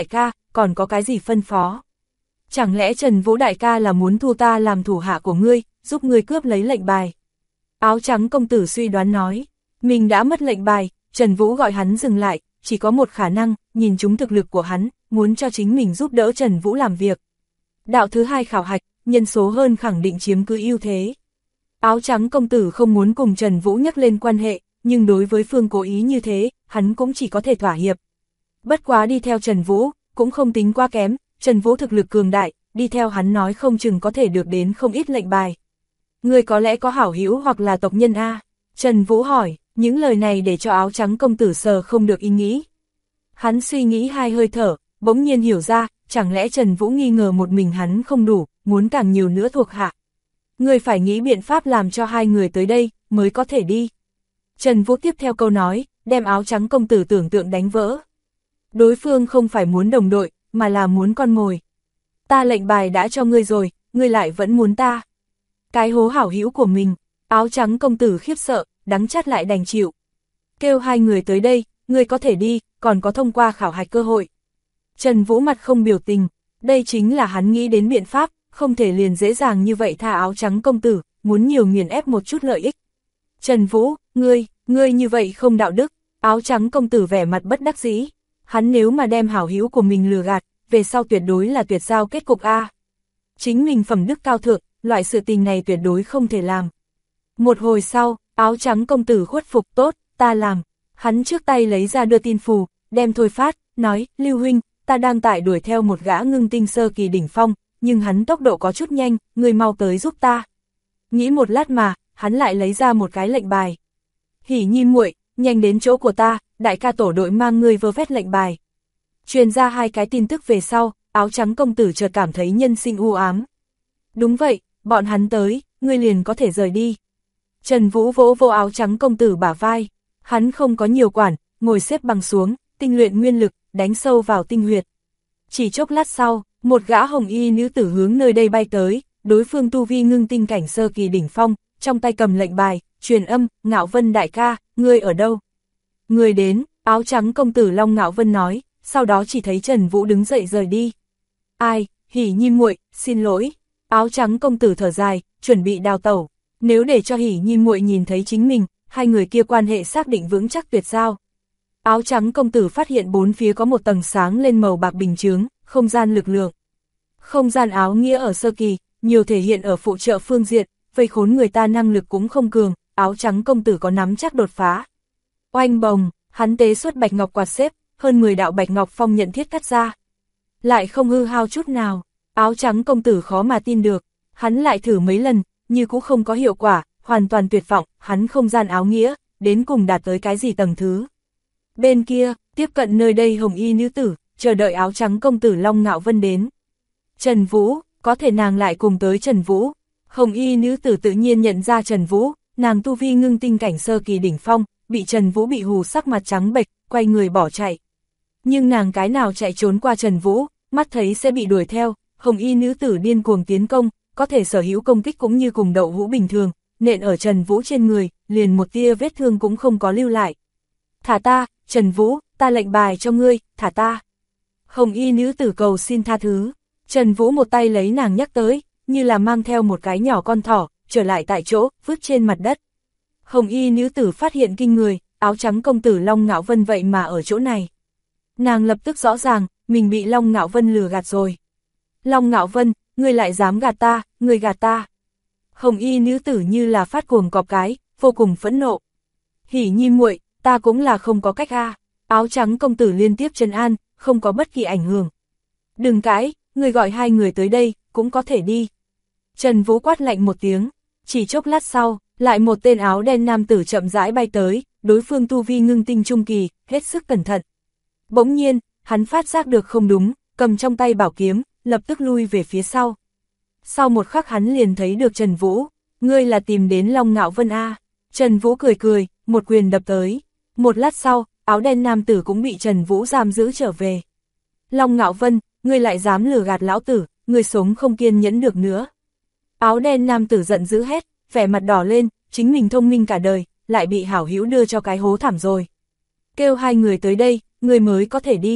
[SPEAKER 1] còn có cái gì phân phó? Chẳng lẽ Trần Vũ đại ca là muốn thu ta làm thủ hạ của ngươi, giúp ngươi cướp lấy lệnh bài? Áo trắng công tử suy đoán nói, mình đã mất lệnh bài, Trần Vũ gọi hắn dừng lại, chỉ có một khả năng, nhìn chúng thực lực của hắn, muốn cho chính mình giúp đỡ Trần Vũ làm việc. Đạo thứ hai khảo hạch, nhân số hơn khẳng định chiếm cứ ưu thế. Áo trắng công tử không muốn cùng Trần Vũ nhắc lên quan hệ, nhưng đối với phương cố ý như thế, hắn cũng chỉ có thể thỏa hiệp. Bất quá đi theo Trần Vũ, cũng không tính quá kém, Trần Vũ thực lực cường đại, đi theo hắn nói không chừng có thể được đến không ít lệnh bài. Người có lẽ có hảo hữu hoặc là tộc nhân a? Trần Vũ hỏi, những lời này để cho áo trắng công tử sờ không được ý nghĩ. Hắn suy nghĩ hai hơi thở, bỗng nhiên hiểu ra, chẳng lẽ Trần Vũ nghi ngờ một mình hắn không đủ, muốn càng nhiều nữa thuộc hạ. Người phải nghĩ biện pháp làm cho hai người tới đây, mới có thể đi. Trần Vũ tiếp theo câu nói, đem áo trắng công tử tưởng tượng đánh vỡ. Đối phương không phải muốn đồng đội, mà là muốn con mồi. Ta lệnh bài đã cho ngươi rồi, ngươi lại vẫn muốn ta. Cái hố hảo hữu của mình, áo trắng công tử khiếp sợ, đắng chát lại đành chịu. Kêu hai người tới đây, ngươi có thể đi, còn có thông qua khảo hạch cơ hội. Trần Vũ mặt không biểu tình, đây chính là hắn nghĩ đến biện pháp, không thể liền dễ dàng như vậy tha áo trắng công tử, muốn nhiều nghiền ép một chút lợi ích. Trần Vũ, ngươi như vậy không đạo đức, áo trắng công tử vẻ mặt bất đắc dĩ. Hắn nếu mà đem hảo hữu của mình lừa gạt, về sau tuyệt đối là tuyệt giao kết cục A. Chính mình phẩm đức cao thượng, loại sự tình này tuyệt đối không thể làm. Một hồi sau, áo trắng công tử khuất phục, tốt, ta làm. Hắn trước tay lấy ra đưa tin phù, đem thôi phát, nói, Lưu huynh, ta đang tại đuổi theo một gã ngưng tinh sơ kỳ đỉnh phong, nhưng hắn tốc độ có chút nhanh, người mau tới giúp ta. Nghĩ một lát mà, hắn lại lấy ra một cái lệnh bài. Hỉ Nhi muội, nhanh đến chỗ của ta, đại ca tổ đội mang ngươi vơ vét lệnh bài. Truyền ra hai cái tin tức về sau, áo trắng công tử chợt cảm thấy nhân sinh u ám. Đúng vậy, bọn hắn tới, ngươi liền có thể rời đi. Trần Vũ vỗ vô áo trắng công tử bả vai, hắn không có nhiều quản, ngồi xếp bằng xuống, tinh luyện nguyên lực, đánh sâu vào tinh huyệt. Chỉ chốc lát sau, một gã hồng y nữ tử hướng nơi đây bay tới, đối phương tu vi ngưng tinh cảnh sơ kỳ đỉnh phong, trong tay cầm lệnh bài, truyền âm, Ngạo Vân đại ca, ngươi ở đâu? Người đến, áo trắng công tử Long Ngạo Vân nói, sau đó chỉ thấy Trần Vũ đứng dậy rời đi. Ai, Hỉ Nhi muội, xin lỗi. Áo trắng công tử thở dài, chuẩn bị đào tẩu. Nếu để cho Hỉ Nhi muội nhìn thấy chính mình, hai người kia quan hệ xác định vững chắc tuyệt giao. Áo trắng công tử phát hiện bốn phía có một tầng sáng lên màu bạc bình chướng, không gian lực lượng. Không gian áo nghĩa ở sơ kỳ, nhiều thể hiện ở phụ trợ phương diện, vây khốn người ta năng lực cũng không cường, áo trắng công tử có nắm chắc đột phá. Oanh bồng, hắn tế xuất bạch ngọc quạt xếp, hơn 10 đạo bạch ngọc phong nhận thiết cắt ra. Lại không hư hao chút nào, áo trắng công tử khó mà tin được, hắn lại thử mấy lần, nhưng cũng không có hiệu quả, hoàn toàn tuyệt vọng, hắn không gian áo nghĩa, đến cùng đạt tới cái gì tầng thứ. Bên kia, tiếp cận nơi đây hồng y nữ tử, chờ đợi áo trắng công tử Long Ngạo Vân đến. Trần Vũ, có thể nàng lại cùng tới Trần Vũ. Hồng y nữ tử tự nhiên nhận ra Trần Vũ, nàng tu vi ngưng tinh cảnh sơ kỳ đỉnh phong, bị Trần Vũ bị hù sắc mặt trắng bệch, quay người bỏ chạy. Nhưng nàng cái nào chạy trốn qua Trần Vũ, mắt thấy sẽ bị đuổi theo, hồng y nữ tử điên cuồng tiến công, có thể sở hữu công kích cũng như cùng đậu hũ bình thường, nện ở Trần Vũ trên người, liền một tia vết thương cũng không có lưu lại. Thả ta, Trần Vũ, ta lệnh bài cho ngươi, thả ta. Hồng y nữ tử cầu xin tha thứ, Trần Vũ một tay lấy nàng nhắc tới, như là mang theo một cái nhỏ con thỏ, trở lại tại chỗ, vứt trên mặt đất. Hồng y nữ tử phát hiện kinh người, áo trắng công tử Long Ngạo Vân vậy mà ở chỗ này. Nàng lập tức rõ ràng, mình bị Long Ngạo Vân lừa gạt rồi. Long Ngạo Vân, ngươi lại dám gạt ta, ngươi gạt ta. Hồng y nữ tử như là phát cuồng cọp cái, vô cùng phẫn nộ. Hỉ Nhi muội, ta cũng là không có cách a. Áo trắng công tử liên tiếp trấn an, không có bất kỳ ảnh hưởng. Đừng cãi, ngươi gọi hai người tới đây, cũng có thể đi. Trần Vũ quát lạnh một tiếng, chỉ chốc lát sau, lại một tên áo đen nam tử chậm rãi bay tới, đối phương tu vi ngưng tinh trung kỳ, hết sức cẩn thận. Bỗng nhiên, hắn phát giác được không đúng, cầm trong tay bảo kiếm, lập tức lui về phía sau. Sau một khắc hắn liền thấy được Trần Vũ, ngươi là tìm đến Long Ngạo Vân A. Trần Vũ cười cười, một quyền đập tới. Một lát sau, áo đen nam tử cũng bị Trần Vũ giam giữ trở về. Long Ngạo Vân, ngươi lại dám lừa gạt lão tử, ngươi sống không kiên nhẫn được nữa. Áo đen nam tử giận dữ hét, vẻ mặt đỏ lên, chính mình thông minh cả đời, lại bị hảo hữu đưa cho cái hố thảm rồi. Kêu hai người tới đây, ngươi mới có thể đi.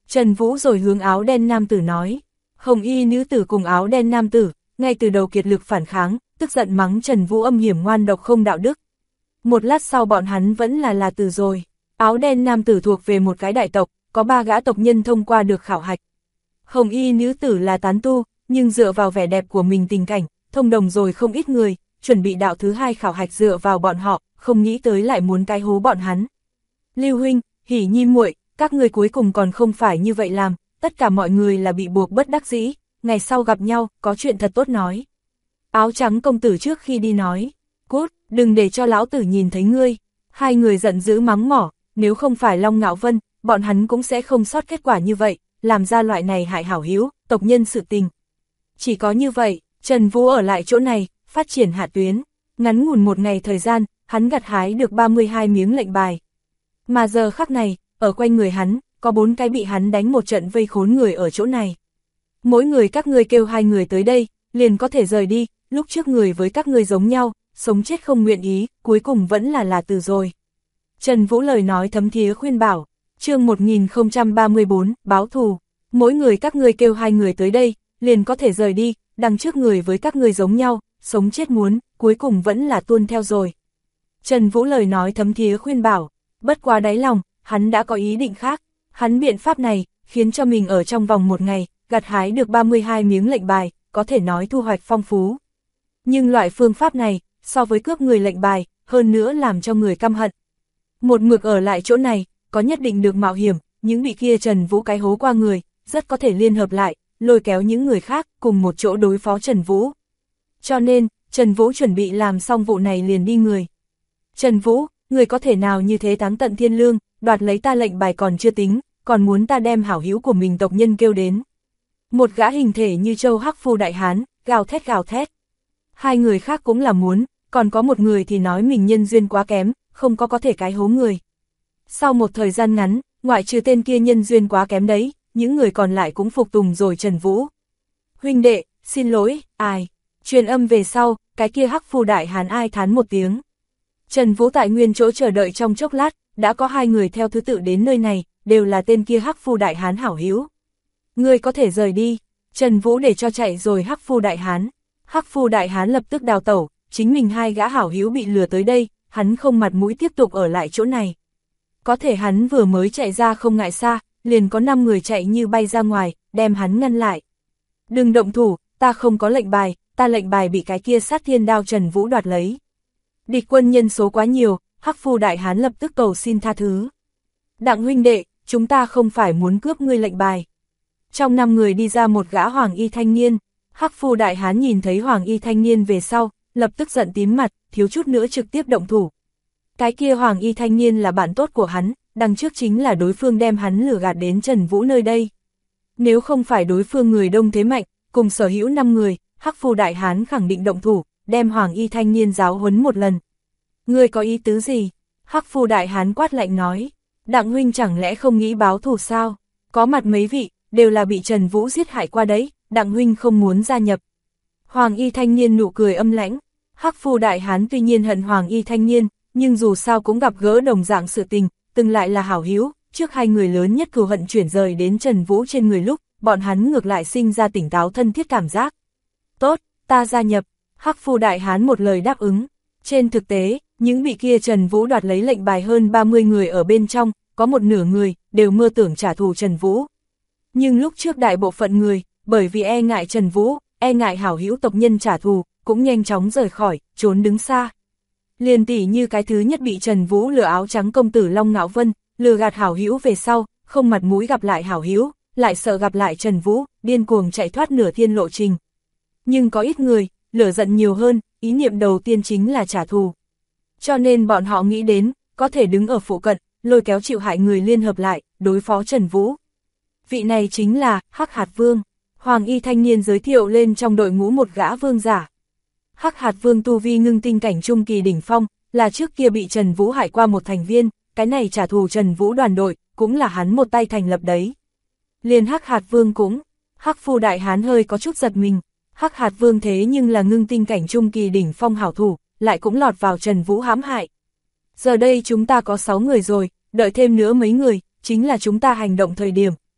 [SPEAKER 1] Trần Vũ rồi hướng áo đen nam tử nói. Hồng y nữ tử cùng áo đen nam tử, ngay từ đầu kiệt lực phản kháng, tức giận mắng Trần Vũ âm hiểm ngoan độc không đạo đức. Một lát sau bọn hắn vẫn là từ rồi. Áo đen nam tử thuộc về một cái đại tộc, có 3 gã tộc nhân thông qua được khảo hạch. Hồng y nữ tử là tán tu, nhưng dựa vào vẻ đẹp của mình tình cảnh, thông đồng rồi không ít người, chuẩn bị đạo thứ 2 khảo hạch dựa vào bọn họ, không nghĩ tới lại muốn cái hố bọn hắn. Lưu huynh, Hỉ Nhi muội, các người cuối cùng còn không phải như vậy làm, tất cả mọi người là bị buộc bất đắc dĩ, ngày sau gặp nhau, có chuyện thật tốt nói. Áo trắng công tử trước khi đi nói, cút, đừng để cho lão tử nhìn thấy ngươi. Hai người giận dữ mắng mỏ, nếu không phải Long Ngạo Vân, bọn hắn cũng sẽ không sót kết quả như vậy, làm ra loại này hại hảo hữu, tộc nhân sự tình. Chỉ có như vậy, Trần Vũ ở lại chỗ này, phát triển hạ tuyến, ngắn ngủn một ngày thời gian, hắn gặt hái được 32 miếng lệnh bài. Mà giờ khắc này, ở quanh người hắn, có 4 cái bị hắn đánh một trận vây khốn người ở chỗ này. Mỗi người các ngươi kêu 2 người tới đây, liền có thể rời đi, lúc trước người với các ngươi giống nhau, sống chết không nguyện ý, cuối cùng vẫn là từ rồi. Trần Vũ lời nói thấm thía khuyên bảo, chương 1034, báo thù, mỗi người các ngươi kêu 2 người tới đây, liền có thể rời đi, đằng trước người với các ngươi giống nhau, sống chết muốn, cuối cùng vẫn là tuân theo rồi. Trần Vũ lời nói thấm thía khuyên bảo, bất quá đáy lòng, hắn đã có ý định khác, hắn biện pháp này, khiến cho mình ở trong vòng một ngày, gặt hái được 32 miếng lệnh bài, có thể nói thu hoạch phong phú. Nhưng loại phương pháp này, so với cướp người lệnh bài, hơn nữa làm cho người căm hận. Một mực ở lại chỗ này, có nhất định được mạo hiểm, những bị kia Trần Vũ cái hố qua người, rất có thể liên hợp lại, lôi kéo những người khác, cùng một chỗ đối phó Trần Vũ. Cho nên, Trần Vũ chuẩn bị làm xong vụ này liền đi người. Trần Vũ, người có thể nào như thế táng tận thiên lương, đoạt lấy ta lệnh bài còn chưa tính, còn muốn ta đem hảo hữu của mình tộc nhân kêu đến. Một gã hình thể như châu hắc phu đại hán, gào thét gào thét. 2 người khác cũng là muốn, còn có một người thì nói mình nhân duyên quá kém, không có thể cái hố người. Sau một thời gian ngắn, ngoại trừ tên kia nhân duyên quá kém đấy, những người còn lại cũng phục tùng rồi Trần Vũ. Huynh đệ, xin lỗi, ai? Truyền âm về sau, cái kia hắc phu đại hán ai thán một tiếng. Trần Vũ tại nguyên chỗ chờ đợi trong chốc lát, đã có 2 người theo thứ tự đến nơi này, đều là tên kia hắc phu đại hán hảo hữu. Ngươi có thể rời đi, Trần Vũ để cho chạy rồi hắc phu đại hán. Hắc phu đại hán lập tức đào tẩu, chính mình 2 gã hảo hữu bị lừa tới đây, hắn không mặt mũi tiếp tục ở lại chỗ này. Có thể hắn vừa mới chạy ra không ngại xa, liền có 5 người chạy như bay ra ngoài, đem hắn ngăn lại. Đừng động thủ, ta không có lệnh bài, ta lệnh bài bị cái kia sát thiên đao Trần Vũ đoạt lấy. Địch quân nhân số quá nhiều, hắc phu đại hán lập tức cầu xin tha thứ. Đặng huynh đệ, chúng ta không phải muốn cướp ngươi lệnh bài. Trong 5 người đi ra một gã hoàng y thanh niên, hắc phu đại hán nhìn thấy hoàng y thanh niên về sau, lập tức giận tím mặt, thiếu chút nữa trực tiếp động thủ. Cái kia hoàng y thanh niên là bạn tốt của hắn, đằng trước chính là đối phương đem hắn lừa gạt đến Trần Vũ nơi đây. Nếu không phải đối phương người đông thế mạnh, cùng sở hữu 5 người, hắc phu đại hán khẳng định động thủ, đem hoàng y thanh niên giáo huấn một lần. Ngươi có ý tứ gì? Hắc phu đại hán quát lạnh nói. Đặng huynh chẳng lẽ không nghĩ báo thù sao? Có mặt mấy vị, đều là bị Trần Vũ giết hại qua đấy, Đặng huynh không muốn gia nhập. Hoàng y thanh niên nụ cười âm lãnh. Hắc phu đại hán tuy nhiên hận hoàng y thanh niên, nhưng dù sao cũng gặp gỡ đồng dạng sự tình, từng lại là hảo hữu, trước 2 người lớn nhất cừu hận chuyển rời đến Trần Vũ trên người lúc, bọn hắn ngược lại sinh ra tỉnh táo thân thiết cảm giác. Tốt, ta gia nhập. Hắc phu đại hán một lời đáp ứng. Trên thực tế, những bị kia Trần Vũ đoạt lấy lệnh bài hơn 30 người ở bên trong, có một nửa người, đều mơ tưởng trả thù Trần Vũ. Nhưng lúc trước đại bộ phận người, bởi vì e ngại Trần Vũ, e ngại hảo hữu tộc nhân trả thù, cũng nhanh chóng rời khỏi, trốn đứng xa. Liền tỉ như cái thứ nhất bị Trần Vũ lừa áo trắng công tử Long Ngạo Vân, lừa gạt hảo hữu về sau, không mặt mũi gặp lại hảo hữu, lại sợ gặp lại Trần Vũ, điên cuồng chạy thoát nửa thiên lộ trình. Nhưng có ít người, lửa giận nhiều hơn, ý niệm đầu tiên chính là trả thù. Cho nên bọn họ nghĩ đến, có thể đứng ở phụ cận, lôi kéo chịu hại người liên hợp lại, đối phó Trần Vũ. Vị này chính là Hắc Hạt Vương. Hoàng y thanh niên giới thiệu lên trong đội ngũ một gã vương giả. Hắc Hạt Vương tu vi ngưng tinh cảnh trung kỳ đỉnh phong, là trước kia bị Trần Vũ hại qua một thành viên, cái này trả thù Trần Vũ đoàn đội, cũng là hắn một tay thành lập đấy. Liền Hắc Hạt Vương cũng, Hắc phu đại hán hơi có chút giật mình, Hắc Hạt Vương thế nhưng là ngưng tinh cảnh trung kỳ đỉnh phong hảo thủ, lại cũng lọt vào Trần Vũ hãm hại. Giờ đây chúng ta có 6 người rồi, đợi thêm nữa mấy người, chính là chúng ta hành động thời điểm,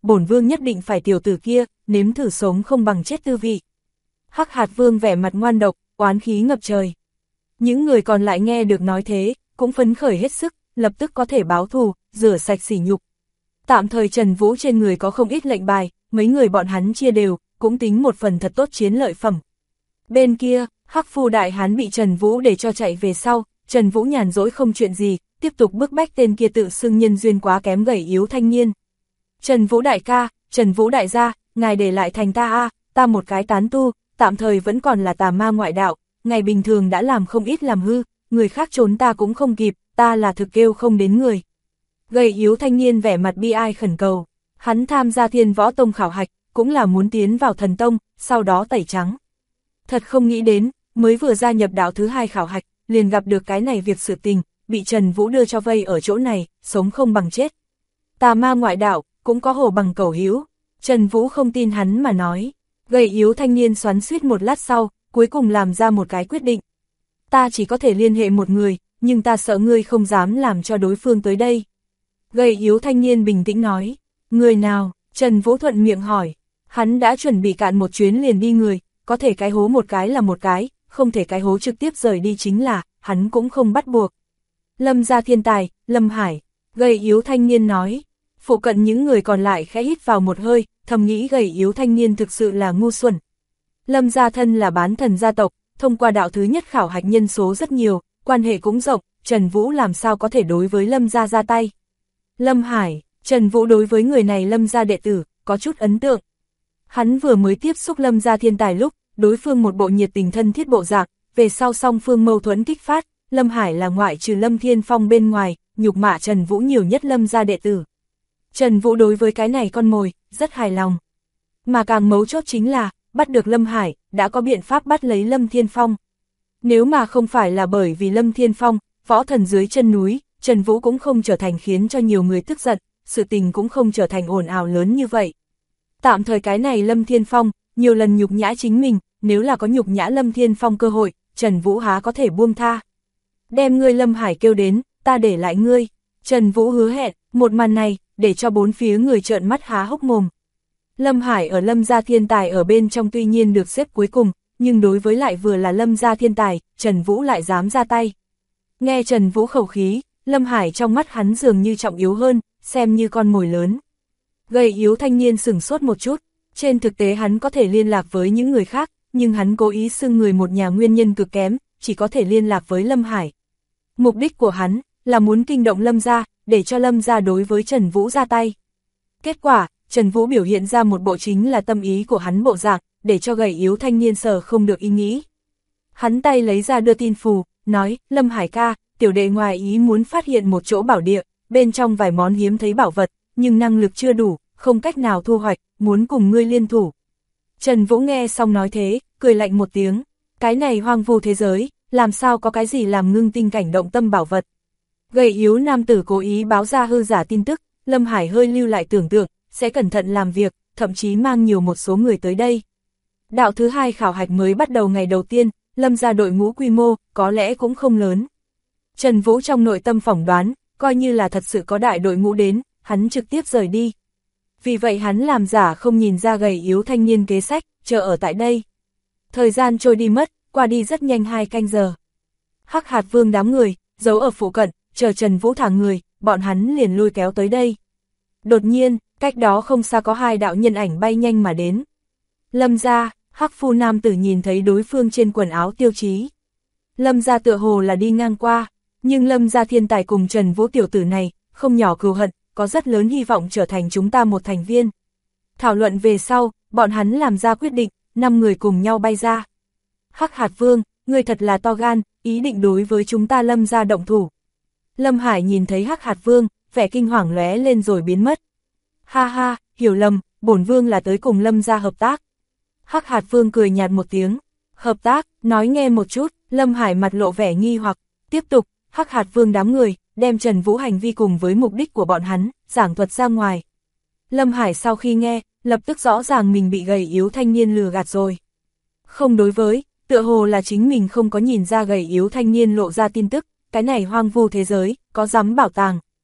[SPEAKER 1] bổn vương nhất định phải tiểu tử kia, nếm thử sống không bằng chết tư vị. Hắc Hạt Vương vẻ mặt ngoan độc, oán khí ngập trời. Những người còn lại nghe được nói thế, cũng phấn khởi hết sức, lập tức có thể báo thù, rửa sạch sỉ nhục. Tạm thời Trần Vũ trên người có không ít lệnh bài, mấy người bọn hắn chia đều, cũng tính một phần thật tốt chiến lợi phẩm. Bên kia, Hắc Phu đại hán bị Trần Vũ để cho chạy về sau, Trần Vũ nhàn rỗi không chuyện gì, tiếp tục bức bách tên kia tự xưng nhân duyên quá kém gầy yếu thanh niên. Trần Vũ đại ca, Trần Vũ đại gia, ngài để lại thành ta ta một cái tán tu, tạm thời vẫn còn là tà ma ngoại đạo, ngày bình thường đã làm không ít làm hư, người khác trốn ta cũng không kịp, ta là thực kêu không đến người. Gầy yếu thanh niên vẻ mặt bi ai khẩn cầu, hắn tham gia Thiên Võ Tông khảo hạch, cũng là muốn tiến vào Thần Tông, sau đó tẩy trắng. Thật không nghĩ đến, mới vừa gia nhập đạo thứ 2 khảo hạch, liền gặp được cái này việc sự tình, bị Trần Vũ đưa cho vây ở chỗ này, sống không bằng chết. Tà ma ngoại đạo, cũng có hổ bằng cẩu hữu. Trần Vũ không tin hắn mà nói. Gầy yếu thanh niên xoắn xuýt một lát sau, cuối cùng làm ra một cái quyết định. Ta chỉ có thể liên hệ một người, nhưng ta sợ ngươi không dám làm cho đối phương tới đây. Gầy yếu thanh niên bình tĩnh nói. Người nào? Trần Vũ thuận miệng hỏi. Hắn đã chuẩn bị cạn một chuyến liền đi người, có thể cái hố một cái là một cái, không thể cái hố trực tiếp rời đi chính là, hắn cũng không bắt buộc. Lâm gia thiên tài, Lâm Hải. Gầy yếu thanh niên nói. Phụ cận những người còn lại khẽ hít vào một hơi, thầm nghĩ gầy yếu thanh niên thực sự là ngu xuẩn. Lâm gia thân là bán thần gia tộc, thông qua đạo thứ nhất khảo hạch nhân số rất nhiều, quan hệ cũng rộng, Trần Vũ làm sao có thể đối với Lâm gia ra tay. Lâm Hải, Trần Vũ đối với người này Lâm gia đệ tử, có chút ấn tượng. Hắn vừa mới tiếp xúc Lâm gia thiên tài lúc, đối phương một bộ nhiệt tình thân thiết bộ dạng, về sau song phương mâu thuẫn kích phát, Lâm Hải là ngoại trừ Lâm Thiên Phong bên ngoài, nhục mạ Trần Vũ nhiều nhất Lâm gia đệ tử. Trần Vũ đối với cái này con mồi, rất hài lòng. Mà càng mấu chốt chính là, bắt được Lâm Hải, đã có biện pháp bắt lấy Lâm Thiên Phong. Nếu mà không phải là bởi vì Lâm Thiên Phong, võ thần dưới chân núi, Trần Vũ cũng không trở thành khiến cho nhiều người tức giận, sự tình cũng không trở thành ồn ào lớn như vậy. Tạm thời cái này Lâm Thiên Phong, nhiều lần nhục nhã chính mình, nếu là có nhục nhã Lâm Thiên Phong cơ hội, Trần Vũ há có thể buông tha. Đem ngươi Lâm Hải kêu đến, ta để lại ngươi. Trần Vũ hứa hẹn, một màn này, để cho bốn phía người trợn mắt há hốc mồm. Lâm Hải ở Lâm gia thiên tài ở bên trong tuy nhiên được xếp cuối cùng, nhưng đối với lại vừa là Lâm gia thiên tài, Trần Vũ lại dám ra tay. Nghe Trần Vũ khẩu khí, Lâm Hải trong mắt hắn dường như trọng yếu hơn, xem như con mồi lớn. Gầy yếu thanh niên sửng sốt một chút, trên thực tế hắn có thể liên lạc với những người khác, nhưng hắn cố ý xưng người một nhà nguyên nhân cực kém, chỉ có thể liên lạc với Lâm Hải. Mục đích của hắn là muốn kinh động Lâm gia, để cho Lâm gia đối với Trần Vũ ra tay. Kết quả, Trần Vũ biểu hiện ra một bộ chính là tâm ý của hắn bộ dạng, để cho gầy yếu thanh niên sở không được ý nghĩ. Hắn tay lấy ra đưa tin phù, nói, Lâm Hải ca, tiểu đệ ngoài ý muốn phát hiện một chỗ bảo địa, bên trong vài món hiếm thấy bảo vật, nhưng năng lực chưa đủ, không cách nào thu hoạch, muốn cùng ngươi liên thủ. Trần Vũ nghe xong nói thế, cười lạnh một tiếng, cái này hoang vu thế giới, làm sao có cái gì làm ngưng tinh cảnh động tâm bảo vật. Gầy yếu nam tử cố ý báo ra hư giả tin tức, Lâm Hải hơi lưu lại tưởng tượng, sẽ cẩn thận làm việc, thậm chí mang nhiều một số người tới đây. Đạo thứ 2 khảo hạch mới bắt đầu ngày đầu tiên, Lâm gia đội ngũ quy mô, có lẽ cũng không lớn. Trần Vũ trong nội tâm phỏng đoán, coi như là thật sự có đại đội ngũ đến, hắn trực tiếp rời đi. Vì vậy hắn làm giả không nhìn ra gầy yếu thanh niên kế sách, chờ ở tại đây. Thời gian trôi đi mất, qua đi rất nhanh 2 canh giờ. Hắc Hạt Vương đám người, giấu ở phụ cận, chờ Trần Vũ thả người, bọn hắn liền lôi kéo tới đây. Đột nhiên, cách đó không xa có 2 đạo nhân ảnh bay nhanh mà đến. Lâm gia, Hắc Phu nam tử nhìn thấy đối phương trên quần áo tiêu chí. Lâm gia tựa hồ là đi ngang qua, nhưng Lâm gia thiên tài cùng Trần Vũ tiểu tử này, không nhỏ cừu hận, có rất lớn hy vọng trở thành chúng ta một thành viên. Thảo luận về sau, bọn hắn làm ra quyết định, 5 người cùng nhau bay ra. Hắc Hạt Vương, ngươi thật là to gan, ý định đối với chúng ta Lâm gia động thủ. Lâm Hải nhìn thấy Hắc Hạt Vương, vẻ kinh hoàng lóe lên rồi biến mất. Ha ha, hiểu lầm, bổn vương là tới cùng Lâm gia hợp tác. Hắc Hạt Vương cười nhạt một tiếng. Hợp tác, nói nghe một chút, Lâm Hải mặt lộ vẻ nghi hoặc. Tiếp tục, Hắc Hạt Vương đám người, đem Trần Vũ hành vi cùng với mục đích của bọn hắn, giảng thuật ra ngoài. Lâm Hải sau khi nghe, lập tức rõ ràng mình bị gầy yếu thanh niên lừa gạt rồi. Không đối với, tựa hồ là chính mình không có nhìn ra gầy yếu thanh niên lộ ra tin tức, cái này hoang vu thế giới, có dám bảo tàng.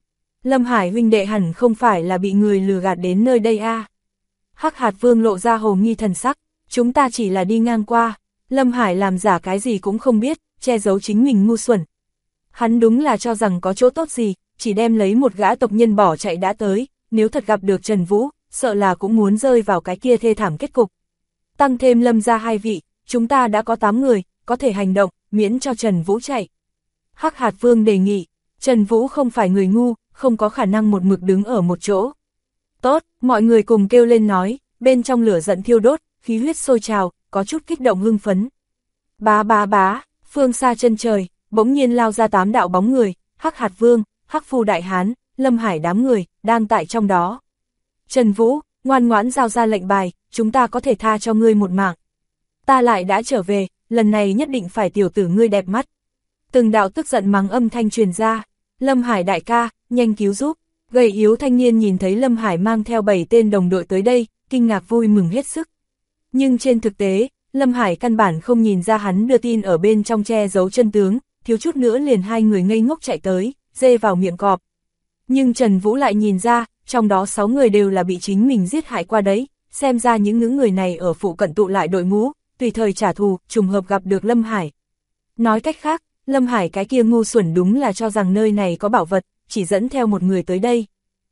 [SPEAKER 1] Lâm Hải huynh đệ hẳn không phải là bị người lừa gạt đến nơi đây a? Hắc Hạt Vương lộ ra hồ nghi thần sắc, chúng ta chỉ là đi ngang qua, Lâm Hải làm giả cái gì cũng không biết, che giấu chính mình ngu xuẩn. Hắn đúng là cho rằng có chỗ tốt gì, chỉ đem lấy một gã tộc nhân bỏ chạy đã tới, nếu thật gặp được Trần Vũ, sợ là cũng muốn rơi vào cái kia thê thảm kết cục. Tăng thêm Lâm ra 2 vị, chúng ta đã có 8 người, có thể hành động, miễn cho Trần Vũ chạy. Hắc Hạt Vương đề nghị, Trần Vũ không phải người ngu, không có khả năng một mực đứng ở một chỗ. Tốt, mọi người cùng kêu lên nói, bên trong lửa giận thiêu đốt, khí huyết sôi trào, có chút kích động hưng phấn. Bá bá bá, phương xa chân trời, bỗng nhiên lao ra 8 đạo bóng người, Hắc Hạt Vương, Hắc Phu Đại Hán, Lâm Hải đám người, đang tại trong đó. Trần Vũ, ngoan ngoãn giao ra lệnh bài, chúng ta có thể tha cho ngươi một mạng. Ta lại đã trở về, lần này nhất định phải tiểu tử ngươi đẹp mắt. Từng đạo tức giận mắng âm thanh truyền ra, Lâm Hải đại ca, nhanh cứu giúp. Gầy yếu thanh niên nhìn thấy Lâm Hải mang theo 7 tên đồng đội tới đây, kinh ngạc vui mừng hết sức. Nhưng trên thực tế, Lâm Hải căn bản không nhìn ra hắn đưa tin ở bên trong che giấu chân tướng, thiếu chút nữa liền 2 người ngây ngốc chạy tới, dê vào miệng cọp. Nhưng Trần Vũ lại nhìn ra, trong đó 6 người đều là bị chính mình giết hại qua đấy, xem ra những người này ở phụ cận tụ lại đội ngũ, tùy thời trả thù, trùng hợp gặp được Lâm Hải. Nói cách khác, Lâm Hải cái kia ngu xuẩn đúng là cho rằng nơi này có bảo vật, chỉ dẫn theo một người tới đây.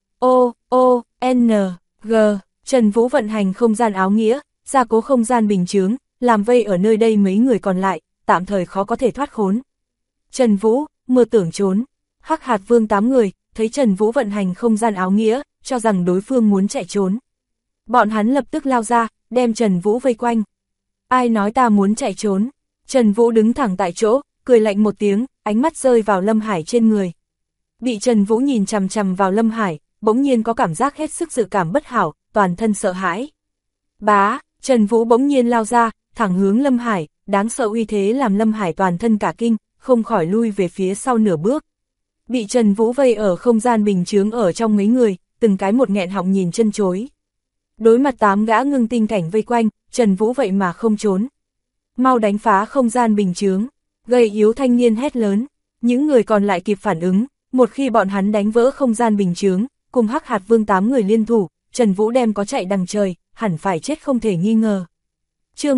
[SPEAKER 1] N, G, Trần Vũ vận hành không gian áo nghĩa, gia cố không gian bình chướng, làm vây ở nơi đây mấy người còn lại, tạm thời khó có thể thoát khốn. Trần Vũ, mơ tưởng trốn. Hắc Hạt Vương 8 người, thấy Trần Vũ vận hành không gian áo nghĩa, cho rằng đối phương muốn chạy trốn. Bọn hắn lập tức lao ra, đem Trần Vũ vây quanh. Ai nói ta muốn chạy trốn? Trần Vũ đứng thẳng tại chỗ, cười lạnh một tiếng, ánh mắt rơi vào Lâm Hải trên người. Bị Trần Vũ nhìn chằm chằm vào Lâm Hải, bỗng nhiên có cảm giác hết sức dự cảm bất hảo, toàn thân sợ hãi. Bá, Trần Vũ bỗng nhiên lao ra, thẳng hướng Lâm Hải, đáng sợ uy thế làm Lâm Hải toàn thân cả kinh, không khỏi lui về phía sau nửa bước. Bị Trần Vũ vây ở không gian bình chướng ở trong mấy người, từng cái một nghẹn họng nhìn chân chối. Đối mặt 8 gã ngưng tinh cảnh vây quanh, Trần Vũ vậy mà không trốn. Mau đánh phá không gian bình chướng, gầy yếu thanh niên hét lớn. Những người còn lại kịp phản ứng, một khi bọn hắn đánh vỡ không gian bình chướng, cùng Hắc Hạt Vương 8 người liên thủ, Trần Vũ đem có chạy đằng trời, hẳn phải chết không thể nghi ngờ. Chương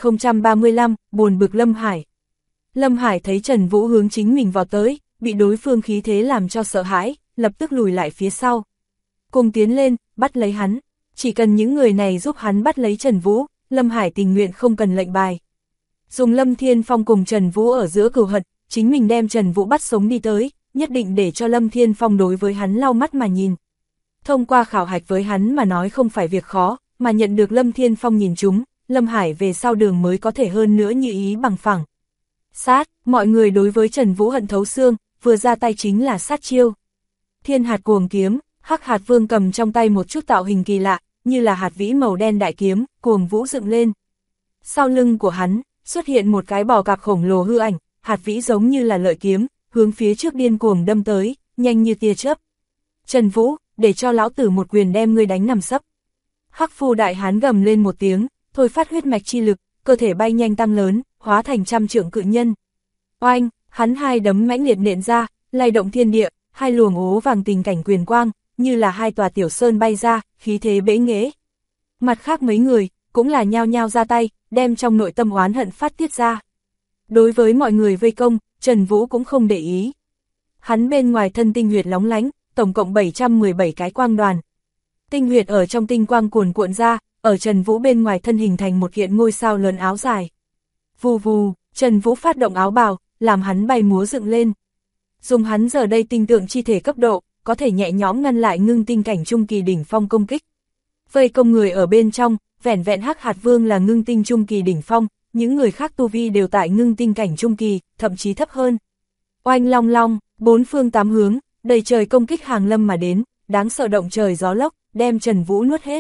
[SPEAKER 1] 1035, buồn bực Lâm Hải. Lâm Hải thấy Trần Vũ hướng chính mình vào tới, bị đối phương khí thế làm cho sợ hãi, lập tức lùi lại phía sau. Cùng tiến lên, bắt lấy hắn. Chỉ cần những người này giúp hắn bắt lấy Trần Vũ, Lâm Hải tình nguyện không cần lệnh bài. Dùng Lâm Thiên Phong cùng Trần Vũ ở giữa cừu hận, chính mình đem Trần Vũ bắt sống đi tới, nhất định để cho Lâm Thiên Phong đối với hắn lau mắt mà nhìn. Thông qua khảo hạch với hắn mà nói không phải việc khó, mà nhận được Lâm Thiên Phong nhìn chúng, Lâm Hải về sau đường mới có thể hơn nữa như ý bằng phẳng. Sát, mọi người đối với Trần Vũ hận thấu xương, vừa ra tay chính là sát chiêu. Thiên hạt cuồng kiếm, Hắc Hạt Vương cầm trong tay một chút tạo hình kỳ lạ, như là hạt vĩ màu đen đại kiếm, cuồng vũ dựng lên. Sau lưng của hắn, xuất hiện một cái bò cạp khổng lồ hư ảnh, hạt vĩ giống như là lợi kiếm, hướng phía trước điên cuồng đâm tới, nhanh như tia chớp. Trần Vũ, để cho lão tử một quyền đem ngươi đánh nằm sấp. Hắc Phu Đại Hán gầm lên một tiếng, thôi phát huyết mạch chi lực, cơ thể bay nhanh tăng lớn, hóa thành trăm trượng cự nhân. Oanh, hắn 2 đấm mãnh liệt nện ra, lay động thiên địa, 2 luồng ố vàng tình cảnh quyền quang, như là 2 tòa tiểu sơn bay ra, khí thế bẽ nghễ. Mặt khác mấy người, cũng là nhao nhao ra tay, đem trong nội tâm oán hận phát tiết ra. Đối với mọi người vây công, Trần Vũ cũng không để ý. Hắn bên ngoài thân tinh huyệt lóng lánh, tổng cộng 717 cái quang đoàn. Tinh huyệt ở trong tinh quang cuồn cuộn ra, ở Trần Vũ bên ngoài thân hình thành một hiện ngôi sao lớn áo dài. Vù vù, Trần Vũ phát động áo bào, làm hắn bay múa dựng lên. Dùng hắn giờ đây tinh tượng chi thể cấp độ, có thể nhẹ nhõm ngăn lại ngưng tinh cảnh trung kỳ đỉnh phong công kích. Vây công người ở bên trong, vẻn vẹn Hắc Hạt Vương là ngưng tinh trung kỳ đỉnh phong, những người khác tu vi đều tại ngưng tinh cảnh trung kỳ, thậm chí thấp hơn. Oanh long long, 4 phương 8 hướng, đầy trời công kích hàng lâm mà đến, đáng sợ động trời gió lốc, đem Trần Vũ nuốt hết.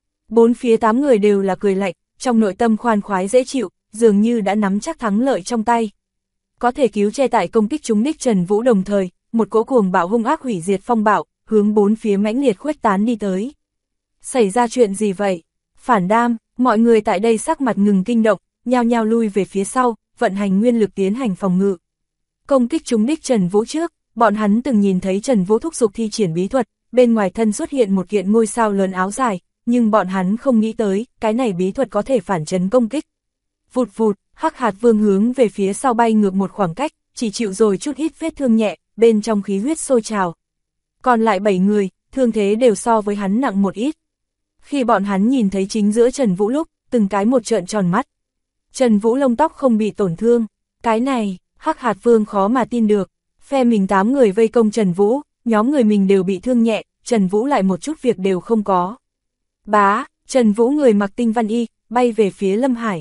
[SPEAKER 1] 4 phía 8 người đều là cười lạnh, trong nội tâm khoan khoái dễ chịu, dường như đã nắm chắc thắng lợi trong tay. Có thể cứu che tại công kích trúng đích Trần Vũ đồng thời, một cỗ cuồng bạo hung ác hủy diệt phong bạo, hướng 4 phía mãnh liệt khuếch tán đi tới. Xảy ra chuyện gì vậy? Phản đam, mọi người tại đây sắc mặt ngừng kinh động, nhao nhao lui về phía sau, vận hành nguyên lực tiến hành phòng ngự. Công kích trúng đích Trần Vũ trước, bọn hắn từng nhìn thấy Trần Vũ thúc giục thi triển bí thuật, bên ngoài thân xuất hiện một kiện ngôi sao lớn áo dài, nhưng bọn hắn không nghĩ tới, cái này bí thuật có thể phản chấn công kích. Vụt vụt, Hắc Hạt Vương hướng về phía sau bay ngược một khoảng cách, chỉ chịu rồi chút ít vết thương nhẹ, bên trong khí huyết sôi trào. Còn lại 7 người, thương thế đều so với hắn nặng một ít. Khi bọn hắn nhìn thấy chính giữa Trần Vũ lúc, từng cái một trợn tròn mắt. Trần Vũ lông tóc không bị tổn thương, cái này, Hắc Hạt Vương khó mà tin được. Phe mình 8 người vây công Trần Vũ, nhóm người mình đều bị thương nhẹ, Trần Vũ lại một chút việc đều không có. Bá, Trần Vũ người mặc tinh văn y, bay về phía Lâm Hải.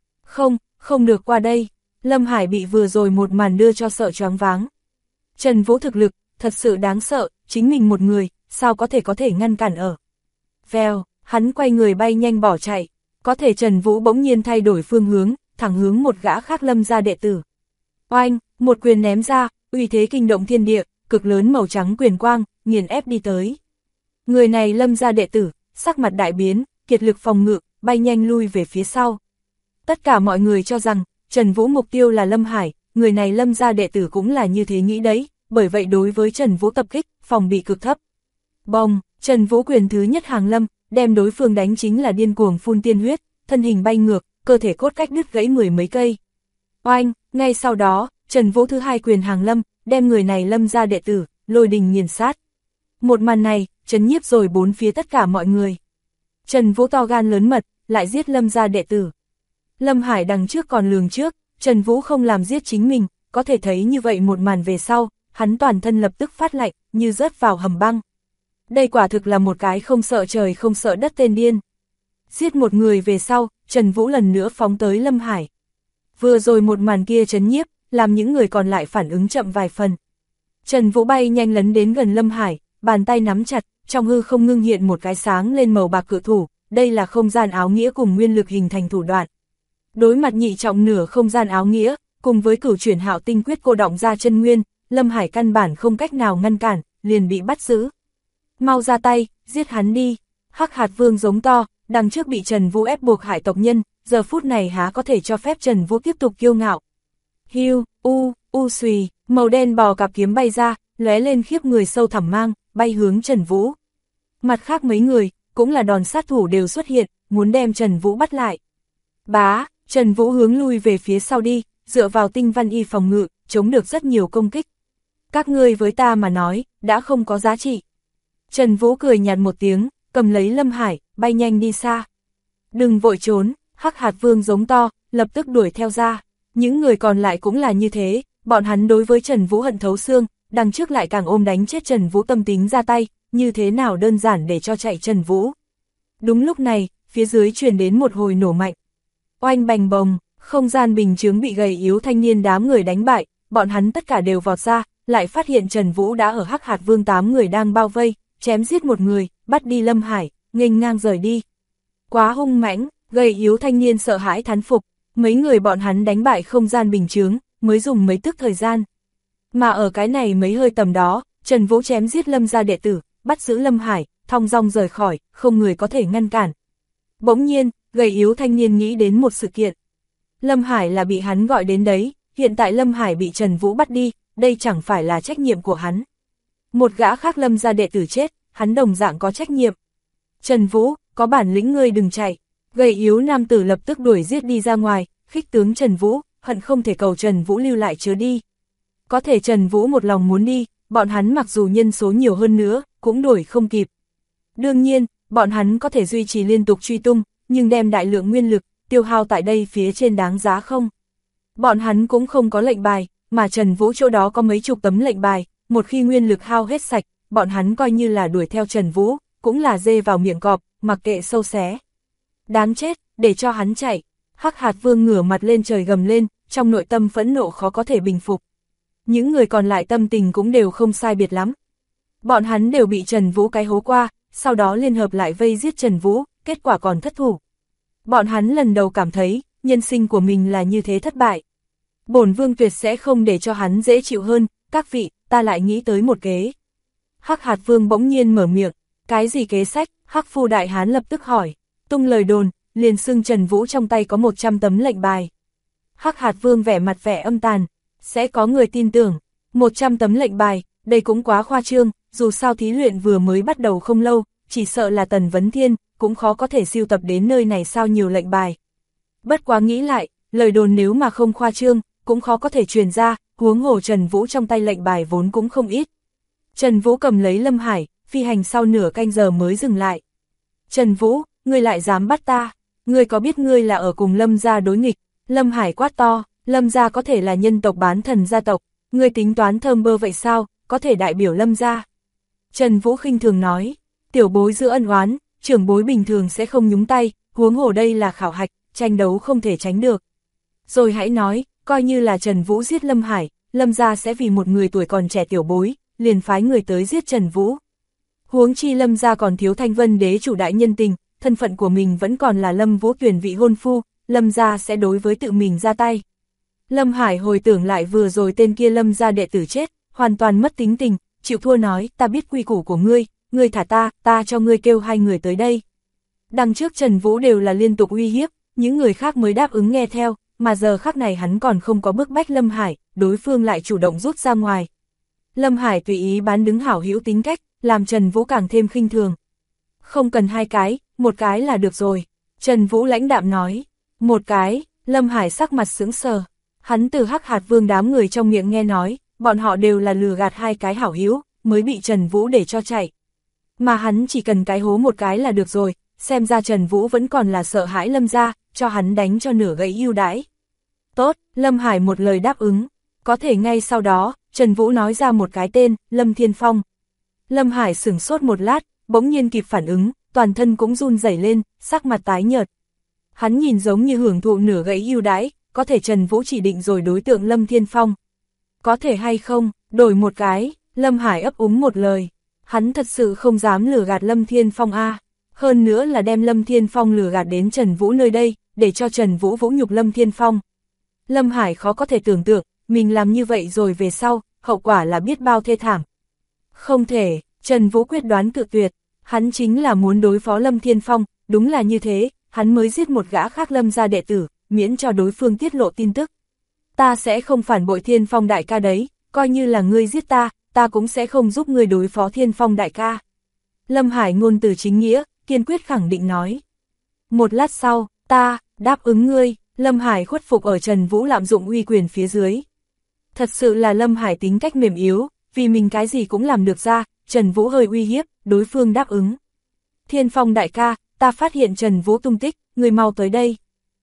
[SPEAKER 1] Không được qua đây, Lâm Hải bị vừa rồi một màn đưa cho sợ choáng váng. Trần Vũ thực lực, thật sự đáng sợ, chính mình một người, sao có thể ngăn cản ở. Vèo, hắn quay người bay nhanh bỏ chạy, có thể Trần Vũ bỗng nhiên thay đổi phương hướng, thẳng hướng một gã khác Lâm gia đệ tử. Oanh, một quyền ném ra, uy thế kinh động thiên địa, cực lớn màu trắng quyền quang, nghiền ép đi tới. Người này Lâm gia đệ tử, sắc mặt đại biến, kiệt lực phòng ngự, bay nhanh lui về phía sau. Tất cả mọi người cho rằng, Trần Vũ mục tiêu là Lâm Hải, người này Lâm gia đệ tử cũng là như thế nghĩ đấy, bởi vậy đối với Trần Vũ tập kích, phòng bị cực thấp. Bông, Trần Vũ quyền thứ nhất hàng lâm, đem đối phương đánh chính là điên cuồng phun tiên huyết, thân hình bay ngược, cơ thể cốt cách đứt gãy 10 mấy cây. Oanh, ngay sau đó, Trần Vũ thứ hai quyền hàng lâm, đem người này Lâm gia đệ tử, lôi đình nghiền sát. Một màn này, chấn nhiếp rồi bốn phía tất cả mọi người. Trần Vũ to gan lớn mật, lại giết Lâm gia đệ tử. Lâm Hải đằng trước còn lường trước, Trần Vũ không làm giết chính mình, có thể thấy như vậy một màn về sau, hắn toàn thân lập tức phát lạnh, như rớt vào hầm băng. Đây quả thực là một cái không sợ trời không sợ đất tên điên. Giết một người về sau, Trần Vũ lần nữa phóng tới Lâm Hải. Vừa rồi một màn kia chấn nhiếp, làm những người còn lại phản ứng chậm vài phần. Trần Vũ bay nhanh lấn đến gần Lâm Hải, bàn tay nắm chặt, trong hư không ngưng hiện một cái sáng lên màu bạc cự thủ, đây là không gian áo nghĩa cùng nguyên lực hình thành thủ đoạn. Đối mặt nhị trọng nửa không gian áo nghĩa, cùng với cửu chuyển hạo tinh quyết cô động ra chân nguyên, Lâm Hải căn bản không cách nào ngăn cản, liền bị bắt giữ. Mau ra tay, giết hắn đi. Hắc Hạt Vương giống to, đằng trước bị Trần Vũ ép buộc hại tộc nhân, giờ phút này há có thể cho phép Trần Vũ tiếp tục kiêu ngạo. Hiu, xùy, màu đen bò cạp kiếm bay ra, lóe lên khiếp người sâu thẳm mang, bay hướng Trần Vũ. Mặt khác mấy người, cũng là đòn sát thủ đều xuất hiện, muốn đem Trần Vũ bắt lại. Bá, Trần Vũ hướng lui về phía sau đi, dựa vào tinh văn y phòng ngự, chống được rất nhiều công kích. Các ngươi với ta mà nói, đã không có giá trị. Trần Vũ cười nhạt một tiếng, cầm lấy Lâm Hải, bay nhanh đi xa. Đừng vội trốn, Hắc Hạt Vương giống to, lập tức đuổi theo ra. Những người còn lại cũng là như thế, bọn hắn đối với Trần Vũ hận thấu xương, đằng trước lại càng ôm đánh chết Trần Vũ tâm tính ra tay, như thế nào đơn giản để cho chạy Trần Vũ. Đúng lúc này, phía dưới truyền đến một hồi nổ mạnh. Oanh bành bồng, không gian bình chướng bị gầy yếu thanh niên đám người đánh bại, bọn hắn tất cả đều vọt ra, lại phát hiện Trần Vũ đã ở Hắc Hạt Vương 8 người đang bao vây, chém giết một người, bắt đi Lâm Hải, nghênh ngang rời đi. Quá hung mãnh, gầy yếu thanh niên sợ hãi thán phục, mấy người bọn hắn đánh bại không gian bình chướng, mới dùng mấy tức thời gian. Mà ở cái này mấy hơi tầm đó, Trần Vũ chém giết Lâm gia đệ tử, bắt giữ Lâm Hải, thong dong rời khỏi, không người có thể ngăn cản. Bỗng nhiên, gầy yếu thanh niên nghĩ đến một sự kiện. Lâm Hải là bị hắn gọi đến đấy, hiện tại Lâm Hải bị Trần Vũ bắt đi, đây chẳng phải là trách nhiệm của hắn. Một gã khác Lâm gia đệ tử chết, hắn đồng dạng có trách nhiệm. Trần Vũ, có bản lĩnh ngươi đừng chạy. Gầy yếu nam tử lập tức đuổi giết đi ra ngoài, khích tướng Trần Vũ, hận không thể cầu Trần Vũ lưu lại chớ đi. Có thể Trần Vũ một lòng muốn đi, bọn hắn mặc dù nhân số nhiều hơn nữa, cũng đuổi không kịp. Đương nhiên, bọn hắn có thể duy trì liên tục truy tung, nhưng đem đại lượng nguyên lực, tiêu hao tại đây phía trên đáng giá không? Bọn hắn cũng không có lệnh bài, mà Trần Vũ chỗ đó có mấy chục tấm lệnh bài, một khi nguyên lực hao hết sạch, bọn hắn coi như là đuổi theo Trần Vũ, cũng là dê vào miệng cọp, mặc kệ sâu xé. Đáng chết, để cho hắn chạy. Hắc Hạt Vương ngửa mặt lên trời gầm lên, trong nội tâm phẫn nộ khó có thể bình phục. Những người còn lại tâm tình cũng đều không sai biệt lắm. Bọn hắn đều bị Trần Vũ cái hố qua, sau đó liên hợp lại vây giết Trần Vũ, kết quả còn thất thủ. Bọn hắn lần đầu cảm thấy, nhân sinh của mình là như thế thất bại. Bổn Vương tuyệt sẽ không để cho hắn dễ chịu hơn, các vị, ta lại nghĩ tới một kế. Hắc Hạt Vương bỗng nhiên mở miệng, cái gì kế sách? Hắc Phu Đại Hán lập tức hỏi, tung lời đồn, liền xưng Trần Vũ trong tay có 100 tấm lệnh bài. Hắc Hạt Vương vẻ mặt vẻ âm tàn, sẽ có người tin tưởng, 100 tấm lệnh bài, đây cũng quá khoa trương, dù sao thí luyện vừa mới bắt đầu không lâu, chỉ sợ là Tần Vấn Thiên, cũng khó có thể sưu tập đến nơi này sao nhiều lệnh bài. Bất quá nghĩ lại, lời đồn nếu mà không khoa trương, cũng khó có thể truyền ra, huống hồ Trần Vũ trong tay lệnh bài vốn cũng không ít. Trần Vũ cầm lấy Lâm Hải, phi hành sau nửa canh giờ mới dừng lại. Trần Vũ, ngươi lại dám bắt ta, ngươi có biết ngươi là ở cùng Lâm gia đối nghịch? Lâm Hải quát to, Lâm gia có thể là nhân tộc bán thần gia tộc, ngươi tính toán thơm bơ vậy sao, có thể đại biểu Lâm gia. Trần Vũ khinh thường nói, tiểu bối giữa ân oán, trưởng bối bình thường sẽ không nhúng tay, huống hồ đây là khảo hạch, tranh đấu không thể tránh được. Rồi hãy nói, coi như là Trần Vũ giết Lâm Hải, Lâm gia sẽ vì một người tuổi còn trẻ tiểu bối, liền phái người tới giết Trần Vũ. Huống chi Lâm gia còn thiếu Thanh Vân đế chủ đại nhân tình, thân phận của mình vẫn còn là Lâm Vũ Tuyền vị hôn phu, Lâm gia sẽ đối với tự mình ra tay. Lâm Hải hồi tưởng lại vừa rồi tên kia Lâm gia đệ tử chết, hoàn toàn mất tính tình, chịu thua nói, ta biết quy củ của ngươi thả ta cho ngươi kêu hai người tới đây. Đằng trước Trần Vũ đều là liên tục uy hiếp, những người khác mới đáp ứng nghe theo, mà giờ khắc này hắn còn không có bức bách Lâm Hải, đối phương lại chủ động rút ra ngoài. Lâm Hải tùy ý bán đứng hảo hữu tính cách, làm Trần Vũ càng thêm khinh thường. Không cần hai cái, một cái là được rồi. Trần Vũ lãnh đạm nói, một cái, Lâm Hải sắc mặt sững sờ. Hắn từ Hắc Hạt Vương đám người trong miệng nghe nói, bọn họ đều là lừa gạt hai cái hảo hữu, mới bị Trần Vũ để cho chạy. Mà hắn chỉ cần cái hố một cái là được rồi, xem ra Trần Vũ vẫn còn là sợ hãi Lâm gia, cho hắn đánh cho nửa gãy ưu đãi. Tốt, Lâm Hải một lời đáp ứng. Có thể ngay sau đó, Trần Vũ nói ra một cái tên, Lâm Thiên Phong. Lâm Hải sửng sốt một lát, bỗng nhiên kịp phản ứng, toàn thân cũng run rẩy lên, sắc mặt tái nhợt. Hắn nhìn giống như hưởng thụ nửa gãy ưu đãi, có thể Trần Vũ chỉ định rồi đối tượng Lâm Thiên Phong. Có thể hay không, đổi một cái, Lâm Hải ấp úng một lời. Hắn thật sự không dám lừa gạt Lâm Thiên Phong a. Hơn nữa là đem Lâm Thiên Phong lừa gạt đến Trần Vũ nơi đây, để cho Trần Vũ vũ nhục Lâm Thiên Phong. Lâm Hải khó có thể tưởng tượng, mình làm như vậy rồi về sau, hậu quả là biết bao thê thảm. Không thể, Trần Vũ quyết đoán cự tuyệt, hắn chính là muốn đối phó Lâm Thiên Phong, đúng là như thế, hắn mới giết một gã khác Lâm gia đệ tử, miễn cho đối phương tiết lộ tin tức. Ta sẽ không phản bội Thiên Phong đại ca đấy, coi như là ngươi giết ta cũng sẽ không giúp ngươi đối phó Thiên Phong đại ca. Lâm Hải ngôn từ chính nghĩa, kiên quyết khẳng định nói. Một lát sau, ta đáp ứng ngươi, Lâm Hải khuất phục ở Trần Vũ lạm dụng uy quyền phía dưới. Thật sự là Lâm Hải tính cách mềm yếu, vì mình cái gì cũng làm được ra, Trần Vũ hơi uy hiếp, đối phương đáp ứng. Thiên Phong đại ca, ta phát hiện Trần Vũ tung tích, người mau tới đây.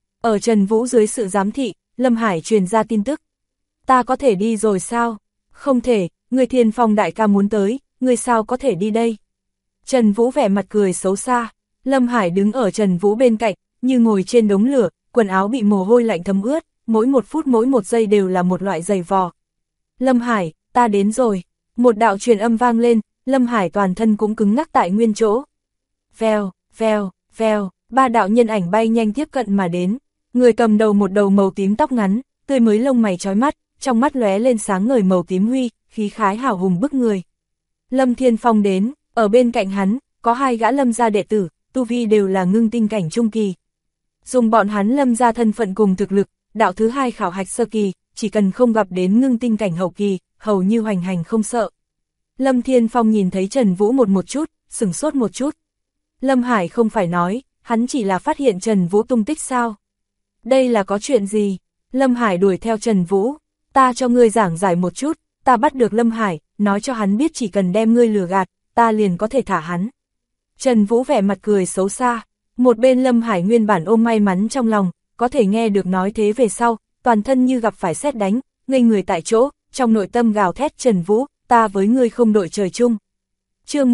[SPEAKER 1] Ở Trần Vũ dưới sự giám thị, Lâm Hải truyền ra tin tức. Ta có thể đi rồi sao? Không thể, người Thiên Phong đại ca muốn tới, người sao có thể đi đây? Trần Vũ vẻ mặt cười xấu xa, Lâm Hải đứng ở Trần Vũ bên cạnh, như ngồi trên đống lửa, quần áo bị mồ hôi lạnh thấm ướt, mỗi một phút mỗi một giây đều là một loại giày vò. Lâm Hải, ta đến rồi. Một đạo truyền âm vang lên, Lâm Hải toàn thân cũng cứng ngắc tại nguyên chỗ. Vèo, vèo, vèo, ba đạo nhân ảnh bay nhanh tiếp cận mà đến. Người cầm đầu một đầu màu tím tóc ngắn, tươi mới lông mày chói mắt, trong mắt lóe lên sáng ngời màu tím huy, khí khái hào hùng bức người. Lâm Thiên Phong đến, ở bên cạnh hắn, có hai gã Lâm gia đệ tử, tu vi đều là ngưng tinh cảnh trung kỳ. Dùng bọn hắn Lâm gia thân phận cùng thực lực, đạo thứ hai khảo hạch sơ kỳ, chỉ cần không gặp đến ngưng tinh cảnh hậu kỳ, hầu như hoành hành không sợ. Lâm Thiên Phong nhìn thấy Trần Vũ một chút, sửng sốt một chút. Lâm Hải không phải nói, hắn chỉ là phát hiện Trần Vũ tung tích sao? Đây là có chuyện gì? Lâm Hải đuổi theo Trần Vũ, ta cho ngươi giảng giải một chút, ta bắt được Lâm Hải, nói cho hắn biết chỉ cần đem ngươi lừa gạt, ta liền có thể thả hắn. Trần Vũ vẻ mặt cười xấu xa, một bên Lâm Hải nguyên bản ôm may mắn trong lòng, có thể nghe được nói thế về sau, toàn thân như gặp phải sét đánh, ngây người tại chỗ, trong nội tâm gào thét Trần Vũ, ta với ngươi không đội trời chung. Chương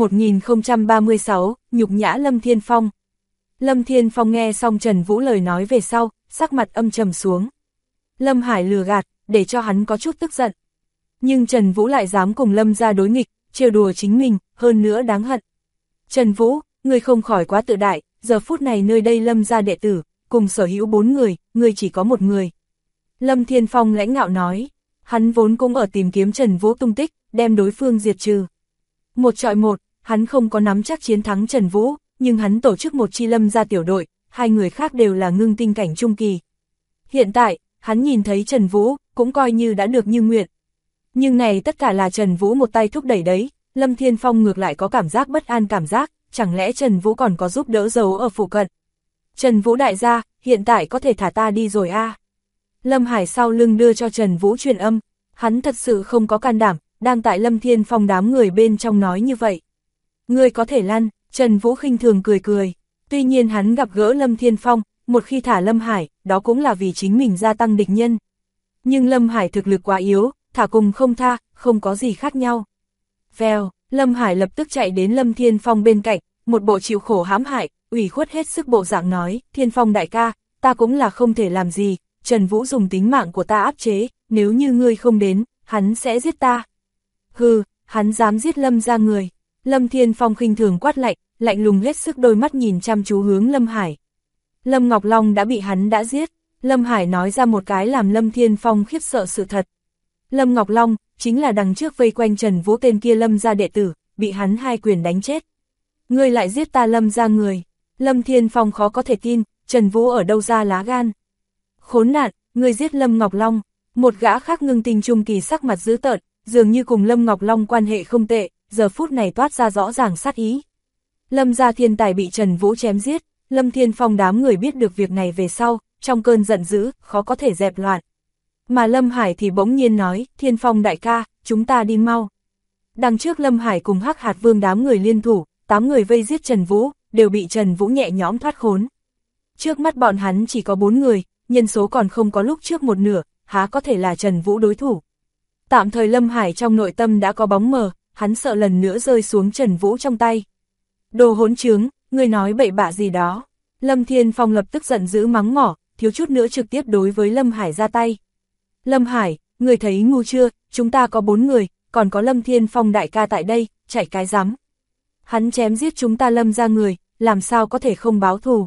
[SPEAKER 1] 1036, nhục nhã Lâm Thiên Phong. Lâm Thiên Phong nghe xong Trần Vũ lời nói về sau, sắc mặt âm trầm xuống. Lâm Hải lừa gạt, để cho hắn có chút tức giận. Nhưng Trần Vũ lại dám cùng Lâm gia đối nghịch, trêu đùa chính mình, hơn nữa đáng hận. Trần Vũ, ngươi không khỏi quá tự đại, giờ phút này nơi đây Lâm gia đệ tử, cùng sở hữu 4 người, ngươi chỉ có một người. Lâm Thiên Phong lãnh ngạo nói, hắn vốn cũng ở tìm kiếm Trần Vũ tung tích, đem đối phương diệt trừ. Một chọi một, hắn không có nắm chắc chiến thắng Trần Vũ, nhưng hắn tổ chức một chi Lâm gia tiểu đội, hai người khác đều là ngưng tinh cảnh trung kỳ. Hiện tại, hắn nhìn thấy Trần Vũ, cũng coi như đã được như nguyện. Nhưng này tất cả là Trần Vũ một tay thúc đẩy đấy, Lâm Thiên Phong ngược lại có cảm giác bất an cảm giác, chẳng lẽ Trần Vũ còn có giúp đỡ giấu ở phụ cận. Trần Vũ đại gia, hiện tại có thể thả ta đi rồi a. Lâm Hải sau lưng đưa cho Trần Vũ truyền âm, hắn thật sự không có can đảm, đang tại Lâm Thiên Phong đám người bên trong nói như vậy. Ngươi có thể lăn, Trần Vũ khinh thường cười cười, tuy nhiên hắn gặp gỡ Lâm Thiên Phong, một khi thả Lâm Hải, đó cũng là vì chính mình gia tăng địch nhân. Nhưng Lâm Hải thực lực quá yếu, thả cùng không tha, không có gì khác nhau. Vèo, Lâm Hải lập tức chạy đến Lâm Thiên Phong bên cạnh, một bộ chịu khổ hãm hại, ủy khuất hết sức bộ dạng nói, Thiên Phong đại ca, ta cũng là không thể làm gì, Trần Vũ dùng tính mạng của ta áp chế, nếu như ngươi không đến, hắn sẽ giết ta. Hừ, hắn dám giết Lâm ra người. Lâm Thiên Phong khinh thường quát lạnh, lạnh lùng hết sức đôi mắt nhìn chăm chú hướng Lâm Hải. Lâm Ngọc Long đã bị hắn đã giết, Lâm Hải nói ra một cái làm Lâm Thiên Phong khiếp sợ sự thật. Lâm Ngọc Long, chính là đằng trước vây quanh Trần Vũ tên kia Lâm gia đệ tử, bị hắn hai quyền đánh chết. Ngươi lại giết ta Lâm ra người. Lâm Thiên Phong khó có thể tin, Trần Vũ ở đâu ra lá gan. Khốn nạn, ngươi giết Lâm Ngọc Long. Một gã khác ngưng tinh trung kỳ sắc mặt dữ tợn, dường như cùng Lâm Ngọc Long quan hệ không tệ, giờ phút này toát ra rõ ràng sát ý. Lâm gia thiên tài bị Trần Vũ chém giết, Lâm Thiên Phong đám người biết được việc này về sau, trong cơn giận dữ, khó có thể dẹp loạn. Mà Lâm Hải thì bỗng nhiên nói, Thiên Phong đại ca, chúng ta đi mau. Đằng trước Lâm Hải cùng Hắc Hạt Vương đám người liên thủ, 8 người vây giết Trần Vũ, đều bị Trần Vũ nhẹ nhõm thoát khốn. Trước mắt bọn hắn chỉ có 4 người, nhân số còn không có lúc trước một nửa, há có thể là Trần Vũ đối thủ. Tạm thời Lâm Hải trong nội tâm đã có bóng mờ, hắn sợ lần nữa rơi xuống Trần Vũ trong tay. Đồ hỗn trướng, ngươi nói bậy bạ gì đó. Lâm Thiên Phong lập tức giận dữ mắng mỏ, thiếu chút nữa trực tiếp đối với Lâm Hải ra tay. Lâm Hải, ngươi thấy ngu chưa, chúng ta có 4 người, còn có Lâm Thiên Phong đại ca tại đây, chạy cái rắm. Hắn chém giết chúng ta Lâm ra người, làm sao có thể không báo thù.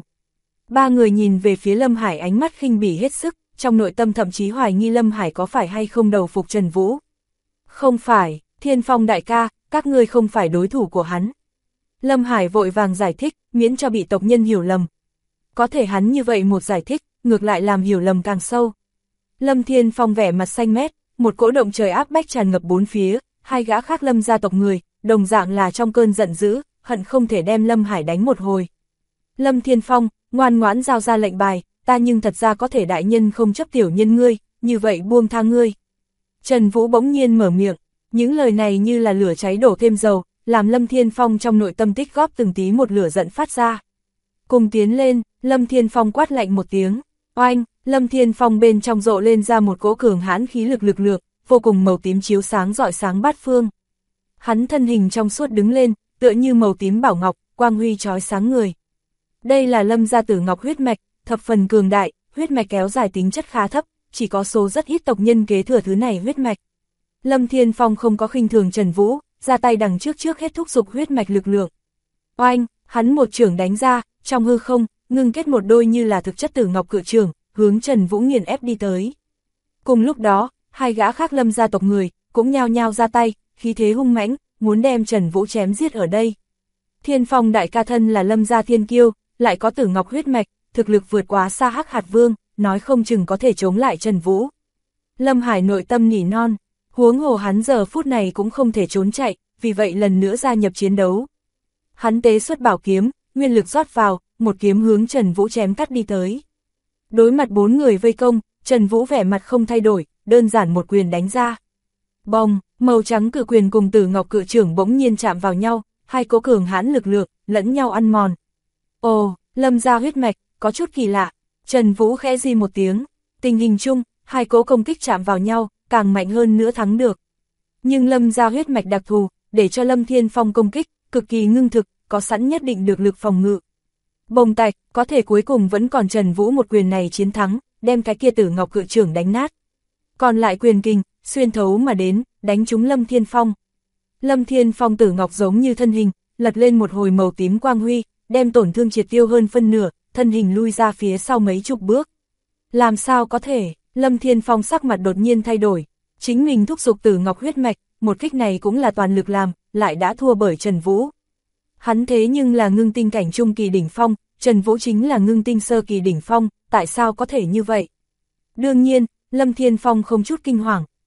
[SPEAKER 1] 3 người nhìn về phía Lâm Hải ánh mắt khinh bỉ hết sức, trong nội tâm thậm chí hoài nghi Lâm Hải có phải hay không đầu phục Trần Vũ. Không phải, Thiên Phong đại ca, các ngươi không phải đối thủ của hắn. Lâm Hải vội vàng giải thích, miễn cho bị tộc nhân hiểu lầm. Có thể hắn như vậy một giải thích, ngược lại làm hiểu lầm càng sâu. Lâm Thiên Phong vẻ mặt xanh mét, một cỗ động trời áp bách tràn ngập bốn phía, hai gã khác Lâm gia tộc người, đồng dạng là trong cơn giận dữ, hận không thể đem Lâm Hải đánh một hồi. Lâm Thiên Phong, ngoan ngoãn giao ra lệnh bài, ta nhưng thật ra có thể đại nhân không chấp tiểu nhân ngươi, như vậy buông tha ngươi. Trần Vũ bỗng nhiên mở miệng, những lời này như là lửa cháy đổ thêm dầu, làm Lâm Thiên Phong trong nội tâm tích góp từng tí một lửa giận phát ra. Cùng tiến lên, Lâm Thiên Phong quát lạnh một tiếng, oanh, Lâm Thiên Phong bên trong rộ lên ra một cỗ cường hãn khí lực lượng, vô cùng màu tím chiếu sáng rọi sáng bát phương. Hắn thân hình trong suốt đứng lên, tựa như màu tím bảo ngọc, quang huy chói sáng người. Đây là Lâm gia tử ngọc huyết mạch, thập phần cường đại, huyết mạch kéo dài tính chất khá thấp, chỉ có số rất ít tộc nhân kế thừa thứ này huyết mạch. Lâm Thiên Phong không có khinh thường Trần Vũ, ra tay đằng trước hết thúc giục huyết mạch lực lượng. Oanh, hắn một chưởng đánh ra, trong hư không, ngưng kết một đôi như là thực chất tử ngọc cự chưởng, hướng Trần Vũ nghiền ép đi tới. Cùng lúc đó, hai gã khác Lâm gia tộc người, cũng nhao nhao ra tay, khí thế hung mãnh, muốn đem Trần Vũ chém giết ở đây. Thiên Phong đại ca thân là Lâm gia thiên kiêu, lại có tử ngọc huyết mạch, thực lực vượt quá xa Hắc Hạt Vương, nói không chừng có thể chống lại Trần Vũ. Lâm Hải nội tâm nỉ non, huống hồ hắn giờ phút này cũng không thể trốn chạy, vì vậy lần nữa gia nhập chiến đấu. Hắn tế xuất bảo kiếm, nguyên lực rót vào, một kiếm hướng Trần Vũ chém cắt đi tới. Đối mặt 4 người vây công, Trần Vũ vẻ mặt không thay đổi, đơn giản một quyền đánh ra. Bồng, màu trắng cự quyền cùng tử ngọc cự chưởng bỗng nhiên chạm vào nhau, hai cỗ cường hãn lực lượng, lẫn nhau ăn mòn. Ồ, Lâm gia huyết mạch, có chút kỳ lạ. Trần Vũ khẽ di một tiếng, tình hình chung, hai cỗ công kích chạm vào nhau, càng mạnh hơn nữa thắng được. Nhưng Lâm gia huyết mạch đặc thù, để cho Lâm Thiên Phong công kích, cực kỳ ngưng thực, có sẵn nhất định được lực phòng ngự. Bồng tạch, có thể cuối cùng vẫn còn Trần Vũ một quyền này chiến thắng, đem cái kia tử ngọc cự chưởng đánh nát. Còn lại quyền kình, xuyên thấu mà đến, đánh trúng Lâm Thiên Phong. Lâm Thiên Phong tử ngọc giống như thân hình, lật lên một hồi màu tím quang huy, đem tổn thương triệt tiêu hơn phân nửa, thân hình lui ra phía sau mấy chục bước. Làm sao có thể, Lâm Thiên Phong sắc mặt đột nhiên thay đổi, chính mình thúc giục tử ngọc huyết mạch, một kích này cũng là toàn lực làm, lại đã thua bởi Trần Vũ. Hắn thế nhưng là ngưng tinh cảnh trung kỳ đỉnh phong, Trần Vũ chính là ngưng tinh sơ kỳ đỉnh phong, tại sao có thể như vậy? Đương nhiên, Lâm Thiên Phong không chút kinh hoàng,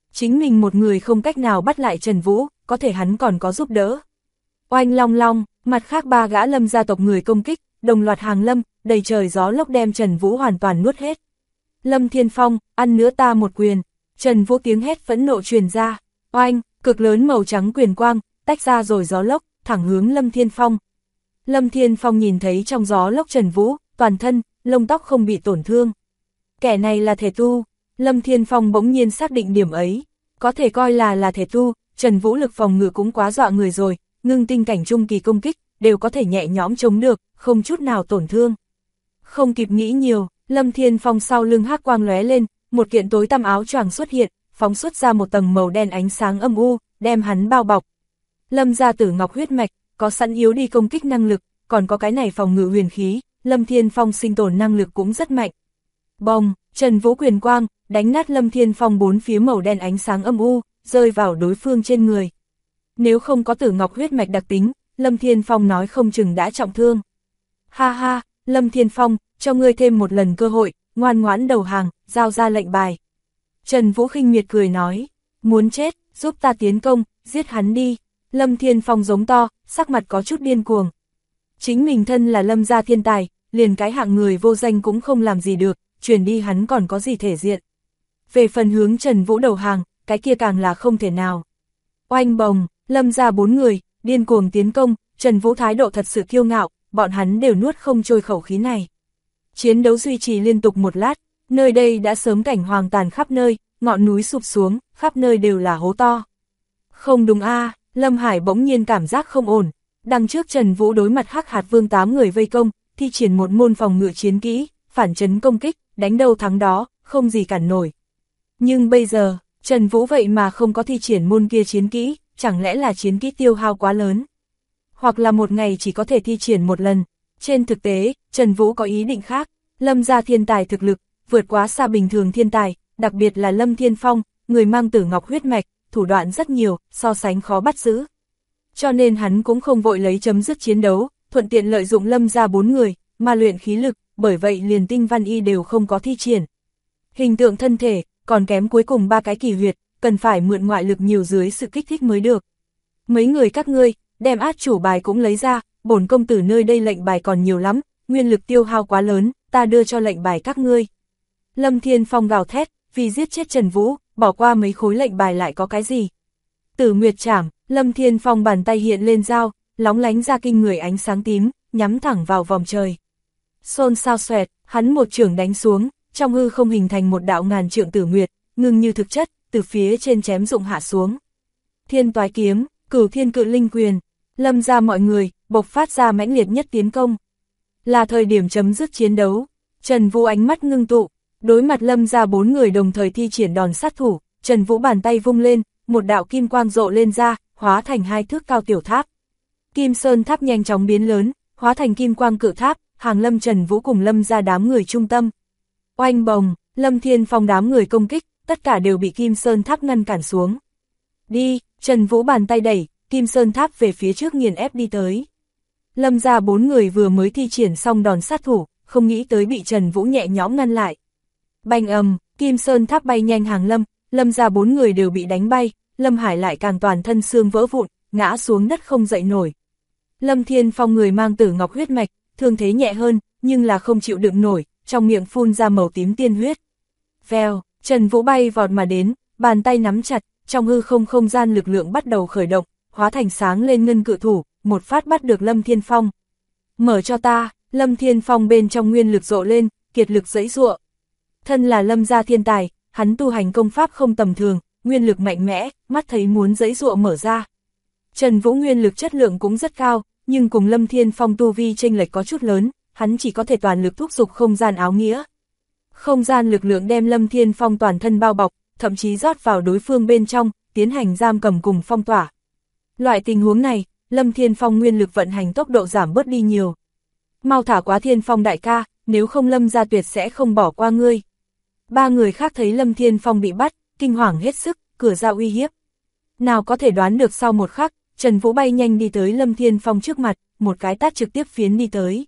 [SPEAKER 1] Chính mình một người không cách nào bắt lại Trần Vũ, có thể hắn còn có giúp đỡ. Oanh long long, mặt khác ba gã Lâm gia tộc người công kích, đồng loạt hàng lâm, đầy trời gió lốc đem Trần Vũ hoàn toàn nuốt hết. Lâm Thiên Phong, ăn nữa ta một quyền. Trần Vũ tiếng hét phẫn nộ truyền ra. Oanh, cực lớn màu trắng quyền quang, tách ra rồi gió lốc, thẳng hướng Lâm Thiên Phong. Lâm Thiên Phong nhìn thấy trong gió lốc Trần Vũ, toàn thân, lông tóc không bị tổn thương. Kẻ này là thể tu. Lâm Thiên Phong bỗng nhiên xác định điểm ấy. Có thể coi là thể tu, Trần Vũ lực phòng ngự cũng quá dọa người rồi, ngưng tinh cảnh trung kỳ công kích, đều có thể nhẹ nhõm chống được, không chút nào tổn thương. Không kịp nghĩ nhiều, Lâm Thiên Phong sau lưng hắc quang lóe lên, một kiện tối tăm áo choàng xuất hiện, phóng xuất ra một tầng màu đen ánh sáng âm u, đem hắn bao bọc. Lâm gia tử ngọc huyết mạch, có sẵn yếu đi công kích năng lực, còn có cái này phòng ngự huyền khí, Lâm Thiên Phong sinh tồn năng lực cũng rất mạnh. Bồng, Trần Vũ quyền quang, đánh nát Lâm Thiên Phong bốn phía màu đen ánh sáng âm u, rơi vào đối phương trên người. Nếu không có tử ngọc huyết mạch đặc tính, Lâm Thiên Phong nói không chừng đã trọng thương. Ha ha, Lâm Thiên Phong, cho ngươi thêm một lần cơ hội, ngoan ngoãn đầu hàng, giao ra lệnh bài. Trần Vũ khinh miệt cười nói, muốn chết, giúp ta tiến công, giết hắn đi. Lâm Thiên Phong giống to, sắc mặt có chút điên cuồng. Chính mình thân là Lâm gia thiên tài, liền cái hạng người vô danh cũng không làm gì được, truyền đi hắn còn có gì thể diện. Về phần hướng Trần Vũ đầu hàng, cái kia càng là không thể nào. Oanh bồng, Lâm gia 4 người, điên cuồng tiến công, Trần Vũ thái độ thật sự kiêu ngạo, bọn hắn đều nuốt không trôi khẩu khí này. Chiến đấu duy trì liên tục một lát, nơi đây đã sớm cảnh hoàng tàn khắp nơi, ngọn núi sụp xuống, khắp nơi đều là hố to. Không đúng a, Lâm Hải bỗng nhiên cảm giác không ổn. Đằng trước Trần Vũ đối mặt Hắc Hạt Vương 8 người vây công, thi triển một môn phòng ngự chiến kỹ, phản chấn công kích, đánh đâu thắng đó, không gì cản nổi. Nhưng bây giờ, Trần Vũ vậy mà không có thi triển môn kia chiến kỹ, chẳng lẽ là chiến kỹ tiêu hao quá lớn? Hoặc là một ngày chỉ có thể thi triển một lần. Trên thực tế, Trần Vũ có ý định khác, Lâm gia thiên tài thực lực, vượt quá xa bình thường thiên tài, đặc biệt là Lâm Thiên Phong, người mang tử ngọc huyết mạch, thủ đoạn rất nhiều, so sánh khó bắt giữ. Cho nên hắn cũng không vội lấy chấm dứt chiến đấu, thuận tiện lợi dụng Lâm gia 4 người, mà luyện khí lực, bởi vậy liền tinh văn y đều không có thi triển. Hình tượng thân thể, còn kém cuối cùng 3 cái kỳ huyệt, cần phải mượn ngoại lực nhiều dưới sự kích thích mới được. Mấy người các ngươi, đem át chủ bài cũng lấy ra, bổn công tử nơi đây lệnh bài còn nhiều lắm, nguyên lực tiêu hao quá lớn, ta đưa cho lệnh bài các ngươi. Lâm Thiên Phong gào thét, vì giết chết Trần Vũ, bỏ qua mấy khối lệnh bài lại có cái gì. Tử Nguyệt Trảm, Lâm Thiên Phong bàn tay hiện lên dao, lóng lánh ra kinh người ánh sáng tím, nhắm thẳng vào vòng trời. Xôn xao xoẹt, hắn một chưởng đánh xuống, trong hư không hình thành một đạo ngàn trượng tử nguyệt, ngưng như thực chất, từ phía trên chém rụng hạ xuống. Thiên Toái Kiếm, Cửu Thiên Cự Linh Quyền, Lâm gia mọi người, bộc phát ra mãnh liệt nhất tiến công. Là thời điểm chấm dứt chiến đấu, Trần Vũ ánh mắt ngưng tụ, đối mặt Lâm gia 4 người đồng thời thi triển đòn sát thủ, Trần Vũ bàn tay vung lên, một đạo kim quang rộ lên ra, hóa thành 2 thước cao tiểu tháp. Kim Sơn tháp nhanh chóng biến lớn, hóa thành kim quang cự tháp, hàng Lâm Trần Vũ cùng Lâm gia đám người trung tâm. Oanh bồng, Lâm Thiên Phong đám người công kích, tất cả đều bị Kim Sơn tháp ngăn cản xuống. Đi, Trần Vũ bàn tay đẩy, Kim Sơn tháp về phía trước nghiền ép đi tới. Lâm gia 4 người vừa mới thi triển xong đòn sát thủ, không nghĩ tới bị Trần Vũ nhẹ nhõm ngăn lại. Bành ầm, Kim Sơn tháp bay nhanh hàng Lâm, Lâm gia 4 người đều bị đánh bay, Lâm Hải lại càng toàn thân xương vỡ vụn, ngã xuống đất không dậy nổi. Lâm Thiên Phong người mang tử ngọc huyết mạch, thương thế nhẹ hơn, nhưng là không chịu đựng nổi, trong miệng phun ra màu tím tiên huyết. Vèo, Trần Vũ bay vọt mà đến, bàn tay nắm chặt, trong hư không không gian lực lượng bắt đầu khởi động, hóa thành sáng lên ngân cự thủ, một phát bắt được Lâm Thiên Phong. Mở cho ta, Lâm Thiên Phong bên trong nguyên lực rộ lên, kiệt lực giãy giụa. Thân là Lâm gia thiên tài, hắn tu hành công pháp không tầm thường, nguyên lực mạnh mẽ, mắt thấy muốn giãy giụa mở ra. Trần Vũ nguyên lực chất lượng cũng rất cao, nhưng cùng Lâm Thiên Phong tu vi chênh lệch có chút lớn, hắn chỉ có thể toàn lực thúc giục không gian áo nghĩa. Không gian lực lượng đem Lâm Thiên Phong toàn thân bao bọc, thậm chí rót vào đối phương bên trong, tiến hành giam cầm cùng phong tỏa. Loại tình huống này, Lâm Thiên Phong nguyên lực vận hành tốc độ giảm bớt đi nhiều. Mau thả quá Thiên Phong đại ca, nếu không Lâm gia tuyệt sẽ không bỏ qua ngươi. 3 người khác thấy Lâm Thiên Phong bị bắt, kinh hoàng hết sức, cửa ra uy hiếp. Nào có thể đoán được sau một khắc, Trần Vũ bay nhanh đi tới Lâm Thiên Phong trước mặt, một cái tát trực tiếp phiến đi tới.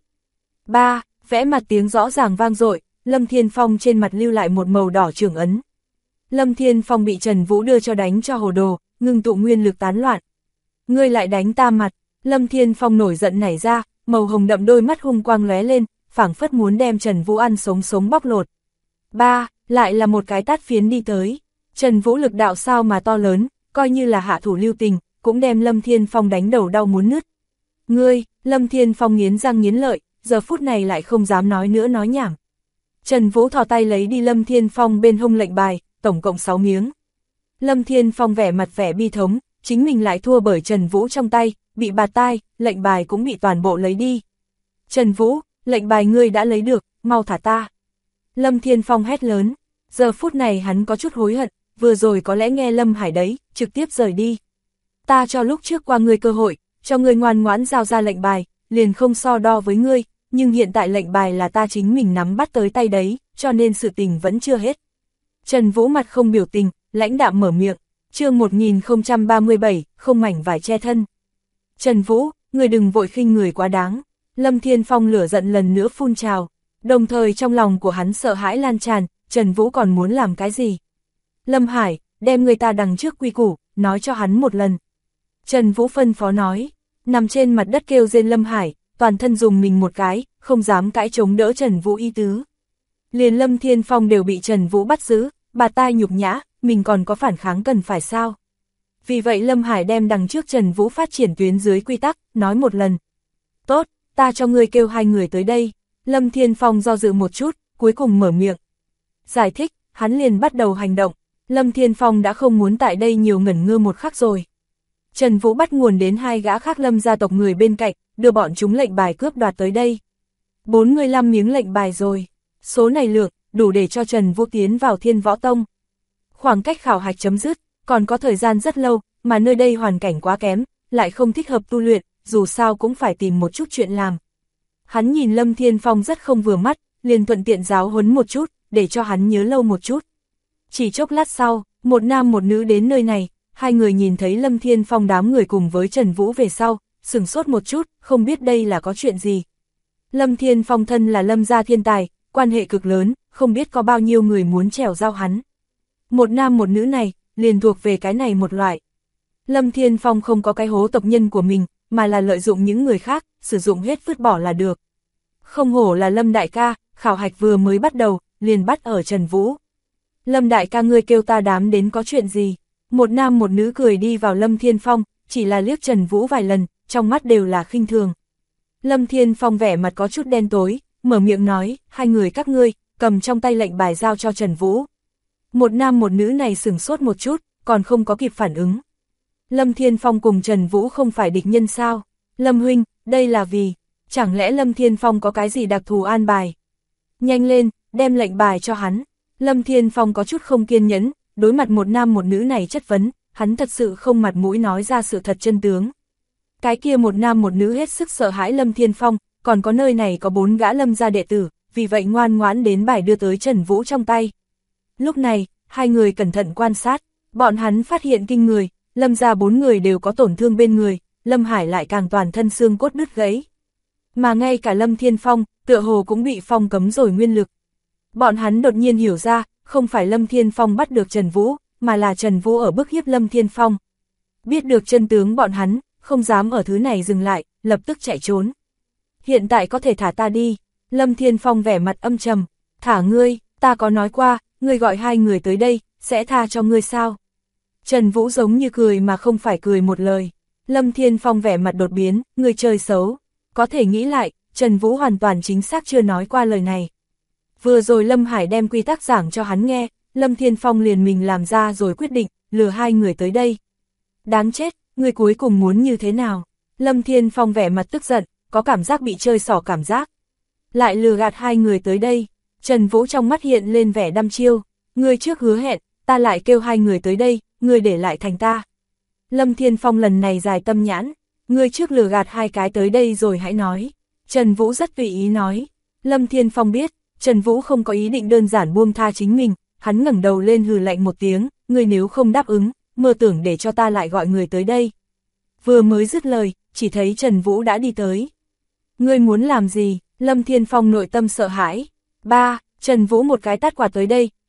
[SPEAKER 1] Vẽ mặt tiếng rõ ràng vang dội, Lâm Thiên Phong trên mặt lưu lại một màu đỏ chưởng ấn. Lâm Thiên Phong bị Trần Vũ đưa cho đánh cho hồ đồ, ngưng tụ nguyên lực tán loạn. Ngươi lại đánh ta mặt, Lâm Thiên Phong nổi giận nảy ra, màu hồng đậm đôi mắt hung quang lóe lên, phảng phất muốn đem Trần Vũ ăn sống sống bóc lột. Lại là một cái tát phiến đi tới. Trần Vũ lực đạo sao mà to lớn, coi như là hạ thủ lưu tình, cũng đem Lâm Thiên Phong đánh đầu đau muốn nứt. Ngươi, Lâm Thiên Phong nghiến răng nghiến lợi, giờ phút này lại không dám nói nữa nói nhảm. Trần Vũ thò tay lấy đi Lâm Thiên Phong bên hông lệnh bài, tổng cộng 6 miếng. Lâm Thiên Phong vẻ mặt vẻ bi thống, chính mình lại thua bởi Trần Vũ trong tay, bị bạt tai, lệnh bài cũng bị toàn bộ lấy đi. Trần Vũ, lệnh bài ngươi đã lấy được, mau thả ta. Lâm Thiên Phong hét lớn, giờ phút này hắn có chút hối hận, vừa rồi có lẽ nghe Lâm Hải đấy, trực tiếp rời đi. Ta cho lúc trước qua ngươi cơ hội, cho ngươi ngoan ngoãn giao ra lệnh bài, liền không so đo với ngươi, nhưng hiện tại lệnh bài là ta chính mình nắm bắt tới tay đấy, cho nên sự tình vẫn chưa hết. Trần Vũ mặt không biểu tình, lãnh đạm mở miệng, chương 1037, không mảnh vải che thân. Trần Vũ, ngươi đừng vội khinh người quá đáng. Lâm Thiên Phong lửa giận lần nữa phun trào, đồng thời trong lòng của hắn sợ hãi lan tràn, Trần Vũ còn muốn làm cái gì? Lâm Hải, đem người ta đằng trước quy củ, nói cho hắn một lần. Trần Vũ phân phó nói, nằm trên mặt đất kêu rên Lâm Hải, toàn thân dùng mình một cái, không dám cãi chống đỡ Trần Vũ ý tứ. Liền Lâm Thiên Phong đều bị Trần Vũ bắt giữ, bà tai nhục nhã, mình còn có phản kháng cần phải sao? Vì vậy Lâm Hải đem đằng trước Trần Vũ phát triển tuyến dưới quy tắc, nói một lần. Tốt, ta cho ngươi kêu hai người tới đây. Lâm Thiên Phong do dự một chút, cuối cùng mở miệng. Giải thích, hắn liền bắt đầu hành động. Lâm Thiên Phong đã không muốn tại đây nhiều ngẩn ngơ một khắc rồi. Trần Vũ bắt nguồn đến hai gã khác Lâm gia tộc người bên cạnh, đưa bọn chúng lệnh bài cướp đoạt tới đây. 45 miếng lệnh bài rồi. Số này lượng, đủ để cho Trần Vũ tiến vào Thiên Võ Tông. Khoảng cách khảo hạch chấm dứt, còn có thời gian rất lâu, mà nơi đây hoàn cảnh quá kém, lại không thích hợp tu luyện, dù sao cũng phải tìm một chút chuyện làm. Hắn nhìn Lâm Thiên Phong rất không vừa mắt, liền thuận tiện giáo huấn một chút, để cho hắn nhớ lâu một chút. Chỉ chốc lát sau, một nam một nữ đến nơi này, hai người nhìn thấy Lâm Thiên Phong đám người cùng với Trần Vũ về sau, sửng sốt một chút, không biết đây là có chuyện gì. Lâm Thiên Phong thân là Lâm gia thiên tài, quan hệ cực lớn, không biết có bao nhiêu người muốn trèo giao hắn. Một nam một nữ này, liền thuộc về cái này một loại. Lâm Thiên Phong không có cái hố tộc nhân của mình, mà là lợi dụng những người khác, sử dụng hết vứt bỏ là được. Không hổ là Lâm đại ca, khảo hạch vừa mới bắt đầu, liền bắt ở Trần Vũ. Lâm đại ca ngươi kêu ta đám đến có chuyện gì? Một nam một nữ cười đi vào Lâm Thiên Phong, chỉ là liếc Trần Vũ vài lần, trong mắt đều là khinh thường. Lâm Thiên Phong vẻ mặt có chút đen tối, mở miệng nói, hai người các ngươi, cầm trong tay lệnh bài giao cho Trần Vũ. Một nam một nữ này sửng sốt một chút, còn không có kịp phản ứng. Lâm Thiên Phong cùng Trần Vũ không phải địch nhân sao? Lâm huynh, đây là vì, chẳng lẽ Lâm Thiên Phong có cái gì đặc thù an bài? Nhanh lên, đem lệnh bài cho hắn. Lâm Thiên Phong có chút không kiên nhẫn, đối mặt một nam một nữ này chất vấn, hắn thật sự không mặt mũi nói ra sự thật chân tướng. Cái kia một nam một nữ hết sức sợ hãi Lâm Thiên Phong, còn có nơi này có 4 gã Lâm gia đệ tử, vì vậy ngoan ngoãn đến bài đưa tới Trần Vũ trong tay. Lúc này, hai người cẩn thận quan sát, bọn hắn phát hiện kinh người, Lâm gia 4 người đều có tổn thương bên người, Lâm Hải lại càng toàn thân xương cốt đứt gãy. Mà ngay cả Lâm Thiên Phong, tựa hồ cũng bị phong cấm rồi nguyên lực. Bọn hắn đột nhiên hiểu ra, không phải Lâm Thiên Phong bắt được Trần Vũ, mà là Trần Vũ ở bức hiếp Lâm Thiên Phong. Biết được chân tướng bọn hắn, không dám ở thứ này dừng lại, lập tức chạy trốn. Hiện tại có thể thả ta đi. Lâm Thiên Phong vẻ mặt âm trầm, thả ngươi, ta có nói qua, ngươi gọi hai người tới đây, sẽ tha cho ngươi sao? Trần Vũ giống như cười mà không phải cười một lời. Lâm Thiên Phong vẻ mặt đột biến, ngươi chơi xấu. Có thể nghĩ lại, Trần Vũ hoàn toàn chính xác chưa nói qua lời này. Vừa rồi Lâm Hải đem quy tắc giảng cho hắn nghe, Lâm Thiên Phong liền mình làm ra rồi quyết định, lừa hai người tới đây. Đáng chết, ngươi cuối cùng muốn như thế nào? Lâm Thiên Phong vẻ mặt tức giận, có cảm giác bị chơi xỏ cảm giác. Lại lừa gạt hai người tới đây. Trần Vũ trong mắt hiện lên vẻ đăm chiêu. Ngươi trước hứa hẹn, ta lại kêu hai người tới đây, ngươi để lại thành ta. Lâm Thiên Phong lần này dài tâm nhãn. Ngươi trước lừa gạt hai cái tới đây rồi hãy nói. Trần Vũ rất tùy ý nói. Lâm Thiên Phong biết, Trần Vũ không có ý định đơn giản buông tha chính mình, hắn ngẩng đầu lên hừ lạnh một tiếng, ngươi nếu không đáp ứng, mơ tưởng để cho ta lại gọi người tới đây. Vừa mới dứt lời, chỉ thấy Trần Vũ đã đi tới. Ngươi muốn làm gì? Lâm Thiên Phong nội tâm sợ hãi. Trần Vũ một cái tát quạt tới đây,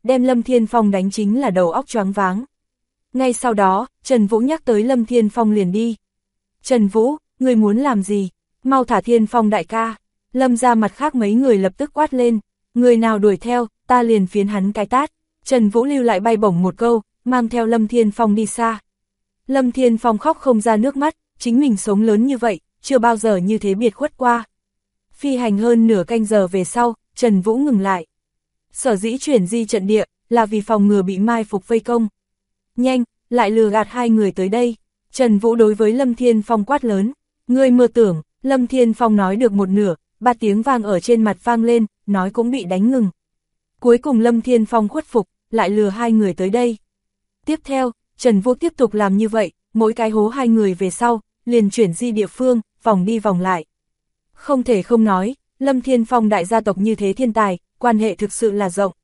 [SPEAKER 1] đem Lâm Thiên Phong đánh chính là đầu óc choáng váng. Ngay sau đó, Trần Vũ nhắc tới Lâm Thiên Phong liền đi. Trần Vũ, người muốn làm gì? Mau thả Thiên Phong đại ca. Lâm ra mặt khác mấy người lập tức quát lên, người nào đuổi theo, ta liền phiến hắn cái tát. Trần Vũ lưu lại bay bổng một câu, mang theo Lâm Thiên Phong đi xa. Lâm Thiên Phong khóc không ra nước mắt, chính mình sống lớn như vậy, chưa bao giờ như thế biệt khuất qua. Phi hành hơn nửa canh giờ về sau, Trần Vũ ngừng lại. Sở dĩ chuyển di trận địa, là vì phòng ngừa bị mai phục vây công. Nhanh, lại lừa gạt hai người tới đây. Trần Vũ đối với Lâm Thiên Phong quát lớn. Ngươi mơ tưởng, Lâm Thiên Phong nói được một nửa, 3 tiếng vang ở trên mặt vang lên, nói cũng bị đánh ngừng. Cuối cùng Lâm Thiên Phong khuất phục, lại lừa hai người tới đây. Tiếp theo, Trần Vũ tiếp tục làm như vậy, mỗi cái hố hai người về sau, liền chuyển di địa phương, vòng đi vòng lại. Không thể không nói, Lâm Thiên Phong đại gia tộc như thế thiên tài, quan hệ thực sự là rộng.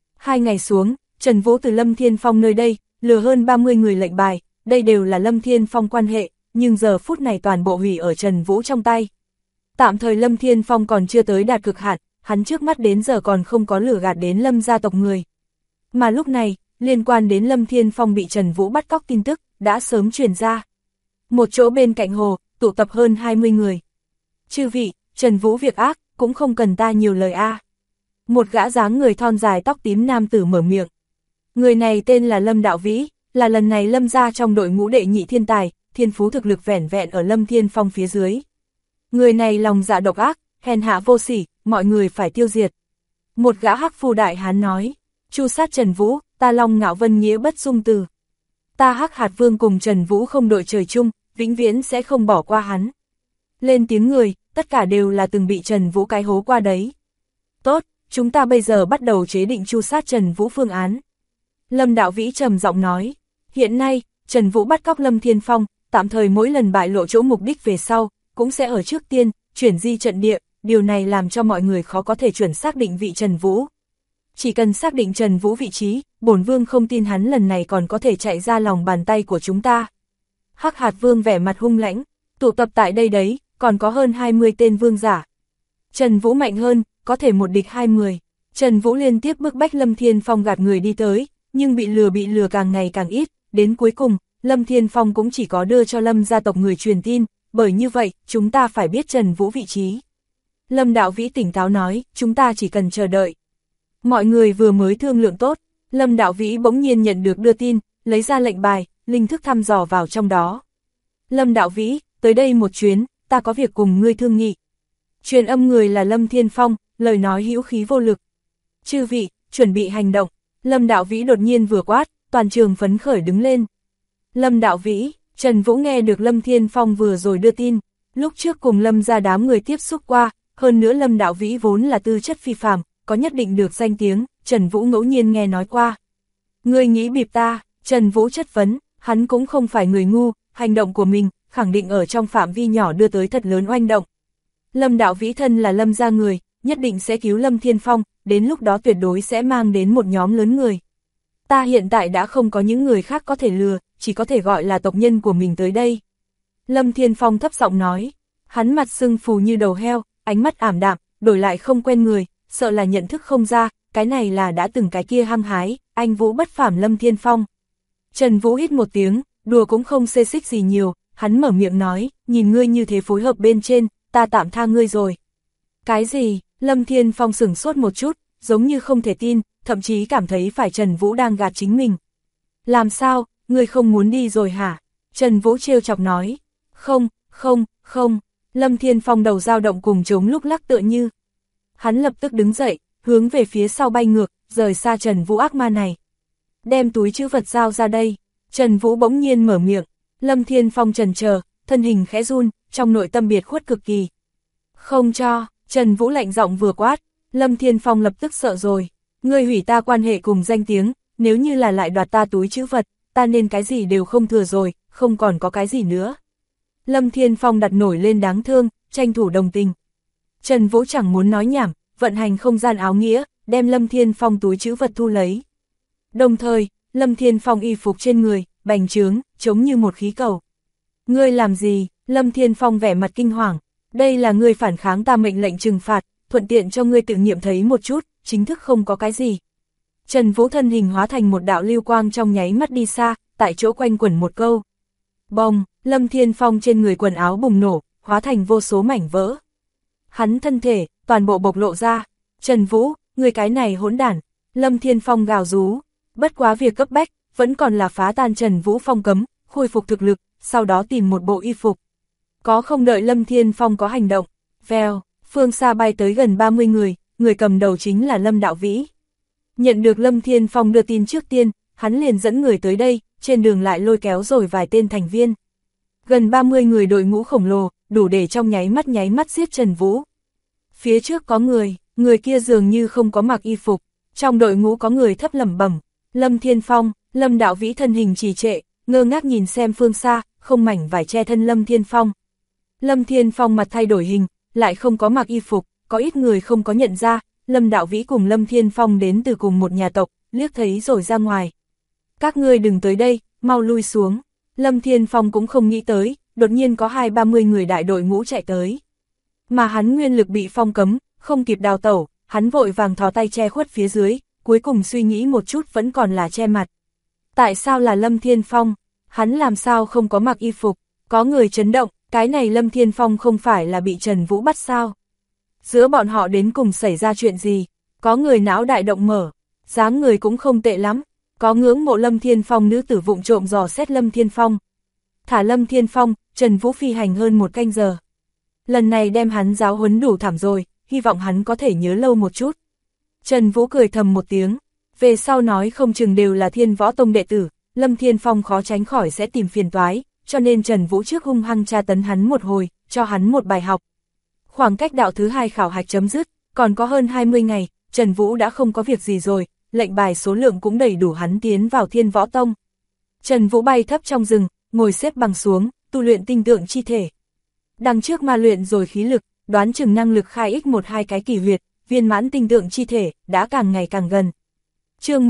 [SPEAKER 1] 2 ngày xuống, Trần Vũ từ Lâm Thiên Phong nơi đây, lừa hơn 30 người lệnh bài, đây đều là Lâm Thiên Phong quan hệ, nhưng giờ phút này toàn bộ hủy ở Trần Vũ trong tay. Tạm thời Lâm Thiên Phong còn chưa tới đạt cực hạn, hắn trước mắt đến giờ còn không có lừa gạt đến Lâm gia tộc người. Mà lúc này, liên quan đến Lâm Thiên Phong bị Trần Vũ bắt cóc tin tức, đã sớm truyền ra. Một chỗ bên cạnh hồ, tụ tập hơn 20 người. Chư vị, Trần Vũ việc ác, cũng không cần ta nhiều lời a. Một gã dáng người thon dài tóc tím nam tử mở miệng. Người này tên là Lâm Đạo Vĩ, là lần này Lâm gia trong đội ngũ đệ nhị thiên tài, thiên phú thực lực vẻn vẹn ở Lâm Thiên Phong phía dưới. Người này lòng dạ độc ác, hèn hạ vô sỉ, mọi người phải tiêu diệt. Một gã hắc phu đại hán nói, chu sát Trần Vũ, ta Long Ngạo Vân nghĩa bất dung từ. Ta Hắc Hạt Vương cùng Trần Vũ không đội trời chung, vĩnh viễn sẽ không bỏ qua hắn. Lên tiếng người, tất cả đều là từng bị Trần Vũ cái hố qua đấy. Tốt, chúng ta bây giờ bắt đầu chế định chu sát Trần Vũ phương án. Lâm Đạo Vĩ trầm giọng nói, hiện nay, Trần Vũ bắt cóc Lâm Thiên Phong, tạm thời mỗi lần bại lộ chỗ mục đích về sau, cũng sẽ ở trước tiên, chuyển di trận địa, điều này làm cho mọi người khó có thể chuẩn xác định vị Trần Vũ. Chỉ cần xác định Trần Vũ vị trí, bổn vương không tin hắn lần này còn có thể chạy ra lòng bàn tay của chúng ta. Hắc Hạt Vương vẻ mặt hung lãnh, tụ tập tại đây đấy, còn có hơn 20 tên vương giả. Trần Vũ mạnh hơn, có thể một địch 20. Trần Vũ liên tiếp bức bách Lâm Thiên Phong gạt người đi tới, nhưng bị lừa càng ngày càng ít, đến cuối cùng, Lâm Thiên Phong cũng chỉ có đưa cho Lâm gia tộc người truyền tin, bởi như vậy, chúng ta phải biết Trần Vũ vị trí. Lâm Đạo Vĩ tỉnh táo nói, chúng ta chỉ cần chờ đợi. Mọi người vừa mới thương lượng tốt, Lâm Đạo Vĩ bỗng nhiên nhận được đưa tin, lấy ra lệnh bài, linh thức thăm dò vào trong đó. Lâm Đạo Vĩ, tới đây một chuyến, ta có việc cùng ngươi thương nghị. Truyền âm người là Lâm Thiên Phong, lời nói hữu khí vô lực. Chư vị, chuẩn bị hành động. Lâm Đạo Vĩ đột nhiên vừa quát, toàn trường phấn khởi đứng lên. Lâm Đạo Vĩ, Trần Vũ nghe được Lâm Thiên Phong vừa rồi đưa tin, lúc trước cùng Lâm ra đám người tiếp xúc qua, hơn nữa Lâm Đạo Vĩ vốn là tư chất phi phàm, có nhất định được danh tiếng, Trần Vũ ngẫu nhiên nghe nói qua. Ngươi nghĩ bịp ta, Trần Vũ chất vấn, hắn cũng không phải người ngu, hành động của mình, khẳng định ở trong phạm vi nhỏ đưa tới thật lớn oanh động. Lâm Đạo Vĩ thân là Lâm gia người, nhất định sẽ cứu Lâm Thiên Phong, đến lúc đó tuyệt đối sẽ mang đến một nhóm lớn người. Ta hiện tại đã không có những người khác có thể lừa, chỉ có thể gọi là tộc nhân của mình tới đây. Lâm Thiên Phong thấp giọng nói, hắn mặt sưng phù như đầu heo, ánh mắt ảm đạm, đổi lại không quen người, sợ là nhận thức không ra, cái này là đã từng cái kia hăng hái, anh Vũ bất phàm Lâm Thiên Phong. Trần Vũ hít một tiếng, đùa cũng không xê xích gì nhiều, hắn mở miệng nói, nhìn ngươi như thế phối hợp bên trên, ta tạm tha ngươi rồi. Cái gì? Lâm Thiên Phong sửng sốt một chút, giống như không thể tin, thậm chí cảm thấy phải Trần Vũ đang gạt chính mình. Làm sao, ngươi không muốn đi rồi hả? Trần Vũ trêu chọc nói, không. Lâm Thiên Phong đầu dao động cùng chống lúc lắc tựa như. Hắn lập tức đứng dậy, hướng về phía sau bay ngược, rời xa Trần Vũ ác ma này. Đem túi trữ vật giao ra đây. Trần Vũ bỗng nhiên mở miệng, Lâm Thiên Phong chần chờ, thân hình khẽ run, trong nội tâm biệt khuất cực kỳ. Không cho, Trần Vũ lạnh giọng vừa quát, Lâm Thiên Phong lập tức sợ rồi. Ngươi hủy ta quan hệ cùng danh tiếng, nếu như là lại đoạt ta túi trữ vật, ta nên cái gì đều không thừa rồi, không còn có cái gì nữa. Lâm Thiên Phong đặt nổi lên đáng thương, tranh thủ đồng tình. Trần Vũ chẳng muốn nói nhảm, vận hành không gian áo nghĩa, đem Lâm Thiên Phong túi trữ vật thu lấy. Đồng thời, Lâm Thiên Phong y phục trên người, bành trướng, giống như một khí cầu. Ngươi làm gì? Lâm Thiên Phong vẻ mặt kinh hoàng. Đây là ngươi phản kháng ta mệnh lệnh trừng phạt, thuận tiện cho ngươi tự nghiệm thấy một chút, chính thức không có cái gì. Trần Vũ thân hình hóa thành một đạo lưu quang trong nháy mắt đi xa, tại chỗ quanh quẩn một câu. Bồng, Lâm Thiên Phong trên người quần áo bùng nổ, hóa thành vô số mảnh vỡ. Hắn thân thể, toàn bộ bộc lộ ra. Trần Vũ, người cái này hỗn đản. Lâm Thiên Phong gào rú. Bất quá việc cấp bách, vẫn còn là phá tan Trần Vũ phong cấm, khôi phục thực lực, sau đó tìm một bộ y phục. Có không đợi Lâm Thiên Phong có hành động. Vèo, phương xa bay tới gần 30 người, người cầm đầu chính là Lâm Đạo Vĩ. Nhận được Lâm Thiên Phong đưa tin trước tiên, hắn liền dẫn người tới đây, trên đường lại lôi kéo rồi vài tên thành viên. Gần 30 người đội ngũ khổng lồ, đủ để trong nháy mắt giết Trần Vũ. Phía trước có người kia dường như không có mặc y phục, trong đội ngũ có người thấp lẩm bẩm. Lâm Thiên Phong, Lâm Đạo Vĩ thân hình trì trệ, ngơ ngác nhìn xem phương xa, không mảnh vải che thân Lâm Thiên Phong. Lâm Thiên Phong mặt thay đổi hình, lại không có mặc y phục, có ít người không có nhận ra, Lâm Đạo Vĩ cùng Lâm Thiên Phong đến từ cùng một nhà tộc, liếc thấy rồi ra ngoài. Các ngươi đừng tới đây, mau lui xuống. Lâm Thiên Phong cũng không nghĩ tới, đột nhiên có 20-30 người đại đội ngũ chạy tới. Mà hắn nguyên lực bị phong cấm, không kịp đào tẩu, hắn vội vàng thò tay che khuất phía dưới, cuối cùng suy nghĩ một chút vẫn còn là che mặt. Tại sao là Lâm Thiên Phong? Hắn làm sao không có mặc y phục? Có người chấn động, cái này Lâm Thiên Phong không phải là bị Trần Vũ bắt sao? Giữa bọn họ đến cùng xảy ra chuyện gì? Có người não đại động mở, dáng người cũng không tệ lắm. Có ngưỡng mộ Lâm Thiên Phong nữ tử vụng trộm dò xét Lâm Thiên Phong. Thả Lâm Thiên Phong, Trần Vũ phi hành hơn 1 canh giờ. Lần này đem hắn giáo huấn đủ thảm rồi, hy vọng hắn có thể nhớ lâu một chút. Trần Vũ cười thầm một tiếng, về sau nói không chừng đều là Thiên Võ Tông đệ tử, Lâm Thiên Phong khó tránh khỏi sẽ tìm phiền toái, cho nên Trần Vũ trước hung hăng tra tấn hắn một hồi, cho hắn một bài học. Khoảng cách đạo thứ 2 khảo hạch chấm dứt, còn có hơn 20 ngày, Trần Vũ đã không có việc gì rồi, lệnh bài số lượng cũng đầy đủ hắn tiến vào Thiên Võ Tông. Trần Vũ bay thấp trong rừng, ngồi xếp bằng xuống, tu luyện tinh tượng chi thể. Đằng trước ma luyện rồi khí lực, đoán chừng năng lực khai x 1-2 cái kỳ huyệt, viên mãn tinh tượng chi thể, đã càng ngày càng gần. Chương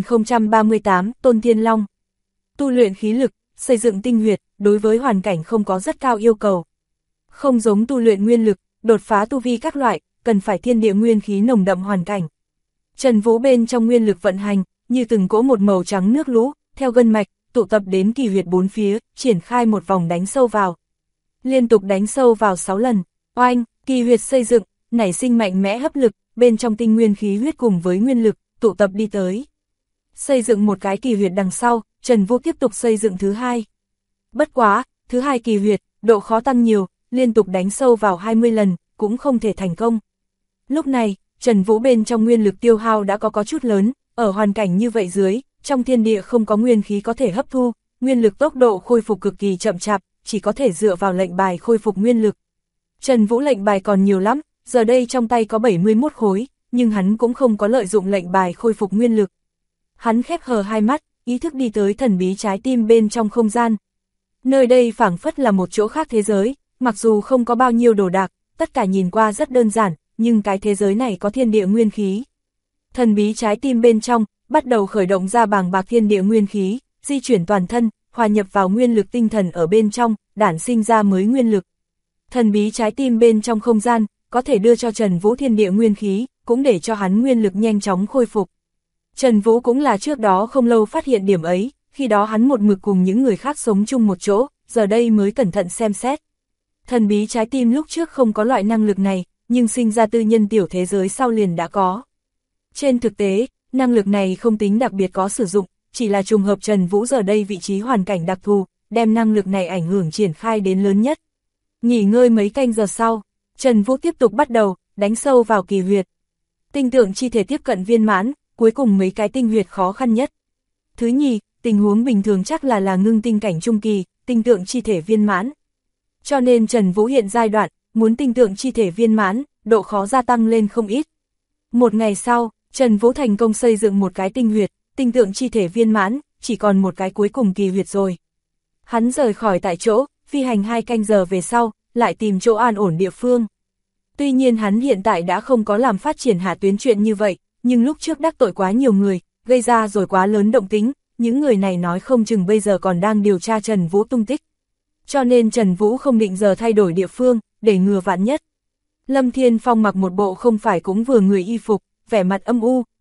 [SPEAKER 1] 1038, Tôn Thiên Long. Tu luyện khí lực, xây dựng tinh huyệt, đối với hoàn cảnh không có rất cao yêu cầu. Không giống tu luyện nguyên lực, đột phá tu vi các loại, cần phải thiên địa nguyên khí nồng đậm hoàn cảnh. Trần Vũ bên trong nguyên lực vận hành, như từng cỗ một màu trắng nước lũ, theo gân mạch, tụ tập đến kỳ huyệt 4 phía, triển khai một vòng đánh sâu vào. Liên tục đánh sâu vào 6 lần, oanh, kỳ huyệt xây dựng, nảy sinh mạnh mẽ hấp lực, bên trong tinh nguyên khí huyết cùng với nguyên lực, tụ tập đi tới. Xây dựng một cái kỳ huyệt đằng sau, Trần Vũ tiếp tục xây dựng thứ 2. Bất quá, thứ 2 kỳ huyệt, độ khó tăng nhiều, liên tục đánh sâu vào 20 lần, cũng không thể thành công. Lúc này, Trần Vũ bên trong nguyên lực tiêu hao đã có chút lớn, ở hoàn cảnh như vậy dưới, trong thiên địa không có nguyên khí có thể hấp thu, nguyên lực tốc độ khôi phục cực kỳ chậm chạp, chỉ có thể dựa vào lệnh bài khôi phục nguyên lực. Trần Vũ lệnh bài còn nhiều lắm, giờ đây trong tay có 71 khối, nhưng hắn cũng không có lợi dụng lệnh bài khôi phục nguyên lực. Hắn khép hờ hai mắt, ý thức đi tới thần bí trái tim bên trong không gian. Nơi đây phảng phất là một chỗ khác thế giới, mặc dù không có bao nhiêu đồ đạc, tất cả nhìn qua rất đơn giản, nhưng cái thế giới này có thiên địa nguyên khí. Thần bí trái tim bên trong, bắt đầu khởi động ra bàng bạc thiên địa nguyên khí, di chuyển toàn thân, hòa nhập vào nguyên lực tinh thần ở bên trong, đản sinh ra mới nguyên lực. Thần bí trái tim bên trong không gian, có thể đưa cho Trần Vũ thiên địa nguyên khí, cũng để cho hắn nguyên lực nhanh chóng khôi phục. Trần Vũ cũng là trước đó không lâu phát hiện điểm ấy, khi đó hắn một mực cùng những người khác sống chung một chỗ, giờ đây mới cẩn thận xem xét. Thần bí trái tim lúc trước không có loại năng lực này, nhưng sinh ra tư nhân tiểu thế giới sau liền đã có. Trên thực tế, năng lực này không tính đặc biệt có sử dụng, chỉ là trùng hợp Trần Vũ giờ đây vị trí hoàn cảnh đặc thù, đem năng lực này ảnh hưởng triển khai đến lớn nhất. Nghỉ ngơi mấy canh giờ sau, Trần Vũ tiếp tục bắt đầu, đánh sâu vào kỳ huyệt. Tinh tượng chi thể tiếp cận viên mãn, cuối cùng mấy cái tinh huyệt khó khăn nhất. Thứ nhì, tình huống bình thường chắc là ngưng tinh cảnh trung kỳ, tinh tượng chi thể viên mãn. Cho nên Trần Vũ hiện giai đoạn, muốn tinh tượng chi thể viên mãn, độ khó gia tăng lên không ít. Một ngày sau, Trần Vũ thành công xây dựng một cái tinh huyệt, tinh tượng chi thể viên mãn, chỉ còn một cái cuối cùng kỳ huyệt rồi. Hắn rời khỏi tại chỗ, phi hành 2 canh giờ về sau, lại tìm chỗ an ổn địa phương. Tuy nhiên hắn hiện tại đã không có làm phát triển hạ tuyến chuyện như vậy, nhưng lúc trước đắc tội quá nhiều người, gây ra rồi quá lớn động tính, những người này nói không chừng bây giờ còn đang điều tra Trần Vũ tung tích. Cho nên Trần Vũ không định giờ thay đổi địa phương, để ngừa vạn nhất. Lâm Thiên Phong mặc một bộ không phải cũng vừa người y phục, vẻ mặt âm u,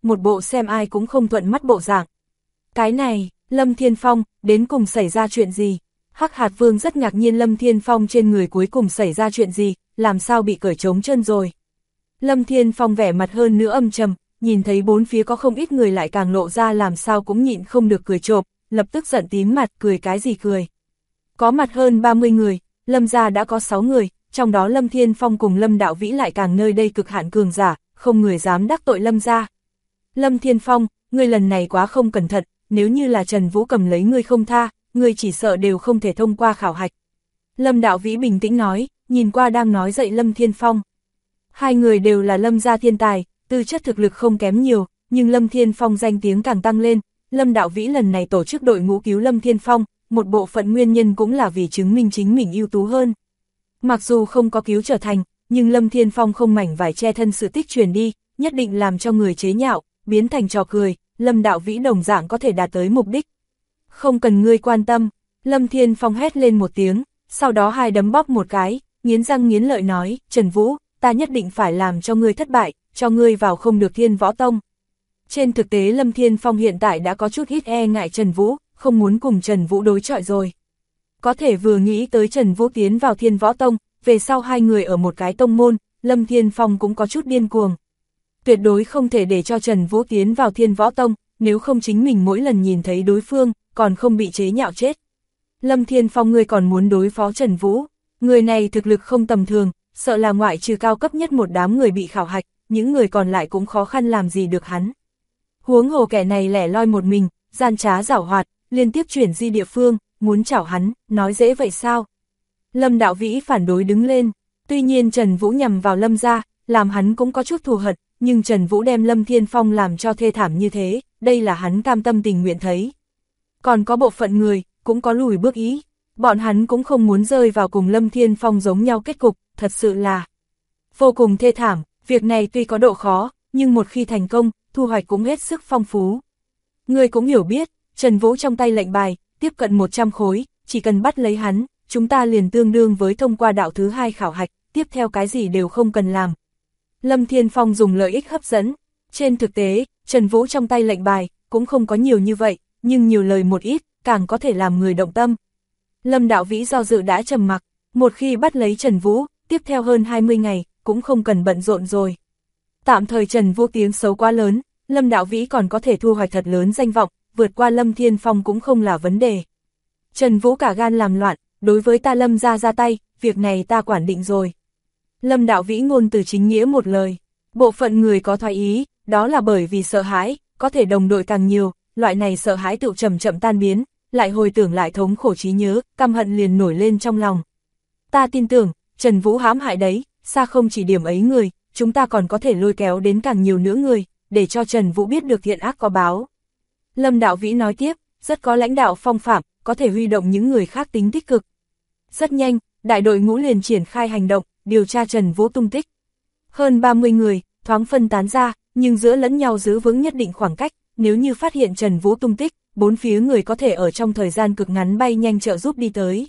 [SPEAKER 1] một bộ xem ai cũng không thuận mắt bộ dạng. Cái này, Lâm Thiên Phong, đến cùng xảy ra chuyện gì? Hắc Hạt Vương rất ngạc nhiên Lâm Thiên Phong trên người cuối cùng xảy ra chuyện gì, làm sao bị cởi trống chân rồi. Lâm Thiên Phong vẻ mặt hơn nữa âm trầm, nhìn thấy bốn phía có không ít người lại càng lộ ra làm sao cũng nhịn không được cười chộp, lập tức giận tím mặt, cười cái gì cười. Có mặt hơn 30 người, Lâm gia đã có 6 người, trong đó Lâm Thiên Phong cùng Lâm Đạo Vĩ lại càng nơi đây cực hạn cường giả, không người dám đắc tội Lâm gia. Lâm Thiên Phong, ngươi lần này quá không cẩn thận, nếu như là Trần Vũ cầm lấy ngươi không tha, ngươi chỉ sợ đều không thể thông qua khảo hạch. Lâm Đạo Vĩ bình tĩnh nói, nhìn qua đang nói dậy Lâm Thiên Phong. Hai người đều là Lâm gia thiên tài, tư chất thực lực không kém nhiều, nhưng Lâm Thiên Phong danh tiếng càng tăng lên. Lâm Đạo Vĩ lần này tổ chức đội ngũ cứu Lâm Thiên Phong, một bộ phận nguyên nhân cũng là vì chứng minh chính mình ưu tú hơn. Mặc dù không có cứu trở thành, nhưng Lâm Thiên Phong không mảnh vải che thân sự tích truyền đi, nhất định làm cho người chế nhạo, biến thành trò cười, Lâm Đạo Vĩ đồng dạng có thể đạt tới mục đích. Không cần ngươi quan tâm, Lâm Thiên Phong hét lên một tiếng, sau đó hai đấm bóp một cái, nghiến răng nghiến lợi nói, Trần Vũ, ta nhất định phải làm cho ngươi thất bại, cho ngươi vào không được Thiên Võ Tông. Trên thực tế Lâm Thiên Phong hiện tại đã có chút ít e ngại Trần Vũ, không muốn cùng Trần Vũ đối chọi rồi. Có thể vừa nghĩ tới Trần Vũ tiến vào Thiên Võ Tông, về sau hai người ở một cái tông môn, Lâm Thiên Phong cũng có chút điên cuồng. Tuyệt đối không thể để cho Trần Vũ tiến vào Thiên Võ Tông, nếu không chính mình mỗi lần nhìn thấy đối phương, còn không bị chế nhạo chết. Lâm Thiên Phong ngươi còn muốn đối phó Trần Vũ, người này thực lực không tầm thường, sợ là ngoại trừ cao cấp nhất một đám người bị khảo hạch, những người còn lại cũng khó khăn làm gì được hắn. Huống hồ kẻ này lẻ loi một mình, gian trá giảo hoạt, liên tiếp chuyển di địa phương, muốn chảo hắn, nói dễ vậy sao? Lâm Đạo Vĩ phản đối đứng lên, tuy nhiên Trần Vũ nhằm vào Lâm gia, làm hắn cũng có chút thù hận, nhưng Trần Vũ đem Lâm Thiên Phong làm cho thê thảm như thế, đây là hắn cam tâm tình nguyện thấy. Còn có bộ phận người, cũng có lùi bước ý, bọn hắn cũng không muốn rơi vào cùng Lâm Thiên Phong giống nhau kết cục, thật sự là vô cùng thê thảm, việc này tuy có độ khó, nhưng một khi thành công, thu hoạch cũng hết sức phong phú. Người cũng hiểu biết, Trần Vũ trong tay lệnh bài, tiếp cận 100 khối, chỉ cần bắt lấy hắn, chúng ta liền tương đương với thông qua đạo thứ 2 khảo hạch, tiếp theo cái gì đều không cần làm. Lâm Thiên Phong dùng lợi ích hấp dẫn, trên thực tế, Trần Vũ trong tay lệnh bài, cũng không có nhiều như vậy, nhưng nhiều lời một ít, càng có thể làm người động tâm. Lâm Đạo Vĩ do dự đã trầm mặc, một khi bắt lấy Trần Vũ, tiếp theo hơn 20 ngày, cũng không cần bận rộn rồi. Tạm thời Trần Vũ tiếng xấu quá lớn, Lâm Đạo Vĩ còn có thể thu hoạch thật lớn danh vọng, vượt qua Lâm Thiên Phong cũng không là vấn đề. Trần Vũ cả gan làm loạn, đối với ta Lâm ra tay, việc này ta quản định rồi. Lâm Đạo Vĩ ngôn từ chính nghĩa một lời, bộ phận người có thoái ý, đó là bởi vì sợ hãi, có thể đồng đội càng nhiều, loại này sợ hãi tự chậm chậm tan biến, lại hồi tưởng lại thống khổ trí nhớ, căm hận liền nổi lên trong lòng. Ta tin tưởng, Trần Vũ hãm hại đấy, xa không chỉ điểm ấy người, chúng ta còn có thể lôi kéo đến càng nhiều nữa người, để cho Trần Vũ biết được thiện ác có báo. Lâm Đạo Vĩ nói tiếp, rất có lãnh đạo phong phạm, có thể huy động những người khác tính tích cực. Rất nhanh, đại đội ngũ liền triển khai hành động, điều tra Trần Vũ tung tích. Hơn 30 người, thoáng phân tán ra, nhưng giữa lẫn nhau giữ vững nhất định khoảng cách, nếu như phát hiện Trần Vũ tung tích, bốn phía người có thể ở trong thời gian cực ngắn bay nhanh trợ giúp đi tới.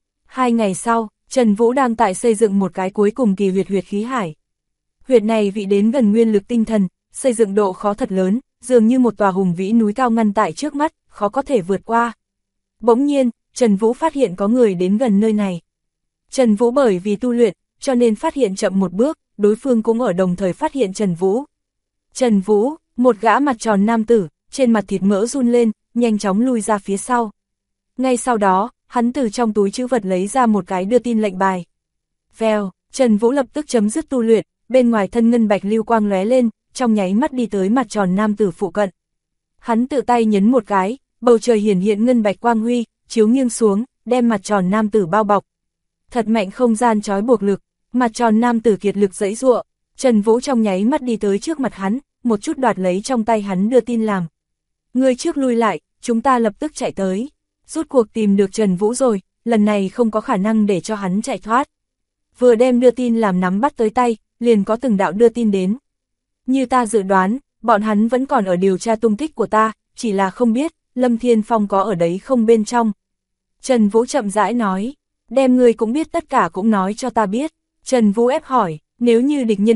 [SPEAKER 1] 2 ngày sau, Trần Vũ đang tại xây dựng một cái cuối cùng kỳ huyệt khí hải. Huyệt này vị đến gần nguyên lực tinh thần, xây dựng độ khó thật lớn, dường như một tòa hùng vĩ núi cao ngăn tại trước mắt, khó có thể vượt qua. Bỗng nhiên, Trần Vũ phát hiện có người đến gần nơi này. Trần Vũ bởi vì tu luyện, cho nên phát hiện chậm một bước, đối phương cũng ở đồng thời phát hiện Trần Vũ. Trần Vũ, một gã mặt tròn nam tử, trên mặt thịt mỡ run lên, nhanh chóng lui ra phía sau. Ngay sau đó, hắn từ trong túi trữ vật lấy ra một cái đưa tin lệnh bài. Vèo, Trần Vũ lập tức chấm dứt tu luyện, bên ngoài thân ngân bạch lưu quang lóe lên, trong nháy mắt đi tới mặt tròn nam tử phụ cận. Hắn tự tay nhấn một cái, bầu trời hiển hiện ngân bạch quang huy, chiếu nghiêng xuống, đem mặt tròn nam tử bao bọc. Thật mạnh không gian trói buộc lực, mặt tròn nam tử kiệt lực giãy giụa, Trần Vũ trong nháy mắt đi tới trước mặt hắn, một chút đoạt lấy trong tay hắn đưa tin làm. Người trước lui lại, chúng ta lập tức chạy tới. Rút cuộc tìm được Trần Vũ rồi, lần này không có khả năng để cho hắn chạy thoát. Vừa đem đưa tin làm nắm bắt tới tay, liền có từng đạo đưa tin đến. Như ta dự đoán, bọn hắn vẫn còn ở điều tra tung tích của ta, chỉ là không biết, Lâm Thiên Phong có ở đấy không bên trong. Trần Vũ chậm rãi nói, đem ngươi cũng biết tất cả cũng nói cho ta biết. Trần Vũ ép hỏi, nếu như địch nhân ít,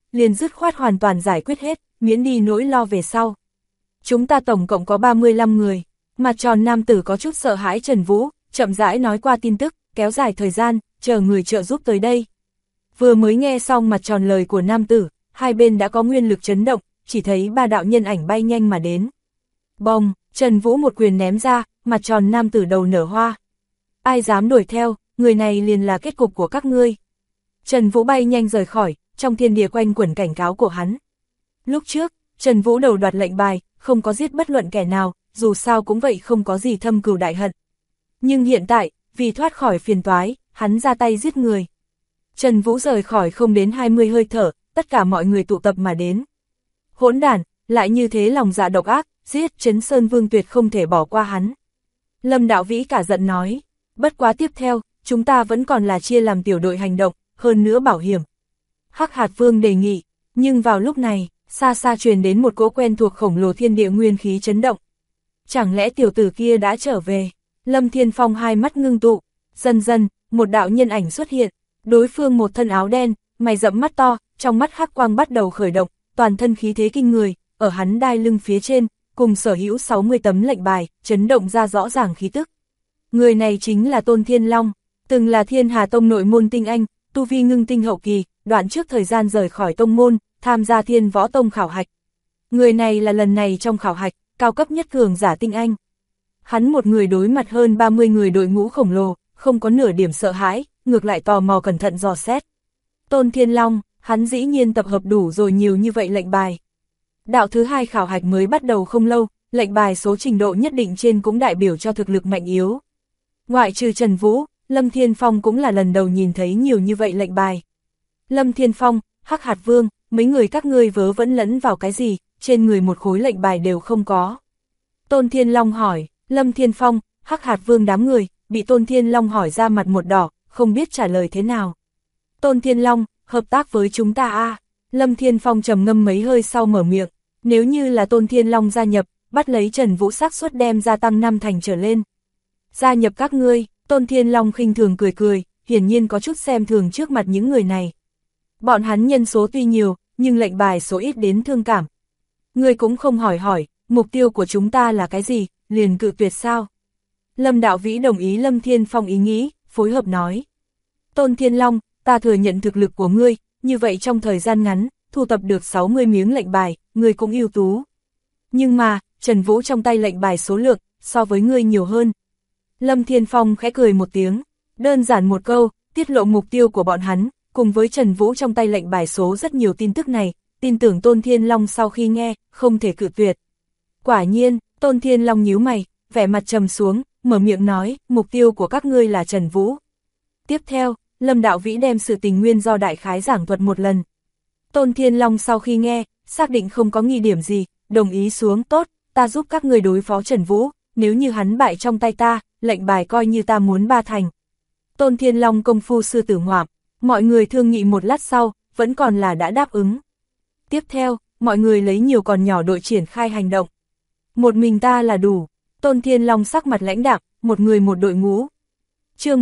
[SPEAKER 1] liền dứt khoát hoàn toàn giải quyết hết, miễn đi nỗi lo về sau. Chúng ta tổng cộng có 35 người, mặt tròn nam tử có chút sợ hãi Trần Vũ, chậm rãi nói qua tin tức, kéo dài thời gian, chờ người trợ giúp tới đây. Vừa mới nghe xong mặt tròn lời của nam tử, hai bên đã có nguyên lực chấn động, chỉ thấy ba đạo nhân ảnh bay nhanh mà đến. Bồng, Trần Vũ một quyền ném ra, mặt tròn nam tử đầu nở hoa. Ai dám đuổi theo, người này liền là kết cục của các ngươi. Trần Vũ bay nhanh rời khỏi, trong thiên địa quanh quẩn cảnh cáo của hắn. Lúc trước, Trần Vũ đầu đoạt lệnh bài, không có giết bất luận kẻ nào, dù sao cũng vậy không có gì thâm cừu đại hận. Nhưng hiện tại, vì thoát khỏi phiền toái, hắn ra tay giết người. Trần Vũ rời khỏi không đến 20 hơi thở, tất cả mọi người tụ tập mà đến. Hỗn đản, lại như thế lòng dạ độc ác, giết Trấn Sơn Vương tuyệt không thể bỏ qua hắn. Lâm Đạo Vĩ cả giận nói, bất quá tiếp theo, chúng ta vẫn còn là chia làm tiểu đội hành động, hơn nữa bảo hiểm. Hắc Hạt Vương đề nghị, nhưng vào lúc này, xa xa truyền đến một cỗ quen thuộc khổng lồ thiên địa nguyên khí chấn động. Chẳng lẽ tiểu tử kia đã trở về? Lâm Thiên Phong hai mắt ngưng tụ, dần dần, một đạo nhân ảnh xuất hiện, đối phương một thân áo đen, mày rậm mắt to, trong mắt hắc quang bắt đầu khởi động, toàn thân khí thế kinh người, ở hắn đai lưng phía trên, cùng sở hữu 60 tấm lệnh bài, chấn động ra rõ ràng khí tức. Người này chính là Tôn Thiên Long, từng là Thiên Hà Tông nội môn tinh anh, tu vi ngưng tinh hậu kỳ, đoạn trước thời gian rời khỏi tông môn, tham gia Thiên Võ Tông khảo hạch. Người này là lần này trong khảo hạch, cao cấp nhất cường giả tinh anh. Hắn một người đối mặt hơn 30 người đội ngũ khổng lồ, không có nửa điểm sợ hãi, ngược lại tò mò cẩn thận dò xét. Tôn Thiên Long, hắn dĩ nhiên tập hợp đủ rồi nhiều như vậy lệnh bài. Đạo thứ hai khảo hạch mới bắt đầu không lâu, lệnh bài số trình độ nhất định trên cũng đại biểu cho thực lực mạnh yếu. Ngoại trừ Trần Vũ, Lâm Thiên Phong cũng là lần đầu nhìn thấy nhiều như vậy lệnh bài. Lâm Thiên Phong, Hắc Hạt Vương, mấy người các ngươi vớ vẫn lẫn vào cái gì, trên người một khối lệnh bài đều không có. Tôn Thiên Long hỏi, Lâm Thiên Phong, Hắc Hạt Vương đám người, bị Tôn Thiên Long hỏi ra mặt một đỏ, không biết trả lời thế nào. Tôn Thiên Long, hợp tác với chúng ta a. Lâm Thiên Phong trầm ngâm mấy hơi sau mở miệng, nếu như là Tôn Thiên Long gia nhập, bắt lấy Trần Vũ xác suất đem gia tăng 5 thành trở lên. Gia nhập các ngươi, Tôn Thiên Long khinh thường cười cười, hiển nhiên có chút xem thường trước mặt những người này. Bọn hắn nhân số tuy nhiều, nhưng lệnh bài số ít đến thương cảm. Ngươi cũng không hỏi, mục tiêu của chúng ta là cái gì, liền cự tuyệt sao? Lâm Đạo Vĩ đồng ý Lâm Thiên Phong ý nghĩ, phối hợp nói. Tôn Thiên Long, ta thừa nhận thực lực của ngươi, như vậy trong thời gian ngắn, thu tập được 60 miếng lệnh bài, ngươi cũng ưu tú. Nhưng mà, Trần Vũ trong tay lệnh bài số lượng, so với ngươi nhiều hơn. Lâm Thiên Phong khẽ cười một tiếng, đơn giản một câu, tiết lộ mục tiêu của bọn hắn, cùng với Trần Vũ trong tay lệnh bài số rất nhiều tin tức này, tin tưởng Tôn Thiên Long sau khi nghe, không thể cự tuyệt. Quả nhiên, Tôn Thiên Long nhíu mày, vẻ mặt trầm xuống, mở miệng nói, mục tiêu của các ngươi là Trần Vũ. Tiếp theo, Lâm Đạo Vĩ đem sự tình nguyên do đại khái giảng thuật một lần. Tôn Thiên Long sau khi nghe, xác định không có nghi điểm gì, đồng ý xuống, tốt, ta giúp các ngươi đối phó Trần Vũ, nếu như hắn bại trong tay ta, lệnh bài coi như ta muốn 3 thành. Tôn Thiên Long công phu sư tử ngoạm, mọi người thương nghị một lát sau, vẫn còn là đã đáp ứng. Tiếp theo, mọi người lấy nhiều còn nhỏ đội triển khai hành động. Một mình ta là đủ, Tôn Thiên Long sắc mặt lãnh đạm, một người một đội ngũ. Chương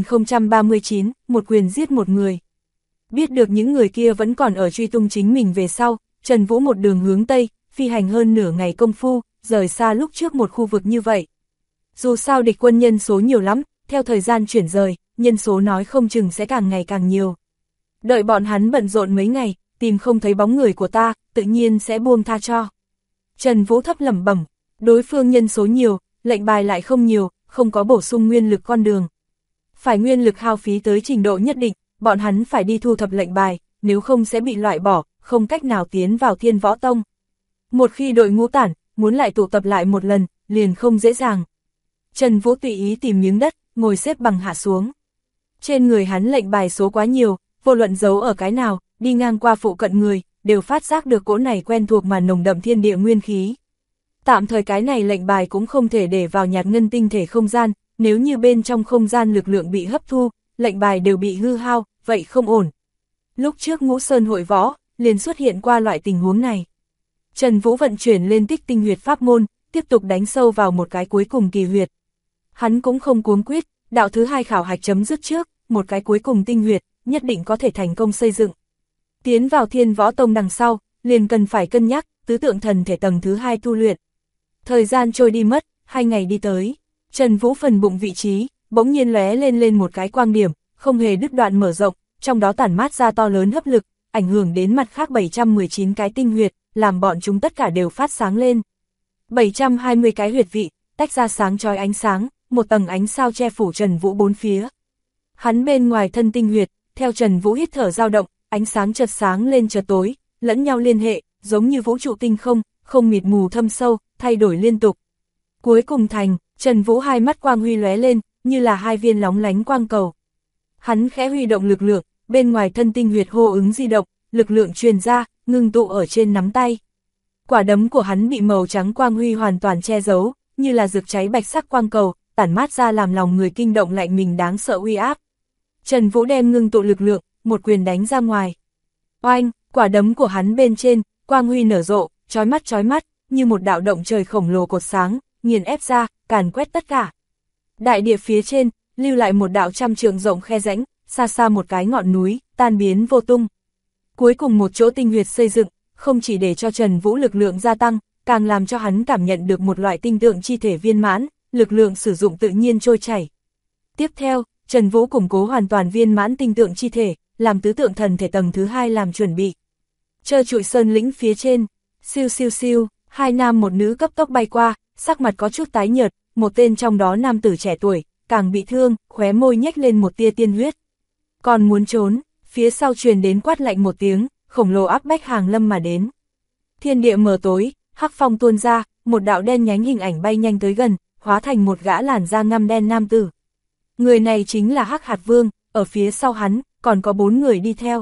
[SPEAKER 1] 1039, một quyền giết một người. Biết được những người kia vẫn còn ở truy tung chính mình về sau, Trần Vũ một đường hướng Tây, phi hành hơn nửa ngày công phu, rời xa lúc trước một khu vực như vậy. Dù sao địch quân nhân số nhiều lắm, theo thời gian chuyển rời, nhân số nói không chừng sẽ càng ngày càng nhiều. Đợi bọn hắn bận rộn mấy ngày, tìm không thấy bóng người của ta, tự nhiên sẽ buông tha cho. Trần Vũ thấp lẩm bẩm, đối phương nhân số nhiều, lệnh bài lại không nhiều, không có bổ sung nguyên lực con đường. Phải nguyên lực hao phí tới trình độ nhất định, bọn hắn phải đi thu thập lệnh bài, nếu không sẽ bị loại bỏ, không cách nào tiến vào Thiên Võ Tông. Một khi đội ngũ tản, muốn lại tụ tập lại một lần, liền không dễ dàng. Trần Vũ tùy ý tìm miếng đất, ngồi xếp bằng hạ xuống. Trên người hắn lệnh bài số quá nhiều, vô luận giấu ở cái nào, đi ngang qua phụ cận người, đều phát giác được cỗ này quen thuộc mà nồng đậm thiên địa nguyên khí. Tạm thời cái này lệnh bài cũng không thể để vào nhạt ngân tinh thể không gian, nếu như bên trong không gian lực lượng bị hấp thu, lệnh bài đều bị hư hao, vậy không ổn. Lúc trước Ngũ Sơn hội võ, liền xuất hiện qua loại tình huống này. Trần Vũ vận chuyển lên tích tinh huyệt pháp môn, tiếp tục đánh sâu vào một cái cuối cùng kỳ huyệt. Hắn cũng không cuống quýt, đạo thứ hai khảo hạch chấm dứt trước, một cái cuối cùng tinh huyệt, nhất định có thể thành công xây dựng. Tiến vào Thiên Võ Tông đằng sau, liền cần phải cân nhắc, tứ tượng thần thể tầng thứ 2 tu luyện. Thời gian trôi đi mất, 2 ngày đi tới, Trần Vũ phần bụng vị trí, bỗng nhiên lóe lên một cái quang điểm, không hề đứt đoạn mở rộng, trong đó tản mát ra to lớn hấp lực, ảnh hưởng đến mặt khác 719 cái tinh huyệt, làm bọn chúng tất cả đều phát sáng lên. 720 cái huyệt vị, tách ra sáng chói ánh sáng, một tầng ánh sao che phủ Trần Vũ bốn phía. Hắn bên ngoài thân tinh huyệt, theo Trần Vũ hít thở dao động, ánh sáng chợt sáng lên chợt tối, lẫn nhau liên hệ, giống như vũ trụ tinh không, không mịt mù thâm sâu, thay đổi liên tục. Cuối cùng thành, Trần Vũ hai mắt quang huy lóe lên, như là hai viên lóng lánh quang cầu. Hắn khẽ huy động lực lượng, bên ngoài thân tinh huyệt hô ứng di động, lực lượng truyền ra, ngưng tụ ở trên nắm tay. Quả đấm của hắn bị màu trắng quang huy hoàn toàn che giấu, như là rực cháy bạch sắc quang cầu, tản mát ra làm lòng người kinh động lạnh mình đáng sợ uy áp. Trần Vũ đem ngưng tụ lực lượng, một quyền đánh ra ngoài. Oanh, quả đấm của hắn bên trên, quang huy nở rộ, chói mắt, như một đạo động trời khổng lồ cột sáng, nghiền ép ra, càn quét tất cả. Đại địa phía trên, lưu lại một đạo trăm trượng rộng khe rãnh, xa xa một cái ngọn núi, tan biến vô tung. Cuối cùng một chỗ tinh huyệt xây dựng, không chỉ để cho Trần Vũ lực lượng gia tăng, càng làm cho hắn cảm nhận được một loại tinh tượng chi thể viên mãn, lực lượng sử dụng tự nhiên trôi chảy. Tiếp theo, Trần Vũ củng cố hoàn toàn viên mãn tinh tượng chi thể, làm tứ tượng thần thể tầng thứ 2 làm chuẩn bị. Trơ trụi sơn lĩnh phía trên, siêu siêu siêu, hai nam một nữ cấp tốc bay qua, sắc mặt có chút tái nhợt, một tên trong đó nam tử trẻ tuổi, càng bị thương, khóe môi nhếch lên một tia tiên huyết. Còn muốn trốn, phía sau truyền đến quát lạnh một tiếng, khổng lồ áp bách hàng lâm mà đến. Thiên địa mờ tối, hắc phong tuôn ra, một đạo đen nhánh hình ảnh bay nhanh tới gần, hóa thành một gã làn da ngăm đen nam tử. Người này chính là Hắc Hạt Vương, ở phía sau hắn, còn có 4 người đi theo.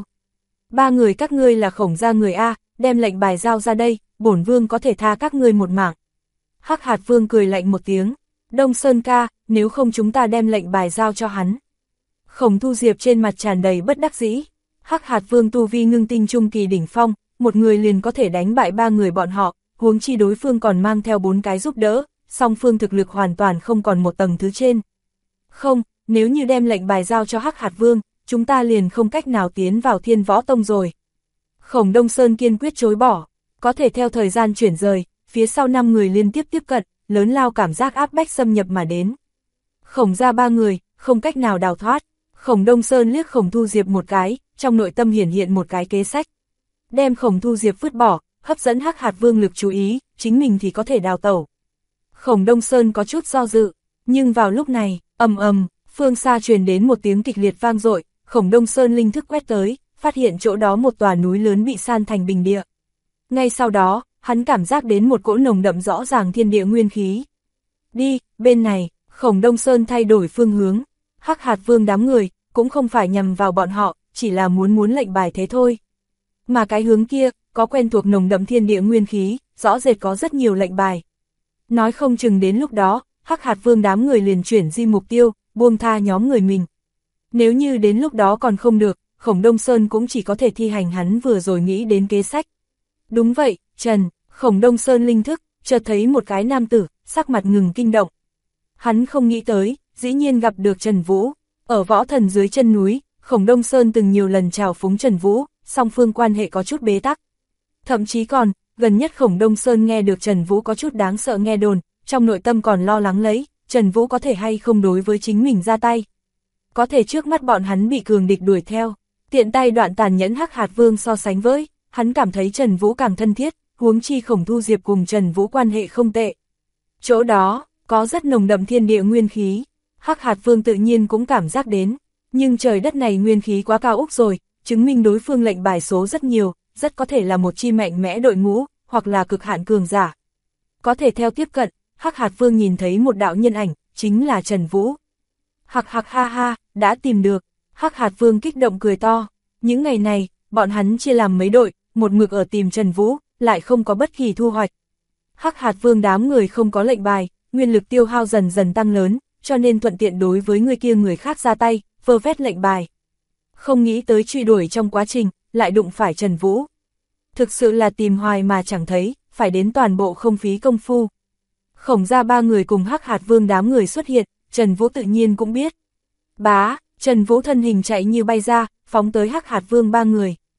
[SPEAKER 1] 3 người các ngươi là Khổng gia người A, đem lệnh bài giao ra đây, bổn vương có thể tha các ngươi một mạng. Hắc Hạt Vương cười lạnh một tiếng, Đông Sơn ca, nếu không chúng ta đem lệnh bài giao cho hắn. Khổng Thu Diệp trên mặt tràn đầy bất đắc dĩ. Hắc Hạt Vương tu vi ngưng tinh trung kỳ đỉnh phong, một người liền có thể đánh bại 3 người bọn họ, huống chi đối phương còn mang theo 4 cái giúp đỡ, song phương thực lực hoàn toàn không còn một tầng thứ trên. Không, nếu như đem lệnh bài giao cho Hắc Hạt Vương, chúng ta liền không cách nào tiến vào Thiên Võ Tông rồi. Khổng Đông Sơn kiên quyết chối bỏ, có thể theo thời gian chuyển rời, phía sau 5 người liên tiếp tiếp cận, lớn lao cảm giác áp bách xâm nhập mà đến. Khổng ra 3 người, không cách nào đào thoát. Khổng Đông Sơn liếc Khổng Thu Diệp một cái, trong nội tâm hiển hiện một cái kế sách. Đem Khổng Thu Diệp vứt bỏ, hấp dẫn Hắc Hạt Vương lực chú ý, chính mình thì có thể đào tẩu. Khổng Đông Sơn có chút do dự, nhưng vào lúc này, ầm ầm, phương xa truyền đến một tiếng kịch liệt vang dội, Khổng Đông Sơn linh thức quét tới, phát hiện chỗ đó một tòa núi lớn bị san thành bình địa. Ngay sau đó, hắn cảm giác đến một cỗ nồng đậm rõ ràng thiên địa nguyên khí. Đi, bên này, Khổng Đông Sơn thay đổi phương hướng. Hắc Hạt Vương đám người, cũng không phải nhằm vào bọn họ, chỉ là muốn lệnh bài thế thôi. Mà cái hướng kia, có quen thuộc nồng đậm thiên địa nguyên khí, rõ rệt có rất nhiều lệnh bài. Nói không chừng đến lúc đó, Hắc Hạt Vương đám người liền chuyển di mục tiêu, buông tha nhóm người mình. Nếu như đến lúc đó còn không được, Khổng Đông Sơn cũng chỉ có thể thi hành hắn vừa rồi nghĩ đến kế sách. Đúng vậy, Trần, Khổng Đông Sơn linh thức, chợt thấy một cái nam tử, sắc mặt ngừng kinh động. Hắn không nghĩ tới, dĩ nhiên gặp được Trần Vũ. Ở Võ Thần dưới chân núi, Khổng Đông Sơn từng nhiều lần chào phúng Trần Vũ, song phương quan hệ có chút bế tắc. Thậm chí còn, gần nhất Khổng Đông Sơn nghe được Trần Vũ có chút đáng sợ nghe đồn, trong nội tâm còn lo lắng lấy, Trần Vũ có thể hay không đối với chính mình ra tay. Có thể trước mắt bọn hắn bị cường địch đuổi theo, tiện tay đoạn tàn nhẫn Hắc Hạt Vương so sánh với, hắn cảm thấy Trần Vũ càng thân thiết, huống chi Khổng Thu Diệp cùng Trần Vũ quan hệ không tệ. Chỗ đó, có rất nồng đậm thiên địa nguyên khí, Hắc Hạt Vương tự nhiên cũng cảm giác đến, nhưng trời đất này nguyên khí quá cao úc rồi, chứng minh đối phương lệnh bài số rất nhiều, rất có thể là một chi mạnh mẽ đội ngũ, hoặc là cực hạn cường giả. Có thể theo tiếp cận, Hắc Hạt Vương nhìn thấy một đạo nhân ảnh, chính là Trần Vũ. Hạc hạc ha ha, đã tìm được, Hắc Hạt Vương kích động cười to. Những ngày này, bọn hắn chia làm mấy đội, một mực ở tìm Trần Vũ, lại không có bất kỳ thu hoạch. Hắc Hạt Vương đám người không có lệnh bài, nguyên lực tiêu hao dần dần tăng lớn, cho nên thuận tiện đối với người kia người khác ra tay, vơ vét lệnh bài. Không nghĩ tới truy đuổi trong quá trình, lại đụng phải Trần Vũ. Thực sự là tìm hoài mà chẳng thấy, phải đến toàn bộ không phí công phu. Khổng ra 3 người cùng Hắc Hạt Vương đám người xuất hiện, Trần Vũ tự nhiên cũng biết. Bá, Trần Vũ thân hình chạy như bay ra, phóng tới Hắc Hạt Vương 3 người.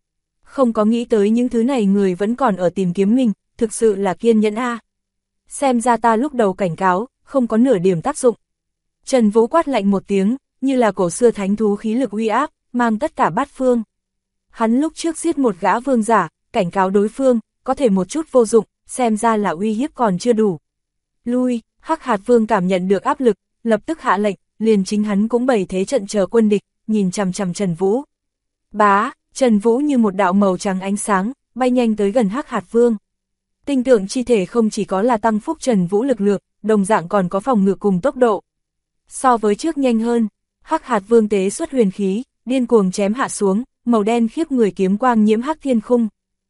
[SPEAKER 1] Không có nghĩ tới những thứ này người vẫn còn ở tìm kiếm mình, thực sự là kiên nhẫn a. Xem ra ta lúc đầu cảnh cáo, không có nửa điểm tác dụng. Trần Vũ quát lạnh một tiếng, như là cổ xưa thánh thú khí lực uy áp, mang tất cả bát phương. Hắn lúc trước giết một gã vương giả, cảnh cáo đối phương, có thể một chút vô dụng, xem ra là uy hiếp còn chưa đủ. Lui, Hắc Hạt Vương cảm nhận được áp lực, lập tức hạ lệnh, liền chính hắn cũng bày thế trận chờ quân địch, nhìn chằm chằm Trần Vũ. Bá, Trần Vũ như một đạo màu trắng ánh sáng, bay nhanh tới gần Hắc Hạt Vương. Tinh tượng chi thể không chỉ có là tăng phúc Trần Vũ lực lượng, đồng dạng còn có phòng ngự cùng tốc độ. So với trước nhanh hơn, Hắc Hạt Vương tế xuất huyền khí, điên cuồng chém hạ xuống, màu đen khiếp người kiếm quang nhiễm hắc thiên khung.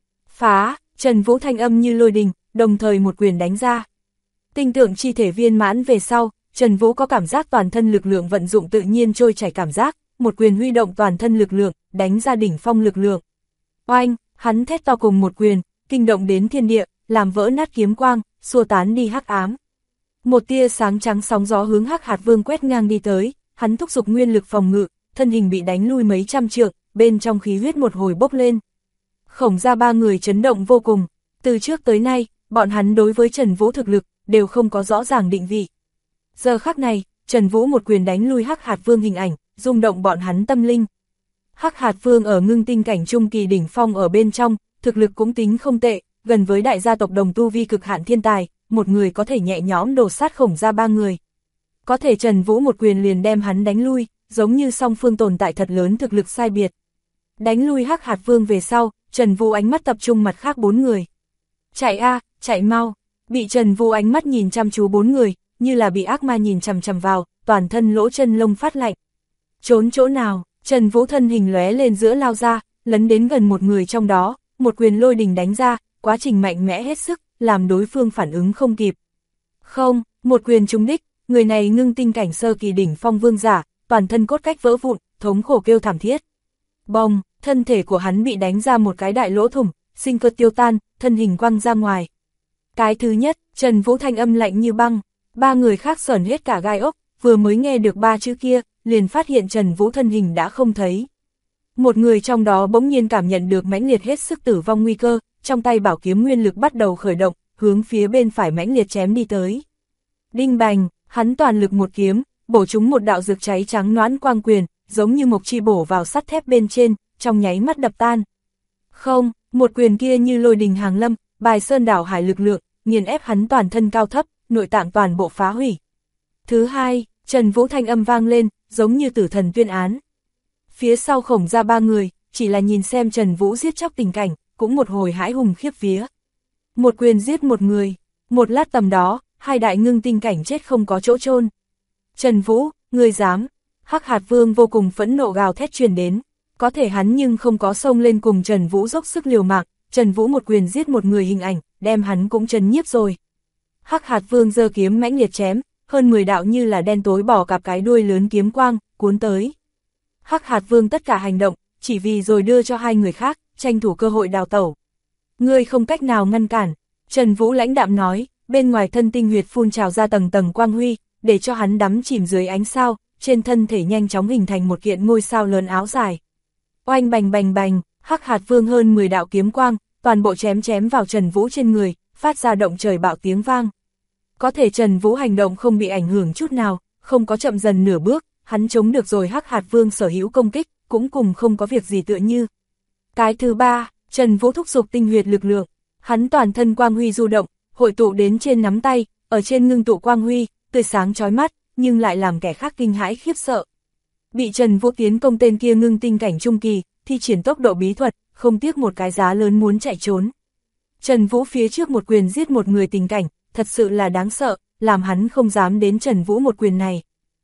[SPEAKER 1] Phá, Trần Vũ thanh âm như lôi đình, đồng thời một quyền đánh ra. Tinh tượng chi thể viên mãn về sau, Trần Vũ có cảm giác toàn thân lực lượng vận dụng tự nhiên trôi chảy cảm giác, một quyền huy động toàn thân lực lượng, đánh ra đỉnh phong lực lượng. Oanh, hắn thét to cùng một quyền, kinh động đến thiên địa, làm vỡ nát kiếm quang, xua tán đi hắc ám. Một tia sáng trắng sóng gió hướng Hắc Hạt Vương quét ngang đi tới, hắn thúc giục nguyên lực phòng ngự, thân hình bị đánh lui mấy trăm trượng, bên trong khí huyết một hồi bốc lên. Khổng Gia ba người chấn động vô cùng, từ trước tới nay, bọn hắn đối với Trần Vũ thực lực, đều không có rõ ràng định vị. Giờ khắc này, Trần Vũ một quyền đánh lui Hắc Hạt Vương hình ảnh, rung động bọn hắn tâm linh. Hắc Hạt Vương ở ngưng tinh cảnh trung kỳ đỉnh phong ở bên trong, thực lực cũng tính không tệ, gần với đại gia tộc đồng tu vi cực hạn thiên tài, một người có thể nhẹ nhõm đổ sát Khổng Gia ba người. Có thể Trần Vũ một quyền liền đem hắn đánh lui, giống như song phương tồn tại thật lớn thực lực sai biệt. Đánh lui Hắc Hạt Vương về sau, Trần Vũ ánh mắt tập trung mặt khác bốn người. Chạy a, chạy mau. Bị Trần Vũ ánh mắt nhìn chăm chú bốn người, như là bị ác ma nhìn chằm chằm vào, toàn thân lỗ chân lông phát lạnh. Trốn chỗ nào? Trần Vũ thân hình lóe lên giữa lao ra, lấn đến gần một người trong đó, một quyền lôi đình đánh ra, quá trình mạnh mẽ hết sức, làm đối phương phản ứng không kịp. Không, một quyền trúng đích, người này ngưng tinh cảnh sơ kỳ đỉnh phong vương giả, toàn thân cốt cách vỡ vụn, thống khổ kêu thảm thiết. Bong, thân thể của hắn bị đánh ra một cái đại lỗ thủng, sinh cơ tiêu tan, thân hình quăng ra ngoài. Cái thứ nhất, Trần Vũ thanh âm lạnh như băng, ba người khác sởn hết cả gai ốc, vừa mới nghe được ba chữ kia, liền phát hiện Trần Vũ thân hình đã không thấy. Một người trong đó bỗng nhiên cảm nhận được mãnh liệt hết sức tử vong nguy cơ, trong tay bảo kiếm nguyên lực bắt đầu khởi động, hướng phía bên phải mãnh liệt chém đi tới. Đinh bành, hắn toàn lực một kiếm, bổ trúng một đạo rực cháy trắng nõn quang quyền, giống như mộc chi bổ vào sắt thép bên trên, trong nháy mắt đập tan. Không, một quyền kia như lôi đình hàng lâm, bài sơn đảo hải lực lượng, nghiền ép hắn toàn thân cao thấp, nội tạng toàn bộ phá hủy. Thứ hai, Trần Vũ thanh âm vang lên, giống như tử thần tuyên án. Phía sau Khổng Gia ba người, chỉ là nhìn xem Trần Vũ giết chóc tình cảnh, cũng một hồi hãi hùng khiếp vía. Một quyền giết một người, một lát tầm đó, hai đại ngưng tinh cảnh chết không có chỗ chôn. Trần Vũ, ngươi dám? Hắc Hạt Vương vô cùng phẫn nộ gào thét truyền đến, có thể hắn nhưng không có xông lên cùng Trần Vũ dốc sức liều mạng, Trần Vũ một quyền giết một người hình ảnh, đem hắn cũng chấn nhiếp rồi. Hắc Hạt Vương giơ kiếm mãnh liệt chém, hơn 10 đạo như là đen tối bỏ cặp cái đuôi lớn kiếm quang, cuốn tới. Hắc Hạt Vương tất cả hành động, chỉ vì rồi đưa cho hai người khác, tranh thủ cơ hội đào tẩu. Ngươi không cách nào ngăn cản, Trần Vũ lãnh đạm nói, bên ngoài thân tinh huyệt phun trào ra tầng tầng quang huy, để cho hắn đắm chìm dưới ánh sao, trên thân thể nhanh chóng hình thành một kiện ngôi sao lớn áo dài. Oanh bành bành bành, Hắc Hạt Vương hơn 10 đạo kiếm quang, toàn bộ chém vào Trần Vũ trên người, phát ra động trời bạo tiếng vang. Có thể Trần Vũ hành động không bị ảnh hưởng chút nào, không có chậm dần nửa bước, hắn chống được rồi Hắc Hạt Vương sở hữu công kích, cũng cùng không có việc gì tựa như. Cái thứ ba, Trần Vũ thúc giục tinh huyệt lực lượng, hắn toàn thân quang huy du động, hội tụ đến trên nắm tay, ở trên ngưng tụ quang huy, tươi sáng chói mắt, nhưng lại làm kẻ khác kinh hãi khiếp sợ. Bị Trần Vũ tiến công tên kia ngưng tinh cảnh trung kỳ, thi triển tốc độ bí thuật, không tiếc một cái giá lớn muốn chạy trốn. Trần Vũ phía trước một quyền giết một người tình cảnh, thật sự là đáng sợ, làm hắn không dám đến Trần Vũ một quyền này.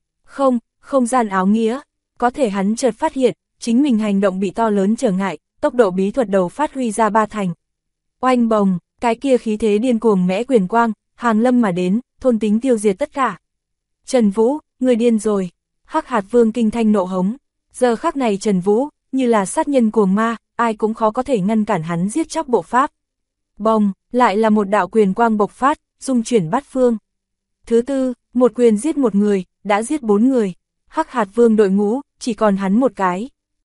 [SPEAKER 1] Không gian áo nghĩa, có thể hắn chợt phát hiện, chính mình hành động bị to lớn trở ngại, tốc độ bí thuật đầu phát huy ra ba thành. Oanh bồng, cái kia khí thế điên cuồng mẽ quyền quang, hàng lâm mà đến, thôn tính tiêu diệt tất cả. Trần Vũ, người điên rồi. Hắc Hạt Vương kinh thanh nộ hống. Giờ khắc này Trần Vũ, như là sát nhân cuồng ma, ai cũng khó có thể ngăn cản hắn giết chóc bộ pháp. Bồng, lại là một đạo quyền quang bộc phát, dung chuyển bát phương. Thứ tư, một quyền giết một người, đã giết 4 người. Hắc Hạt Vương đội ngũ, chỉ còn hắn một cái.